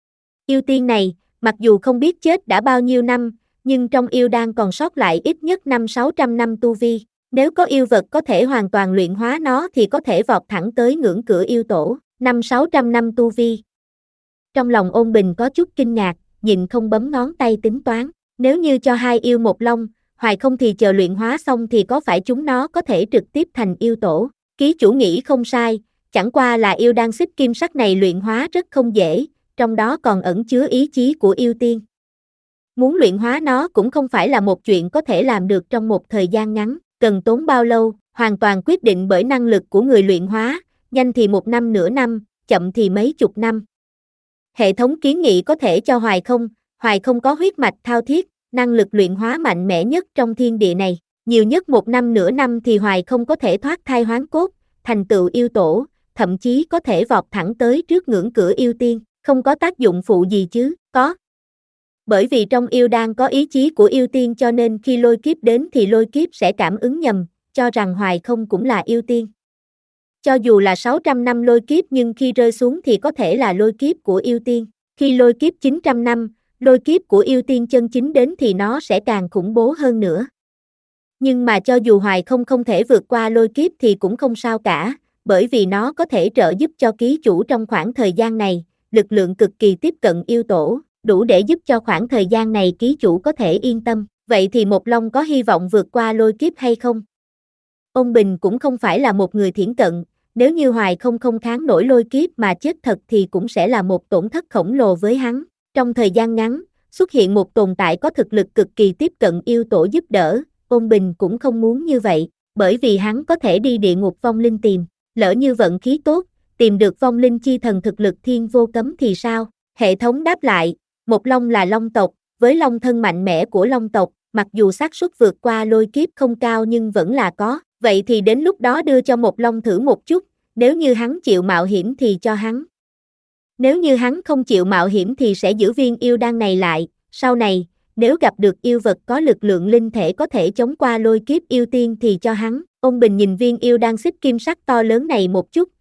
Yêu tiên này, mặc dù không biết chết đã bao nhiêu năm, nhưng trong yêu đan còn sót lại ít nhất năm sáu trăm năm tu vi. Nếu có yêu vật có thể hoàn toàn luyện hóa nó thì có thể vọt thẳng tới ngưỡng cửa yêu tổ, năm sáu trăm năm tu vi. Trong lòng Ôn Bình có chút kinh ngạc, nhịn không bấm ngón tay tính toán, nếu như cho hai yêu một long, hoài không thì chờ luyện hóa xong thì có phải chúng nó có thể trực tiếp thành yêu tổ. Ký chủ nghĩ không sai, chẳng qua là yêu đan xích kim sắc này luyện hóa rất không dễ, trong đó còn ẩn chứa ý chí của yêu tiên. Muốn luyện hóa nó cũng không phải là một chuyện có thể làm được trong một thời gian ngắn, cần tốn bao lâu, hoàn toàn quyết định bởi năng lực của người luyện hóa, nhanh thì một năm nửa năm, chậm thì mấy chục năm. Hệ thống kiến nghị có thể cho Hoài không, Hoài không có huyết mạch thao thiết, năng lực luyện hóa mạnh mẽ nhất trong thiên địa này, nhiều nhất một năm nửa năm thì Hoài không có thể thoát thai hoán cốt, thành tựu yêu tổ, thậm chí có thể vọt thẳng tới trước ngưỡng cửa yêu tiên, không có tác dụng phụ gì chứ, có. Bởi vì trong yêu đan có ý chí của yêu tiên cho nên khi lôi kiếp đến thì lôi kiếp sẽ cảm ứng nhầm, cho rằng Hoài không cũng là yêu tiên. Cho dù là sáu trăm năm lôi kiếp nhưng khi rơi xuống thì có thể là lôi kiếp của yêu tiên. Khi lôi kiếp chín trăm năm, lôi kiếp của yêu tiên chân chính đến thì nó sẽ càng khủng bố hơn nữa. Nhưng mà cho dù Hoài không không thể vượt qua lôi kiếp thì cũng không sao cả, bởi vì nó có thể trợ giúp cho ký chủ trong khoảng thời gian này, lực lượng cực kỳ tiếp cận yêu tổ, đủ để giúp cho khoảng thời gian này ký chủ có thể yên tâm. Vậy thì một long có hy vọng vượt qua lôi kiếp hay không? Ôn Bình cũng không phải là một người thiển cận, nếu như Hoài không không kháng nổi lôi kiếp mà chết thật thì cũng sẽ là một tổn thất khổng lồ với hắn. Trong thời gian ngắn, xuất hiện một tồn tại có thực lực cực kỳ tiếp cận yêu tổ giúp đỡ, Ôn Bình cũng không muốn như vậy, bởi vì hắn có thể đi địa ngục vong linh tìm, lỡ như vận khí tốt, tìm được vong linh chi thần thực lực thiên vô cấm thì sao? Hệ thống đáp lại, một long là long tộc, với long thân mạnh mẽ của long tộc, mặc dù xác suất vượt qua lôi kiếp không cao nhưng vẫn là có, vậy thì đến lúc đó đưa cho một long thử một chút, nếu như hắn chịu mạo hiểm thì cho hắn. Nếu như hắn không chịu mạo hiểm thì sẽ giữ viên yêu đan này lại, sau này, nếu gặp được yêu vật có lực lượng linh thể có thể chống qua lôi kiếp yêu tiên thì cho hắn. Ôn Bình nhìn viên yêu đan xích kim sắc to lớn này một chút,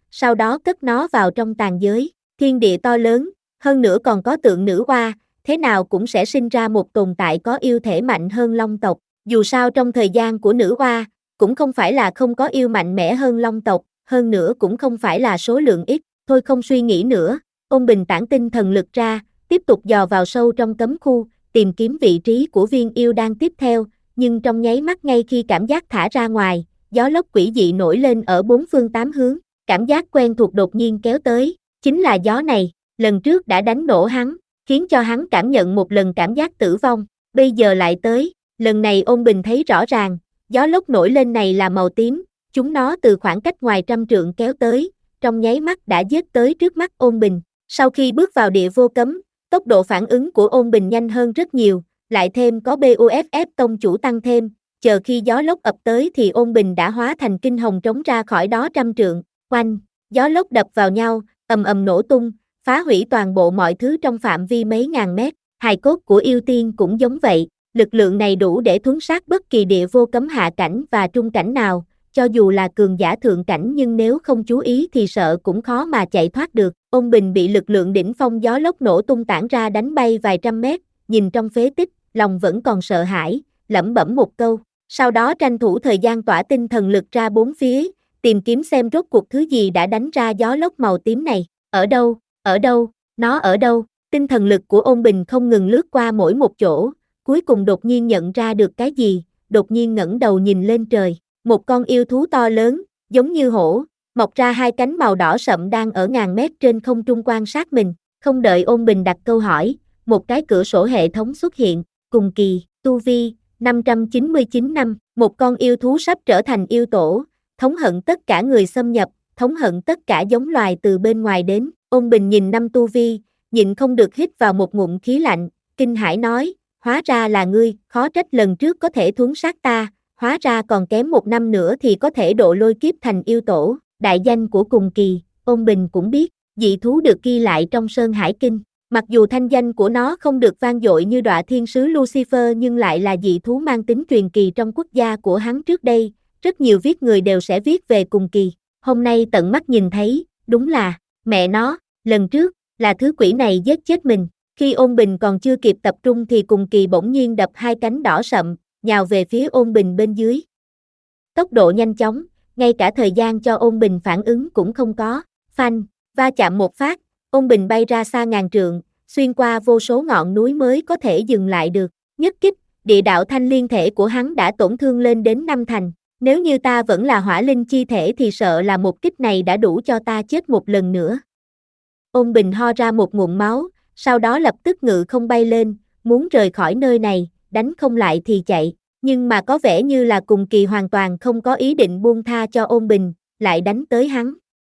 sau đó cất nó vào trong tàn giới. Thiên địa to lớn, hơn nữa còn có tượng nữ oa, thế nào cũng sẽ sinh ra một tồn tại có yêu thể mạnh hơn Long tộc. Dù sao trong thời gian của nữ oa, cũng không phải là không có yêu mạnh mẽ hơn Long tộc, hơn nữa cũng không phải là số lượng ít. Thôi không suy nghĩ nữa, ôn bình tản tinh thần lực ra, tiếp tục dò vào sâu trong cấm khu, tìm kiếm vị trí của viên yêu đan tiếp theo, nhưng trong nháy mắt ngay khi cảm giác thả ra ngoài, gió lốc quỷ dị nổi lên ở bốn phương tám hướng, cảm giác quen thuộc đột nhiên kéo tới, chính là gió này, lần trước đã đánh nổ hắn, khiến cho hắn cảm nhận một lần cảm giác tử vong, bây giờ lại tới, lần này ôn bình thấy rõ ràng, gió lốc nổi lên này là màu tím, chúng nó từ khoảng cách ngoài trăm trượng kéo tới, trong nháy mắt đã giết tới trước mắt ôn bình, sau khi bước vào địa vô cấm, tốc độ phản ứng của ôn bình nhanh hơn rất nhiều, lại thêm có bê u ép ép tông chủ tăng thêm, chờ khi gió lốc ập tới thì ôn bình đã hóa thành kinh hồng trống ra khỏi đó trăm trượng, oanh, gió lốc đập vào nhau, ầm ầm nổ tung, phá hủy toàn bộ mọi thứ trong phạm vi mấy ngàn mét, hài cốt của yêu tiên cũng giống vậy, lực lượng này đủ để thuấn sát bất kỳ địa vô cấm hạ cảnh và trung cảnh nào, cho dù là cường giả thượng cảnh nhưng nếu không chú ý thì sợ cũng khó mà chạy thoát được. Ôn bình bị lực lượng đỉnh phong gió lốc nổ tung tản ra đánh bay vài trăm mét, nhìn trong phế tích, lòng vẫn còn sợ hãi, lẩm bẩm một câu, sau đó tranh thủ thời gian tỏa tinh thần lực ra bốn phía, tìm kiếm xem rốt cuộc thứ gì đã đánh ra gió lốc màu tím này, ở đâu, ở đâu, nó ở đâu, tinh thần lực của ôn bình không ngừng lướt qua mỗi một chỗ, cuối cùng đột nhiên nhận ra được cái gì, đột nhiên ngẩng đầu nhìn lên trời, một con yêu thú to lớn, giống như hổ, mọc ra hai cánh màu đỏ sậm đang ở ngàn mét trên không trung quan sát mình, không đợi ôn bình đặt câu hỏi, một cái cửa sổ hệ thống xuất hiện, cùng kỳ, tu vi, năm trăm chín mươi chín năm, một con yêu thú sắp trở thành yêu tổ, thống hận tất cả người xâm nhập, thống hận tất cả giống loài từ bên ngoài đến, ôn bình nhìn năm tu vi, nhịn không được hít vào một ngụm khí lạnh, kinh hãi nói, hóa ra là ngươi, khó trách lần trước có thể thuấn sát ta, hóa ra còn kém một năm nữa thì có thể độ lôi kiếp thành yêu tổ, đại danh của cùng kỳ, ôn bình cũng biết, dị thú được ghi lại trong Sơn Hải Kinh, mặc dù thanh danh của nó không được vang dội như Đọa Thiên Sứ Lucifer nhưng lại là dị thú mang tính truyền kỳ trong quốc gia của hắn trước đây, rất nhiều viết người đều sẽ viết về cùng kỳ, hôm nay tận mắt nhìn thấy, đúng là, mẹ nó, lần trước, là thứ quỷ này giết chết mình, khi ôn bình còn chưa kịp tập trung thì cùng kỳ bỗng nhiên đập hai cánh đỏ sậm, nhào về phía ôn bình bên dưới. Tốc độ nhanh chóng, ngay cả thời gian cho ôn bình phản ứng cũng không có, phanh, va chạm một phát, ôn bình bay ra xa ngàn trượng, xuyên qua vô số ngọn núi mới có thể dừng lại được, nhất kích, địa đạo thanh liên thể của hắn đã tổn thương lên đến năm thành, nếu như ta vẫn là hỏa linh chi thể thì sợ là một kích này đã đủ cho ta chết một lần nữa. Ôn bình ho ra một ngụm máu, sau đó lập tức ngự không bay lên, muốn rời khỏi nơi này, đánh không lại thì chạy, nhưng mà có vẻ như là cùng kỳ hoàn toàn không có ý định buông tha cho ôn bình, lại đánh tới hắn.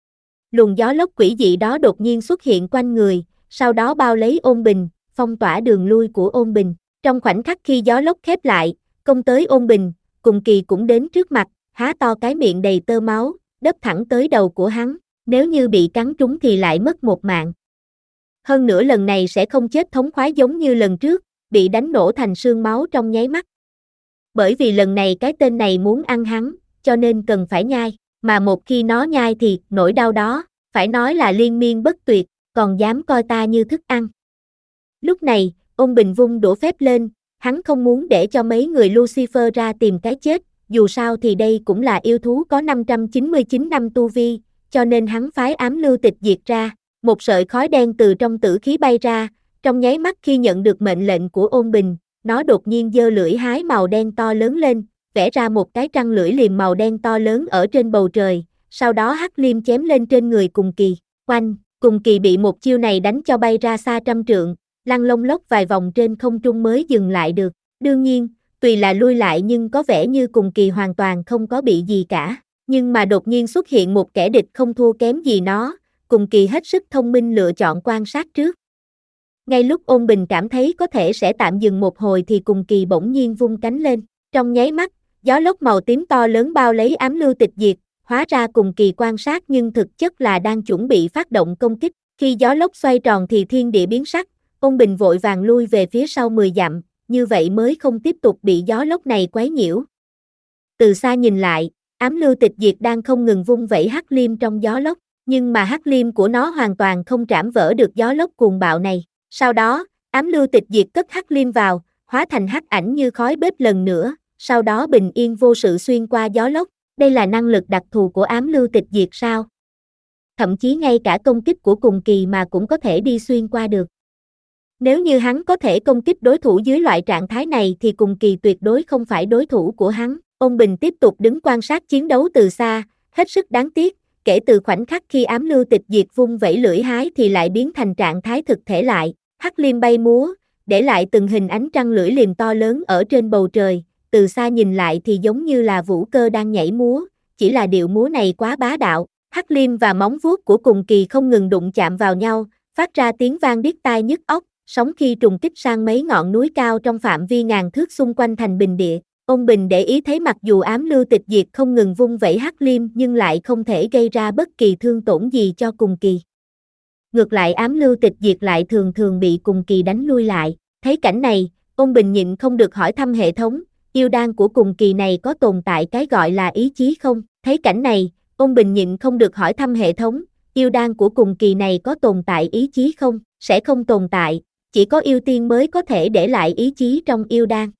Luồng gió lốc quỷ dị đó đột nhiên xuất hiện quanh người, sau đó bao lấy ôn bình, phong tỏa đường lui của ôn bình. Trong khoảnh khắc khi gió lốc khép lại, công tới ôn bình, cùng kỳ cũng đến trước mặt, há to cái miệng đầy tơ máu, đớp thẳng tới đầu của hắn, nếu như bị cắn trúng thì lại mất một mạng. Hơn nữa lần này sẽ không chết thống khoái giống như lần trước, bị đánh nổ thành xương máu trong nháy mắt. Bởi vì lần này cái tên này muốn ăn hắn, cho nên cần phải nhai, mà một khi nó nhai thì nỗi đau đó, phải nói là liên miên bất tuyệt, còn dám coi ta như thức ăn. Lúc này, ôn bình vung đũa phép lên, hắn không muốn để cho mấy người Lucifer ra tìm cái chết, dù sao thì đây cũng là yêu thú có năm trăm chín mươi chín năm tu vi, cho nên hắn phái ám lưu tịch diệt ra, một sợi khói đen từ trong tử khí bay ra, trong nháy mắt khi nhận được mệnh lệnh của ôn bình, nó đột nhiên giơ lưỡi hái màu đen to lớn lên, vẽ ra một cái răng lưỡi liềm màu đen to lớn ở trên bầu trời, sau đó hắc liêm chém lên trên người cùng kỳ, oanh, cùng kỳ bị một chiêu này đánh cho bay ra xa trăm trượng, lăn lông lốc vài vòng trên không trung mới dừng lại được, đương nhiên, tùy là lui lại nhưng có vẻ như cùng kỳ hoàn toàn không có bị gì cả, nhưng mà đột nhiên xuất hiện một kẻ địch không thua kém gì nó, cùng kỳ hết sức thông minh lựa chọn quan sát trước. Ngay lúc ôn bình cảm thấy có thể sẽ tạm dừng một hồi thì cùng kỳ bỗng nhiên vung cánh lên, trong nháy mắt, gió lốc màu tím to lớn bao lấy ám lưu tịch diệt, hóa ra cùng kỳ quan sát nhưng thực chất là đang chuẩn bị phát động công kích, khi gió lốc xoay tròn thì thiên địa biến sắc, ôn bình vội vàng lui về phía sau mười dặm, như vậy mới không tiếp tục bị gió lốc này quấy nhiễu. Từ xa nhìn lại, ám lưu tịch diệt đang không ngừng vung vẩy hắc liêm trong gió lốc, nhưng mà hắc liêm của nó hoàn toàn không trảm vỡ được gió lốc cuồng bạo này. Sau đó, ám lưu tịch diệt cất hắc liêm vào, hóa thành hắc ảnh như khói bếp lần nữa, sau đó bình yên vô sự xuyên qua gió lốc. Đây là năng lực đặc thù của ám lưu tịch diệt sao? Thậm chí ngay cả công kích của cùng kỳ mà cũng có thể đi xuyên qua được. Nếu như hắn có thể công kích đối thủ dưới loại trạng thái này thì cùng kỳ tuyệt đối không phải đối thủ của hắn. Ôn Bình tiếp tục đứng quan sát chiến đấu từ xa, hết sức đáng tiếc, kể từ khoảnh khắc khi ám lưu tịch diệt vung vẩy lưỡi hái thì lại biến thành trạng thái thực thể lại, hắc liêm bay múa, để lại từng hình ánh trăng lưỡi liềm to lớn ở trên bầu trời, từ xa nhìn lại thì giống như là vũ cơ đang nhảy múa, chỉ là điệu múa này quá bá đạo. Hắc liêm và móng vuốt của cùng kỳ không ngừng đụng chạm vào nhau, phát ra tiếng vang điếc tai nhức óc, sóng khi trùng kích sang mấy ngọn núi cao trong phạm vi ngàn thước xung quanh thành bình địa. Ôn Bình để ý thấy mặc dù ám lưu tịch diệt không ngừng vung vẩy hắc liêm nhưng lại không thể gây ra bất kỳ thương tổn gì cho cùng kỳ. Ngược lại ám lưu tịch diệt lại thường thường bị cùng kỳ đánh lui lại. Thấy cảnh này, Ôn Bình nhịn không được hỏi thăm hệ thống, yêu đan của cùng kỳ này có tồn tại cái gọi là ý chí không? Thấy cảnh này, Ôn Bình nhịn không được hỏi thăm hệ thống, yêu đan của cùng kỳ này có tồn tại ý chí không? Sẽ không tồn tại, chỉ có yêu tiên mới có thể để lại ý chí trong yêu đan.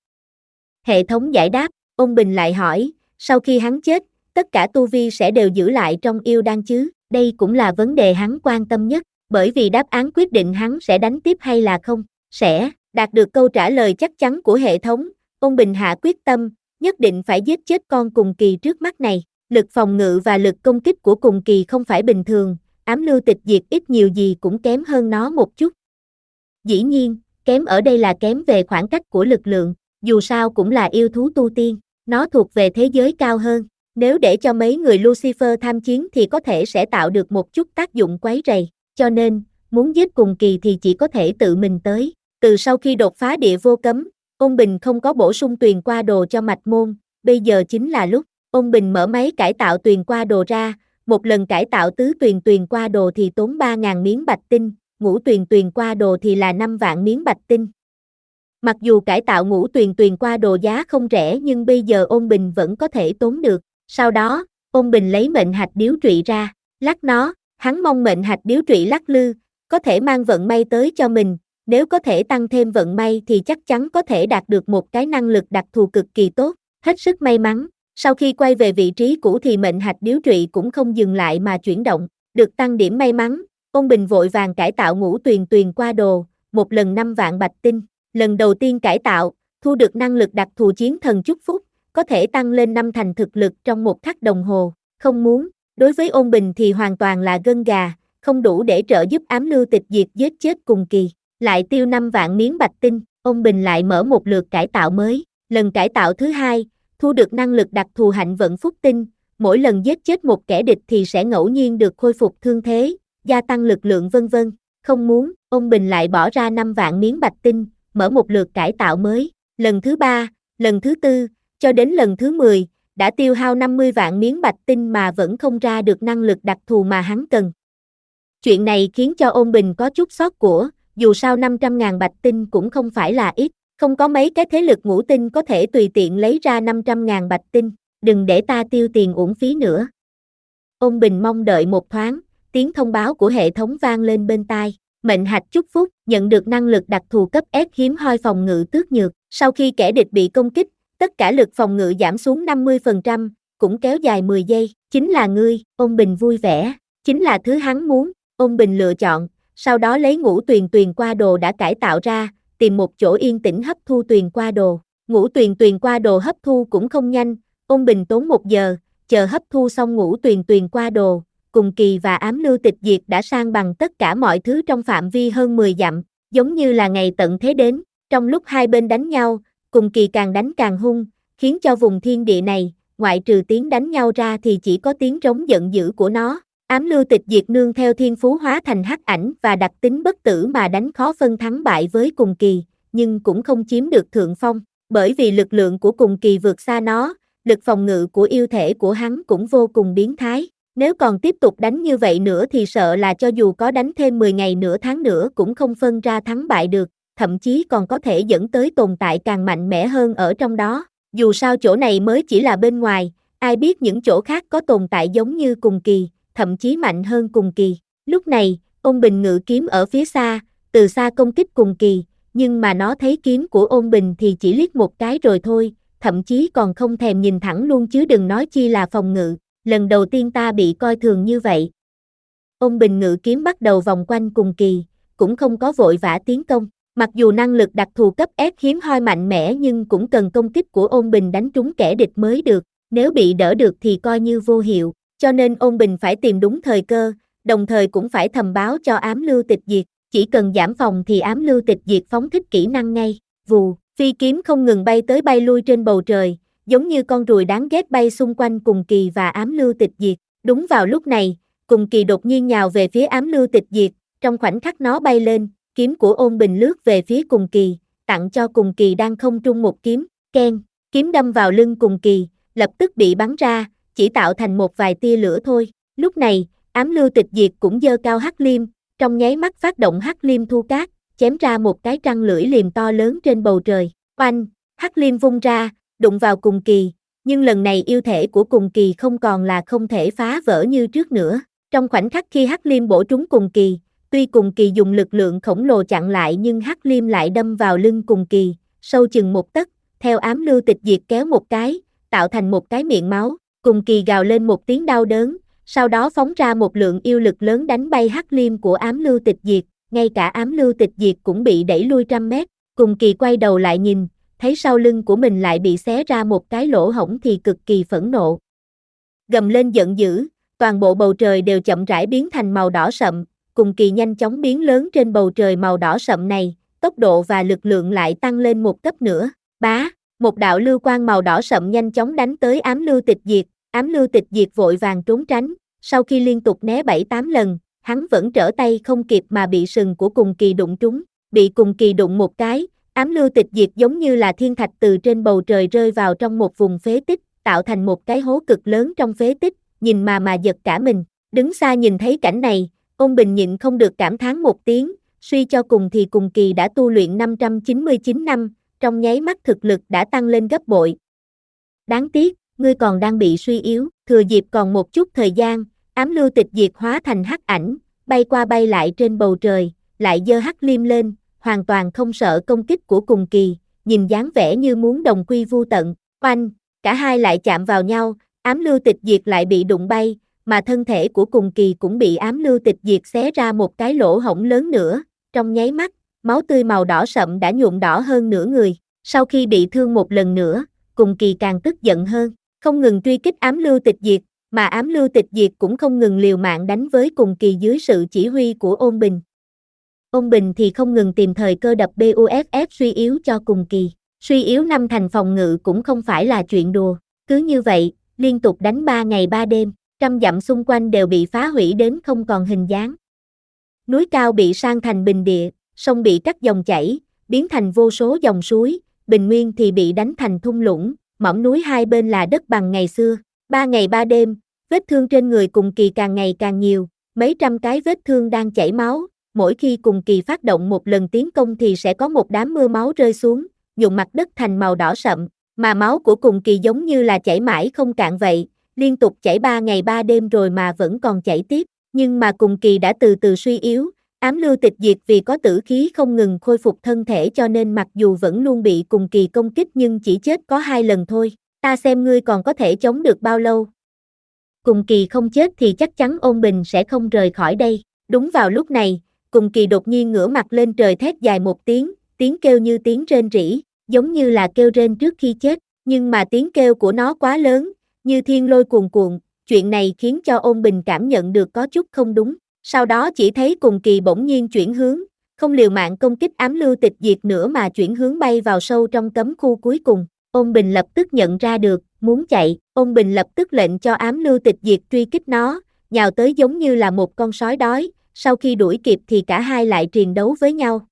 Hệ thống giải đáp. Ôn Bình lại hỏi, sau khi hắn chết, tất cả tu vi sẽ đều giữ lại trong yêu đan chứ? Đây cũng là vấn đề hắn quan tâm nhất, bởi vì đáp án quyết định hắn sẽ đánh tiếp hay là không. Sẽ. Đạt được câu trả lời chắc chắn của hệ thống, Ôn Bình hạ quyết tâm, nhất định phải giết chết con cùng kỳ trước mắt này. Lực phòng ngự và lực công kích của cùng kỳ không phải bình thường, ám lưu tịch diệt ít nhiều gì cũng kém hơn nó một chút. Dĩ nhiên, kém ở đây là kém về khoảng cách của lực lượng, dù sao cũng là yêu thú tu tiên, nó thuộc về thế giới cao hơn. Nếu để cho mấy người Lucifer tham chiến thì có thể sẽ tạo được một chút tác dụng quấy rầy, cho nên, muốn giết cùng kỳ thì chỉ có thể tự mình tới. Từ sau khi đột phá địa vô cấm, Ôn Bình không có bổ sung tuyền qua đồ cho mạch môn, bây giờ chính là lúc. Ôn Bình mở máy cải tạo tuyền qua đồ ra, một lần cải tạo tứ tuyền tuyền qua đồ thì tốn ba nghìn miếng bạch tinh, ngũ tuyền tuyền qua đồ thì là năm vạn miếng bạch tinh. Mặc dù cải tạo ngũ tuyền tuyền qua đồ giá không rẻ nhưng bây giờ Ôn Bình vẫn có thể tốn được. Sau đó, Ôn Bình lấy mệnh hạch điếu trụy ra, lắc nó, hắn mong mệnh hạch điếu trụy lắc lư, có thể mang vận may tới cho mình, nếu có thể tăng thêm vận may thì chắc chắn có thể đạt được một cái năng lực đặc thù cực kỳ tốt, hết sức may mắn. Sau khi quay về vị trí cũ thì mệnh hạch điếu trụy cũng không dừng lại mà chuyển động, được tăng điểm may mắn, Ôn Bình vội vàng cải tạo ngũ tuyền tuyền qua đồ, một lần năm vạn bạch tinh, lần đầu tiên cải tạo, thu được năng lực đặc thù chiến thần chúc phúc, có thể tăng lên năm thành thực lực trong một khắc đồng hồ, không muốn, đối với Ôn Bình thì hoàn toàn là gân gà, không đủ để trợ giúp ám lưu tịch diệt giết chết cùng kỳ, lại tiêu năm vạn miếng bạch tinh, Ôn Bình lại mở một lượt cải tạo mới, lần cải tạo thứ hai, thu được năng lực đặc thù hạnh vận phúc tinh, mỗi lần giết chết một kẻ địch thì sẽ ngẫu nhiên được khôi phục thương thế, gia tăng lực lượng vân vân, không muốn, Ôn Bình lại bỏ ra năm vạn miếng bạch tinh, mở một lượt cải tạo mới, lần thứ ba, lần thứ tư, cho đến lần thứ mười, đã tiêu hao năm mươi vạn miếng bạch tinh mà vẫn không ra được năng lực đặc thù mà hắn cần. Chuyện này khiến cho Ôn Bình có chút xót của, dù sao năm trăm ngàn bạch tinh cũng không phải là ít, không có mấy cái thế lực ngũ tinh có thể tùy tiện lấy ra năm trăm ngàn bạch tinh, đừng để ta tiêu tiền uổng phí nữa. Ôn Bình mong đợi một thoáng, tiếng thông báo của hệ thống vang lên bên tai, mệnh hạch chúc phúc, nhận được năng lực đặc thù cấp S hiếm hoi phòng ngự tước nhược, sau khi kẻ địch bị công kích, tất cả lực phòng ngự giảm xuống năm mươi phần trăm, cũng kéo dài mười giây, chính là ngươi, Ôn Bình vui vẻ, chính là thứ hắn muốn, Ôn Bình lựa chọn, sau đó lấy ngũ tuyền tuyền qua đồ đã cải tạo ra, tìm một chỗ yên tĩnh hấp thu tuyền qua đồ, ngũ tuyền tuyền qua đồ hấp thu cũng không nhanh, Ôn Bình tốn một giờ, chờ hấp thu xong ngũ tuyền tuyền qua đồ, cùng kỳ và ám lưu tịch diệt đã san bằng tất cả mọi thứ trong phạm vi hơn mười dặm, giống như là ngày tận thế đến, trong lúc hai bên đánh nhau, cùng kỳ càng đánh càng hung, khiến cho vùng thiên địa này, ngoại trừ tiếng đánh nhau ra thì chỉ có tiếng rống giận dữ của nó. Ám lưu tịch diệt nương theo thiên phú hóa thành hắc ảnh và đặc tính bất tử mà đánh khó phân thắng bại với cùng kỳ, nhưng cũng không chiếm được thượng phong, bởi vì lực lượng của cùng kỳ vượt xa nó, lực phòng ngự của yêu thể của hắn cũng vô cùng biến thái. Nếu còn tiếp tục đánh như vậy nữa thì sợ là cho dù có đánh thêm mười ngày nửa tháng nữa cũng không phân ra thắng bại được, thậm chí còn có thể dẫn tới tồn tại càng mạnh mẽ hơn ở trong đó. Dù sao chỗ này mới chỉ là bên ngoài, ai biết những chỗ khác có tồn tại giống như cùng kỳ, thậm chí mạnh hơn cùng kỳ. Lúc này, Ôn Bình ngự kiếm ở phía xa, từ xa công kích cùng kỳ, nhưng mà nó thấy kiếm của Ôn Bình thì chỉ liếc một cái rồi thôi, thậm chí còn không thèm nhìn thẳng luôn chứ đừng nói chi là phòng ngự, lần đầu tiên ta bị coi thường như vậy. Ôn Bình ngự kiếm bắt đầu vòng quanh cùng kỳ, cũng không có vội vã tiến công, mặc dù năng lực đặc thù cấp S hiếm hoi mạnh mẽ nhưng cũng cần công kích của Ôn Bình đánh trúng kẻ địch mới được, nếu bị đỡ được thì coi như vô hiệu, cho nên Ôn Bình phải tìm đúng thời cơ, đồng thời cũng phải thầm báo cho Ám Lưu Tịch Diệt, chỉ cần giảm phòng thì Ám Lưu Tịch Diệt phóng thích kỹ năng ngay, vù, phi kiếm không ngừng bay tới bay lui trên bầu trời, giống như con ruồi đáng ghét bay xung quanh cùng kỳ và Ám Lưu Tịch Diệt. Đúng vào lúc này, cùng kỳ đột nhiên nhào về phía Ám Lưu Tịch Diệt, trong khoảnh khắc nó bay lên, kiếm của Ôn Bình lướt về phía cùng kỳ, tặng cho cùng kỳ đang không trung một kiếm, keng, kiếm đâm vào lưng cùng kỳ, lập tức bị bắn ra, chỉ tạo thành một vài tia lửa thôi. Lúc này, Ám Lưu Tịch Diệt cũng giơ cao hắc liêm, trong nháy mắt phát động hắc liêm thu cát, chém ra một cái trăng lưỡi liềm to lớn trên bầu trời. Oanh, hắc liêm vung ra, đụng vào cùng kỳ, nhưng lần này yêu thể của cùng kỳ không còn là không thể phá vỡ như trước nữa. Trong khoảnh khắc khi hắc liêm bổ trúng cùng kỳ, tuy cùng kỳ dùng lực lượng khổng lồ chặn lại nhưng hắc liêm lại đâm vào lưng cùng kỳ, sâu chừng một tấc, theo Ám Lưu Tịch Diệt kéo một cái, tạo thành một cái miệng máu, cùng kỳ gào lên một tiếng đau đớn, sau đó phóng ra một lượng yêu lực lớn đánh bay hắc liêm của Ám Lưu Tịch Diệt, ngay cả Ám Lưu Tịch Diệt cũng bị đẩy lui trăm mét, cùng kỳ quay đầu lại nhìn, thấy sau lưng của mình lại bị xé ra một cái lỗ hổng thì cực kỳ phẫn nộ. Gầm lên giận dữ, toàn bộ bầu trời đều chậm rãi biến thành màu đỏ sậm, cùng kỳ nhanh chóng biến lớn trên bầu trời màu đỏ sậm này, tốc độ và lực lượng lại tăng lên một cấp nữa, bá, một đạo lưu quang màu đỏ sậm nhanh chóng đánh tới Ám Lưu Tịch Diệt, Ám Lưu Tịch Diệt vội vàng trốn tránh, sau khi liên tục né bảy tám lần, hắn vẫn trở tay không kịp mà bị sừng của cùng kỳ đụng trúng, bị cùng kỳ đụng một cái, Ám Lưu Tịch Diệt giống như là thiên thạch từ trên bầu trời rơi vào trong một vùng phế tích, tạo thành một cái hố cực lớn trong phế tích, nhìn mà mà giật cả mình, đứng xa nhìn thấy cảnh này, Ôn Bình nhịn không được cảm thán một tiếng, suy cho cùng thì cùng kỳ đã tu luyện năm trăm chín mươi chín năm, trong nháy mắt thực lực đã tăng lên gấp bội. Đáng tiếc, ngươi còn đang bị suy yếu, thừa dịp còn một chút thời gian, Ám Lưu Tịch Diệt hóa thành hắc ảnh, bay qua bay lại trên bầu trời, lại giơ hắc liêm lên, hoàn toàn không sợ công kích của cùng kỳ, nhìn dáng vẻ như muốn đồng quy vu tận, oanh, cả hai lại chạm vào nhau, Ám Lưu Tịch Diệt lại bị đụng bay, mà thân thể của cùng kỳ cũng bị Ám Lưu Tịch Diệt xé ra một cái lỗ hổng lớn nữa, trong nháy mắt, máu tươi màu đỏ sậm đã nhuộm đỏ hơn nửa người, sau khi bị thương một lần nữa, cùng kỳ càng tức giận hơn, không ngừng truy kích Ám Lưu Tịch Diệt, mà Ám Lưu Tịch Diệt cũng không ngừng liều mạng đánh với cùng kỳ dưới sự chỉ huy của Ôn Bình. Ôn Bình thì không ngừng tìm thời cơ đập buff suy yếu cho cùng kỳ, suy yếu năm thành phòng ngự cũng không phải là chuyện đùa, cứ như vậy, liên tục đánh ba ngày ba đêm, trăm dặm xung quanh đều bị phá hủy đến không còn hình dáng. Núi cao bị san thành bình địa, sông bị cắt dòng chảy, biến thành vô số dòng suối, bình nguyên thì bị đánh thành thung lũng, mỏm núi hai bên là đất bằng ngày xưa. Ba ngày ba đêm, vết thương trên người cùng kỳ càng ngày càng nhiều, mấy trăm cái vết thương đang chảy máu, mỗi khi cùng kỳ phát động một lần tiến công thì sẽ có một đám mưa máu rơi xuống, nhuộm mặt đất thành màu đỏ sậm, mà máu của cùng kỳ giống như là chảy mãi không cạn vậy, liên tục chảy ba ngày ba đêm rồi mà vẫn còn chảy tiếp, nhưng mà cùng kỳ đã từ từ suy yếu, Ám Lưu Tịch Diệt vì có tử khí không ngừng khôi phục thân thể cho nên mặc dù vẫn luôn bị cùng kỳ công kích nhưng chỉ chết có hai lần thôi, ta xem ngươi còn có thể chống được bao lâu. Cùng kỳ không chết thì chắc chắn Ôn Bình sẽ không rời khỏi đây, đúng vào lúc này, cùng kỳ đột nhiên ngửa mặt lên trời thét dài một tiếng, tiếng kêu như tiếng rên rỉ, giống như là kêu rên trước khi chết, nhưng mà tiếng kêu của nó quá lớn, như thiên lôi cuồn cuộn, chuyện này khiến cho Ôn Bình cảm nhận được có chút không đúng, sau đó chỉ thấy cùng kỳ bỗng nhiên chuyển hướng, không liều mạng công kích Ám Lưu Tịch Diệt nữa mà chuyển hướng bay vào sâu trong cấm khu cuối cùng, Ôn Bình lập tức nhận ra được, muốn chạy, Ôn Bình lập tức lệnh cho Ám Lưu Tịch Diệt truy kích nó, nhào tới giống như là một con sói đói, sau khi đuổi kịp thì cả hai lại triền đấu với nhau.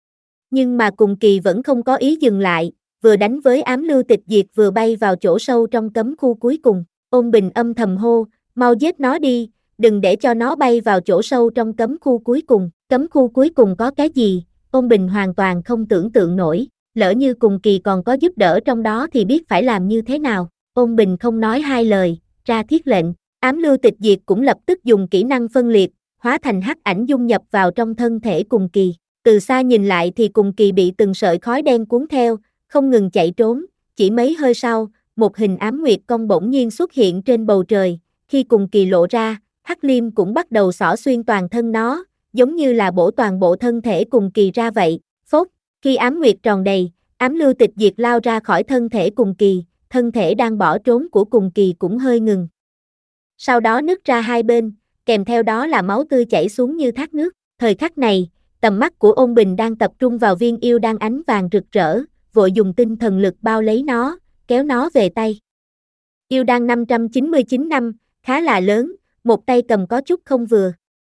Nhưng mà cùng kỳ vẫn không có ý dừng lại, vừa đánh với Ám Lưu Tịch Diệt vừa bay vào chỗ sâu trong cấm khu cuối cùng, Ôn Bình âm thầm hô, mau giết nó đi, đừng để cho nó bay vào chỗ sâu trong cấm khu cuối cùng, cấm khu cuối cùng có cái gì, Ôn Bình hoàn toàn không tưởng tượng nổi, lỡ như cùng kỳ còn có giúp đỡ trong đó thì biết phải làm như thế nào, Ôn Bình không nói hai lời, ra thiết lệnh, Ám lưu tịch diệt cũng lập tức dùng kỹ năng phân liệt, hóa thành hắc ảnh dung nhập vào trong thân thể Cùng Kỳ. Từ xa nhìn lại thì Cùng Kỳ bị từng sợi khói đen cuốn theo, không ngừng chạy trốn, chỉ mấy hơi sau, một hình ám nguyệt cong bỗng nhiên xuất hiện trên bầu trời, khi Cùng Kỳ lộ ra, hắc liêm cũng bắt đầu xỏ xuyên toàn thân nó, giống như là bổ toàn bộ thân thể Cùng Kỳ ra vậy. Phốt, khi ám nguyệt tròn đầy, ám lưu tịch diệt lao ra khỏi thân thể Cùng Kỳ, thân thể đang bỏ trốn của Cùng Kỳ cũng hơi ngừng. Sau đó nứt ra hai bên, kèm theo đó là máu tươi chảy xuống như thác nước. Thời khắc này, tầm mắt của Ôn Bình đang tập trung vào viên yêu đan ánh vàng rực rỡ, vội dùng tinh thần lực bao lấy nó, kéo nó về tay. Yêu đan năm trăm chín mươi chín năm, khá là lớn, một tay cầm có chút không vừa.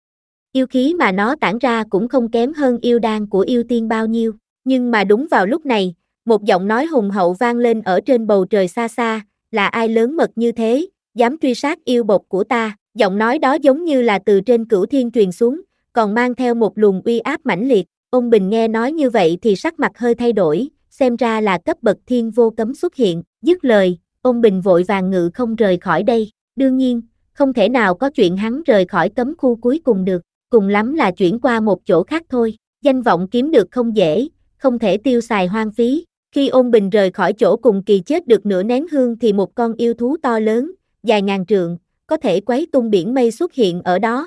Yêu khí mà nó tản ra cũng không kém hơn yêu đan của yêu tiên bao nhiêu, nhưng mà đúng vào lúc này, một giọng nói hùng hậu vang lên ở trên bầu trời xa xa, là ai lớn mật như thế, dám truy sát yêu bộc của ta. Giọng nói đó giống như là từ trên cửu thiên truyền xuống, còn mang theo một luồng uy áp mãnh liệt. Ôn Bình nghe nói như vậy thì sắc mặt hơi thay đổi, xem ra là cấp bậc thiên vô cấm xuất hiện. Dứt lời, Ôn Bình vội vàng ngự không rời khỏi đây. Đương nhiên, không thể nào có chuyện hắn rời khỏi cấm khu cuối cùng được, cùng lắm là chuyển qua một chỗ khác thôi. Danh vọng kiếm được không dễ, không thể tiêu xài hoang phí. Khi Ôn Bình rời khỏi chỗ Cùng Kỳ chết được nửa nén hương thì một con yêu thú to lớn, dài ngàn trượng, có thể quấy tung biển mây xuất hiện ở đó.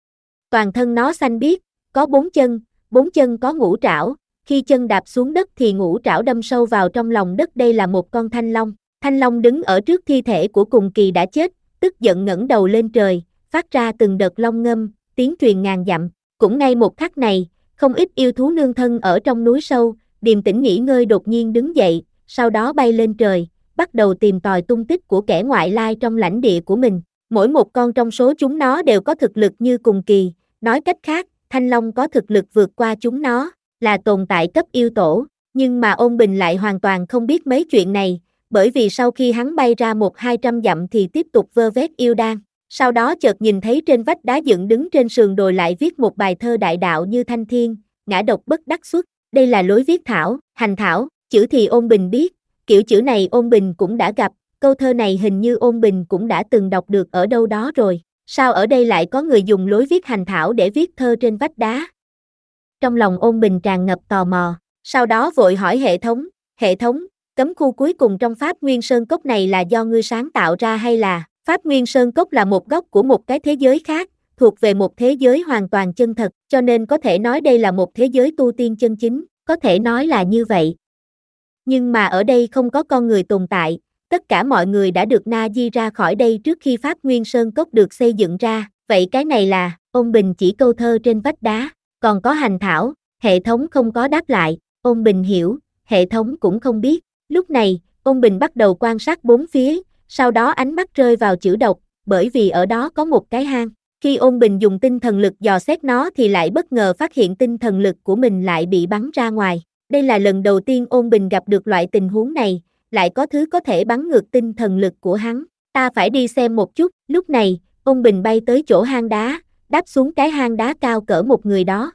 Toàn thân nó xanh biếc, có bốn chân, bốn chân có ngũ trảo, khi chân đạp xuống đất thì ngũ trảo đâm sâu vào trong lòng đất. Đây là một con thanh long. Thanh long đứng ở trước thi thể của Cùng Kỳ đã chết, tức giận ngẩng đầu lên trời, phát ra từng đợt long ngâm, tiếng truyền ngàn dặm. Cũng ngay một khắc này, không ít yêu thú nương thân ở trong núi sâu, điềm tĩnh nghỉ ngơi đột nhiên đứng dậy, sau đó bay lên trời, bắt đầu tìm tòi tung tích của kẻ ngoại lai trong lãnh địa của mình. Mỗi một con trong số chúng nó đều có thực lực như Cùng Kỳ, nói cách khác, Thanh Long có thực lực vượt qua chúng nó, là tồn tại cấp yêu tổ, nhưng mà Ôn Bình lại hoàn toàn không biết mấy chuyện này, bởi vì sau khi hắn bay ra một hai trăm dặm thì tiếp tục vơ vét yêu đan, sau đó chợt nhìn thấy trên vách đá dựng đứng trên sườn đồi lại viết một bài thơ đại đạo như thanh thiên, ngã độc bất đắc xuất, đây là lối viết thảo, hành thảo, chữ thì Ôn Bình biết, kiểu chữ này Ôn Bình cũng đã gặp. Câu thơ này hình như Ôn Bình cũng đã từng đọc được ở đâu đó rồi, sao ở đây lại có người dùng lối viết hành thảo để viết thơ trên vách đá? Trong lòng Ôn Bình tràn ngập tò mò, sau đó vội hỏi hệ thống, hệ thống, cấm khu cuối cùng trong Pháp Nguyên Sơn Cốc này là do ngươi sáng tạo ra hay là? Pháp Nguyên Sơn Cốc là một góc của một cái thế giới khác, thuộc về một thế giới hoàn toàn chân thật, cho nên có thể nói đây là một thế giới tu tiên chân chính, có thể nói là như vậy. Nhưng mà ở đây không có con người tồn tại. Tất cả mọi người đã được na di ra khỏi đây trước khi Pháp Nguyên Sơn Cốc được xây dựng ra, vậy cái này là? Ôn Bình chỉ câu thơ trên vách đá, còn có hành thảo, hệ thống không có đáp lại. Ôn Bình hiểu, hệ thống cũng không biết. Lúc này, Ôn Bình bắt đầu quan sát bốn phía, sau đó ánh mắt rơi vào chữ độc, bởi vì ở đó có một cái hang. Khi Ôn Bình dùng tinh thần lực dò xét nó thì lại bất ngờ phát hiện tinh thần lực của mình lại bị bắn ra ngoài. Đây là lần đầu tiên Ôn Bình gặp được loại tình huống này, lại có thứ có thể bắn ngược tinh thần lực của hắn. Ta phải đi xem một chút. Lúc này, Ôn Bình bay tới chỗ hang đá, đáp xuống cái hang đá cao cỡ một người đó.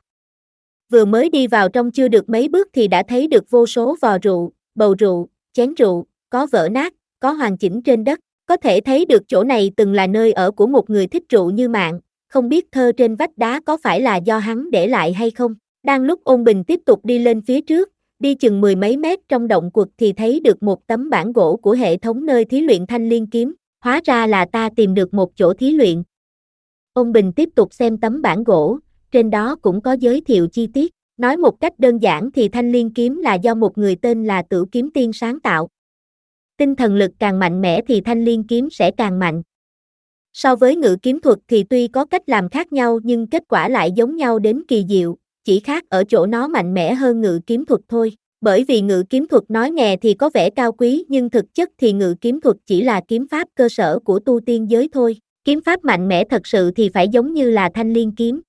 Vừa mới đi vào trong chưa được mấy bước thì đã thấy được vô số vò rượu, bầu rượu, chén rượu, có vỡ nát, có hoàn chỉnh trên đất. Có thể thấy được chỗ này từng là nơi ở của một người thích rượu như Mạng, không biết thơ trên vách đá có phải là do hắn để lại hay không. Đang lúc Ôn Bình tiếp tục đi lên phía trước, đi chừng mười mấy mét trong động quật thì thấy được một tấm bản gỗ của hệ thống nơi thí luyện thanh liên kiếm, hóa ra là ta tìm được một chỗ thí luyện. Ôn Bình tiếp tục xem tấm bản gỗ, trên đó cũng có giới thiệu chi tiết, nói một cách đơn giản thì thanh liên kiếm là do một người tên là Tửu Kiếm Tiên sáng tạo. Tinh thần lực càng mạnh mẽ thì thanh liên kiếm sẽ càng mạnh. So với ngự kiếm thuật thì tuy có cách làm khác nhau nhưng kết quả lại giống nhau đến kỳ diệu, chỉ khác ở chỗ nó mạnh mẽ hơn ngự kiếm thuật thôi. Bởi vì ngự kiếm thuật nói nghe thì có vẻ cao quý nhưng thực chất thì ngự kiếm thuật chỉ là kiếm pháp cơ sở của tu tiên giới thôi. Kiếm pháp mạnh mẽ thật sự thì phải giống như là thanh liên kiếm.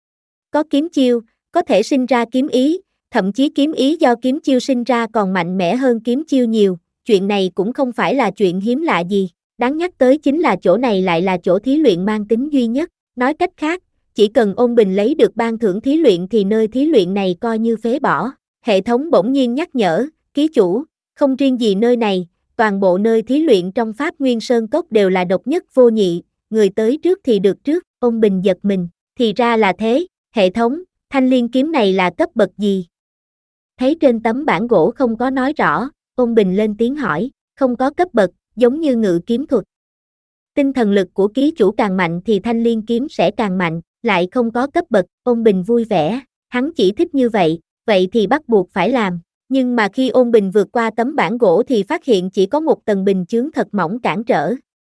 Có kiếm chiêu, có thể sinh ra kiếm ý, thậm chí kiếm ý do kiếm chiêu sinh ra còn mạnh mẽ hơn kiếm chiêu nhiều. Chuyện này cũng không phải là chuyện hiếm lạ gì. Đáng nhắc tới chính là chỗ này lại là chỗ thí luyện mang tính duy nhất. Nói cách khác, chỉ cần Ôn Bình lấy được ban thưởng thí luyện thì nơi thí luyện này coi như phế bỏ. Hệ thống bỗng nhiên nhắc nhở, ký chủ, không riêng gì nơi này, toàn bộ nơi thí luyện trong Pháp Nguyên Sơn Cốc đều là độc nhất vô nhị, người tới trước thì được trước, ôn bình giật mình, thì ra là thế, hệ thống, thanh liên kiếm này là cấp bậc gì? Thấy trên tấm bản gỗ không có nói rõ, ôn bình lên tiếng hỏi, không có cấp bậc, giống như ngự kiếm thuật. Tinh thần lực của ký chủ càng mạnh thì thanh liên kiếm sẽ càng mạnh, lại không có cấp bậc, ôn bình vui vẻ, hắn chỉ thích như vậy, vậy thì bắt buộc phải làm. Nhưng mà khi ôn bình vượt qua tấm bản gỗ thì phát hiện chỉ có một tầng bình chướng thật mỏng cản trở.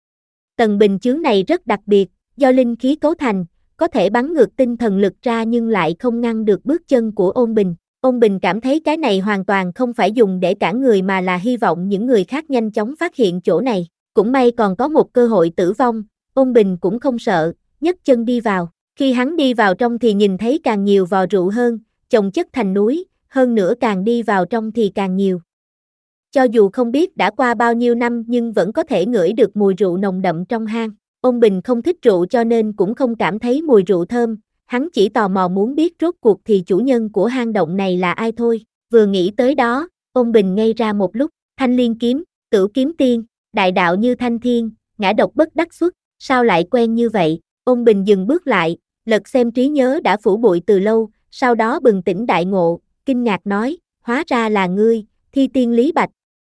Tầng bình chướng này rất đặc biệt, do linh khí cấu thành, có thể bắn ngược tinh thần lực ra nhưng lại không ngăn được bước chân của ôn bình. Ôn bình cảm thấy cái này hoàn toàn không phải dùng để cản người mà là hy vọng những người khác nhanh chóng phát hiện chỗ này. Cũng may còn có một cơ hội tử vong, ôn bình cũng không sợ, nhấc chân đi vào. Khi hắn đi vào trong thì nhìn thấy càng nhiều vò rượu hơn, chồng chất thành núi, hơn nữa càng đi vào trong thì càng nhiều. Cho dù không biết đã qua bao nhiêu năm nhưng vẫn có thể ngửi được mùi rượu nồng đậm trong hang. Ôn bình không thích rượu cho nên cũng không cảm thấy mùi rượu thơm, hắn chỉ tò mò muốn biết rốt cuộc thì chủ nhân của hang động này là ai thôi. Vừa nghĩ tới đó, ôn bình ngây ra một lúc, thanh liên kiếm, cửu kiếm tiên, đại đạo như thanh thiên, ngã độc bất đắc xuất, sao lại quen như vậy? Ôn bình dừng bước lại, lật xem trí nhớ đã phủ bụi từ lâu, sau đó bừng tỉnh đại ngộ, kinh ngạc nói, hóa ra là ngươi, Thi Tiên Lý Bạch.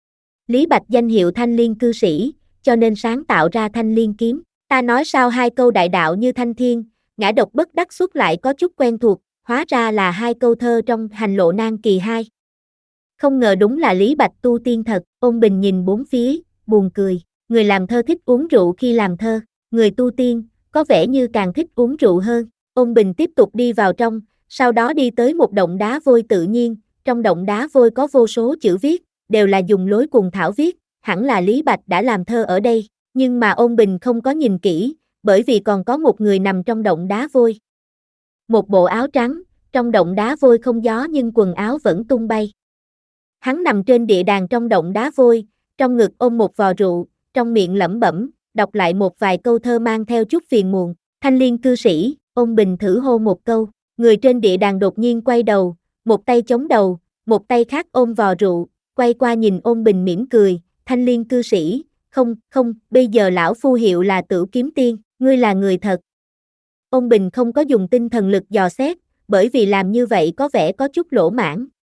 Lý Bạch danh hiệu thanh liên cư sĩ, cho nên sáng tạo ra thanh liên kiếm. Ta nói sao hai câu đại đạo như thanh thiên, ngã độc bất đắc xuất lại có chút quen thuộc, hóa ra là hai câu thơ trong Hành Lộ Nan kỳ hai. Không ngờ đúng là Lý Bạch tu tiên thật, ôn bình nhìn bốn phía, buồn cười, người làm thơ thích uống rượu khi làm thơ, người tu tiên, có vẻ như càng thích uống rượu hơn. Ôn bình tiếp tục đi vào trong, sau đó đi tới một động đá vôi tự nhiên, trong động đá vôi có vô số chữ viết, đều là dùng lối quần thảo viết, hẳn là Lý Bạch đã làm thơ ở đây, nhưng mà ôn bình không có nhìn kỹ, bởi vì còn có một người nằm trong động đá vôi. Một bộ áo trắng, trong động đá vôi không gió nhưng quần áo vẫn tung bay. Hắn nằm trên địa đàng trong động đá vôi, trong ngực ôm một vò rượu, trong miệng lẩm bẩm, đọc lại một vài câu thơ mang theo chút phiền muộn. Thanh liên cư sĩ, ôn bình thử hô một câu, người trên địa đàng đột nhiên quay đầu, một tay chống đầu, một tay khác ôm vò rượu, quay qua nhìn ôn bình mỉm cười, thanh liên cư sĩ, không, không, bây giờ lão phu hiệu là Tửu Kiếm Tiên, ngươi là người thật. Ôn bình không có dùng tinh thần lực dò xét, bởi vì làm như vậy có vẻ có chút lỗ mãng,